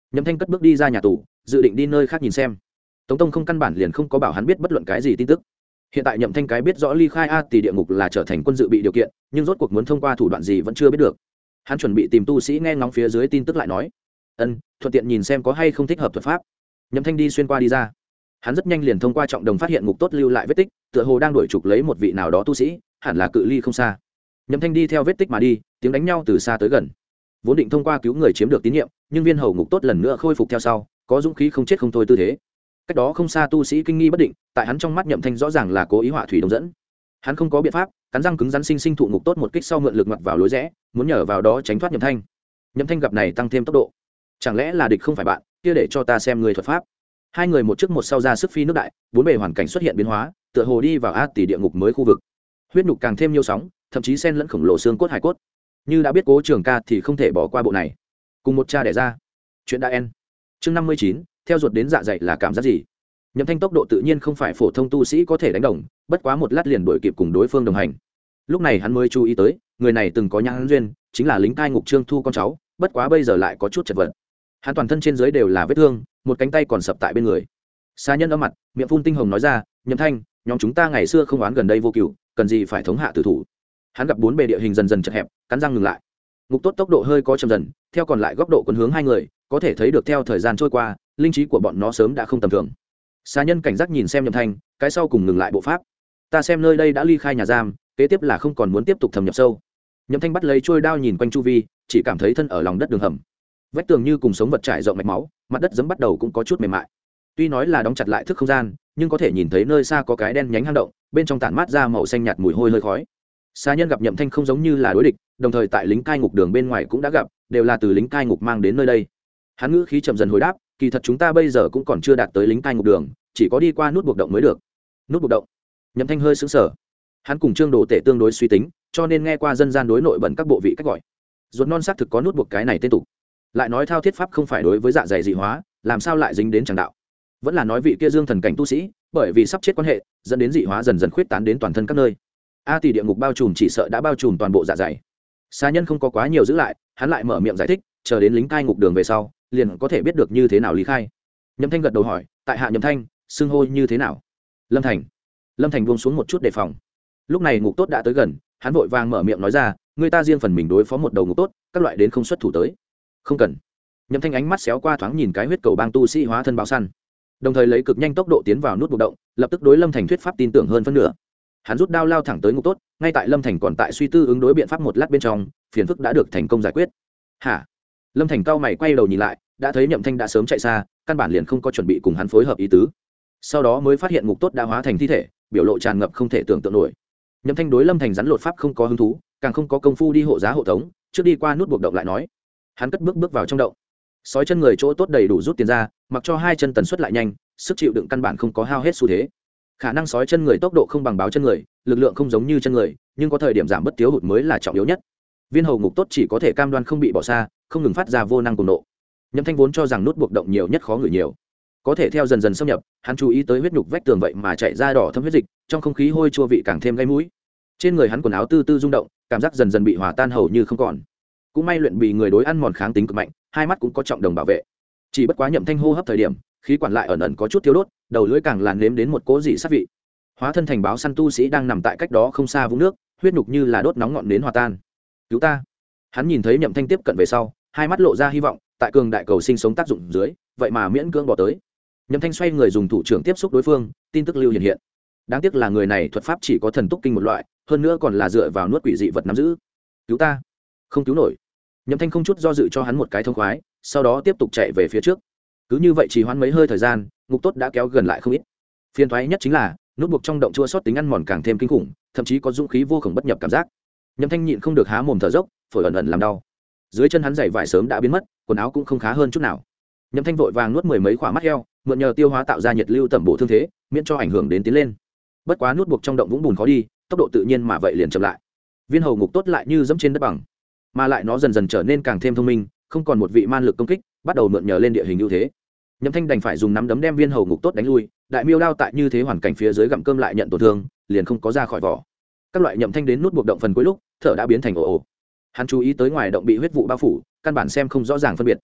Nhậm Thanh cất bước đi ra nhà tù, dự định đi nơi khác nhìn xem. Tống Tông không căn bản liền không có bảo hắn biết bất luận cái gì tin tức. Hiện tại Nhậm Thanh cái biết rõ ly khai A Tỷ địa ngục là trở thành quân dự bị điều kiện, nhưng rốt cuộc muốn thông qua thủ đoạn gì vẫn chưa biết được. Hắn chuẩn bị tìm tu sĩ nghe ngóng phía dưới tin tức lại nói. Thuận tiện nhìn xem có hay không thích hợp thuật pháp. Nhậm Thanh đi xuyên qua đi ra. Hắn rất nhanh liền thông qua trọng đồng phát hiện ngục tốt lưu lại vết tích, tựa hồ đang đuổi trục lấy một vị nào đó tu sĩ, hẳn là cự ly không xa. Nhậm Thanh đi theo vết tích mà đi, tiếng đánh nhau từ xa tới gần. Vốn định thông qua cứu người chiếm được tín nhiệm, nhưng viên hầu ngục tốt lần nữa khôi phục theo sau, có dũng khí không chết không thôi tư thế. Cách đó không xa tu sĩ kinh nghi bất định, tại hắn trong mắt Nhậm Thanh rõ ràng là cố ý họa thủy đồng dẫn. Hắn không có biện pháp, cắn răng cứng rắn sinh thụ ngục tốt một kích sau mượn lực ngoặt vào lối rẽ, muốn nhờ vào đó tránh thoát Nhậm Thanh. Nhậm Thanh gặp này tăng thêm tốc độ. Chẳng lẽ là địch không phải bạn, kia để cho ta xem người thuật pháp. Hai người một trước một sau ra sức phi nước đại, bốn bề hoàn cảnh xuất hiện biến hóa, tựa hồ đi vào A Tỷ địa ngục mới khu vực. Huyết nhục càng thêm nhiều sóng, thậm chí xen lẫn khổng lồ xương cốt hải cốt. Như đã biết Cố Trường Ca thì không thể bỏ qua bộ này. Cùng một cha đẻ ra. Chuyện đã en. Chương 59, theo ruột đến dạ dày là cảm giác gì? Nhậm Thanh tốc độ tự nhiên không phải phổ thông tu sĩ có thể đánh đồng, bất quá một lát liền đuổi kịp cùng đối phương đồng hành. Lúc này hắn mới chú ý tới, người này từng có nhãn duyên, chính là lính cai ngục Trương Thu con cháu, bất quá bây giờ lại có chút chật vật. Hắn toàn thân trên dưới đều là vết thương, một cánh tay còn sập tại bên người. Xa nhân âm mặt, miệng phun tinh hồng nói ra, Nhậm Thanh, nhóm chúng ta ngày xưa không oán gần đây vô cừu, cần gì phải thống hạ tử thủ. Hắn gặp bốn bề địa hình dần dần chật hẹp, cắn răng ngừng lại. Ngục tốt tốc độ hơi có chậm dần, theo còn lại góc độ cuốn hướng hai người, có thể thấy được theo thời gian trôi qua, linh trí của bọn nó sớm đã không tầm thường. Xa nhân cảnh giác nhìn xem Nhậm Thanh, cái sau cùng ngừng lại bộ pháp. Ta xem nơi đây đã ly khai nhà giam, kế tiếp là không còn muốn tiếp tục thâm nhập sâu. Nhậm Thanh bắt lấy trôi đao nhìn quanh chu vi, chỉ cảm thấy thân ở lòng đất đường hầm. Vách tường như cùng sống vật trải rộng mạch máu, mặt đất giẫm bắt đầu cũng có chút mềm mại. Tuy nói là đóng chặt lại thức không gian, nhưng có thể nhìn thấy nơi xa có cái đen nhánh hang động, bên trong tản mát ra màu xanh nhạt mùi hôi hơi khói. Xa nhân gặp Nhậm Thanh không giống như là đối địch, đồng thời tại lính cai ngục đường bên ngoài cũng đã gặp, đều là từ lính cai ngục mang đến nơi đây. Hắn ngữ khí chậm dần hồi đáp, kỳ thật chúng ta bây giờ cũng còn chưa đạt tới lính cai ngục đường, chỉ có đi qua nút buộc động mới được. Nút buộc động? Nhậm Thanh hơi sững sờ. Hắn cùng Trương Đồ Tể tương đối suy tính, cho nên nghe qua dân gian đối nội bẩn các bộ vị cách gọi. Ruột non xác thực có nút buộc cái này tên tục. Lại nói thao thiết pháp không phải đối với dạ dày dị hóa, làm sao lại dính đến tràng đạo? Vẫn là nói vị kia dương thần cảnh tu sĩ, bởi vì sắp chết quan hệ, dẫn đến dị hóa dần dần khuyết tán đến toàn thân các nơi. A Tỷ địa ngục bao trùm chỉ sợ đã bao trùm toàn bộ dạ dày. Xa nhân không có quá nhiều giữ lại, hắn lại mở miệng giải thích, chờ đến lính cai ngục đường về sau, liền có thể biết được như thế nào lý khai. Nhậm Thanh gật đầu hỏi, tại hạ Nhậm Thanh, xưng hô như thế nào? Lâm Thành. Lâm Thành buông xuống một chút đề phòng. Lúc này ngục tốt đã tới gần, hắn vội vàng mở miệng nói ra, người ta riêng phần mình đối phó một đầu ngục tốt, các loại đến không xuất thủ tới. Không cần. Nhậm Thanh ánh mắt xéo qua thoáng nhìn cái huyết cầu bang tu sĩ hóa thân báo săn, đồng thời lấy cực nhanh tốc độ tiến vào nút buộc động, lập tức đối Lâm Thành thuyết pháp tin tưởng hơn phân nửa. Hắn rút đao lao thẳng tới ngục tốt, ngay tại Lâm Thành còn tại suy tư ứng đối biện pháp một lát bên trong, phiền phức đã được thành công giải quyết. Hả? Lâm Thành cao mày quay đầu nhìn lại, đã thấy Nhậm Thanh đã sớm chạy xa, căn bản liền không có chuẩn bị cùng hắn phối hợp ý tứ. Sau đó mới phát hiện ngục tốt đã hóa thành thi thể, biểu lộ tràn ngập không thể tưởng tượng nổi. Nhậm Thanh đối Lâm Thành rắn lột pháp không có hứng thú, càng không có công phu đi hộ giá hộ tống, trước đi qua nút buộc động lại nói. Hắn cất bước vào trong động. Sói chân người chỗ tốt đầy đủ rút tiền ra, mặc cho hai chân tần suất lại nhanh, sức chịu đựng căn bản không có hao hết xu thế. Khả năng sói chân người tốc độ không bằng báo chân người, lực lượng không giống như chân người, nhưng có thời điểm giảm bất thiếu hụt mới là trọng yếu nhất. Viên hầu ngục tốt chỉ có thể cam đoan không bị bỏ xa, không ngừng phát ra vô năng cùng nộ. Nhậm Thanh vốn cho rằng nút buộc động nhiều nhất khó ngửi nhiều, có thể theo dần dần xâm nhập, hắn chú ý tới huyết nhục vách tường vậy mà chạy ra đỏ thâm huyết dịch, trong không khí hôi chua vị càng thêm gây mũi. Trên người hắn quần áo tư tư rung động, cảm giác dần dần bị hòa tan hầu như không còn. Cũng may luyện bị người đối ăn mòn kháng tính cực mạnh, hai mắt cũng có trọng đồng bảo vệ. Chỉ bất quá Nhậm Thanh hô hấp thời điểm, khí quản lại ẩn ẩn có chút thiếu đốt, đầu lưỡi càng làn nếm đến một cỗ dị sát vị. Hóa thân thành báo săn tu sĩ đang nằm tại cách đó không xa vũng nước, huyết nhục như là đốt nóng ngọn nến hòa tan. Cứu ta! Hắn nhìn thấy Nhậm Thanh tiếp cận về sau, hai mắt lộ ra hy vọng, tại cường đại cầu sinh sống tác dụng dưới, vậy mà miễn cưỡng bỏ tới. Nhậm Thanh xoay người dùng thủ trưởng tiếp xúc đối phương, tin tức lưu hiện. Đáng tiếc là người này thuật pháp chỉ có thần túc kinh một loại, hơn nữa còn là dựa vào nuốt quỷ dị vật nắm giữ. Cứu ta! Không cứu nổi. Nhậm Thanh không chút do dự cho hắn một cái thông khoái, sau đó tiếp tục chạy về phía trước. Cứ như vậy trì hoãn mấy hơi thời gian, ngục tốt đã kéo gần lại không ít. Phiền toái nhất chính là nút buộc trong động chua sót tính ăn mòn càng thêm kinh khủng, thậm chí có dũng khí vô cùng bất nhập cảm giác. Nhậm Thanh nhịn không được há mồm thở dốc, phổi ẩn ẩn làm đau. Dưới chân hắn giày vải sớm đã biến mất, quần áo cũng không khá hơn chút nào. Nhậm Thanh vội vàng nuốt mười mấy khỏa mắt heo, mượn nhờ tiêu hóa tạo ra nhiệt lưu tẩm bổ thương thế, miễn cho ảnh hưởng đến tiến lên. Bất quá nút buộc trong động vũng bùn khó đi, tốc độ tự nhiên mà vậy liền chậm lại. Viên hầu ngục tốt lại như dẫm trên đất bằng, mà lại nó dần dần trở nên càng thêm thông minh, không còn một vị man lực công kích, bắt đầu mượn nhờ lên địa hình ưu thế. Nhậm Thanh đành phải dùng nắm đấm đem viên hầu ngục tốt đánh lui, đại miêu đao tại như thế hoàn cảnh phía dưới gặm cơm lại nhận tổn thương, liền không có ra khỏi vỏ. Các loại Nhậm Thanh đến nút buộc động phần cuối lúc, thở đã biến thành ồ ồ. Hắn chú ý tới ngoài động bị huyết vụ bao phủ, căn bản xem không rõ ràng phân biệt.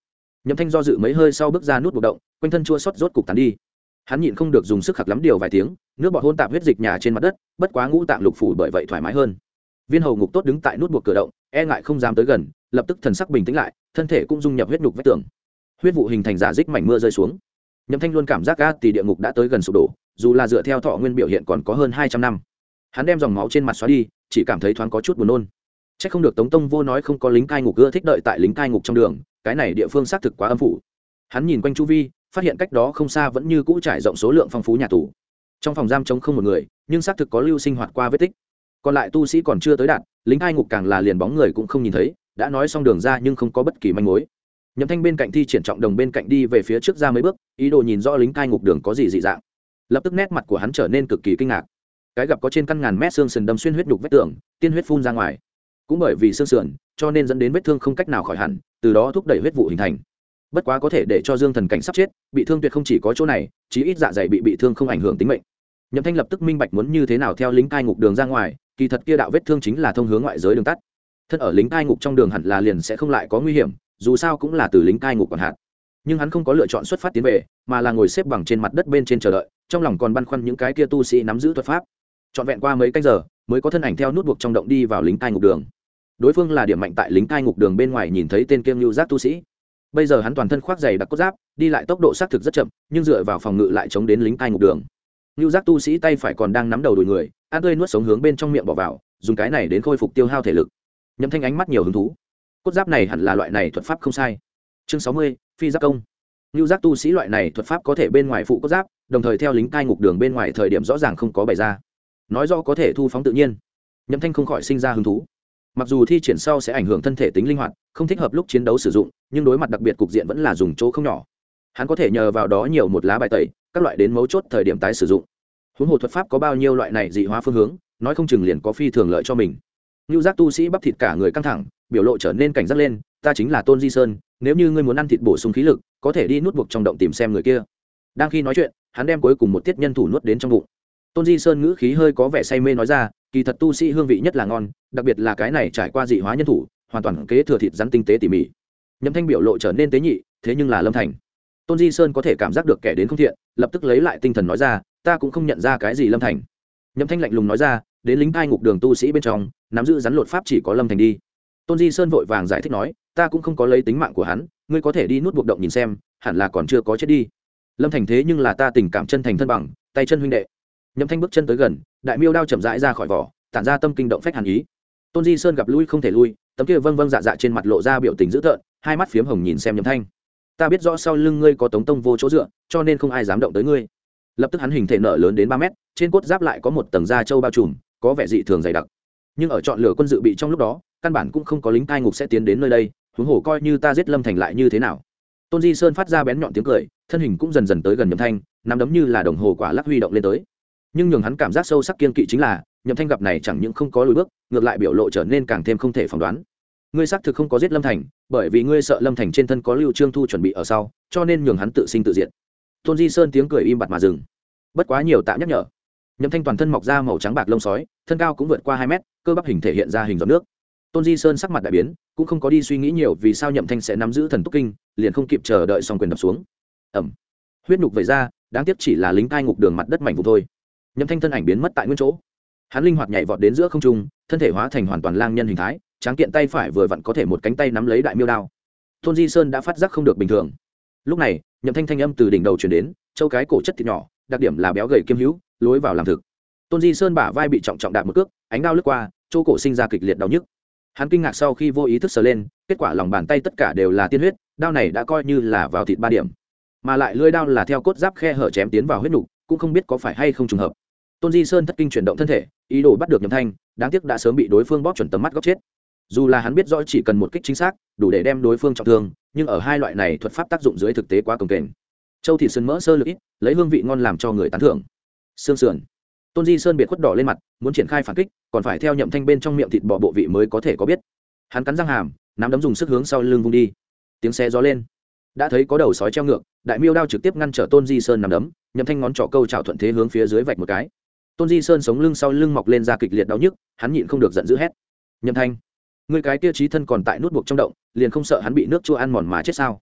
Nhậm Thanh do dự mấy hơi sau bước ra nút buộc động, quanh thân chua xót rốt cục tán đi. Hắn nhịn không được dùng sức khạc lắm điều vài tiếng, nước bọt hôn tạp huyết dịch nhà trên mặt đất, bất quá ngũ tạng lục phủ bởi vậy thoải mái hơn. Viên hầu ngục tốt đứng tại nút buộc cửa động, e ngại không dám tới gần, lập tức thần sắc bình tĩnh lại, thân thể cũng dung nhập huyết nhục vách tường. Huyết vụ hình thành giả dích mảnh mưa rơi xuống. Nhậm Thanh luôn cảm giác ga tỷ địa ngục đã tới gần sụp đổ, dù là dựa theo thọ nguyên biểu hiện còn có hơn 200 năm. Hắn đem dòng máu trên mặt xóa đi, chỉ cảm thấy thoáng có chút buồn nôn. Chắc không được Tống Tông Vô nói không có lính cai ngục ưa thích đợi tại lính cai ngục trong đường, cái này địa phương xác thực quá âm phủ. Hắn nhìn quanh chu vi, phát hiện cách đó không xa vẫn như cũ trải rộng số lượng phong phú nhà tù. Trong phòng giam trống không một người, nhưng xác thực có lưu sinh hoạt qua vết tích. Còn lại tu sĩ còn chưa tới đạt, lính cai ngục càng là liền bóng người cũng không nhìn thấy, đã nói xong đường ra nhưng không có bất kỳ manh mối. Nhậm Thanh bên cạnh thi triển trọng đồng bên cạnh đi về phía trước ra mấy bước, ý đồ nhìn rõ lính cai ngục đường có gì dị dạng. Lập tức nét mặt của hắn trở nên cực kỳ kinh ngạc. Cái gặp có trên căn ngàn mét xương sườn đâm xuyên huyết nhục vết tường, tiên huyết phun ra ngoài. Cũng bởi vì xương sườn, cho nên dẫn đến vết thương không cách nào khỏi hẳn, từ đó thúc đẩy huyết vụ hình thành. Bất quá có thể để cho Dương Thần cảnh sắp chết, bị thương tuyệt không chỉ có chỗ này, chí ít dạ dày bị thương không ảnh hưởng tính mệnh. Nhậm Thanh lập tức minh bạch muốn như thế nào theo lính cai ngục đường ra ngoài, kỳ thật kia đạo vết thương chính là thông hướng ngoại giới đường tắt. Thân ở lính cai ngục trong đường hẳn là liền sẽ không lại có nguy hiểm, dù sao cũng là từ lính cai ngục quản hạt. Nhưng hắn không có lựa chọn xuất phát tiến về, mà là ngồi xếp bằng trên mặt đất bên trên chờ đợi, trong lòng còn băn khoăn những cái kia tu sĩ nắm giữ thuật pháp. Trọn vẹn qua mấy canh giờ, mới có thân ảnh theo nút buộc trong động đi vào lính cai ngục đường. Đối phương là điểm mạnh tại lính cai ngục đường bên ngoài nhìn thấy tên kiêm lưu giác tu sĩ. Bây giờ hắn toàn thân khoác giày đặc cốt giáp, đi lại tốc độ xác thực rất chậm, nhưng dựa vào phòng ngự lại chống đến lính cai ngục đường. Lưu giác tu sĩ tay phải còn đang nắm đầu đùi người, ăn tươi nuốt sống hướng bên trong miệng bỏ vào, dùng cái này đến khôi phục tiêu hao thể lực. Nhậm Thanh ánh mắt nhiều hứng thú. Cốt giáp này hẳn là loại này thuật pháp không sai. Chương 60, phi giáp công. Lưu giác tu sĩ loại này thuật pháp có thể bên ngoài phụ cốt giáp, đồng thời theo lính cai ngục đường bên ngoài thời điểm rõ ràng không có bày ra. Nói rõ có thể thu phóng tự nhiên. Nhậm Thanh không khỏi sinh ra hứng thú. Mặc dù thi triển sau sẽ ảnh hưởng thân thể tính linh hoạt, không thích hợp lúc chiến đấu sử dụng, nhưng đối mặt đặc biệt cục diện vẫn là dùng chỗ không nhỏ. Hắn có thể nhờ vào đó nhiều một lá bài tẩy, các loại đến mấu chốt thời điểm tái sử dụng. Huống hồ thuật pháp có bao nhiêu loại này dị hóa phương hướng, nói không chừng liền có phi thường lợi cho mình. Nưu giác tu sĩ bắp thịt cả người căng thẳng, biểu lộ trở nên cảnh giác lên, ta chính là Tôn Di Sơn, nếu như ngươi muốn ăn thịt bổ sung khí lực, có thể đi nuốt buộc trong động tìm xem người kia. Đang khi nói chuyện, hắn đem cuối cùng một tiết nhân thủ nuốt đến trong bụng. Tôn Di Sơn ngữ khí hơi có vẻ say mê nói ra, kỳ thật tu sĩ hương vị nhất là ngon, đặc biệt là cái này trải qua dị hóa nhân thủ, hoàn toàn kế thừa thịt rắn tinh tế tỉ mỉ. Nhậm Thanh biểu lộ trở nên tế nhị, thế nhưng là Lâm Thành. Tôn Di Sơn có thể cảm giác được kẻ đến không thiện, lập tức lấy lại tinh thần nói ra, ta cũng không nhận ra cái gì Lâm Thành. Nhậm Thanh lạnh lùng nói ra, đến lính cai ngục đường tu sĩ bên trong, nắm giữ rắn lột pháp chỉ có Lâm Thành đi. Tôn Di Sơn vội vàng giải thích nói, ta cũng không có lấy tính mạng của hắn, ngươi có thể đi nuốt buộc động nhìn xem, hẳn là còn chưa có chết đi. Lâm Thành thế nhưng là ta tình cảm chân thành thân bằng, tay chân huynh đệ. Nhậm Thanh bước chân tới gần, đại miêu đao chậm rãi ra khỏi vỏ, tản ra tâm kinh động phách hàn ý. Tôn Di Sơn gặp lui không thể lui, tấm kia vâng vâng dạ dạ trên mặt lộ ra biểu tình dữ tợn, hai mắt phiếm hồng nhìn xem Nhậm Thanh. Ta biết rõ sau lưng ngươi có Tống Tông Vô chỗ dựa, cho nên không ai dám động tới ngươi. Lập tức hắn hình thể nở lớn đến 3 mét, trên cốt giáp lại có một tầng da trâu bao trùm, có vẻ dị thường dày đặc. Nhưng ở chọn lựa quân dự bị trong lúc đó, căn bản cũng không có lính cai ngục sẽ tiến đến nơi đây, huống hồ coi như ta giết Lâm Thành lại như thế nào. Tôn Di Sơn phát ra bén nhọn tiếng cười, thân hình cũng dần dần tới gần Nhậm Thanh, nắm đấm như là đồng hồ quả lắc huy động lên tới. Nhưng nhường hắn cảm giác sâu sắc kiên kỵ chính là, Nhậm Thanh gặp này chẳng những không có lùi bước, ngược lại biểu lộ trở nên càng thêm không thể phỏng đoán. Ngươi xác thực không có giết Lâm Thành, bởi vì ngươi sợ Lâm Thành trên thân có Lưu Trương Thu chuẩn bị ở sau, cho nên nhường hắn tự sinh tự diệt. Tôn Di Sơn tiếng cười im bặt mà dừng. Bất quá nhiều tạm nhắc nhở. Nhậm Thanh toàn thân mọc ra màu trắng bạc lông sói, thân cao cũng vượt qua 2 mét, cơ bắp hình thể hiện ra hình giọt nước. Tôn Di Sơn sắc mặt đại biến, cũng không có đi suy nghĩ nhiều vì sao Nhậm Thanh sẽ nắm giữ thần túc kinh, liền không kịp chờ đợi song quyền đập xuống. Ầm. Huyết nhục vẩy ra, đáng tiếc chỉ là lính cai ngục đường mặt đất mảnh vụn thôi. Nhậm Thanh thân ảnh biến mất tại nguyên chỗ. Hắn linh hoạt nhảy vọt đến giữa không trung, thân thể hóa thành hoàn toàn lang nhân hình thái, tráng kiện tay phải vừa vặn có thể một cánh tay nắm lấy đại miêu đao. Tôn Di Sơn đã phát giác không được bình thường. Lúc này, Nhậm Thanh thanh âm từ đỉnh đầu truyền đến, châu cái cổ chất thịt nhỏ, đặc điểm là béo gầy kiêm hữu, lối vào làm thực. Tôn Di Sơn bả vai bị trọng trọng đạp một cước, ánh đao lướt qua, chỗ cổ sinh ra kịch liệt đau nhức. Hắn kinh ngạc sau khi vô ý thức sờ lên, kết quả lòng bàn tay tất cả đều là tiên huyết, đao này đã coi như là vào thịt 3 điểm, mà lại lưỡi đao là theo cốt giáp khe hở chém tiến vào huyết nục, cũng không biết có phải hay không trùng hợp. Tôn Di Sơn thất kinh chuyển động thân thể, ý đồ bắt được Nhậm Thanh, đáng tiếc đã sớm bị đối phương bóp chuẩn tầm mắt góc chết. Dù là hắn biết rõ chỉ cần một kích chính xác, đủ để đem đối phương trọng thương, nhưng ở hai loại này thuật pháp tác dụng dưới thực tế quá cồng kềnh. Châu thịt sườn mỡ sơ lược ít, lấy hương vị ngon làm cho người tán thưởng. Xương sườn. Tôn Di Sơn biệt khuất đỏ lên mặt, muốn triển khai phản kích, còn phải theo Nhậm Thanh bên trong miệng thịt bò bộ vị mới có thể có biết. Hắn cắn răng hàm, nắm đấm dùng sức hướng sau lưng vung đi. Tiếng xe gió lên. Đã thấy có đầu sói treo ngược, đại miêu đao trực tiếp ngăn trở Tôn Di Sơn nắm đấm, Nhậm Thanh ngón trỏ câu chảo thuận thế hướng phía dưới vạch một cái. Tôn Di Sơn sống lưng sau lưng mọc lên ra kịch liệt đau nhức, hắn nhịn không được giận dữ hét: "Nhậm Thanh, ngươi cái kia trí thân còn tại nút buộc trong động, liền không sợ hắn bị nước chua ăn mòn mà chết sao?"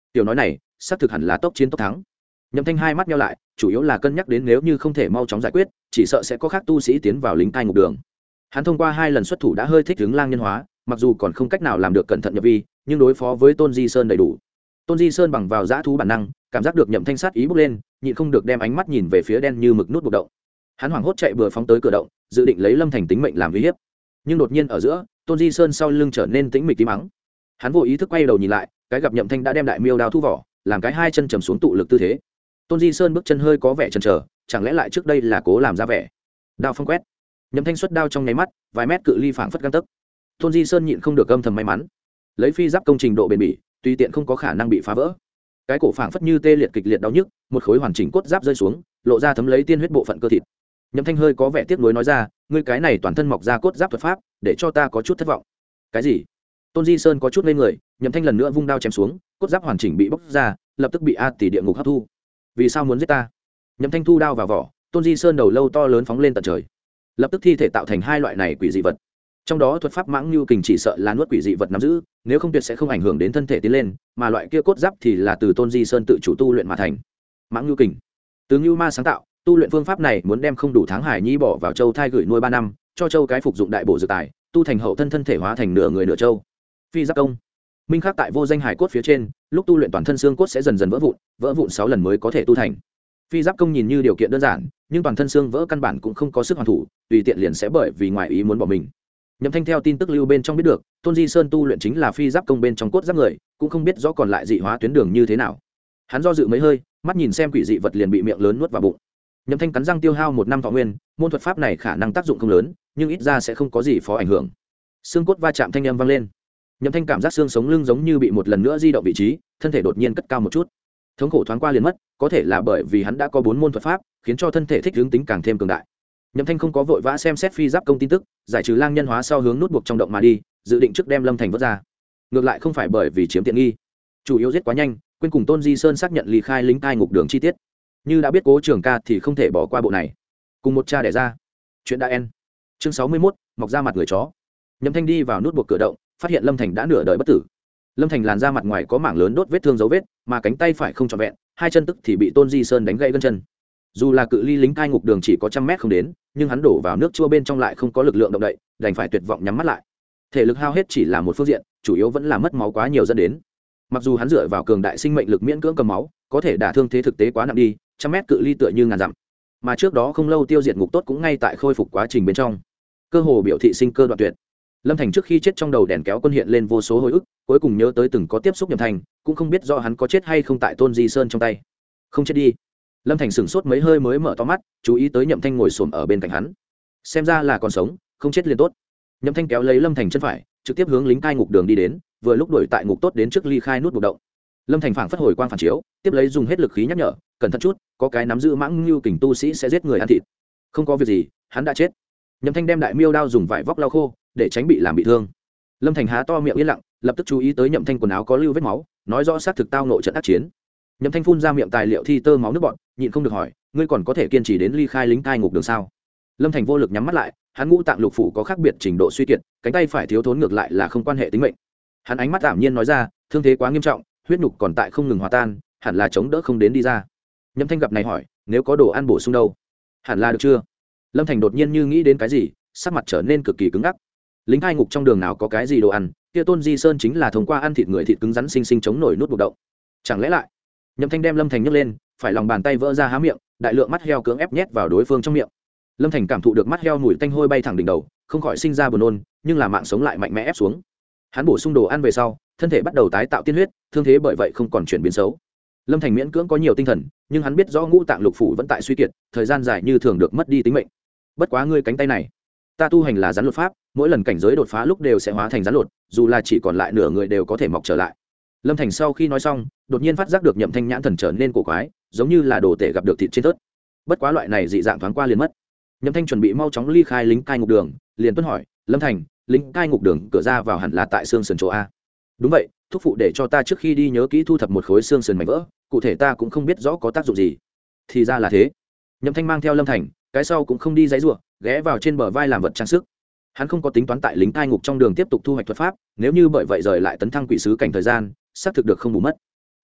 tiểu nói này xác thực hẳn là tốc chiến tốc thắng. Nhậm Thanh hai mắt nheo lại, chủ yếu là cân nhắc đến nếu như không thể mau chóng giải quyết, chỉ sợ sẽ có khác tu sĩ tiến vào lính cai ngục đường. Hắn thông qua 2 lần xuất thủ đã hơi thích ứng lang nhân hóa, mặc dù còn không cách nào làm được cẩn thận nhập vi, nhưng đối phó với Tôn Di Sơn đầy đủ. Tôn Di Sơn bằng vào dã thú bản năng, cảm giác được Nhậm Thanh sát ý bốc lên, nhịn không được đem ánh mắt nhìn về phía đen như mực nút buộc động. Hắn hoảng hốt chạy bừa phóng tới cửa động, dự định lấy Lâm Thành tính mệnh làm uy hiếp. Nhưng đột nhiên ở giữa, Tôn Di Sơn sau lưng trở nên tĩnh mịch tím mắng. Hắn vô ý thức quay đầu nhìn lại, cái gặp Nhậm Thanh đã đem đại miêu đao thu vỏ, làm cái 2 chân trầm xuống tụ lực tư thế. Tôn Di Sơn bước chân hơi có vẻ chần chờ, chẳng lẽ lại trước đây là cố làm ra vẻ. Đao phong quét, Nhậm Thanh xuất đao trong nháy mắt, vài mét cự ly phảng phất gang tấc. Tôn Di Sơn nhịn không được âm thầm may mắn, lấy phi giáp công trình độ bền bỉ, tùy tiện không có khả năng bị phá vỡ. Cái cổ phảng phất như tê liệt kịch liệt đau nhức, một khối hoàn chỉnh cốt giáp rơi xuống, lộ ra thấm lấy tiên huyết bộ phận cơ thịt. Nhậm Thanh hơi có vẻ tiếc nuối nói ra, ngươi cái này toàn thân mọc ra cốt giáp thuật pháp, để cho ta có chút thất vọng. Cái gì? Tôn Di Sơn có chút ngây người, Nhậm Thanh lần nữa vung đao chém xuống, cốt giáp hoàn chỉnh bị bóc ra, lập tức bị A Tỷ địa ngục hấp thu. Vì sao muốn giết ta? Nhậm Thanh thu đao vào vỏ, Tôn Di Sơn đầu lâu to lớn phóng lên tận trời, lập tức thi thể tạo thành 2 loại này quỷ dị vật. Trong đó thuật pháp mãng lưu kình chỉ sợ là nuốt quỷ dị vật nắm giữ, nếu không tuyệt sẽ không ảnh hưởng đến thân thể tiến lên, mà loại kia cốt giáp thì là từ Tôn Di Sơn tự chủ tu luyện mà thành. Mãng lưu kình, từ Ngưu Ma sáng tạo, tu luyện phương pháp này muốn đem không đủ tháng hải nhi bỏ vào châu thai gửi nuôi 3 năm, cho châu cái phục dụng đại bổ dược tài, tu thành hậu thân thể hóa thành nửa người nửa châu. Phi giáp công, minh khắc tại vô danh hải cốt phía trên, lúc tu luyện toàn thân xương cốt sẽ dần dần vỡ vụn 6 lần mới có thể tu thành. Phi giáp công nhìn như điều kiện đơn giản, nhưng toàn thân xương vỡ căn bản cũng không có sức hoàn thủ, tùy tiện liền sẽ bởi vì ngoài ý muốn bỏ mình. Nhậm Thanh theo tin tức lưu bên trong biết được, Tôn Di Sơn tu luyện chính là phi giáp công bên trong cốt giáp người, cũng không biết rõ còn lại dị hóa tuyến đường như thế nào. Hắn do dự mấy hơi, mắt nhìn xem quỷ dị vật liền bị miệng lớn nuốt vào bụng. Nhậm Thanh cắn răng tiêu hao 1 năm thọ nguyên, môn thuật pháp này khả năng tác dụng không lớn, nhưng ít ra sẽ không có gì phó ảnh hưởng. Xương cốt va chạm thanh âm vang lên. Nhậm Thanh cảm giác xương sống lưng giống như bị một lần nữa di động vị trí, thân thể đột nhiên cất cao một chút. Thống khổ thoáng qua liền mất, có thể là bởi vì hắn đã có 4 môn thuật pháp, khiến cho thân thể thích ứng tính càng thêm cường đại. Nhậm Thanh không có vội vã xem xét phi giáp công tin tức, giải trừ lang nhân hóa sau hướng nút buộc trong động mà đi, dự định trước đem Lâm Thành vớt ra. Ngược lại không phải bởi vì chiếm tiện nghi, chủ yếu giết quá nhanh, quên cùng Tôn Di Sơn xác nhận ly khai lính cai ngục đường chi tiết. Như đã biết Cố Trường Ca thì không thể bỏ qua bộ này. Cùng một cha đẻ ra. Chuyện đã end. Chương 61, mọc ra mặt người chó. Nhậm Thanh đi vào nút buộc cửa động, phát hiện Lâm Thành đã nửa đời bất tử. Lâm Thành làn da mặt ngoài có mảng lớn đốt vết thương dấu vết, mà cánh tay phải không trọn vẹn, 2 chân tức thì bị Tôn Di Sơn đánh gãy gân chân. Dù là cự ly lính cai ngục đường chỉ có 100 mét không đến, nhưng hắn đổ vào nước chua bên trong lại không có lực lượng động đậy, đành phải tuyệt vọng nhắm mắt lại. Thể lực hao hết chỉ là một phương diện, chủ yếu vẫn là mất máu quá nhiều dẫn đến. Mặc dù hắn dựa vào cường đại sinh mệnh lực miễn cưỡng cầm máu, có thể đả thương thế thực tế quá nặng đi, 100 mét cự ly tựa như ngàn dặm. Mà trước đó không lâu tiêu diệt ngục tốt cũng ngay tại khôi phục quá trình bên trong, cơ hồ biểu thị sinh cơ đoạn tuyệt. Lâm Thành trước khi chết trong đầu đèn kéo quân hiện lên vô số hồi ức, cuối cùng nhớ tới từng có tiếp xúc Nhậm Thành, cũng không biết do hắn có chết hay không tại Tôn Di Sơn trong tay. Không chết đi. Lâm Thành sửng sốt mấy hơi mới mở to mắt, chú ý tới Nhậm Thanh ngồi xổm ở bên cạnh hắn. Xem ra là còn sống, không chết liền tốt. Nhậm Thanh kéo lấy Lâm Thành chân phải, trực tiếp hướng lính cai ngục đường đi đến, vừa lúc đuổi tại ngục tốt đến trước ly khai nút buộc động. Lâm Thành phảng phất hồi quang phản chiếu, tiếp lấy dùng hết lực khí nhắc nhở, cẩn thận chút, có cái nắm giữ mãng lưu kình tu sĩ sẽ giết người ăn thịt. Không có việc gì, hắn đã chết. Nhậm Thanh đem đại miêu đao dùng vải vóc lau khô, để tránh bị làm bị thương. Lâm Thành há to miệng yên lặng, lập tức chú ý tới Nhậm Thanh quần áo có lưu vết máu, nói rõ xác thực tao nội trận ác chiến. Nhậm Thanh phun ra miệng tài liệu thi tơ máu nước bọt, nhịn không được hỏi, ngươi còn có thể kiên trì đến ly khai lính cai ngục đường sao? Lâm Thành vô lực nhắm mắt lại, hắn ngũ tạng lục phủ có khác biệt trình độ suy kiệt, cánh tay phải thiếu thốn ngược lại là không quan hệ tính mệnh. Hắn ánh mắt tạm nhiên nói ra, thương thế quá nghiêm trọng, huyết nhục còn tại không ngừng hòa tan, hẳn là chống đỡ không đến đi ra. Nhậm Thanh gặp này hỏi, nếu có đồ ăn bổ sung đâu? Hẳn là được chưa? Lâm Thành đột nhiên như nghĩ đến cái gì, sắc mặt trở nên cực kỳ cứng ngắc. Lính cai ngục trong đường nào có cái gì đồ ăn, kia Tôn Di Sơn chính là thông qua ăn thịt người thịt cứng rắn sinh sinh chống nổi nút buộc động. Chẳng lẽ lại? Nhậm Thanh đem Lâm Thành nhấc lên, phải lòng bàn tay vỡ ra há miệng, đại lượng mắt heo cưỡng ép nhét vào đối phương trong miệng. Lâm Thành cảm thụ được mắt heo mùi tanh hôi bay thẳng đỉnh đầu, không khỏi sinh ra buồn nôn, nhưng là mạng sống lại mạnh mẽ ép xuống. Hắn bổ sung đồ ăn về sau, thân thể bắt đầu tái tạo tiên huyết, thương thế bởi vậy không còn chuyển biến xấu. Lâm Thành miễn cưỡng có nhiều tinh thần, nhưng hắn biết rõ ngũ tạng lục phủ vẫn tại suy kiệt, thời gian dài như thường được mất đi tính mệnh. Bất quá ngươi cánh tay này, ta tu hành là rắn lột pháp, mỗi lần cảnh giới đột phá lúc đều sẽ hóa thành rắn lột, dù là chỉ còn lại nửa người đều có thể mọc trở lại. Lâm Thành sau khi nói xong, đột nhiên phát giác được Nhậm Thanh nhãn thần trở nên cổ quái, giống như là đồ tể gặp được thịt trên tớt. Bất quá loại này dị dạng thoáng qua liền mất. Nhậm Thanh chuẩn bị mau chóng ly khai lính cai ngục đường, liền tuân hỏi, Lâm Thành, lính cai ngục đường cửa ra vào hẳn là tại xương sườn chỗ a? Đúng vậy, thúc phụ để cho ta trước khi đi nhớ kỹ thu thập một khối xương sườn mảnh vỡ, cụ thể ta cũng không biết rõ có tác dụng gì. Thì ra là thế. Nhậm Thanh mang theo Lâm Thành, cái sau cũng không đi giãy giụa, ghé vào trên bờ vai làm vật trang sức. Hắn không có tính toán tại lính cai ngục trong đường tiếp tục thu hoạch thuật pháp, nếu như bởi vậy rời lại tấn thăng quỷ sứ cảnh thời gian, xác thực được không bù mất.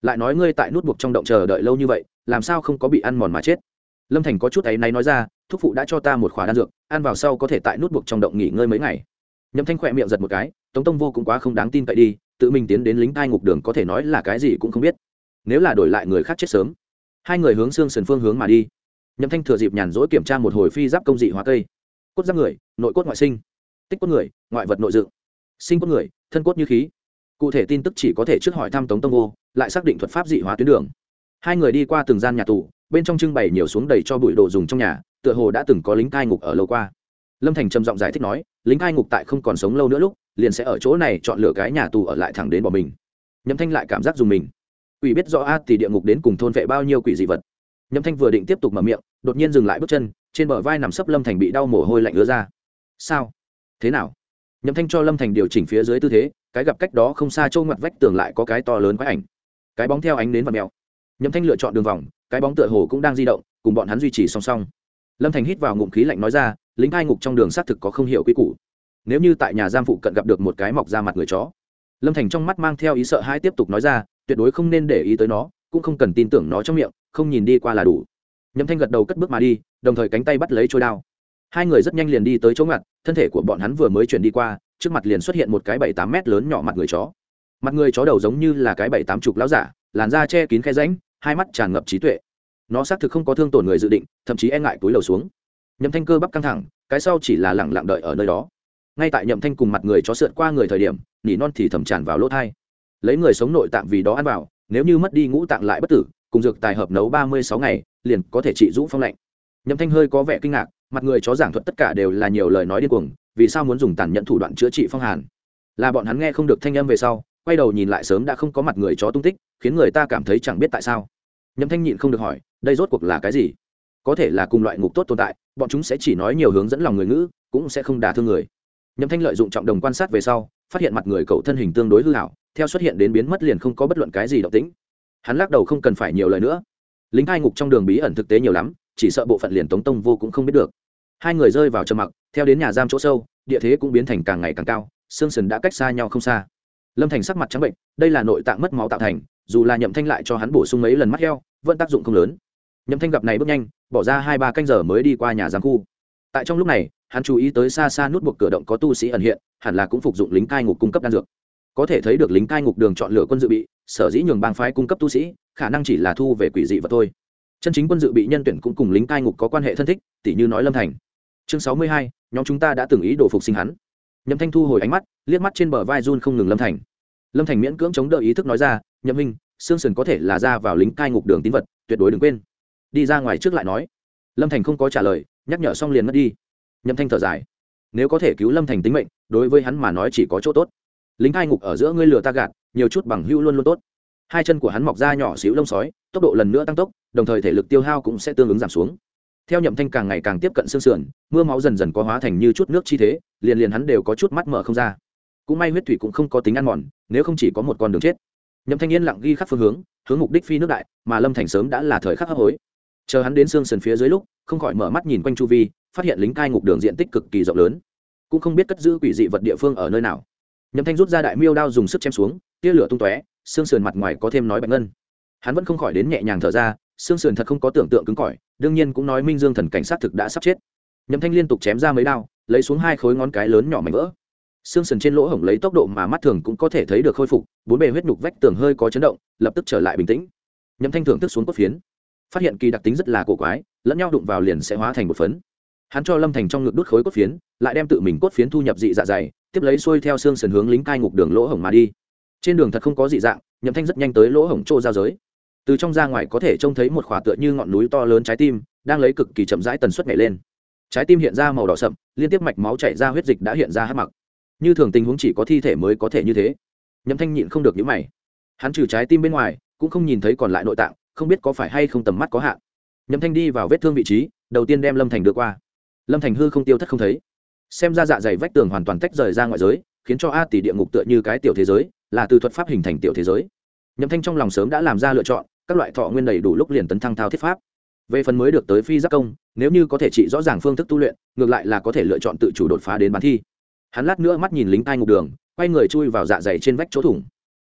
lại nói ngươi tại nút buộc trong động chờ đợi lâu như vậy làm sao không có bị ăn mòn mà chết. Lâm Thành có chút áy náy nói ra, thúc phụ đã cho ta một khỏa đan dược, ăn vào sau có thể tại nút buộc trong động nghỉ ngơi mấy ngày. Nhậm Thanh khỏe miệng giật một cái, Tống Tông Vô cũng quá không đáng tin cậy đi, tự mình tiến đến lính cai ngục đường có thể nói là cái gì cũng không biết. Nếu là đổi lại người khác chết sớm. Hai người hướng xương sườn phương hướng mà đi. Nhậm Thanh thừa dịp nhàn rỗi kiểm tra một hồi phi giáp công dị hóa cây. Cốt giáp người, nội cốt ngoại sinh, tích cốt người, ngoại vật nội dựng, sinh cốt người, thân cốt như khí. Cụ thể tin tức chỉ có thể trước hỏi thăm Tống Tông Vô, lại xác định thuật pháp dị hóa tuyến đường. Hai người đi qua từng gian nhà tù, bên trong trưng bày nhiều xuống đầy cho bụi đồ dùng trong nhà, tựa hồ đã từng có lính cai ngục ở lâu qua. Lâm Thành trầm giọng giải thích nói, lính cai ngục tại không còn sống lâu nữa lúc, liền sẽ ở chỗ này chọn lựa cái nhà tù ở lại thẳng đến bỏ mình. Nhậm Thanh lại cảm giác dùng mình. Quỷ biết rõ a thì địa ngục đến cùng thôn vệ bao nhiêu quỷ dị vật. Nhậm Thanh vừa định tiếp tục mở miệng, đột nhiên dừng lại bước chân, trên bờ vai nằm sấp Lâm Thành bị đau mồ hôi lạnh ứa ra. Sao? Thế nào? Nhậm Thanh cho Lâm Thành điều chỉnh phía dưới tư thế, cái gặp cách đó không xa châu ngoặt vách tường lại có cái to lớn quái ảnh. Cái bóng theo ánh đến vặn mèo. Nhậm Thanh lựa chọn đường vòng, cái bóng tựa hồ cũng đang di động, cùng bọn hắn duy trì song song. Lâm Thành hít vào ngụm khí lạnh nói ra, lính cai ngục trong đường xác thực có không hiểu quy củ. Nếu như tại nhà giam phụ cận gặp được một cái mọc ra mặt người chó. Lâm Thành trong mắt mang theo ý sợ hãi tiếp tục nói ra, tuyệt đối không nên để ý tới nó, cũng không cần tin tưởng nó trong miệng, không nhìn đi qua là đủ. Nhậm Thanh gật đầu cất bước mà đi, đồng thời cánh tay bắt lấy trôi đao. Hai người rất nhanh liền đi tới chỗ ngặt, thân thể của bọn hắn vừa mới chuyển đi qua, trước mặt liền xuất hiện một cái 7-8 mét lớn nhỏ mặt người chó. Mặt người chó đầu giống như là cái 7-8 chục lão giả, làn da che kín khe rãnh, hai mắt tràn ngập trí tuệ. Nó xác thực không có thương tổn người dự định, thậm chí e ngại túi lầu xuống. Nhậm Thanh cơ bắp căng thẳng, cái sau chỉ là lẳng lặng đợi ở nơi đó. Ngay tại Nhậm Thanh cùng mặt người chó sượt qua người thời điểm, nỉ non thì thầm tràn vào lỗ tai. Lấy người sống nội tạng vì đó ăn vào, nếu như mất đi ngũ tạng lại bất tử, cùng dược tài hợp nấu 36 ngày, liền có thể trị rũ phong lạnh. Nhậm Thanh hơi có vẻ kinh ngạc, mặt người chó giảng thuật tất cả đều là nhiều lời nói điên cuồng, vì sao muốn dùng tàn nhẫn thủ đoạn chữa trị phong hàn? Là bọn hắn nghe không được thanh âm về sau, quay đầu nhìn lại sớm đã không có mặt người chó tung tích, khiến người ta cảm thấy chẳng biết tại sao. Nhậm Thanh nhịn không được hỏi, đây rốt cuộc là cái gì? Có thể là cùng loại ngục tốt tồn tại, bọn chúng sẽ chỉ nói nhiều hướng dẫn lòng người ngữ, cũng sẽ không đả thương người. Nhậm Thanh lợi dụng trọng đồng quan sát về sau, phát hiện mặt người cậu thân hình tương đối hư ảo, theo xuất hiện đến biến mất liền không có bất luận cái gì động tĩnh. Hắn lắc đầu không cần phải nhiều lời nữa. Lính cai ngục trong đường bí ẩn thực tế nhiều lắm, chỉ sợ bộ phận liền Tống Tông Vô cũng không biết được. Hai người rơi vào trầm mặc, theo đến nhà giam chỗ sâu, địa thế cũng biến thành càng ngày càng cao, xương sườn đã cách xa nhau không xa. Lâm Thành sắc mặt trắng bệnh, đây là nội tạng mất máu tạo thành, dù là Nhậm Thanh lại cho hắn bổ sung mấy lần mắt heo, vẫn tác dụng không lớn. Nhậm Thanh gặp này bước nhanh, bỏ ra 2-3 canh giờ mới đi qua nhà giam khu. Tại trong lúc này, hắn chú ý tới xa xa nút buộc cửa động có tu sĩ ẩn hiện, hẳn là cũng phục dụng lính cai ngục cung cấp đan dược. Có thể thấy được lính cai ngục đường chọn lựa quân dự bị, sở dĩ nhường bang phái cung cấp tu sĩ, khả năng chỉ là thu về quỷ dị vật thôi. Chân chính quân dự bị nhân tuyển cũng cùng lính cai ngục có quan hệ thân thích, tỉ như nói Lâm Thành. Chương 62, nhóm chúng ta đã từng ý đồ phục sinh hắn. Nhậm Thanh thu hồi ánh mắt, liếc mắt trên bờ vai run không ngừng Lâm Thành. Lâm Thành miễn cưỡng chống đỡ ý thức nói ra, Nhậm Minh, xương sườn có thể là ra vào lính cai ngục đường tín vật, tuyệt đối đừng quên. Đi ra ngoài trước lại nói. Lâm Thành không có trả lời, nhắc nhở xong liền mất đi. Nhậm Thanh thở dài, nếu có thể cứu Lâm Thành tính mệnh, đối với hắn mà nói chỉ có chỗ tốt. Lính cai ngục ở giữa ngươi lừa ta gạt, nhiều chút bằng hữu luôn luôn tốt. Hai chân của hắn mọc ra nhỏ xíu lông sói, tốc độ lần nữa tăng tốc, đồng thời thể lực tiêu hao cũng sẽ tương ứng giảm xuống. Theo Nhậm Thanh càng ngày càng tiếp cận xương sườn, mưa máu dần dần có hóa thành như chút nước chi thế, liền liền hắn đều có chút mắt mở không ra. Cũng may huyết thủy cũng không có tính ăn mòn, nếu không chỉ có một con đường chết. Nhậm Thanh yên lặng ghi khắc phương hướng, hướng mục đích phi nước đại, mà Lâm Thành sớm đã là thời khắc hấp hối. Chờ hắn đến xương sườn phía dưới lúc, không khỏi mở mắt nhìn quanh chu vi, phát hiện lính cai ngục đường diện tích cực kỳ rộng lớn, cũng không biết cất giữ quỷ dị vật địa phương ở nơi nào. Nhậm Thanh rút ra đại miêu đao dùng sức chém xuống, tia lửa tung tóe, xương sườn mặt ngoài có thêm nói bạch ngân. Hắn vẫn không khỏi đến nhẹ nhàng thở ra, xương sườn thật không có tưởng tượng cứng cỏi, đương nhiên cũng nói Minh Dương thần cảnh sát thực đã sắp chết. Nhậm Thanh liên tục chém ra mấy đao, lấy xuống 2 khối ngón cái lớn nhỏ mảnh vỡ. Xương sườn trên lỗ hổng lấy tốc độ mà mắt thường cũng có thể thấy được khôi phục, bốn bề huyết nhục vách tường hơi có chấn động, lập tức trở lại bình tĩnh. Nhậm Thanh thưởng thức xuống cốt phiến, phát hiện kỳ đặc tính rất là cổ quái, lẫn nhau đụng vào liền sẽ hóa thành một phấn. Hắn cho Lâm Thành trong ngực đút khối cốt phiến, lại đem tự mình cốt phiến thu nhập dị dạ dày, tiếp lấy xuôi theo xương sườn hướng lính cai ngục đường lỗ hổng mà đi. Trên đường thật không có dị dạng, Nhậm Thanh rất nhanh tới lỗ hổng chỗ giao giới. Từ trong ra ngoài có thể trông thấy một khỏa tựa như ngọn núi to lớn trái tim, đang lấy cực kỳ chậm rãi tần suất nhảy lên. Trái tim hiện ra màu đỏ sậm, liên tiếp mạch máu chảy ra, huyết dịch đã hiện ra hắc mặc. Như thường tình huống chỉ có thi thể mới có thể như thế. Nhậm Thanh nhịn không được nhíu mày. Hắn trừ trái tim bên ngoài, cũng không nhìn thấy còn lại nội tạng, không biết có phải hay không tầm mắt có hạn. Nhậm Thanh đi vào vết thương vị trí, đầu tiên đem Lâm Thành đưa qua. Lâm Thành hư không tiêu thất không thấy. Xem ra dạ dày vách tường hoàn toàn tách rời ra ngoại giới, khiến cho A tỷ địa ngục tựa như cái tiểu thế giới, là từ thuật pháp hình thành tiểu thế giới. Nhậm Thanh trong lòng sớm đã làm ra lựa chọn, các loại thọ nguyên đầy đủ lúc liền tấn thăng thao thiết pháp. Về phần mới được tới phi giáp công, nếu như có thể trị rõ ràng phương thức tu luyện, ngược lại là có thể lựa chọn tự chủ đột phá đến bán thi. Hắn lát nữa mắt nhìn lính cai ngục đường, quay người chui vào dạ dày trên vách chỗ thủng.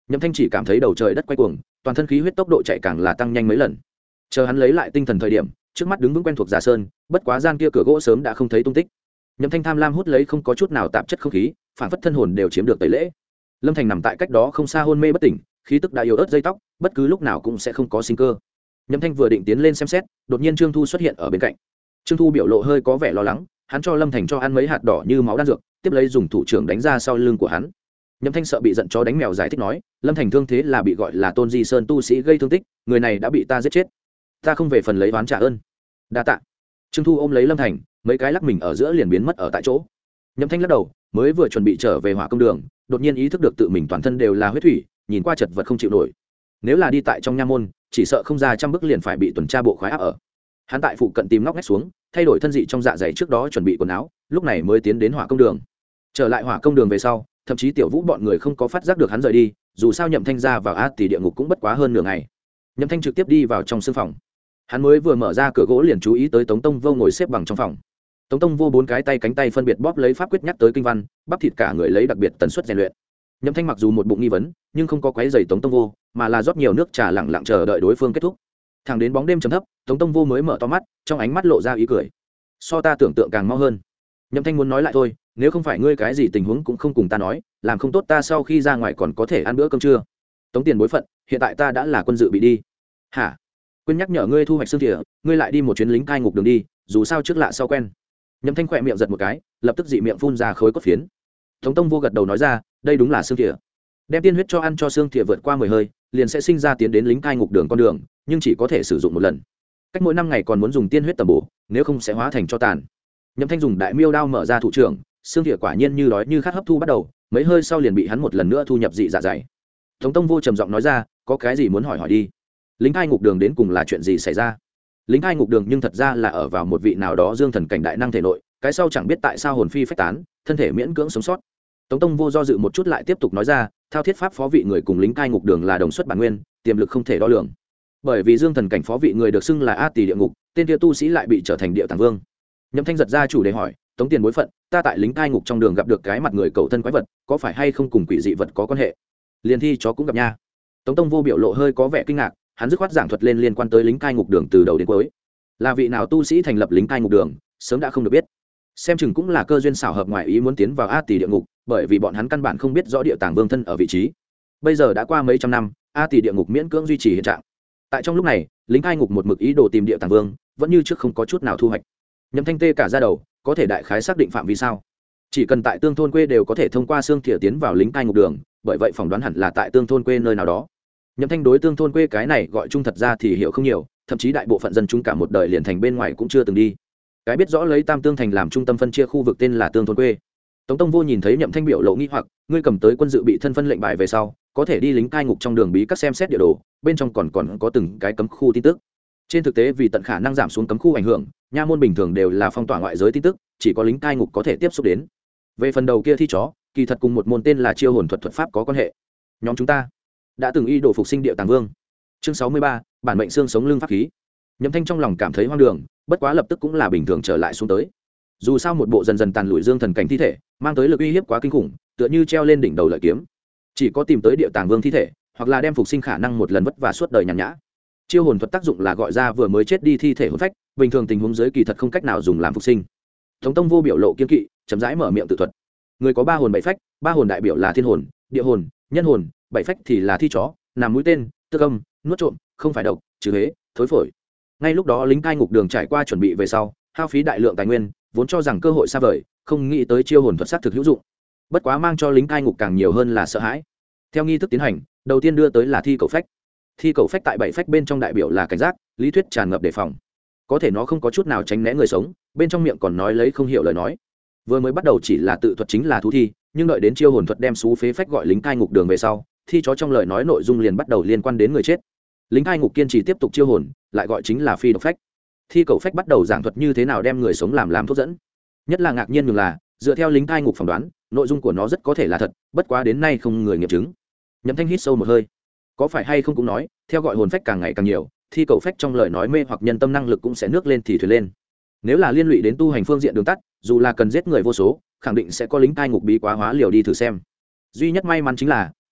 Nhậm Thanh chỉ cảm thấy đầu trời đất quay cuồng, toàn thân khí huyết tốc độ chạy càng là tăng nhanh mấy lần. Chờ hắn lấy lại tinh thần thời điểm, trước mắt đứng vững quen thuộc Giả Sơn, bất quá gian kia cửa gỗ sớm đã không thấy tung tích. Nhậm Thanh tham lam hút lấy không có chút nào tạp chất không khí, phản phất thân hồn đều chiếm được tẩy lễ. Lâm Thành nằm tại cách đó không xa hôn mê bất tỉnh, khí tức đã yếu ớt dây tóc, bất cứ lúc nào cũng sẽ không có sinh cơ. Nhậm Thanh vừa định tiến lên xem xét, đột nhiên Trương Thu xuất hiện ở bên cạnh. Trương Thu biểu lộ hơi có vẻ lo lắng, hắn cho Lâm Thành cho ăn mấy hạt đỏ như máu đan dược, tiếp lấy dùng thủ trưởng đánh ra sau lưng của hắn. Nhậm Thanh sợ bị giận chó đánh mèo giải thích nói, Lâm Thành thương thế là bị gọi là Tôn Di Sơn tu sĩ gây thương tích, người này đã bị ta giết chết, ta không về phần lấy oán trả ơn. Đa tạ. Trương Thu ôm lấy Lâm Thành, mấy cái lắc mình ở giữa liền biến mất ở tại chỗ. Nhậm Thanh lắc đầu, mới vừa chuẩn bị trở về Hỏa Công Đường, đột nhiên ý thức được tự mình toàn thân đều là huyết thủy, nhìn qua chật vật không chịu nổi. Nếu là đi tại trong nha môn, chỉ sợ không ra trăm bước liền phải bị tuần tra bộ khoái áp ở. Hắn tại phụ cận tìm ngóc ngách xuống, thay đổi thân dị trong dạ dày trước đó chuẩn bị quần áo, lúc này mới tiến đến Hỏa Công Đường. Trở lại Hỏa Công Đường về sau, thậm chí Tiểu Vũ bọn người không có phát giác được hắn rời đi, dù sao Nhậm Thanh ra vào A Tỷ địa ngục cũng bất quá hơn nửa ngày. Nhậm Thanh trực tiếp đi vào trong sương phòng. Hắn mới vừa mở ra cửa gỗ liền chú ý tới Tống Tông Vô ngồi xếp bằng trong phòng. Tống Tông Vô bốn cái tay cánh tay phân biệt bóp lấy pháp quyết nhắc tới kinh văn, bắp thịt cả người lấy đặc biệt tần suất rèn luyện. Nhậm Thanh mặc dù một bụng nghi vấn, nhưng không có quấy rầy Tống Tông Vô, mà là rót nhiều nước trà lặng lặng chờ đợi đối phương kết thúc. Thẳng đến bóng đêm trầm thấp, Tống Tông Vô mới mở to mắt, trong ánh mắt lộ ra ý cười. So ta tưởng tượng càng mau hơn. Nhậm Thanh muốn nói lại thôi, nếu không phải ngươi cái gì tình huống cũng không cùng ta nói, làm không tốt ta sau khi ra ngoài còn có thể ăn bữa cơm trưa. Tống tiền bối phận, hiện tại ta đã là quân dự bị đi. Hả? Quên nhắc nhở ngươi thu hoạch xương thìa, ngươi lại đi một chuyến lính cai ngục đường đi, dù sao trước lạ sau quen. Nhậm Thanh khỏe miệng giật một cái, lập tức dị miệng phun ra khối cốt phiến. Tống Tông Vô gật đầu nói ra, đây đúng là xương thìa. Đem tiên huyết cho ăn cho xương thìa vượt qua 10 hơi, liền sẽ sinh ra tiến đến lính cai ngục đường con đường, nhưng chỉ có thể sử dụng một lần. Cách mỗi 5 ngày còn muốn dùng tiên huyết tầm bổ, nếu không sẽ hóa thành cho tàn. Nhậm Thanh dùng đại miêu đao mở ra thủ trưởng, xương thìa quả nhiên như đói như khát hấp thu bắt đầu, mấy hơi sau liền bị hắn một lần nữa thu nhập dị dạ dày. Tống Tông Vô trầm giọng nói ra, có cái gì muốn hỏi hỏi đi. Lính cai ngục đường đến cùng là chuyện gì xảy ra? Lính cai ngục đường nhưng thật ra là ở vào một vị nào đó dương thần cảnh đại năng thể nội, cái sau chẳng biết tại sao hồn phi phách tán, thân thể miễn cưỡng sống sót. Tống Tông Vô do dự một chút lại tiếp tục nói ra, thao thiết pháp phó vị người cùng lính cai ngục đường là đồng xuất bản nguyên, tiềm lực không thể đo lường. Bởi vì dương thần cảnh phó vị người được xưng là A Tỷ địa ngục, tên kia tu sĩ lại bị trở thành địa tàng vương. Nhậm Thanh giật ra chủ đề hỏi, Tống tiền bối phận, ta tại lính cai ngục trong đường gặp được cái mặt người cầu thân quái vật, có phải hay không cùng quỷ dị vật có quan hệ? Liền thi chó cũng gặp nha. Tống Tông Vô biểu lộ hơi có vẻ kinh ngạc, hắn dứt khoát giảng thuật lên liên quan tới lính cai ngục đường từ đầu đến cuối. Là vị nào tu sĩ thành lập lính cai ngục đường, sớm đã không được biết. Xem chừng cũng là cơ duyên xảo hợp ngoại ý muốn tiến vào A Tỷ địa ngục, bởi vì bọn hắn căn bản không biết rõ địa tàng vương thân ở vị trí. Bây giờ đã qua mấy trăm năm, A Tỷ địa ngục miễn cưỡng duy trì hiện trạng. Tại trong lúc này, lính cai ngục một mực ý đồ tìm địa tàng vương, vẫn như trước không có chút nào thu hoạch. Nhậm Thanh tê cả ra đầu, có thể đại khái xác định phạm vi sao? Chỉ cần tại Tương thôn quê đều có thể thông qua xương thìa tiến vào lính cai ngục đường, bởi vậy phỏng đoán hẳn là tại Tương thôn quê nơi nào đó. Nhậm Thanh đối Tương thôn quê cái này gọi chung thật ra thì hiểu không nhiều, thậm chí đại bộ phận dân chúng cả một đời liền thành bên ngoài cũng chưa từng đi. Cái biết rõ lấy Tam Tương thành làm trung tâm phân chia khu vực tên là Tương thôn quê. Tống Tông Vô nhìn thấy Nhậm Thanh biểu lộ nghi hoặc, ngươi cầm tới quân dự bị thân phân lệnh bài về sau, có thể đi lính cai ngục trong đường bí các xem xét địa đồ, bên trong còn có từng cái cấm khu tin tức. Trên thực tế vì tận khả năng giảm xuống cấm khu ảnh hưởng, nha môn bình thường đều là phong tỏa ngoại giới tin tức, chỉ có lính cai ngục có thể tiếp xúc đến. Về phần đầu kia thi chó, kỳ thật cùng một môn tên là chiêu hồn thuật thuật pháp có quan hệ. Nhóm chúng ta đã từng y đồ phục sinh địa tàng vương. Chương 63, bản mệnh xương sống lưng pháp khí. Nhậm Thanh trong lòng cảm thấy hoang đường, bất quá lập tức cũng là bình thường trở lại xuống tới. Dù sao một bộ dần dần tàn lụi dương thần cảnh thi thể, mang tới lực uy hiếp quá kinh khủng, tựa như treo lên đỉnh đầu lợi kiếm. Chỉ có tìm tới địa tàng vương thi thể, hoặc là đem phục sinh khả năng một lần vất vả suốt đời nhàn nhã. Chiêu hồn thuật tác dụng là gọi ra vừa mới chết đi thi thể hồn phách, bình thường tình huống dưới kỳ thật không cách nào dùng làm phục sinh. Tống Tông Vô biểu lộ kiên kỵ, chậm rãi mở miệng tự thuật. Người có 3 hồn 7 phách, 3 hồn đại biểu là thiên hồn, địa hồn, nhân hồn, 7 phách thì là thi chó, nằm mũi tên, tước âm, nuốt trộm, không phải độc, trừ huế, thối phổi. Ngay lúc đó lính cai ngục đường trải qua chuẩn bị về sau, hao phí đại lượng tài nguyên, vốn cho rằng cơ hội xa vời, không nghĩ tới chiêu hồn thuật sát thực hữu dụng. Bất quá mang cho lính cai ngục càng nhiều hơn là sợ hãi. Theo nghi thức tiến hành, đầu tiên đưa tới là thi cầu phách. Thi cầu phách tại 7 phách bên trong đại biểu là cảnh giác, lý thuyết tràn ngập đề phòng. Có thể nó không có chút nào tránh né người sống, bên trong miệng còn nói lấy không hiểu lời nói. Vừa mới bắt đầu chỉ là tự thuật chính là thú thi, nhưng đợi đến chiêu hồn thuật đem xú phế phách gọi lính cai ngục đường về sau, thi chó trong lời nói nội dung liền bắt đầu liên quan đến người chết. Lính cai ngục kiên trì tiếp tục chiêu hồn, lại gọi chính là phi độc phách. Thi cầu phách bắt đầu giảng thuật như thế nào đem người sống làm thuốc dẫn. Nhất là ngạc nhiên nhường là, dựa theo lính cai ngục phỏng đoán, nội dung của nó rất có thể là thật, bất quá đến nay không người nghiệm chứng. Nhậm Thanh hít sâu một hơi. Có phải hay không cũng nói, theo gọi hồn phách càng ngày càng nhiều, thi cầu phách trong lời nói mê hoặc nhân tâm năng lực cũng sẽ nước lên thì thuyền lên. Nếu là liên lụy đến tu hành phương diện đường tắt, dù là cần giết người vô số, khẳng định sẽ có lính cai ngục bí quá hóa liều đi thử xem. Duy nhất may mắn chính là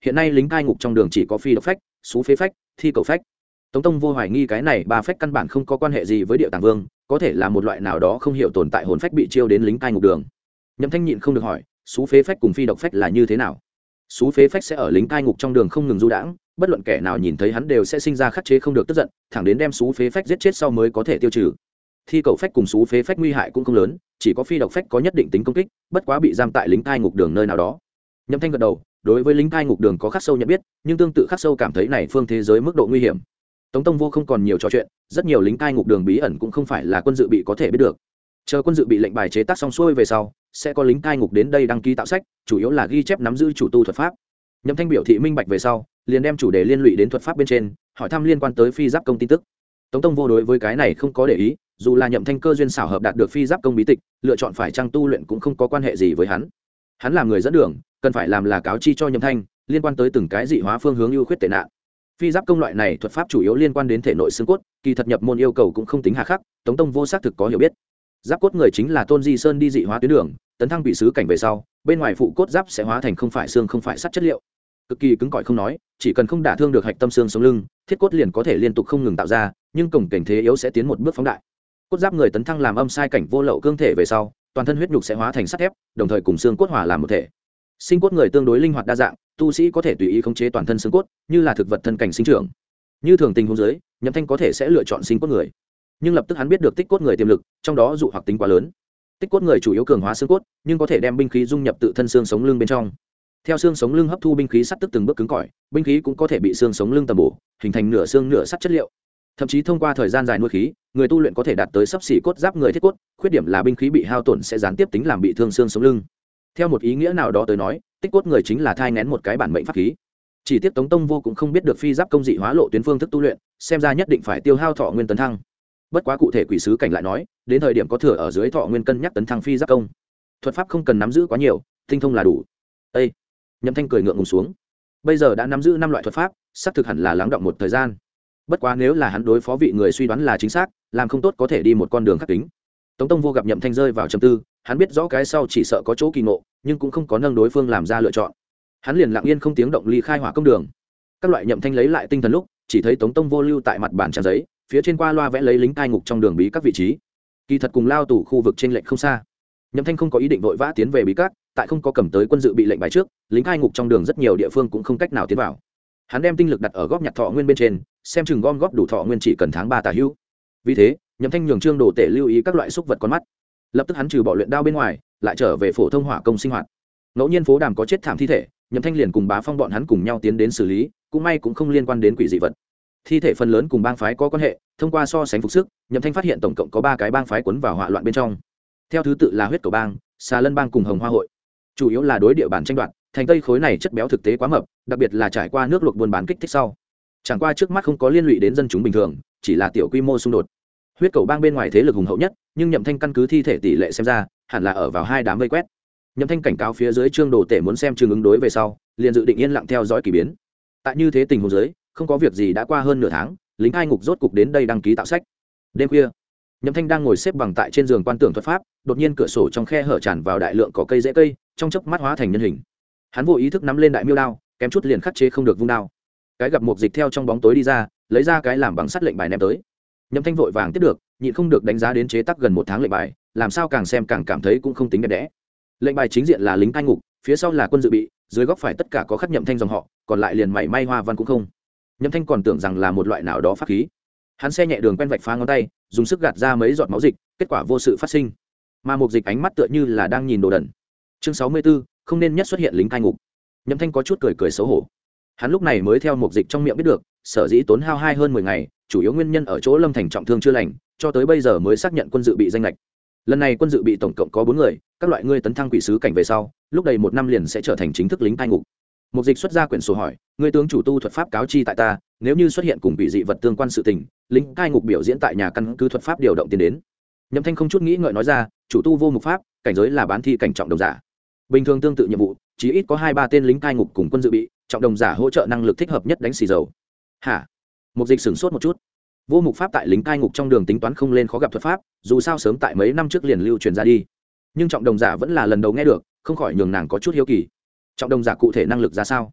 hiện nay lính cai ngục trong đường chỉ có phi độc phách, xú phế phách, thi cầu phách. Tống Tông vô hoài nghi cái này ba phách căn bản không có quan hệ gì với Điệu Tàng Vương, có thể là một loại nào đó không hiểu tồn tại hồn phách bị chiêu đến lính cai ngục đường. Nhậm Thanh nhịn không được hỏi, xú phế phách cùng phi độc phách là như thế nào? Xú phế phách sẽ ở lính cai ngục trong đường không ngừng du đãng, bất luận kẻ nào nhìn thấy hắn đều sẽ sinh ra khắc chế không được tức giận, thẳng đến đem xú phế phách giết chết sau mới có thể tiêu trừ. Thi cầu phách cùng xú phế phách nguy hại cũng không lớn, chỉ có phi độc phách có nhất định tính công kích, bất quá bị giam tại lính cai ngục đường nơi nào đó. Nhậm Thanh gật đầu, đối với lính cai ngục đường có khắc sâu nhận biết, nhưng tương tự khắc sâu cảm thấy này phương thế giới mức độ nguy hiểm. Tống Tông vô không còn nhiều trò chuyện, rất nhiều lính cai ngục đường bí ẩn cũng không phải là quân dự bị có thể biết được. Chờ quân dự bị lệnh bài chế tác xong xuôi về sau, sẽ có lính cai ngục đến đây đăng ký tạo sách, chủ yếu là ghi chép nắm giữ chủ tu thuật pháp. Nhậm Thanh biểu thị minh bạch về sau, liền đem chủ đề liên lụy đến thuật pháp bên trên, hỏi thăm liên quan tới phi giáp công tin tức. Tống Tông vô đối với cái này không có để ý, dù là Nhậm Thanh cơ duyên xảo hợp đạt được phi giáp công bí tịch, lựa chọn phải trang tu luyện cũng không có quan hệ gì với hắn. Hắn làm người dẫn đường, cần phải làm là cáo chi cho Nhậm Thanh, liên quan tới từng cái dị hóa phương hướng ưu khuyết tệ nạn. Phi giáp công loại này thuật pháp chủ yếu liên quan đến thể nội xương cốt, kỳ thật nhập môn yêu cầu cũng không tính hà khắc, Tống Tông vô xác thực có hiểu biết. Giáp cốt người chính là Tôn Di Sơn đi dị hóa tuyến đường, tấn thăng bị sứ cảnh về sau, bên ngoài phụ cốt giáp sẽ hóa thành không phải xương không phải sắt chất liệu, cực kỳ cứng cỏi không nói, chỉ cần không đả thương được hạch tâm xương sống lưng, thiết cốt liền có thể liên tục không ngừng tạo ra, nhưng cổng cảnh thế yếu sẽ tiến một bước phóng đại. Cốt giáp người tấn thăng làm âm sai cảnh vô lậu cương thể về sau, toàn thân huyết nhục sẽ hóa thành sắt thép, đồng thời cùng xương cốt hòa làm một thể. Sinh cốt người tương đối linh hoạt đa dạng, tu sĩ có thể tùy ý khống chế toàn thân xương cốt, như là thực vật thân cảnh sinh trưởng. Như thường tình huống dưới, Nhậm Thanh có thể sẽ lựa chọn sinh cốt người, nhưng lập tức hắn biết được tích cốt người tiềm lực, trong đó dụ hoặc tính quá lớn. Tích cốt người chủ yếu cường hóa xương cốt, nhưng có thể đem binh khí dung nhập tự thân xương sống lưng bên trong. Theo xương sống lưng hấp thu binh khí sắt tức từng bước cứng cỏi, binh khí cũng có thể bị xương sống lưng tầm bổ, hình thành nửa xương nửa sắt chất liệu. Thậm chí thông qua thời gian dài nuôi khí, người tu luyện có thể đạt tới sấp xỉ cốt giáp người thiết cốt, khuyết điểm là binh khí bị hao tổn sẽ gián tiếp tính làm bị thương xương sống lưng. Theo một ý nghĩa nào đó tới nói, tích cốt người chính là thai nghén một cái bản mệnh pháp khí. Chỉ tiếc Tống Tông vô cũng không biết được phi giáp công dị hóa lộ tuyến phương thức tu luyện, xem ra nhất định phải tiêu hao thọ nguyên tấn thăng. Bất quá cụ thể quỷ sứ cảnh lại nói, đến thời điểm có thừa ở dưới thọ nguyên cân nhắc tấn thăng phi giáp công. Thuật pháp không cần nắm giữ quá nhiều, tinh thông là đủ. Ê! Nhậm Thanh cười ngượng ngùng xuống. Bây giờ đã nắm giữ 5 loại thuật pháp, xác thực hẳn là lắng động một thời gian. Bất quá nếu là hắn đối phó vị người suy đoán là chính xác, làm không tốt có thể đi một con đường khắc kính. Tống Tông vô gặp Nhậm Thanh rơi vào trầm tư, hắn biết rõ cái sau chỉ sợ có chỗ kỳ ngộ, nhưng cũng không có nâng đối phương làm ra lựa chọn. Hắn liền lặng yên không tiếng động ly khai hỏa công đường. Các loại Nhậm Thanh lấy lại tinh thần lúc, chỉ thấy Tống Tông vô lưu tại mặt bàn trang giấy, phía trên qua loa vẽ lấy lính cai ngục trong đường bí các vị trí. Kỳ thật cùng lao tù khu vực trên lệnh không xa. Nhậm Thanh không có ý định vội vã tiến về bí các, tại không có cầm tới quân dự bị lệnh bài trước, lính cai ngục trong đường rất nhiều địa phương cũng không cách nào tiến vào. Hắn đem tinh lực đặt ở góp nhặt thọ nguyên bên trên, xem chừng gom góp đủ thọ nguyên chỉ cần tháng 3 tà hữu. Vì thế, Nhậm Thanh nhường Trương Đồ Tể lưu ý các loại xúc vật con mắt. Lập tức hắn trừ bỏ luyện đao bên ngoài, lại trở về phổ thông hỏa công sinh hoạt. Ngẫu nhiên phố đàm có chết thảm thi thể, Nhậm Thanh liền cùng Bá Phong bọn hắn cùng nhau tiến đến xử lý, cũng may cũng không liên quan đến quỷ dị vật. Thi thể phần lớn cùng bang phái có quan hệ, thông qua so sánh phục sức, Nhậm Thanh phát hiện tổng cộng có 3 cái bang phái cuốn vào hỏa loạn bên trong. Theo thứ tự là Huyết Cầu bang, Xà Lân bang cùng Hồng Hoa hội. Chủ yếu là đối địa bàn tranh đoạt, thành Tây khối này chất béo thực tế quá mập, đặc biệt là trải qua nước luộc buôn bán kích thích sau. Chẳng qua trước mắt không có liên lụy đến dân chúng bình thường, chỉ là tiểu quy mô xung đột. Huyết Cầu bang bên ngoài thế lực hùng hậu nhất, nhưng Nhậm Thanh căn cứ thi thể tỷ lệ xem ra, hẳn là ở vào 2 đám vây quét. Nhậm Thanh cảnh cáo phía dưới Trương Đồ Tể muốn xem trường ứng đối về sau, liền dự định yên lặng theo dõi kỳ biến. Tại như thế tình huống dưới, không có việc gì đã qua hơn nửa tháng, lính cai ngục rốt cục đến đây đăng ký tạo sách. Đêm khuya, Nhậm Thanh đang ngồi xếp bằng tại trên giường quan tưởng thuật pháp, đột nhiên cửa sổ trong khe hở tràn vào đại lượng cỏ cây rễ cây, trong chớp mắt hóa thành nhân hình. Hắn vô ý thức nắm lên đại miêu đao, kém chút liền khắc chế không được vung đao. Cái gặp Mục Dịch theo trong bóng tối đi ra, lấy ra cái làm bằng sắt lệnh bài ném tới. Nhậm Thanh vội vàng tiếp được, nhịn không được đánh giá đến chế tác gần 1 tháng lệnh bài, làm sao càng xem càng cảm thấy cũng không tính đẹp đẽ. Lệnh bài chính diện là lính cai ngục, phía sau là quân dự bị, dưới góc phải tất cả có khắc Nhậm Thanh dòng họ, còn lại liền mảy may hoa văn cũng không. Nhậm Thanh còn tưởng rằng là một loại nào đó pháp khí. Hắn xe nhẹ đường quen vạch phá ngón tay, dùng sức gạt ra mấy giọt máu dịch, kết quả vô sự phát sinh. Mà Mục Dịch ánh mắt tựa như là đang nhìn đồ đần. Chương 64, không nên nhất xuất hiện lính cai ngục. Nhậm Thanh có chút cười xấu hổ. Hắn lúc này mới theo Mục Dịch trong miệng biết được, sở dĩ tốn hao hơn 10 ngày, chủ yếu nguyên nhân ở chỗ Lâm Thành trọng thương chưa lành, cho tới bây giờ mới xác nhận quân dự bị danh lệch. Lần này quân dự bị tổng cộng có 4 người, các loại ngươi tấn thăng quỷ sứ cảnh về sau, lúc đầy 1 năm liền sẽ trở thành chính thức lính cai ngục. Mục Dịch xuất ra quyển sổ hỏi, ngươi tướng chủ tu thuật pháp cáo chi tại ta, nếu như xuất hiện cùng bị dị vật tương quan sự tình, lính cai ngục biểu diễn tại nhà căn cứ thuật pháp điều động tiến đến. Nhậm Thanh không chút nghĩ ngợi nói ra, chủ tu vô mục pháp, cảnh giới là bán thi cảnh trọng đồng giả. Bình thường tương tự nhiệm vụ, chỉ ít có 2-3 tên lính cai ngục cùng quân dự bị, trọng đồng giả hỗ trợ năng lực thích hợp nhất đánh xì dầu. Hả? Mục Dịch sửng sốt một chút. Vô mục pháp tại lính cai ngục trong đường tính toán không lên khó gặp thuật pháp, dù sao sớm tại mấy năm trước liền lưu truyền ra đi. Nhưng trọng đồng giả vẫn là lần đầu nghe được, không khỏi nhường nàng có chút hiếu kỳ. Trọng đồng giả cụ thể năng lực ra sao?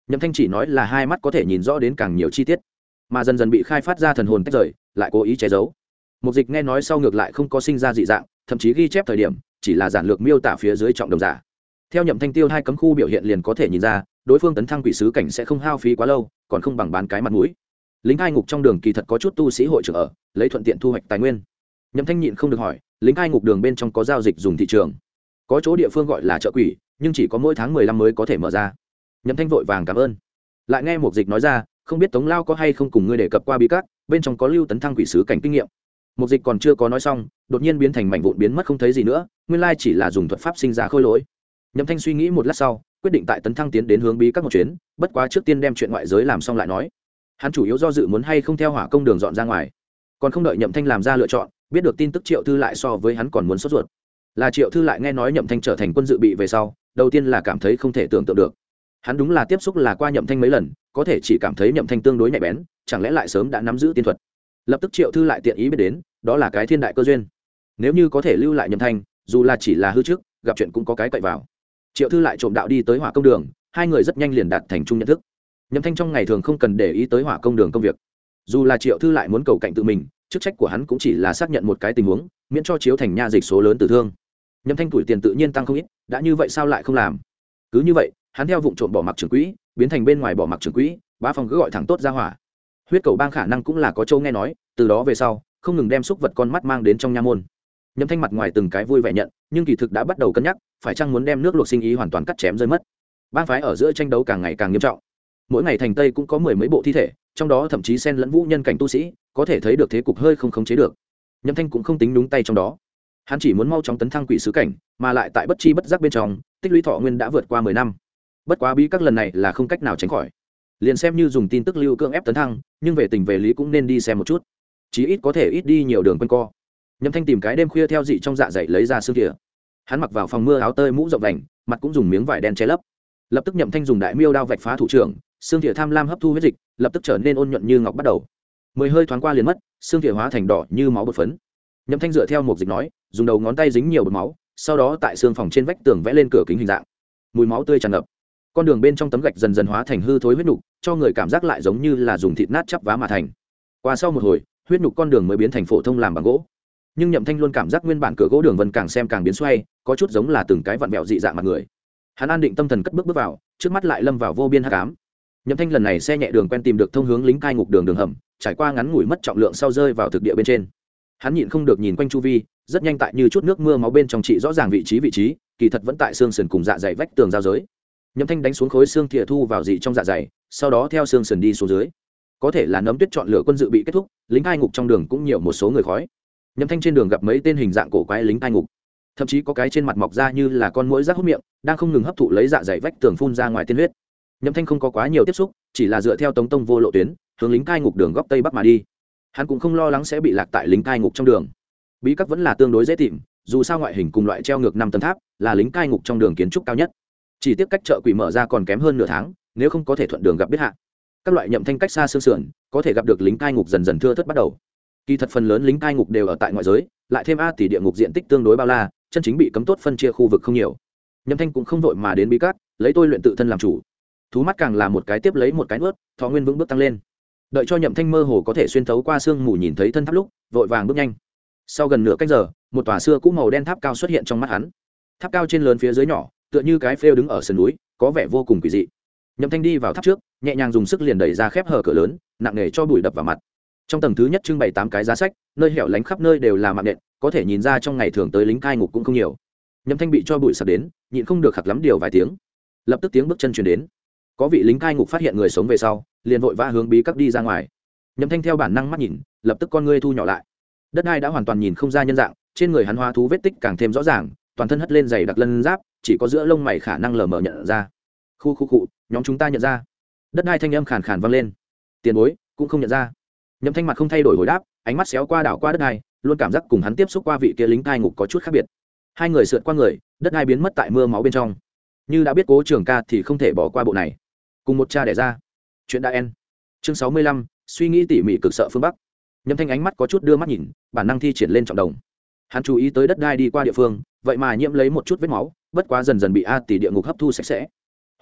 Nhậm Thanh chỉ nói là hai mắt có thể nhìn rõ đến càng nhiều chi tiết, mà dần dần bị khai phát ra thần hồn tách rời, lại cố ý che giấu. Mục Dịch nghe nói sau ngược lại không có sinh ra dị dạng, thậm chí ghi chép thời điểm chỉ là giản lược miêu tả phía dưới trọng đồng giả. Theo Nhậm Thanh tiêu hai cấm khu biểu hiện liền có thể nhìn ra, đối phương tấn thăng quỷ sứ cảnh sẽ không hao phí quá lâu, còn không bằng bán cái mặt mũi. Lính cai ngục trong đường kỳ thật có chút tu sĩ hội trưởng ở, lấy thuận tiện thu hoạch tài nguyên. Nhậm Thanh nhịn không được hỏi, lính cai ngục đường bên trong có giao dịch dùng thị trường? Có chỗ địa phương gọi là chợ quỷ, nhưng chỉ có mỗi tháng 15 mới có thể mở ra. Nhậm Thanh vội vàng cảm ơn. Lại nghe Mục Dịch nói ra, không biết Tống Lao có hay không cùng ngươi đề cập qua bí các, bên trong có lưu tấn thăng quỷ sứ cảnh kinh nghiệm. Mục Dịch còn chưa có nói xong, đột nhiên biến thành mảnh vụn biến mất không thấy gì nữa, nguyên lai chỉ là dùng thuật pháp sinh ra khôi lỗi. Nhậm Thanh suy nghĩ một lát sau, quyết định tại tấn thăng tiến đến hướng bí các một chuyến, bất quá trước tiên đem chuyện ngoại giới làm xong lại nói. Hắn chủ yếu do dự muốn hay không theo hỏa công đường dọn ra ngoài, còn không đợi Nhậm Thanh làm ra lựa chọn, biết được tin tức Triệu Thư Lại so với hắn còn muốn sốt ruột. Là Triệu Thư Lại nghe nói Nhậm Thanh trở thành quân dự bị về sau, đầu tiên là cảm thấy không thể tưởng tượng được. Hắn đúng là tiếp xúc là qua Nhậm Thanh mấy lần, có thể chỉ cảm thấy Nhậm Thanh tương đối nhạy bén, chẳng lẽ lại sớm đã nắm giữ tiên thuật. Lập tức Triệu Thư Lại tiện ý biết đến, đó là cái thiên đại cơ duyên. Nếu như có thể lưu lại Nhậm Thanh, dù là chỉ là hư trước, gặp chuyện cũng có cái cậy vào. Triệu Thư Lại trộm đạo đi tới hỏa công đường, hai người rất nhanh liền đạt thành chung nhận thức. Nhậm Thanh trong ngày thường không cần để ý tới hỏa công đường công việc, dù là Triệu Thư Lại muốn cầu cạnh tự mình, chức trách của hắn cũng chỉ là xác nhận một cái tình huống, miễn cho chiếu thành nha dịch số lớn tử thương. Nhậm Thanh tuổi tiền tự nhiên tăng không ít, đã như vậy sao lại không làm? Cứ như vậy, hắn theo vụng trộm bỏ mặc trưởng quỹ, biến thành bên ngoài bỏ mặc trưởng quỹ, bá phòng cứ gọi thẳng tốt ra hỏa. Huyết cầu bang khả năng cũng là có châu nghe nói, từ đó về sau, không ngừng đem xúc vật con mắt mang đến trong nha môn. Nhậm Thanh mặt ngoài từng cái vui vẻ nhận, nhưng kỳ thực đã bắt đầu cân nhắc, phải chăng muốn đem nước luộc sinh ý hoàn toàn cắt chém rơi mất. Bang phái ở giữa tranh đấu càng ngày càng nghiêm trọng. Mỗi ngày thành Tây cũng có mười mấy bộ thi thể, trong đó thậm chí xen lẫn vũ nhân cảnh tu sĩ, có thể thấy được thế cục hơi không khống chế được. Nhậm Thanh cũng không tính đúng tay trong đó. Hắn chỉ muốn mau chóng tấn thăng quỷ sứ cảnh, mà lại tại bất chi bất giác bên trong, tích lũy thọ nguyên đã vượt qua 10 năm. Bất quá bí các lần này là không cách nào tránh khỏi. Liền xem như dùng tin tức lưu cưỡng ép tấn thăng, nhưng về tình về lý cũng nên đi xem một chút. Chí ít có thể ít đi nhiều đường quanh co. Nhậm Thanh tìm cái đêm khuya theo dị trong dạ dày lấy ra xương kia. Hắn mặc vào phòng mưa áo tơi mũ rộng vành, mặt cũng dùng miếng vải đen che lấp. Lập tức Nhậm Thanh dùng đại miêu đao vạch phá thủ trưởng, xương thìa tham lam hấp thu huyết dịch, lập tức trở nên ôn nhuận như ngọc bắt đầu. 10 hơi thoáng qua liền mất, xương thìa hóa thành đỏ như máu bột phấn. Nhậm Thanh dựa theo Mục Dịch nói, dùng đầu ngón tay dính nhiều bột máu, sau đó tại xương phòng trên vách tường vẽ lên cửa kính hình dạng. Mùi máu tươi tràn ngập. Con đường bên trong tấm gạch dần dần hóa thành hư thối huyết nục, cho người cảm giác lại giống như là dùng thịt nát chắp vá mà thành. Qua sau một hồi, huyết nục con đường mới biến thành phổ thông làm bằng gỗ. Nhưng Nhậm Thanh luôn cảm giác nguyên bản cửa gỗ đường vân càng xem càng biến xoay, có chút giống là từng cái vặn vẹo dị dạng mặt người. Hắn an định tâm thần cất bước bước vào, trước mắt lại lâm vào vô biên hắc ám. Nhậm Thanh lần này xe nhẹ đường quen tìm được thông hướng lính cai ngục đường hầm, trải qua ngắn ngủi mất trọng lượng sau rơi vào thực địa bên trên. Hắn nhịn không được nhìn quanh chu vi, rất nhanh tại như chút nước mưa máu bên trong trị rõ ràng vị trí, kỳ thật vẫn tại xương sườn cùng dạ dày vách tường giao giới. Nhậm Thanh đánh xuống khối xương thìa thu vào dị trong dạ dày, sau đó theo xương sườn đi xuống dưới. Có thể là nấm tuyết chọn lựa quân dự bị kết thúc, lính cai ngục trong đường cũng nhiều một số người khói. Nhậm Thanh trên đường gặp mấy tên hình dạng cổ quái lính cai ngục, thậm chí có cái trên mặt mọc ra như là con muỗi rác hút miệng, đang không ngừng hấp thụ lấy dạ dày vách tường phun ra ngoài tiên huyết. Nhậm Thanh không có quá nhiều tiếp xúc, chỉ là dựa theo Tống Tông vô lộ tuyến, hướng lính cai ngục đường góc tây bắc mà đi. Hắn cũng không lo lắng sẽ bị lạc tại lính cai ngục trong đường. Bí các vẫn là tương đối dễ tìm, dù sao ngoại hình cùng loại treo ngược 5 tầng tháp, là lính cai ngục trong đường kiến trúc cao nhất. Chỉ tiếc cách chợ quỷ mở ra còn kém hơn nửa tháng, nếu không có thể thuận đường gặp biết hạ. Các loại Nhậm Thanh cách xa xương sườn, có thể gặp được lính cai ngục dần dần thưa thớt bắt đầu. Kỳ thật phần lớn lính cai ngục đều ở tại ngoại giới, lại thêm A tỷ địa ngục diện tích tương đối bao la, chân chính bị cấm tốt phân chia khu vực không nhiều. Nhậm Thanh cũng không vội mà đến bí các, lấy tôi luyện tự thân làm chủ. Thú mắt càng là một cái tiếp lấy một cái nuốt, thọ nguyên vững bước tăng lên. Đợi cho Nhậm Thanh mơ hồ có thể xuyên thấu qua sương mù nhìn thấy thân tháp lúc, vội vàng bước nhanh. Sau gần nửa canh giờ, một tòa xưa cũ màu đen tháp cao xuất hiện trong mắt hắn. Tháp cao trên lớn phía dưới nhỏ, tựa như cái phêu đứng ở sườn núi, có vẻ vô cùng quỷ dị. Nhậm Thanh đi vào tháp trước, nhẹ nhàng dùng sức liền đẩy ra khép hở cửa lớn, nặng nề cho bụi đập vào mặt. Trong tầng thứ nhất trưng bày 8 cái giá sách, nơi hẻo lánh khắp nơi đều là mạng nện, có thể nhìn ra trong ngày thường tới lính cai ngục cũng không nhiều. Nhậm Thanh bị cho bụi sập đến, nhịn không được khặc lắm điều vài tiếng. Lập tức tiếng bước chân truyền đến. Có vị lính cai ngục phát hiện người sống về sau, liền vội vã hướng bí các đi ra ngoài. Nhậm Thanh theo bản năng mắt nhìn, lập tức con ngươi thu nhỏ lại. Đất đai đã hoàn toàn nhìn không ra nhân dạng, trên người hắn hóa thú vết tích càng thêm rõ ràng, toàn thân hất lên dày đặc lân giáp, chỉ có giữa lông mày khả năng lờ mờ nhận ra. Khu, nhóm chúng ta nhận ra. Đất đai thanh âm khàn khàn vang lên. Tiền bối cũng không nhận ra. Nhậm Thanh mặt không thay đổi hồi đáp, ánh mắt xéo qua đảo qua đất đai, luôn cảm giác cùng hắn tiếp xúc qua vị kia lính cai ngục có chút khác biệt. Hai người sượt qua người, đất đai biến mất tại mưa máu bên trong. Như đã biết Cố Trường Ca thì không thể bỏ qua bộ này. Cùng một cha đẻ ra. Chuyện đã end. Chương 65, suy nghĩ tỉ mỉ cực sợ phương Bắc. Nhậm Thanh ánh mắt có chút đưa mắt nhìn, bản năng thi triển lên trọng đồng. Hắn chú ý tới đất đai đi qua địa phương, vậy mà nhiễm lấy một chút vết máu, bất quá dần dần bị A tỷ địa ngục hấp thu sạch sẽ.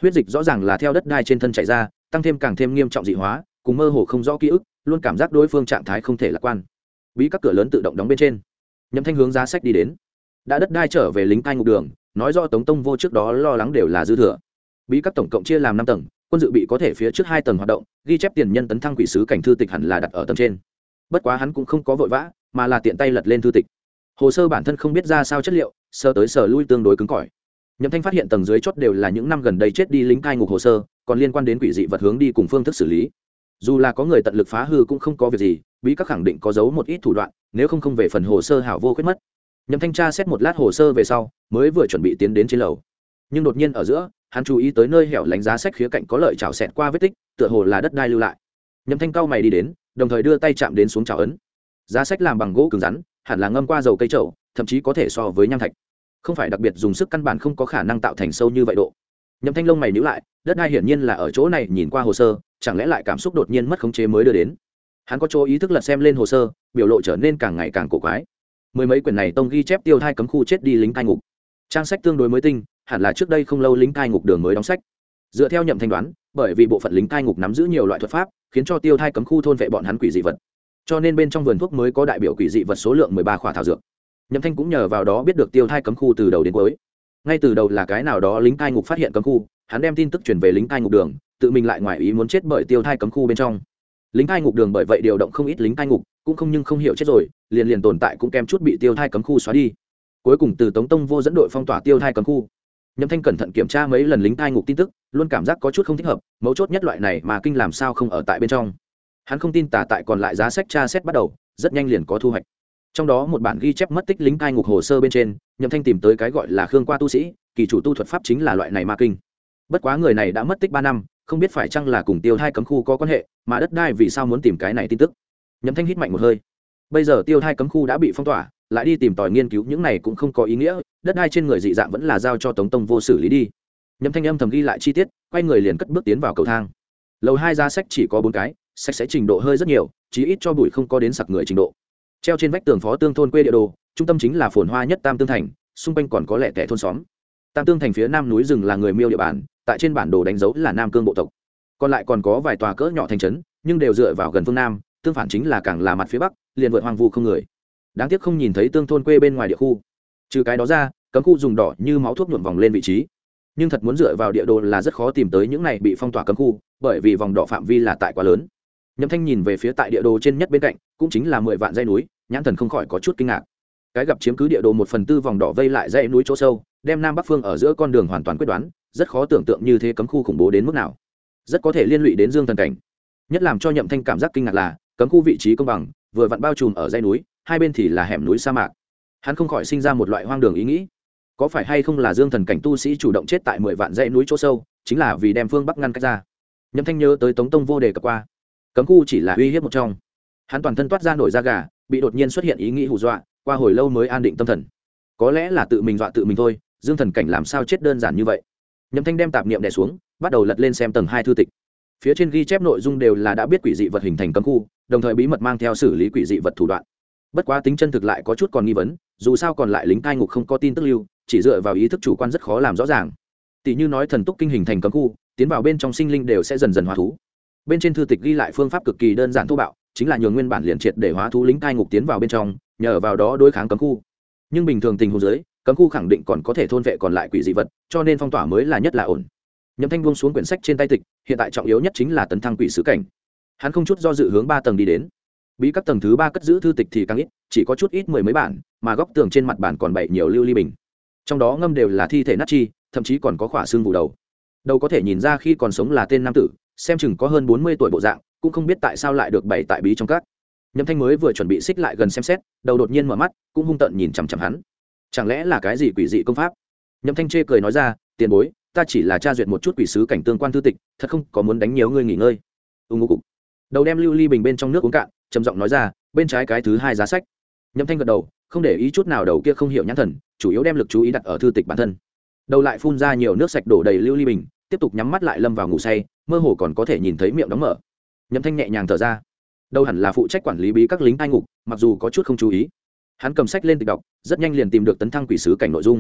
huyết dịch rõ ràng là theo đất đai trên thân chảy ra, tăng thêm càng thêm nghiêm trọng dị hóa, cùng mơ hồ không rõ ký ức, luôn cảm giác đối phương trạng thái không thể lạc quan. Bí các cửa lớn tự động đóng bên trên, Nhậm Thanh hướng giá sách đi đến. Đã đất đai trở về lính cai ngục đường, nói rõ Tống Tông Vô trước đó lo lắng đều là dư thừa. Bí các tổng cộng chia làm 5 tầng, quân dự bị có thể phía trước 2 tầng hoạt động, ghi chép tiền nhân tấn thăng quỷ sứ cảnh thư tịch hẳn là đặt ở tầng trên. Bất quá hắn cũng không có vội vã, mà là tiện tay lật lên thư tịch. Hồ sơ bản thân không biết ra sao chất liệu, sơ tới sờ lui tương đối cứng cỏi. Nhậm Thanh phát hiện tầng dưới chót đều là những năm gần đây chết đi lính cai ngục hồ sơ, còn liên quan đến quỷ dị vật hướng đi cùng phương thức xử lý. Dù là có người tận lực phá hư cũng không có việc gì, bí các khẳng định có giấu một ít thủ đoạn, nếu không về phần hồ sơ hảo vô khuyết mất. Nhậm Thanh tra xét một lát hồ sơ về sau, mới vừa chuẩn bị tiến đến trên lầu. Nhưng đột nhiên ở giữa, hắn chú ý tới nơi hẻo lánh giá sách khía cạnh có lợi chảo xẹt qua vết tích, tựa hồ là đất đai lưu lại. Nhậm Thanh cau mày đi đến, đồng thời đưa tay chạm đến xuống chảo ấn. Giá sách làm bằng gỗ cứng rắn, hẳn là ngâm qua dầu cây trầu, thậm chí có thể so với nham thạch. Không phải đặc biệt dùng sức, căn bản không có khả năng tạo thành sâu như vậy độ. Nhậm Thanh lông mày nhíu lại, đất đai hiển nhiên là ở chỗ này, nhìn qua hồ sơ, chẳng lẽ lại cảm xúc đột nhiên mất khống chế mới đưa đến. Hắn có chỗ ý thức lật xem lên hồ sơ, biểu lộ trở nên càng ngày càng cổ quái. Mười mấy quyển này tông ghi chép tiêu thai cấm khu chết đi lính cai ngục, trang sách tương đối mới tinh, hẳn là trước đây không lâu lính cai ngục đường mới đóng sách. Dựa theo Nhậm Thanh đoán, bởi vì bộ phận lính cai ngục nắm giữ nhiều loại thuật pháp, khiến cho tiêu thai cấm khu thôn vệ bọn hắn quỷ dị vật, cho nên bên trong vườn thuốc mới có đại biểu quỷ dị vật số lượng 13 khỏa thảo dược. Nhậm Thanh cũng nhờ vào đó biết được tiêu thai cấm khu từ đầu đến cuối. Ngay từ đầu là cái nào đó lính cai ngục phát hiện cấm khu, hắn đem tin tức truyền về lính cai ngục đường, tự mình lại ngoài ý muốn chết bởi tiêu thai cấm khu bên trong. Lính cai ngục đường bởi vậy điều động không ít lính cai ngục, cũng không nhưng không hiểu chết rồi, liền tồn tại cũng kem chút bị tiêu thai cấm khu xóa đi. Cuối cùng từ Tống Tông Vô dẫn đội phong tỏa tiêu thai cấm khu. Nhậm Thanh cẩn thận kiểm tra mấy lần lính cai ngục tin tức, luôn cảm giác có chút không thích hợp, mấu chốt nhất loại này mà kinh làm sao không ở tại bên trong. Hắn không tin tà tại còn lại giá sách tra xét bắt đầu, rất nhanh liền có thu hoạch. Trong đó một bản ghi chép mất tích lính cai ngục hồ sơ bên trên, Nhậm Thanh tìm tới cái gọi là Khương Qua tu sĩ, kỳ chủ tu thuật pháp chính là loại này ma kinh. Bất quá người này đã mất tích 3 năm, không biết phải chăng là cùng tiêu thai cấm khu có quan hệ, mà đất đai vì sao muốn tìm cái này tin tức. Nhậm Thanh hít mạnh một hơi. Bây giờ tiêu thai cấm khu đã bị phong tỏa, lại đi tìm tòi nghiên cứu những này cũng không có ý nghĩa, đất đai trên người dị dạng vẫn là giao cho Tống Tông Vô xử lý đi. Nhậm Thanh âm thầm ghi lại chi tiết, quay người liền cất bước tiến vào cầu thang. Lầu 2 giá sách chỉ có 4 cái, sách sẽ trình độ hơi rất nhiều, chí ít cho bụi không có đến sặc người trình độ. Treo trên vách tường Phó Tương thôn quê địa đồ, trung tâm chính là phồn hoa nhất Tam Tương thành, xung quanh còn có lẻ tẻ thôn xóm. Tam Tương thành phía nam núi rừng là người Miêu địa bàn, tại trên bản đồ đánh dấu là Nam Cương bộ tộc. Còn lại còn có vài tòa cỡ nhỏ thành trấn, nhưng đều dựa vào gần phương nam, tương phản chính là càng là mặt phía bắc, liền vượt hoang vu không người. Đáng tiếc không nhìn thấy Tương thôn quê bên ngoài địa khu. Trừ cái đó ra, cấm khu dùng đỏ như máu thuốc nhuộm vòng lên vị trí. Nhưng thật muốn dựa vào địa đồ là rất khó tìm tới những này bị phong tỏa cấm khu, bởi vì vòng đỏ phạm vi là tại quá lớn. Nhậm Thanh nhìn về phía tại địa đồ trên nhất bên cạnh, cũng chính là 10 vạn dãy núi, nhãn thần không khỏi có chút kinh ngạc. Cái gặp chiếm cứ địa đồ 1/4 vòng đỏ vây lại dãy núi chỗ sâu, đem nam bắc phương ở giữa con đường hoàn toàn quyết đoán, rất khó tưởng tượng như thế cấm khu khủng bố đến mức nào. Rất có thể liên lụy đến Dương Thần cảnh. Nhất làm cho Nhậm Thanh cảm giác kinh ngạc là, cấm khu vị trí công bằng, vừa vặn bao trùm ở dãy núi, hai bên thì là hẻm núi sa mạc. Hắn không khỏi sinh ra một loại hoang đường ý nghĩ, có phải hay không là Dương Thần cảnh tu sĩ chủ động chết tại 10 vạn dãy núi chỗ sâu, chính là vì đem phương bắc ngăn cách ra. Nhậm Thanh nhớ tới Tống Tông Vô đề cập qua, cấm khu chỉ là uy hiếp một trong. Hắn toàn thân toát ra nổi da gà, bị đột nhiên xuất hiện ý nghĩ hù dọa, qua hồi lâu mới an định tâm thần. Có lẽ là tự mình dọa tự mình thôi, Dương Thần cảnh làm sao chết đơn giản như vậy. Nhậm Thanh đem tạp niệm đè xuống, bắt đầu lật lên xem tầng 2 thư tịch. Phía trên ghi chép nội dung đều là đã biết quỷ dị vật hình thành cấm khu, đồng thời bí mật mang theo xử lý quỷ dị vật thủ đoạn. Bất quá tính chân thực lại có chút còn nghi vấn, dù sao còn lại lính cai ngục không có tin tức lưu, chỉ dựa vào ý thức chủ quan rất khó làm rõ ràng. Tỷ như nói thần túc kinh hình thành cấm khu, tiến vào bên trong sinh linh đều sẽ dần dần hóa thú. Bên trên thư tịch ghi lại phương pháp cực kỳ đơn giản thô bạo, chính là nhường nguyên bản liền triệt để hóa thú lính cai ngục tiến vào bên trong, nhờ vào đó đối kháng cấm khu. Nhưng bình thường tình huống dưới, cấm khu khẳng định còn có thể thôn vệ còn lại quỷ dị vật, cho nên phong tỏa mới là nhất là ổn. Nhậm Thanh buông xuống quyển sách trên tay tịch, hiện tại trọng yếu nhất chính là tấn thăng quỷ sứ cảnh. Hắn không chút do dự hướng 3 tầng đi đến. Bí các tầng thứ 3 cất giữ thư tịch thì càng ít, chỉ có chút ít 10 mấy bản, mà góc tường trên mặt bản còn bày nhiều lưu ly bình. Trong đó ngâm đều là thi thể nát chi, thậm chí còn có khỏa xương vụ đầu. Đầu có thể nhìn ra khi còn sống là tên nam tử, xem chừng có hơn 40 tuổi bộ dạng, cũng không biết tại sao lại được bày tại bí trong các. Nhậm Thanh mới vừa chuẩn bị xích lại gần xem xét, đầu đột nhiên mở mắt, cũng hung tợn nhìn chằm chằm hắn. Chẳng lẽ là cái gì quỷ dị công pháp? Nhậm Thanh chê cười nói ra, tiền bối, ta chỉ là tra duyệt một chút quỷ sứ cảnh tương quan thư tịch, thật không có muốn đánh nhiều ngươi nghỉ ngơi. Ngô cục. Đầu đem lưu ly bình bên trong nước uống cạn, trầm giọng nói ra, bên trái cái thứ 2 giá sách. Nhậm Thanh gật đầu, không để ý chút nào đầu kia không hiểu nhãn thần, chủ yếu đem lực chú ý đặt ở thư tịch bản thân. Đầu lại phun ra nhiều nước sạch đổ đầy lưu ly bình, tiếp tục nhắm mắt lại lâm vào ngủ say, mơ hồ còn có thể nhìn thấy miệng đóng mở. Nhậm Thanh nhẹ nhàng thở ra. Đầu hẳn là phụ trách quản lý bí các lính cai ngục, mặc dù có chút không chú ý. Hắn cầm sách lên tịch đọc, rất nhanh liền tìm được tấn thăng quỷ sứ cảnh nội dung.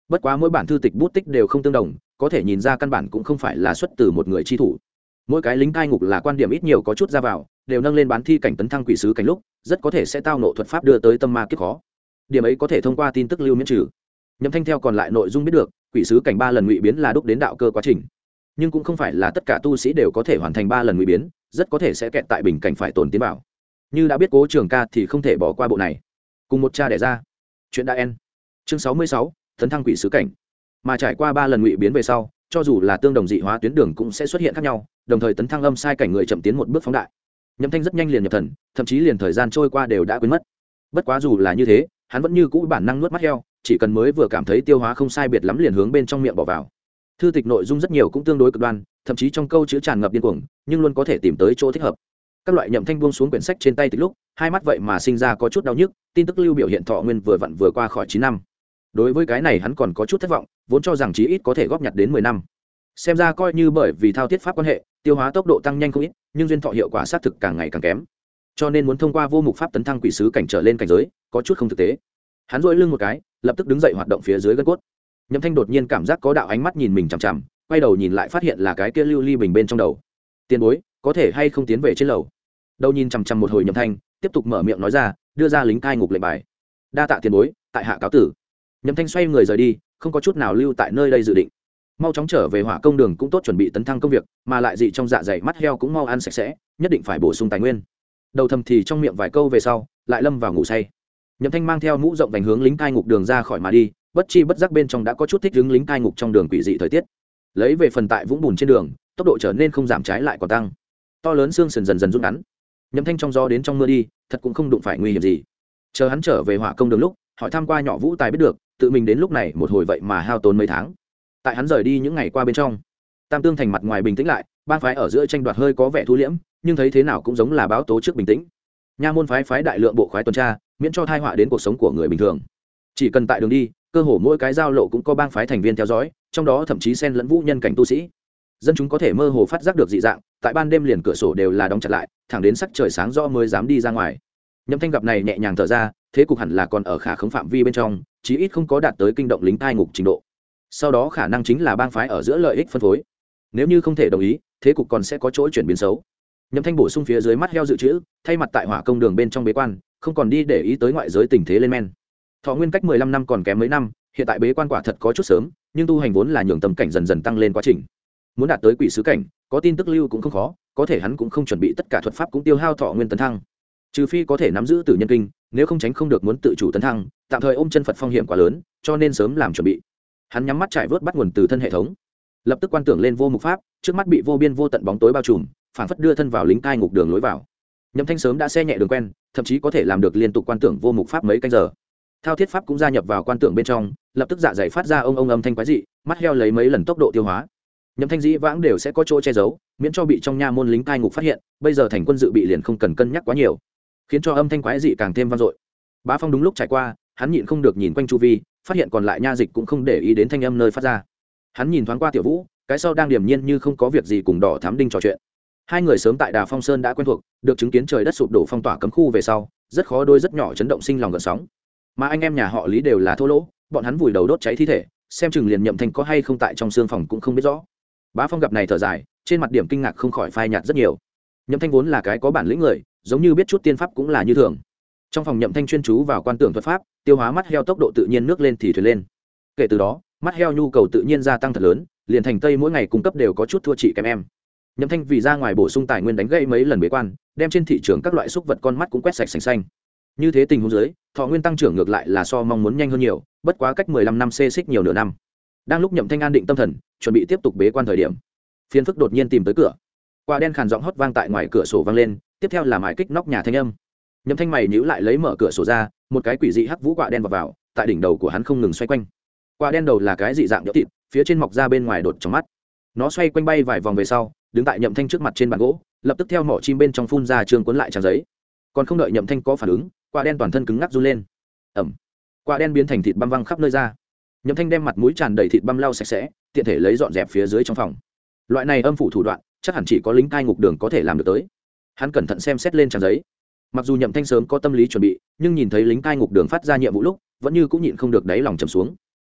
bất quá mỗi bản thư tịch bút tích đều không tương đồng, có thể nhìn ra căn bản cũng không phải là xuất từ một người chi thủ. Mỗi cái lính cai ngục là quan điểm ít nhiều có chút ra vào, đều nâng lên bán thi cảnh tấn thăng quỷ sứ cảnh lúc rất có thể sẽ tao nộ thuật pháp đưa tới tâm ma kiếp khó. Điểm ấy có thể thông qua tin tức lưu miễn trừ. Nhậm Thanh theo còn lại nội dung biết được, quỷ sứ cảnh 3 lần ngụy biến là đúc đến đạo cơ quá trình, nhưng cũng không phải là tất cả tu sĩ đều có thể hoàn thành 3 lần ngụy biến, rất có thể sẽ kẹt tại bình cảnh phải tồn tiến bảo. Như đã biết Cố Trường Ca thì không thể bỏ qua bộ này. Cùng một cha đẻ ra. Chuyện đã en. Chương 66, tấn thăng quỷ sứ cảnh. Mà trải qua 3 lần ngụy biến về sau, cho dù là tương đồng dị hóa tuyến đường cũng sẽ xuất hiện khác nhau, đồng thời tấn thăng âm sai cảnh người chậm tiến một bước phóng đại. Nhậm Thanh rất nhanh liền nhập thần, thậm chí liền thời gian trôi qua đều đã quên mất. Bất quá dù là như thế, hắn vẫn như cũ bản năng nuốt mắt heo, chỉ cần mới vừa cảm thấy tiêu hóa không sai biệt lắm liền hướng bên trong miệng bỏ vào. Thư tịch nội dung rất nhiều cũng tương đối cực đoan, thậm chí trong câu chữ tràn ngập điên cuồng, nhưng luôn có thể tìm tới chỗ thích hợp. Các loại Nhậm Thanh buông xuống quyển sách trên tay tịch lúc, hai mắt vậy mà sinh ra có chút đau nhức, tin tức lưu biểu hiện thọ nguyên vừa vặn vừa qua khỏi 9 năm. Đối với cái này hắn còn có chút thất vọng, vốn cho rằng chí ít có thể góp nhặt đến 10 năm. Xem ra coi như bởi vì thao thiết pháp quan hệ, tiêu hóa tốc độ tăng nhanh không ít, nhưng duyên thọ hiệu quả xác thực càng ngày càng kém. Cho nên muốn thông qua vô mục pháp tấn thăng quỷ sứ cảnh trở lên cảnh giới, có chút không thực tế. Hắn duỗi lưng một cái, lập tức đứng dậy hoạt động phía dưới gân cốt. Nhậm Thanh đột nhiên cảm giác có đạo ánh mắt nhìn mình chằm chằm, quay đầu nhìn lại phát hiện là cái kia lưu ly bình bên trong đầu. Tiền bối, có thể hay không tiến về trên lầu? Đầu nhìn chằm chằm một hồi Nhậm Thanh, tiếp tục mở miệng nói ra, đưa ra lính cai ngục lệnh bài. Đa tạ tiền bối, tại hạ cáo tử. Nhậm Thanh xoay người rời đi, không có chút nào lưu tại nơi đây dự định. Mau chóng trở về Hỏa Công Đường cũng tốt chuẩn bị tấn thăng công việc, mà lại dị trong dạ dày mắt heo cũng mau ăn sạch sẽ, nhất định phải bổ sung tài nguyên. Đầu thầm thì trong miệng vài câu về sau, lại lâm vào ngủ say. Nhậm Thanh mang theo mũ rộng vành hướng lính cai ngục đường ra khỏi mà đi, bất chi bất giác bên trong đã có chút thích ứng lính cai ngục trong đường quỷ dị thời tiết. Lấy về phần tại vũng bùn trên đường, tốc độ trở nên không giảm trái lại còn tăng. To lớn xương sườn dần dần rút ngắn. Nhậm Thanh trong gió đến trong mưa đi, thật cũng không đụng phải nguy hiểm gì. Chờ hắn trở về Hỏa Công Đường lúc, hỏi thăm qua nhỏ Vũ Tài biết được, tự mình đến lúc này một hồi vậy mà hao tốn mấy tháng. Tại hắn rời đi những ngày qua bên trong, Tam Tương thành mặt ngoài bình tĩnh lại, bang phái ở giữa tranh đoạt hơi có vẻ thu liễm, nhưng thấy thế nào cũng giống là báo tố trước bình tĩnh. Nha môn phái đại lượng bộ khoái tuần tra, miễn cho tai họa đến cuộc sống của người bình thường. Chỉ cần tại đường đi, cơ hồ mỗi cái giao lộ cũng có bang phái thành viên theo dõi, trong đó thậm chí xen lẫn vũ nhân cảnh tu sĩ. Dân chúng có thể mơ hồ phát giác được dị dạng, tại ban đêm liền cửa sổ đều là đóng chặt lại, thẳng đến sắc trời sáng rõ mới dám đi ra ngoài. Nhậm Thanh gặp này nhẹ nhàng thở ra, thế cục hẳn là còn ở khả khống phạm vi bên trong, chí ít không có đạt tới kinh động lính cai ngục trình độ. Sau đó khả năng chính là bang phái ở giữa lợi ích phân phối. Nếu như không thể đồng ý, thế cục còn sẽ có chỗ chuyển biến xấu. Nhậm Thanh bổ sung phía dưới mắt heo dự trữ, thay mặt tại Hỏa Công Đường bên trong bế quan, không còn đi để ý tới ngoại giới tình thế lên men. Thọ nguyên cách 15 năm còn kém mấy năm, hiện tại bế quan quả thật có chút sớm, nhưng tu hành vốn là nhường tâm cảnh dần dần tăng lên quá trình. Muốn đạt tới quỷ sứ cảnh, có tin tức lưu cũng không khó, có thể hắn cũng không chuẩn bị tất cả thuật pháp cũng tiêu hao thọ nguyên tấn thăng. Trừ phi có thể nắm giữ tử nhân kinh, nếu không tránh không được muốn tự chủ tấn thăng, tạm thời ôm chân Phật phong hiểm quá lớn, cho nên sớm làm chuẩn bị. Hắn nhắm mắt trải vớt bắt nguồn từ thân hệ thống, lập tức quan tưởng lên vô mục pháp, trước mắt bị vô biên vô tận bóng tối bao trùm, phảng phất đưa thân vào lính cai ngục đường lối vào. Nhậm Thanh sớm đã xe nhẹ đường quen, thậm chí có thể làm được liên tục quan tưởng vô mục pháp mấy canh giờ. Thao thiết pháp cũng gia nhập vào quan tưởng bên trong, lập tức dạ dày phát ra ông âm thanh quái dị, mắt heo lấy mấy lần tốc độ tiêu hóa. Nhậm Thanh dĩ vãng đều sẽ có chỗ che giấu, miễn cho bị trong nha môn lính cai ngục phát hiện, bây giờ thành quân dự bị liền không cần cân nhắc quá nhiều, khiến cho âm thanh quái dị càng thêm vang dội. Bá Phong đúng lúc trải qua, hắn nhịn không được nhìn quanh chu vi, phát hiện còn lại nha dịch cũng không để ý đến thanh âm nơi phát ra. Hắn nhìn thoáng qua Tiểu Vũ, cái sau đang điềm nhiên như không có việc gì cùng Đỏ Thám Đinh trò chuyện. Hai người sớm tại Đà Phong Sơn đã quen thuộc, được chứng kiến trời đất sụp đổ phong tỏa cấm khu về sau, rất khó đôi rất nhỏ chấn động sinh lòng gợn sóng. Mà anh em nhà họ Lý đều là thô lỗ, bọn hắn vùi đầu đốt cháy thi thể, xem chừng liền Nhậm Thanh có hay không tại trong xương phòng cũng không biết rõ. Bá Phong gặp này thở dài, trên mặt điểm kinh ngạc không khỏi phai nhạt rất nhiều. Nhậm Thanh vốn là cái có bản lĩnh người, giống như biết chút tiên pháp cũng là như thường. Trong phòng Nhậm Thanh chuyên chú vào quan tưởng thuật pháp, tiêu hóa mắt heo tốc độ tự nhiên nước lên thì thuyền lên. Kể từ đó, mắt heo nhu cầu tự nhiên gia tăng thật lớn, liền thành Tây mỗi ngày cung cấp đều có chút thua chị kém em. Nhậm Thanh vì ra ngoài bổ sung tài nguyên đánh gãy mấy lần bế quan, đem trên thị trường các loại xúc vật con mắt cũng quét sạch sành xanh. Như thế tình huống dưới, thọ nguyên tăng trưởng ngược lại là so mong muốn nhanh hơn nhiều, bất quá cách 15 năm xê xích nhiều nửa năm. Đang lúc Nhậm Thanh an định tâm thần, chuẩn bị tiếp tục bế quan thời điểm, phiền phức đột nhiên tìm tới cửa. Quả đen khàn giọng hót vang tại ngoài cửa sổ vang lên, tiếp theo là mài kích nóc nhà thanh âm. Nhậm Thanh mày nhíu lại lấy mở cửa sổ ra, một cái quỷ dị hắc vũ quạ đen vào, tại đỉnh đầu của hắn không ngừng xoay quanh. Quạ đen đầu là cái dị dạng nhỡ thịt, phía trên mọc ra bên ngoài đột trong mắt. Nó xoay quanh bay vài vòng về sau, đứng tại Nhậm Thanh trước mặt trên bàn gỗ, lập tức theo mỏ chim bên trong phun ra trường cuốn lại trang giấy. Còn không đợi Nhậm Thanh có phản ứng, quạ đen toàn thân cứng ngắc run lên. Ẩm. Quạ đen biến thành thịt băm văng khắp nơi ra. Nhậm Thanh đem mặt mũi tràn đầy thịt băm lau sạch sẽ, tiện thể lấy dọn dẹp phía dưới trong phòng. Loại này âm phủ thủ đoạn, chắc hẳn chỉ có lính cai ngục đường có thể làm được tới. Hắn cẩn thận xem xét lên trang giấy. Mặc dù Nhậm Thanh sớm có tâm lý chuẩn bị, nhưng nhìn thấy lính cai ngục đường phát ra nhiệm vụ lúc, vẫn như cũng nhịn không được đáy lòng trầm xuống.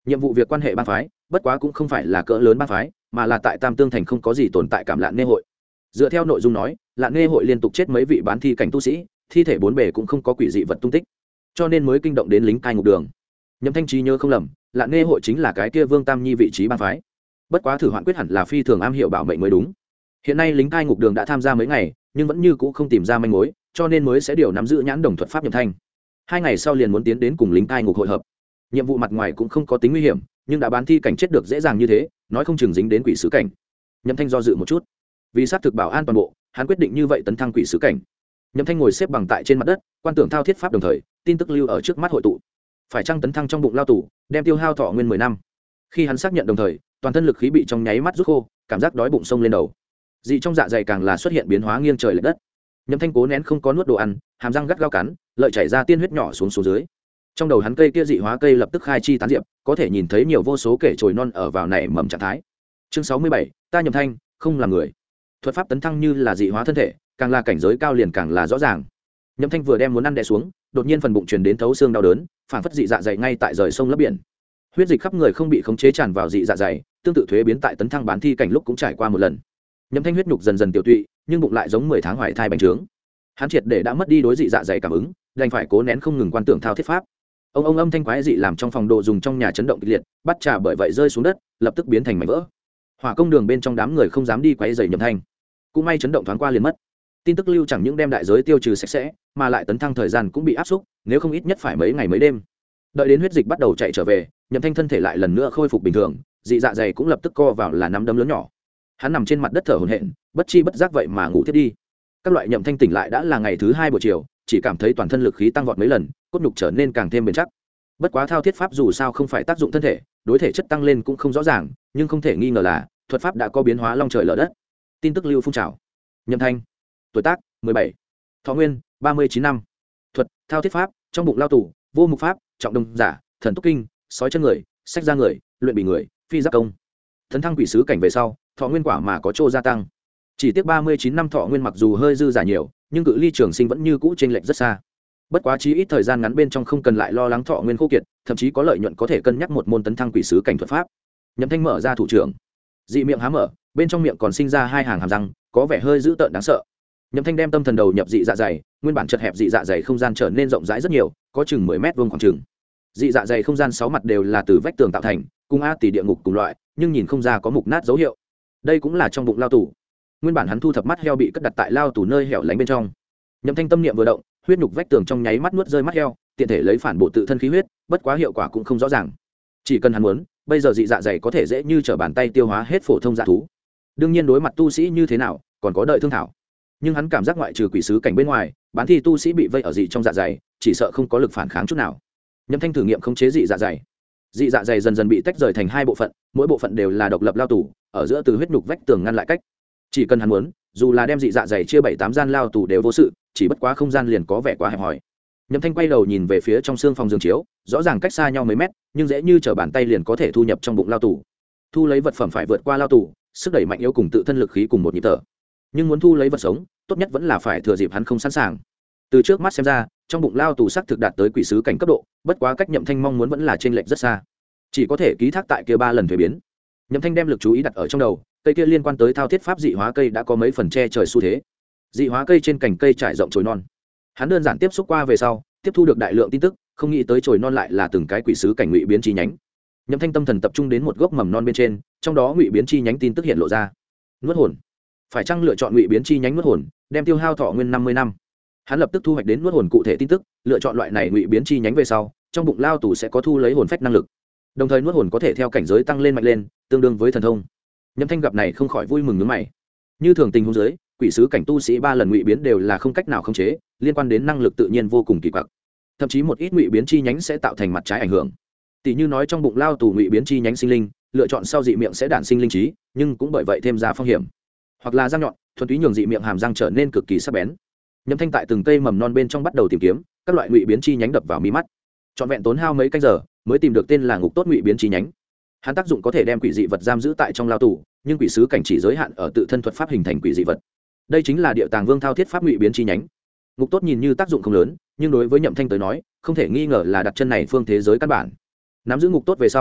nhiệm vụ việc quan hệ bang phái, bất quá cũng không phải là cỡ lớn bang phái, mà là tại Tam Tương thành không có gì tồn tại cảm Lạn Nê hội. Dựa theo nội dung nói, Lạn Nê hội liên tục chết mấy vị bán thi cảnh tu sĩ, thi thể bốn bề cũng không có quỷ dị vật tung tích, cho nên mới kinh động đến lính cai ngục đường. Nhậm Thanh trí nhớ không lầm, Lạn Nê hội chính là cái kia Vương Tam Nhi vị trí bang phái. Bất quá Thử Hoạn Quyết hẳn là phi thường am hiểu bảo mệnh mới đúng. Hiện nay lính cai ngục đường đã tham gia mấy ngày, nhưng vẫn như cũ không tìm ra manh mối, cho nên mới sẽ điều nắm giữ nhãn đồng thuật pháp Nhậm Thanh. 2 ngày sau liền muốn tiến đến cùng lính cai ngục hội hợp. Nhiệm vụ mặt ngoài cũng không có tính nguy hiểm, nhưng đã bán thi cảnh chết được dễ dàng như thế, nói không chừng dính đến quỷ sứ cảnh. Nhậm Thanh do dự một chút, vì xác thực bảo an toàn bộ, hắn quyết định như vậy tấn thăng quỷ sứ cảnh. Nhậm Thanh ngồi xếp bằng tại trên mặt đất, quan tưởng thao thiết pháp đồng thời, tin tức lưu ở trước mắt hội tụ. Phải chăng tấn thăng trong bụng lao tù, đem tiêu hao thọ nguyên 10 năm. Khi hắn xác nhận đồng thời, toàn thân lực khí bị trong nháy mắt rút khô, cảm giác đói bụng sông lên đầu. Dị trong dạ dày càng là xuất hiện biến hóa nghiêng trời lệch đất. Nhậm Thanh cố nén không có nuốt đồ ăn, hàm răng gắt gao cắn, lợi chảy ra tiên huyết nhỏ xuống dưới. Trong đầu hắn cây kia dị hóa cây lập tức khai chi tán diệp, có thể nhìn thấy nhiều vô số kể chồi non ở vào nảy mầm trạng thái. Chương 67, ta Nhậm Thanh, không làm người. Thuật pháp tấn thăng như là dị hóa thân thể, càng là cảnh giới cao liền càng là rõ ràng. Nhậm Thanh vừa đem muốn ăn đè xuống, đột nhiên phần bụng truyền đến thấu xương đau đớn, phản phất dị dạ dày ngay tại rời sông lấp biển. Huyết dịch khắp người không bị khống chế tràn vào dị dạ dày, tương tự thuế biến tại tấn thăng bán thi cảnh lúc cũng trải qua một lần. Nhậm Thanh huyết nhục dần dần tiểu tụy, nhưng bụng lại giống 10 tháng hoài thai bành trướng. Hắn triệt để đã mất đi đối dị dạ dày cảm ứng, đành phải cố nén không ngừng quan tưởng thao thiết pháp. Ông âm thanh quái dị làm trong phòng đồ dùng trong nhà chấn động kịch liệt, bắt trà bởi vậy rơi xuống đất, lập tức biến thành mảnh vỡ. Hỏa công đường bên trong đám người không dám đi quấy rầy Nhậm Thanh. Cũng may chấn động thoáng qua liền mất. Tin tức lưu chẳng những đem đại giới tiêu trừ sạch sẽ, mà lại tấn thăng thời gian cũng bị áp xúc, nếu không ít nhất phải mấy ngày mấy đêm. Đợi đến huyết dịch bắt đầu chạy trở về, Nhậm Thanh thân thể lại lần nữa khôi phục bình thường, dị dạ dày cũng lập tức co vào là nắm đấm lớn nhỏ. Hắn nằm trên mặt đất thở hổn hển, bất chi bất giác vậy mà ngủ thiếp đi. Các loại Nhậm Thanh tỉnh lại đã là ngày thứ 2 buổi chiều, chỉ cảm thấy toàn thân lực khí tăng vọt mấy lần, cốt nhục trở nên càng thêm bền chắc. Bất quá thao thiết pháp dù sao không phải tác dụng thân thể, đối thể chất tăng lên cũng không rõ ràng, nhưng không thể nghi ngờ là thuật pháp đã có biến hóa long trời lở đất. Tin tức lưu phun trào. Nhậm Thanh, tuổi tác 17, thọ nguyên 39 năm, thuật thao thiết pháp, trong bụng lao tù, vô mục pháp, trọng đông giả, thần túc kinh, sói chân người, sách ra người, luyện bị người, phi giáp công. Tấn thăng quỷ sứ cảnh về sau, thọ nguyên quả mà có chỗ gia tăng. Chỉ tiếc 39 năm thọ nguyên mặc dù hơi dư giả nhiều, nhưng cự ly trường sinh vẫn như cũ chênh lệch rất xa. Bất quá chí ít thời gian ngắn bên trong không cần lại lo lắng thọ nguyên khô kiệt, thậm chí có lợi nhuận có thể cân nhắc một môn tấn thăng quỷ sứ cảnh thuật pháp. Nhậm Thanh mở ra thủ trưởng, dị miệng há mở, bên trong miệng còn sinh ra 2 hàng hàm răng, có vẻ hơi dữ tợn đáng sợ. Nhậm Thanh đem tâm thần đầu nhập dị dạ dày, nguyên bản chật hẹp dị dạ dày không gian trở nên rộng rãi rất nhiều, có chừng 10 mét vuông khoảng chừng. Dị dạ dày không gian 6 mặt đều là từ vách tường tạo thành, cùng a tỷ địa ngục cùng loại, nhưng nhìn không ra có mục nát dấu hiệu. Đây cũng là trong bụng lao tù. Nguyên bản hắn thu thập mắt heo bị cất đặt tại lao tù nơi hẻo lánh bên trong. Nhậm Thanh tâm niệm vừa động, huyết nhục vách tường trong nháy mắt nuốt rơi mắt heo, tiện thể lấy phản bộ tự thân khí huyết, bất quá hiệu quả cũng không rõ ràng. Chỉ cần hắn muốn, bây giờ dị dạ dày có thể dễ như trở bàn tay tiêu hóa hết phổ thông dạ thú. Đương nhiên đối mặt tu sĩ như thế nào, còn có đợi thương thảo. Nhưng hắn cảm giác ngoại trừ quỷ sứ cảnh bên ngoài, bán thi tu sĩ bị vây ở dị trong dạ dày, chỉ sợ không có lực phản kháng chút nào. Nhậm Thanh thử nghiệm khống chế dị dạ dày. Dị dạ dày dần dần bị tách rời thành 2 bộ phận, mỗi bộ phận đều là độc lập lao tù, ở giữa từ huyết nhục vách tường ngăn lại cách. Chỉ cần hắn muốn, dù là đem dị dạ dày chia 7-8 gian lao tù đều vô sự, chỉ bất quá không gian liền có vẻ quá hẹp hòi. Nhậm Thanh quay đầu nhìn về phía trong xương phòng giường chiếu, rõ ràng cách xa nhau mấy mét, nhưng dễ như trở bàn tay liền có thể thu nhập trong bụng lao tù. Thu lấy vật phẩm phải vượt qua lao tù, sức đẩy mạnh yếu cùng tự thân lực khí cùng một nhịp thở. Nhưng muốn thu lấy vật sống, tốt nhất vẫn là phải thừa dịp hắn không sẵn sàng. Từ trước mắt xem ra, trong bụng lao tù sắc thực đạt tới quỷ sứ cảnh cấp độ, bất quá cách Nhậm Thanh mong muốn vẫn là chênh lệch rất xa, chỉ có thể ký thác tại kia 3 lần thuế biến. Nhậm Thanh đem lực chú ý đặt ở trong đầu, cây kia liên quan tới thao thiết pháp dị hóa cây đã có mấy phần che trời xu thế. Dị hóa cây trên cành cây trải rộng chồi non. Hắn đơn giản tiếp xúc qua về sau, tiếp thu được đại lượng tin tức, không nghĩ tới chồi non lại là từng cái quỷ sứ cảnh ngụy biến chi nhánh. Nhậm Thanh tâm thần tập trung đến một gốc mầm non bên trên, trong đó ngụy biến chi nhánh tin tức hiện lộ ra. Nuốt hồn. Phải chăng lựa chọn ngụy biến chi nhánh nuốt hồn, đem tiêu hao thọ nguyên 50 năm. Hắn lập tức thu hoạch đến nuốt hồn cụ thể tin tức, lựa chọn loại này ngụy biến chi nhánh về sau, trong bụng lao tù sẽ có thu lấy hồn phách năng lực. Đồng thời nuốt hồn có thể theo cảnh giới tăng lên mạnh lên, tương đương với thần thông. Nhậm Thanh gặp này không khỏi vui mừng nhướng mày. Như thường tình huống dưới, quỷ sứ cảnh tu sĩ 3 lần ngụy biến đều là không cách nào khống chế, liên quan đến năng lực tự nhiên vô cùng kỳ quặc. Thậm chí một ít ngụy biến chi nhánh sẽ tạo thành mặt trái ảnh hưởng. Tỷ như nói trong bụng lao tù ngụy biến chi nhánh sinh linh, lựa chọn sau dị miệng sẽ đản sinh linh trí, nhưng cũng bởi vậy thêm ra phong hiểm. Hoặc là răng nhọn, thuần túy nhường dị miệng hàm răng trở nên cực kỳ sắc bén. Nhậm Thanh tại từng cây mầm non bên trong bắt đầu tìm kiếm, các loại ngụy biến chi nhánh đập vào mi mắt. Trọn vẹn tốn hao mấy canh giờ, mới tìm được tên là ngục tốt ngụy biến chi nhánh. Hắn tác dụng có thể đem quỷ dị vật giam giữ tại trong lao tù, nhưng quỷ sứ cảnh chỉ giới hạn ở tự thân thuật pháp hình thành quỷ dị vật. Đây chính là Địa Tàng Vương thao thiết pháp ngụy biến chi nhánh. Ngục tốt nhìn như tác dụng không lớn, nhưng đối với Nhậm Thanh tới nói, không thể nghi ngờ là đặt chân này phương thế giới căn bản. Nắm giữ ngục tốt về sau,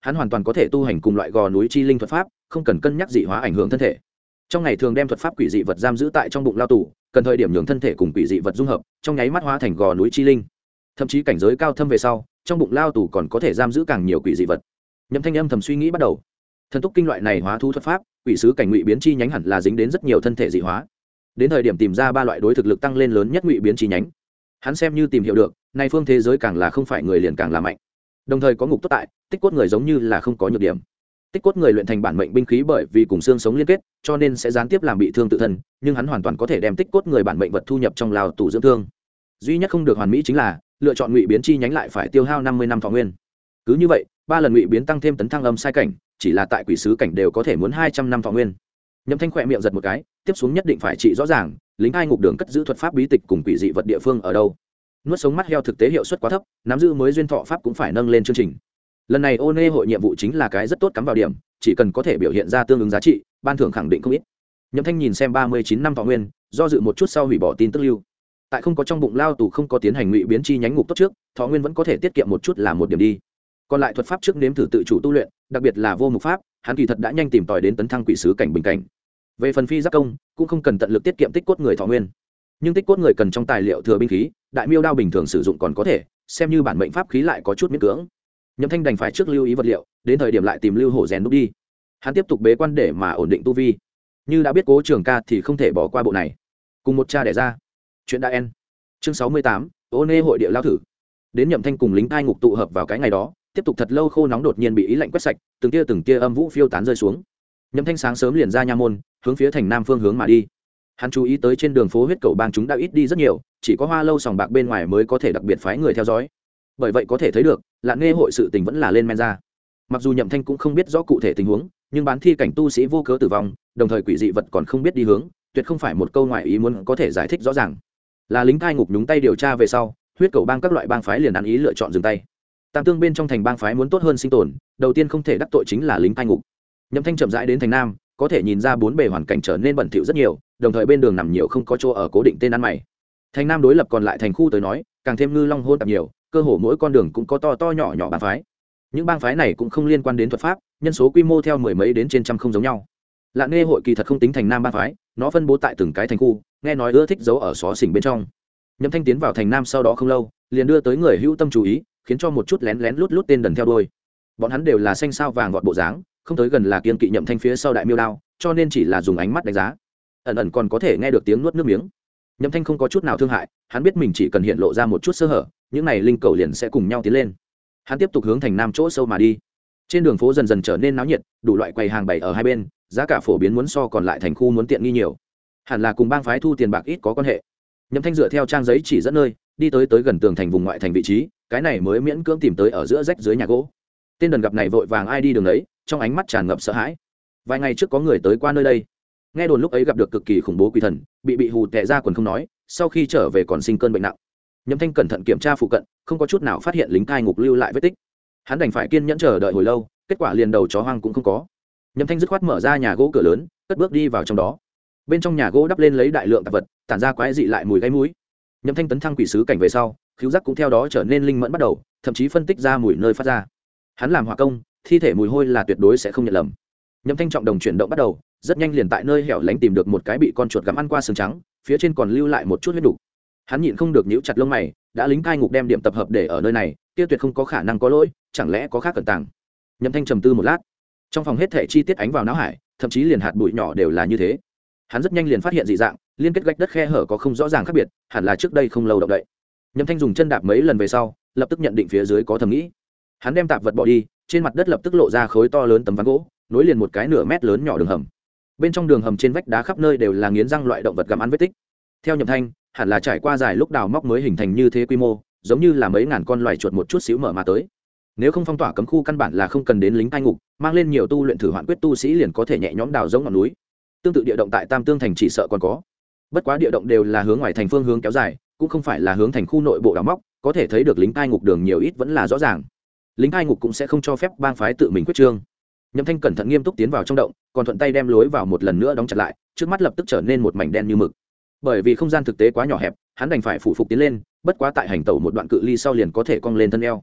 hắn hoàn toàn có thể tu hành cùng loại gò núi chi linh thuật pháp, không cần cân nhắc dị hóa ảnh hưởng thân thể. Trong ngày thường đem thuật pháp quỷ dị vật giam giữ tại trong bụng lao tù, cần thời điểm nhường thân thể cùng quỷ dị vật dung hợp, trong nháy mắt hóa thành gò núi chi linh. Thậm chí cảnh giới cao thâm về sau, trong bụng lao tù còn có thể giam giữ càng nhiều quỷ dị vật. Nhậm Thanh âm thầm suy nghĩ bắt đầu. Thần túc kinh loại này hóa thú thuật pháp, quỷ sứ cảnh ngụy biến chi nhánh hẳn là dính đến rất nhiều thân thể dị hóa. Đến thời điểm tìm ra 3 loại đối thực lực tăng lên lớn nhất ngụy biến chi nhánh. Hắn xem như tìm hiểu được, này phương thế giới càng là không phải người liền càng là mạnh. Đồng thời có ngục tốt tại, tích cốt người giống như là không có nhược điểm. Tích cốt người luyện thành bản mệnh binh khí bởi vì cùng xương sống liên kết, cho nên sẽ gián tiếp làm bị thương tự thân, nhưng hắn hoàn toàn có thể đem tích cốt người bản mệnh vật thu nhập trong lao tù dưỡng thương. Duy nhất không được hoàn mỹ chính là lựa chọn ngụy biến chi nhánh lại phải tiêu hao 50 năm thọ nguyên. Cứ như vậy, 3 lần ngụy biến tăng thêm tấn thăng âm sai cảnh, chỉ là tại quỷ sứ cảnh đều có thể muốn 200 năm thọ nguyên. Nhậm Thanh khỏe miệng giật một cái, tiếp xuống nhất định phải trị rõ ràng, lính hai ngục đường cất giữ thuật pháp bí tịch cùng quỷ dị vật địa phương ở đâu. Nuốt sống mắt heo thực tế hiệu suất quá thấp, nắm giữ mới duyên thọ pháp cũng phải nâng lên chương trình. Lần này ô nê hội nhiệm vụ chính là cái rất tốt cắm vào điểm, chỉ cần có thể biểu hiện ra tương ứng giá trị, ban thưởng khẳng định không ít. Nhậm Thanh nhìn xem 39 năm thọ nguyên, do dự một chút sau hủy bỏ tin tức lưu. Tại không có trong bụng lao tù không có tiến hành ngụy biến chi nhánh ngục tốt trước, thọ nguyên vẫn có thể tiết kiệm một chút là một điểm đi. Còn lại thuật pháp trước nếm thử tự chủ tu luyện, đặc biệt là vô mục pháp, hắn kỳ thật đã nhanh tìm tòi đến tấn thăng quỷ sứ cảnh bình cảnh. Về phần phi giáp công, cũng không cần tận lực tiết kiệm tích cốt người thọ nguyên, nhưng tích cốt người cần trong tài liệu thừa binh khí, đại miêu đao bình thường sử dụng còn có thể, xem như bản mệnh pháp khí lại có chút miễn cưỡng. Nhậm Thanh đành phải trước lưu ý vật liệu, đến thời điểm lại tìm lưu hổ rèn đúc đi. Hắn tiếp tục bế quan để mà ổn định tu vi. Như đã biết Cố Trường Ca thì không thể bỏ qua bộ này. Cùng một cha đẻ ra. Chuyện đã en. Chương 68, Ô Nê hội địa lao thử. Đến Nhậm Thanh cùng lính cai ngục tụ hợp vào cái ngày đó, tiếp tục thật lâu khô nóng đột nhiên bị ý lạnh quét sạch, từng tia âm vũ phiêu tán rơi xuống. Nhậm Thanh sáng sớm liền ra nha môn, hướng phía thành nam phương hướng mà đi. Hắn chú ý tới trên đường phố huyết cầu bang chúng đã ít đi rất nhiều, chỉ có Hoa Lâu sòng bạc bên ngoài mới có thể đặc biệt phái người theo dõi. Bởi vậy có thể thấy được, Lạn Nghê hội sự tình vẫn là lên men ra. Mặc dù Nhậm Thanh cũng không biết rõ cụ thể tình huống, nhưng bán thi cảnh tu sĩ vô cớ tử vong, đồng thời quỷ dị vật còn không biết đi hướng, tuyệt không phải một câu ngoại ý muốn có thể giải thích rõ ràng. Là lính cai ngục nhúng tay điều tra về sau, huyết cầu bang các loại bang phái liền ăn ý lựa chọn dừng tay. Tam tương bên trong thành bang phái muốn tốt hơn sinh tồn, đầu tiên không thể đắc tội chính là lính cai ngục. Nhậm Thanh chậm rãi đến thành nam, có thể nhìn ra bốn bề hoàn cảnh trở nên bẩn thỉu rất nhiều, đồng thời bên đường nằm nhiều không có chỗ ở cố định tên ăn mày. Thành nam đối lập còn lại thành khu tới nói, càng thêm ngư long hôn tạp nhiều, cơ hồ mỗi con đường cũng có to to nhỏ nhỏ bang phái. Những bang phái này cũng không liên quan đến thuật pháp, nhân số quy mô theo mười mấy đến trên trăm không giống nhau. Lạn Nghê hội kỳ thật không tính thành nam bang phái, nó phân bố tại từng cái thành khu, nghe nói ưa thích giấu ở xó xỉnh bên trong. Nhậm Thanh tiến vào thành nam sau đó không lâu, liền đưa tới người hữu tâm chú ý, khiến cho một chút lén lén lút lút tên đần theo đuôi. Bọn hắn đều là xanh sao vàng vọt bộ dáng, không tới gần là kiên kỵ Nhậm Thanh phía sau đại miêu đao, cho nên chỉ là dùng ánh mắt đánh giá. Ẩn ẩn còn có thể nghe được tiếng nuốt nước miếng. Nhậm Thanh không có chút nào thương hại, hắn biết mình chỉ cần hiện lộ ra một chút sơ hở, những này linh cầu liền sẽ cùng nhau tiến lên. Hắn tiếp tục hướng thành nam chỗ sâu mà đi. Trên đường phố dần dần trở nên náo nhiệt, đủ loại quầy hàng bày ở hai bên, giá cả phổ biến muốn so còn lại thành khu muốn tiện nghi nhiều. Hẳn là cùng bang phái thu tiền bạc ít có quan hệ. Nhậm Thanh dựa theo trang giấy chỉ dẫn nơi, đi tới gần tường thành vùng ngoại thành vị trí, cái này mới miễn cưỡng tìm tới ở giữa rách dưới nhà gỗ. Tên đần gặp này vội vàng ai đi đường đấy, trong ánh mắt tràn ngập sợ hãi. Vài ngày trước có người tới qua nơi đây, nghe đồn lúc ấy gặp được cực kỳ khủng bố quỷ thần, bị hù tè ra quần không nói, sau khi trở về còn sinh cơn bệnh nặng. Nhậm Thanh cẩn thận kiểm tra phụ cận, không có chút nào phát hiện lính cai ngục lưu lại vết tích. Hắn đành phải kiên nhẫn chờ đợi hồi lâu, kết quả liền đầu chó hoang cũng không có. Nhậm Thanh dứt khoát mở ra nhà gỗ cửa lớn, cất bước đi vào trong đó. Bên trong nhà gỗ đắp lên lấy đại lượng tạp vật, tản ra quái dị lại mùi gáy mũi. Nhậm Thanh tấn thăng quỷ sứ cảnh về sau, khứu giác cũng theo đó trở nên linh mẫn bắt đầu, thậm chí phân tích ra mùi nơi phát ra. Hắn làm hỏa công, thi thể mùi hôi là tuyệt đối sẽ không nhận lầm. Nhậm Thanh trọng đồng chuyển động bắt đầu, rất nhanh liền tại nơi hẻo lánh tìm được một cái bị con chuột gặm ăn qua xương trắng, phía trên còn lưu lại một chút huyết đủ. Hắn nhịn không được nhíu chặt lông mày, đã lính cai ngục đem điểm tập hợp để ở nơi này, kia tuyệt không có khả năng có lỗi, chẳng lẽ có khác cẩn tàng. Nhậm Thanh trầm tư một lát, trong phòng hết thảy chi tiết ánh vào não hải, thậm chí liền hạt bụi nhỏ đều là như thế. Hắn rất nhanh liền phát hiện dị dạng, liên kết gạch đất khe hở có không rõ ràng khác biệt, hẳn là trước đây không lâu động đậy. Nhậm Thanh dùng chân đạp mấy lần về sau, lập tức nhận định phía dưới có thầm nghĩ. Hắn đem tạp vật bỏ đi, trên mặt đất lập tức lộ ra khối to lớn tấm ván gỗ, nối liền một cái nửa mét lớn nhỏ đường hầm. Bên trong đường hầm trên vách đá khắp nơi đều là nghiến răng loại động vật gặm ăn vết tích. Theo Nhậm Thanh, hẳn là trải qua dài lúc đào móc mới hình thành như thế quy mô, giống như là mấy ngàn con loài chuột một chút xíu mở mà tới. Nếu không phong tỏa cấm khu căn bản là không cần đến lính cai ngục, mang lên nhiều tu luyện thử hoạn quyết tu sĩ liền có thể nhẹ nhõm đào giống ngọn núi. Tương tự địa động tại Tam Tương thành chỉ sợ còn có. Bất quá địa động đều là hướng ngoài thành phương hướng kéo dài, cũng không phải là hướng thành khu nội bộ đào móc, có thể thấy được lính cai ngục đường nhiều ít vẫn là rõ ràng. Lính cai ngục cũng sẽ không cho phép bang phái tự mình quyết trương. Nhậm Thanh cẩn thận nghiêm túc tiến vào trong động, còn thuận tay đem lối vào một lần nữa đóng chặt lại, trước mắt lập tức trở nên một mảnh đen như mực. Bởi vì không gian thực tế quá nhỏ hẹp, hắn đành phải phụ phục tiến lên, bất quá tại hành tẩu một đoạn cự ly sau liền có thể cong lên thân eo.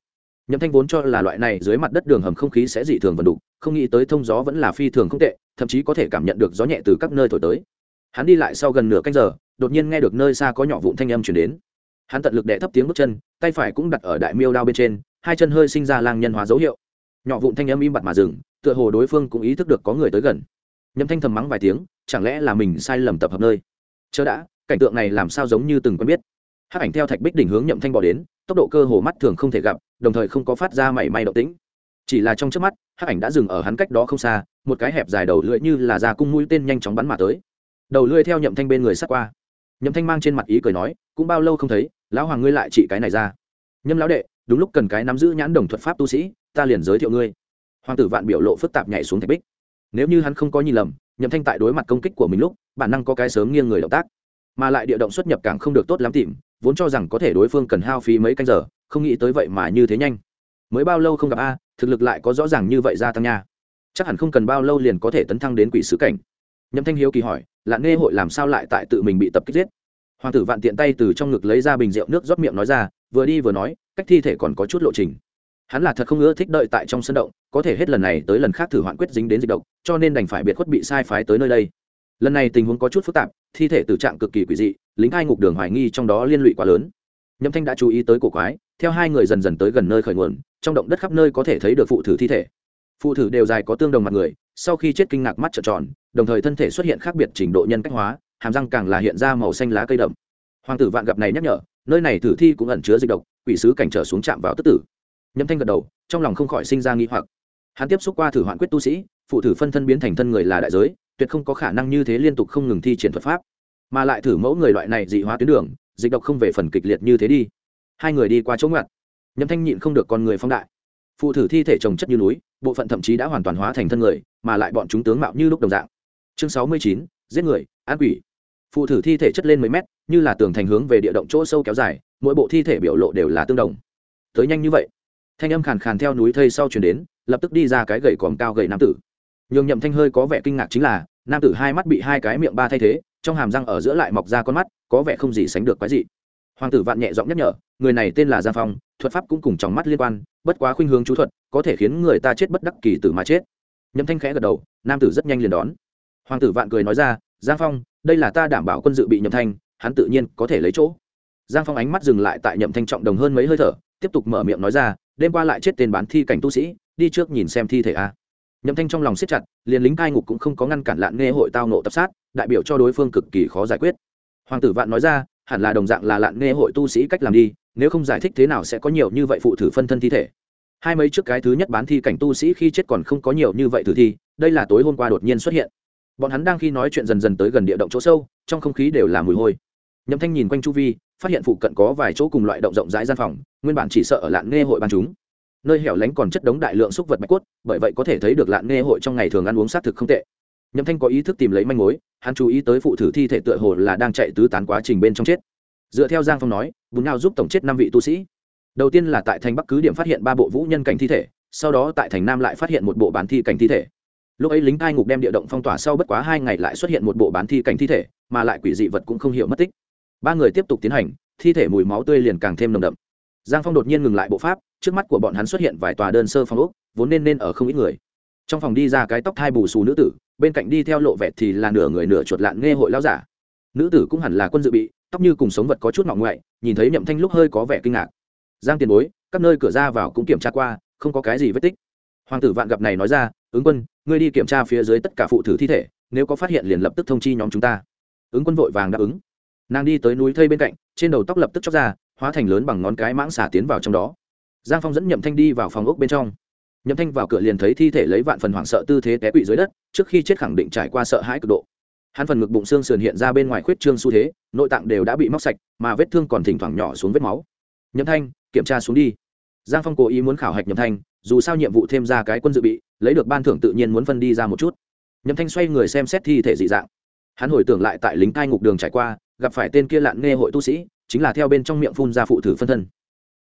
Nhậm Thanh vốn cho là loại này dưới mặt đất đường hầm không khí sẽ dị thường vần đục, không nghĩ tới thông gió vẫn là phi thường không tệ, thậm chí có thể cảm nhận được gió nhẹ từ các nơi thổi tới. Hắn đi lại sau gần nửa canh giờ, đột nhiên nghe được nơi xa có nhỏ vụn thanh âm truyền đến. Hắn tận lực đè thấp tiếng bước chân, tay phải cũng đặt ở đại miêu đao bên trên, hai chân hơi sinh ra lang nhân hóa dấu hiệu. Nhỏ vụn thanh âm im bặt mà dừng, tựa hồ đối phương cũng ý thức được có người tới gần. Nhậm Thanh thầm mắng vài tiếng, chẳng lẽ là mình sai lầm tập hợp nơi. Chớ đã, cảnh tượng này làm sao giống như từng quen biết. Hắc ảnh theo thạch bích đỉnh hướng Nhậm Thanh bỏ đến, tốc độ cơ hồ mắt thường không thể gặp, đồng thời không có phát ra mảy may động tĩnh. Chỉ là trong chớp mắt, hắc ảnh đã dừng ở hắn cách đó không xa, một cái hẹp dài đầu lưỡi như là ra cung mũi tên nhanh chóng bắn mà tới. Đầu lưỡi theo Nhậm Thanh bên người sát qua. Nhậm Thanh mang trên mặt ý cười nói, cũng bao lâu không thấy, lão hoàng ngươi lại trị cái này ra. Nhâm lão đệ, đúng lúc cần cái nắm giữ nhãn đồng thuật pháp tu sĩ, ta liền giới thiệu ngươi. Hoàng tử Vạn biểu lộ phức tạp nhảy xuống thạch bích. Nếu như hắn không có nhìn lầm, Nhậm Thanh tại đối mặt công kích của mình lúc, bản năng có cái sớm nghiêng người động tác, mà lại địa động xuất nhập càng không được tốt lắm tìm, vốn cho rằng có thể đối phương cần hao phí mấy canh giờ, không nghĩ tới vậy mà như thế nhanh. Mới bao lâu không gặp a, thực lực lại có rõ ràng như vậy gia tăng nha. Chắc hẳn không cần bao lâu liền có thể tấn thăng đến quỷ sứ cảnh. Nhậm Thanh hiếu kỳ hỏi, Lạn Nghê hội làm sao lại tại tự mình bị tập kích giết? Hoàng tử Vạn tiện tay từ trong ngực lấy ra bình rượu nước rót miệng nói ra, vừa đi vừa nói, cách thi thể còn có chút lộ trình. Hắn là thật không ưa thích đợi tại trong sân động, có thể hết lần này tới lần khác thử hoạn quyết dính đến dịch độc, cho nên đành phải biệt khuất bị sai phái tới nơi đây. Lần này tình huống có chút phức tạp, thi thể tử trạng cực kỳ quỷ dị, lính hai ngục đường hoài nghi trong đó liên lụy quá lớn. Nhậm Thanh đã chú ý tới cổ quái, theo hai người dần dần tới gần nơi khởi nguồn, trong động đất khắp nơi có thể thấy được phụ thử thi thể. Phụ thử đều dài có tương đồng mặt người, sau khi chết kinh ngạc mắt trợn tròn, đồng thời thân thể xuất hiện khác biệt trình độ nhân cách hóa, hàm răng càng là hiện ra màu xanh lá cây đậm. Hoàng tử Vạn gặp này nhắc nhở, nơi này tử thi cũng ẩn chứa dịch độc, quỷ sứ cảnh trở xuống chạm vào tức tử. Nhậm Thanh gật đầu, trong lòng không khỏi sinh ra nghi hoặc. Hắn tiếp xúc qua thử hoạn quyết tu sĩ, phụ thử phân thân biến thành thân người là đại giới, tuyệt không có khả năng như thế liên tục không ngừng thi triển thuật pháp, mà lại thử mẫu người loại này dị hóa tuyến đường, dịch độc không về phần kịch liệt như thế đi. Hai người đi qua chỗ ngoặt, Nhậm Thanh nhịn không được con người phóng đại. Phụ thử thi thể chồng chất như núi, bộ phận thậm chí đã hoàn toàn hóa thành thân người, mà lại bọn chúng tướng mạo như lúc đồng dạng. Chương 69, giết người, ăn quỷ. Phụ thử thi thể chất lên mấy mét, như là tường thành hướng về địa động chỗ sâu kéo dài, mỗi bộ thi thể biểu lộ đều là tương đồng. Tới nhanh như vậy? Thanh âm khàn khàn theo núi thây sau truyền đến, lập tức đi ra cái gầy còm cao gầy nam tử. Nhưng Nhậm Thanh hơi có vẻ kinh ngạc chính là, nam tử hai mắt bị hai cái miệng ba thay thế, trong hàm răng ở giữa lại mọc ra con mắt, có vẻ không gì sánh được quái dị. Hoàng tử Vạn nhẹ giọng nhắc nhở, người này tên là Giang Phong, thuật pháp cũng cùng trong mắt liên quan, bất quá khuynh hướng chú thuật, có thể khiến người ta chết bất đắc kỳ tử mà chết. Nhậm Thanh khẽ gật đầu, nam tử rất nhanh liền đón. Hoàng tử Vạn cười nói ra, Giang Phong, đây là ta đảm bảo quân dự bị Nhậm Thanh, hắn tự nhiên có thể lấy chỗ. Giang Phong ánh mắt dừng lại tại Nhậm Thanh trọng đồng hơn mấy hơi thở, tiếp tục mở miệng nói ra, đêm qua lại chết tên bán thi cảnh tu sĩ, đi trước nhìn xem thi thể a. Nhậm Thanh trong lòng siết chặt, liền lính cai ngục cũng không có ngăn cản Lạn Nghê hội tao nộ tập sát, đại biểu cho đối phương cực kỳ khó giải quyết. Hoàng tử Vạn nói ra, hẳn là đồng dạng là Lạn Nghê hội tu sĩ cách làm đi, nếu không giải thích thế nào sẽ có nhiều như vậy phụ thử phân thân thi thể. Hai mấy trước cái thứ nhất bán thi cảnh tu sĩ khi chết còn không có nhiều như vậy tử thi, đây là tối hôm qua đột nhiên xuất hiện. Bọn hắn đang khi nói chuyện dần dần tới gần địa động chỗ sâu, trong không khí đều là mùi hôi. Nhậm Thanh nhìn quanh chu vi, phát hiện phụ cận có vài chỗ cùng loại động rộng rãi gian phòng, nguyên bản chỉ sợ ở Lạn Nghê hội ban chúng. Nơi hẻo lánh còn chất đống đại lượng xúc vật bạch cốt, bởi vậy có thể thấy được Lạn Nghê hội trong ngày thường ăn uống sát thực không tệ. Nhậm Thanh có ý thức tìm lấy manh mối, hắn chú ý tới phụ thử thi thể tựa hồ là đang chạy tứ tán quá trình bên trong chết. Dựa theo Giang Phong nói, bùn nhau giúp tổng chết 5 vị tu sĩ. Đầu tiên là tại thành Bắc cứ điểm phát hiện 3 bộ vũ nhân cảnh thi thể, sau đó tại thành Nam lại phát hiện một bộ bán thi cảnh thi thể. Lúc ấy lính cai ngục đem địa động phong tỏa sau bất quá 2 ngày lại xuất hiện một bộ bán thi cảnh thi thể, mà lại quỷ dị vật cũng không hiểu mất tích. 3 người tiếp tục tiến hành, thi thể mùi máu tươi liền càng thêm nồng đậm. Giang Phong đột nhiên ngừng lại bộ pháp, trước mắt của bọn hắn xuất hiện vài tòa đơn sơ phòng ốc, vốn nên ở không ít người. Trong phòng đi ra cái tóc thai bù xù nữ tử, bên cạnh đi theo lộ vẹt thì là nửa người nửa chuột Lạn Nghê hội lão giả. Nữ tử cũng hẳn là quân dự bị, tóc như cùng sống vật có chút ngọng ngoại, nhìn thấy Nhậm Thanh lúc hơi có vẻ kinh ngạc. Giang tiền bối, các nơi cửa ra vào cũng kiểm tra qua, không có cái gì vết tích. Hoàng tử Vạn gặp này nói ra, ứng quân, ngươi đi kiểm tra phía dưới tất cả phụ thử thi thể, nếu có phát hiện liền lập tức thông chi nhóm chúng ta. Ứng quân vội vàng đáp ứng. Nàng đi tới núi thây bên cạnh, trên đầu tóc lập tức chóc ra, hóa thành lớn bằng ngón cái mãng xà tiến vào trong đó. Giang Phong dẫn Nhậm Thanh đi vào phòng ốc bên trong. Nhậm Thanh vào cửa liền thấy thi thể lấy vạn phần hoảng sợ tư thế té quỵ dưới đất, trước khi chết khẳng định trải qua sợ hãi cực độ. Hắn phần ngực bụng xương sườn hiện ra bên ngoài khuyết trương xu thế, nội tạng đều đã bị móc sạch, mà vết thương còn thỉnh thoảng nhỏ xuống vết máu. Nhậm Thanh, kiểm tra xuống đi. Giang Phong cố ý muốn khảo hạch Nhậm Thanh, dù sao nhiệm vụ thêm ra cái quân dự bị, lấy được ban thưởng tự nhiên muốn phân đi ra một chút. Nhậm Thanh xoay người xem xét thi thể dị dạng. Hắn hồi tưởng lại tại lính cai ngục đường trải qua, gặp phải tên kia Lạn Nghê hội tu sĩ, chính là theo bên trong miệng phun ra phụ thử phân thân.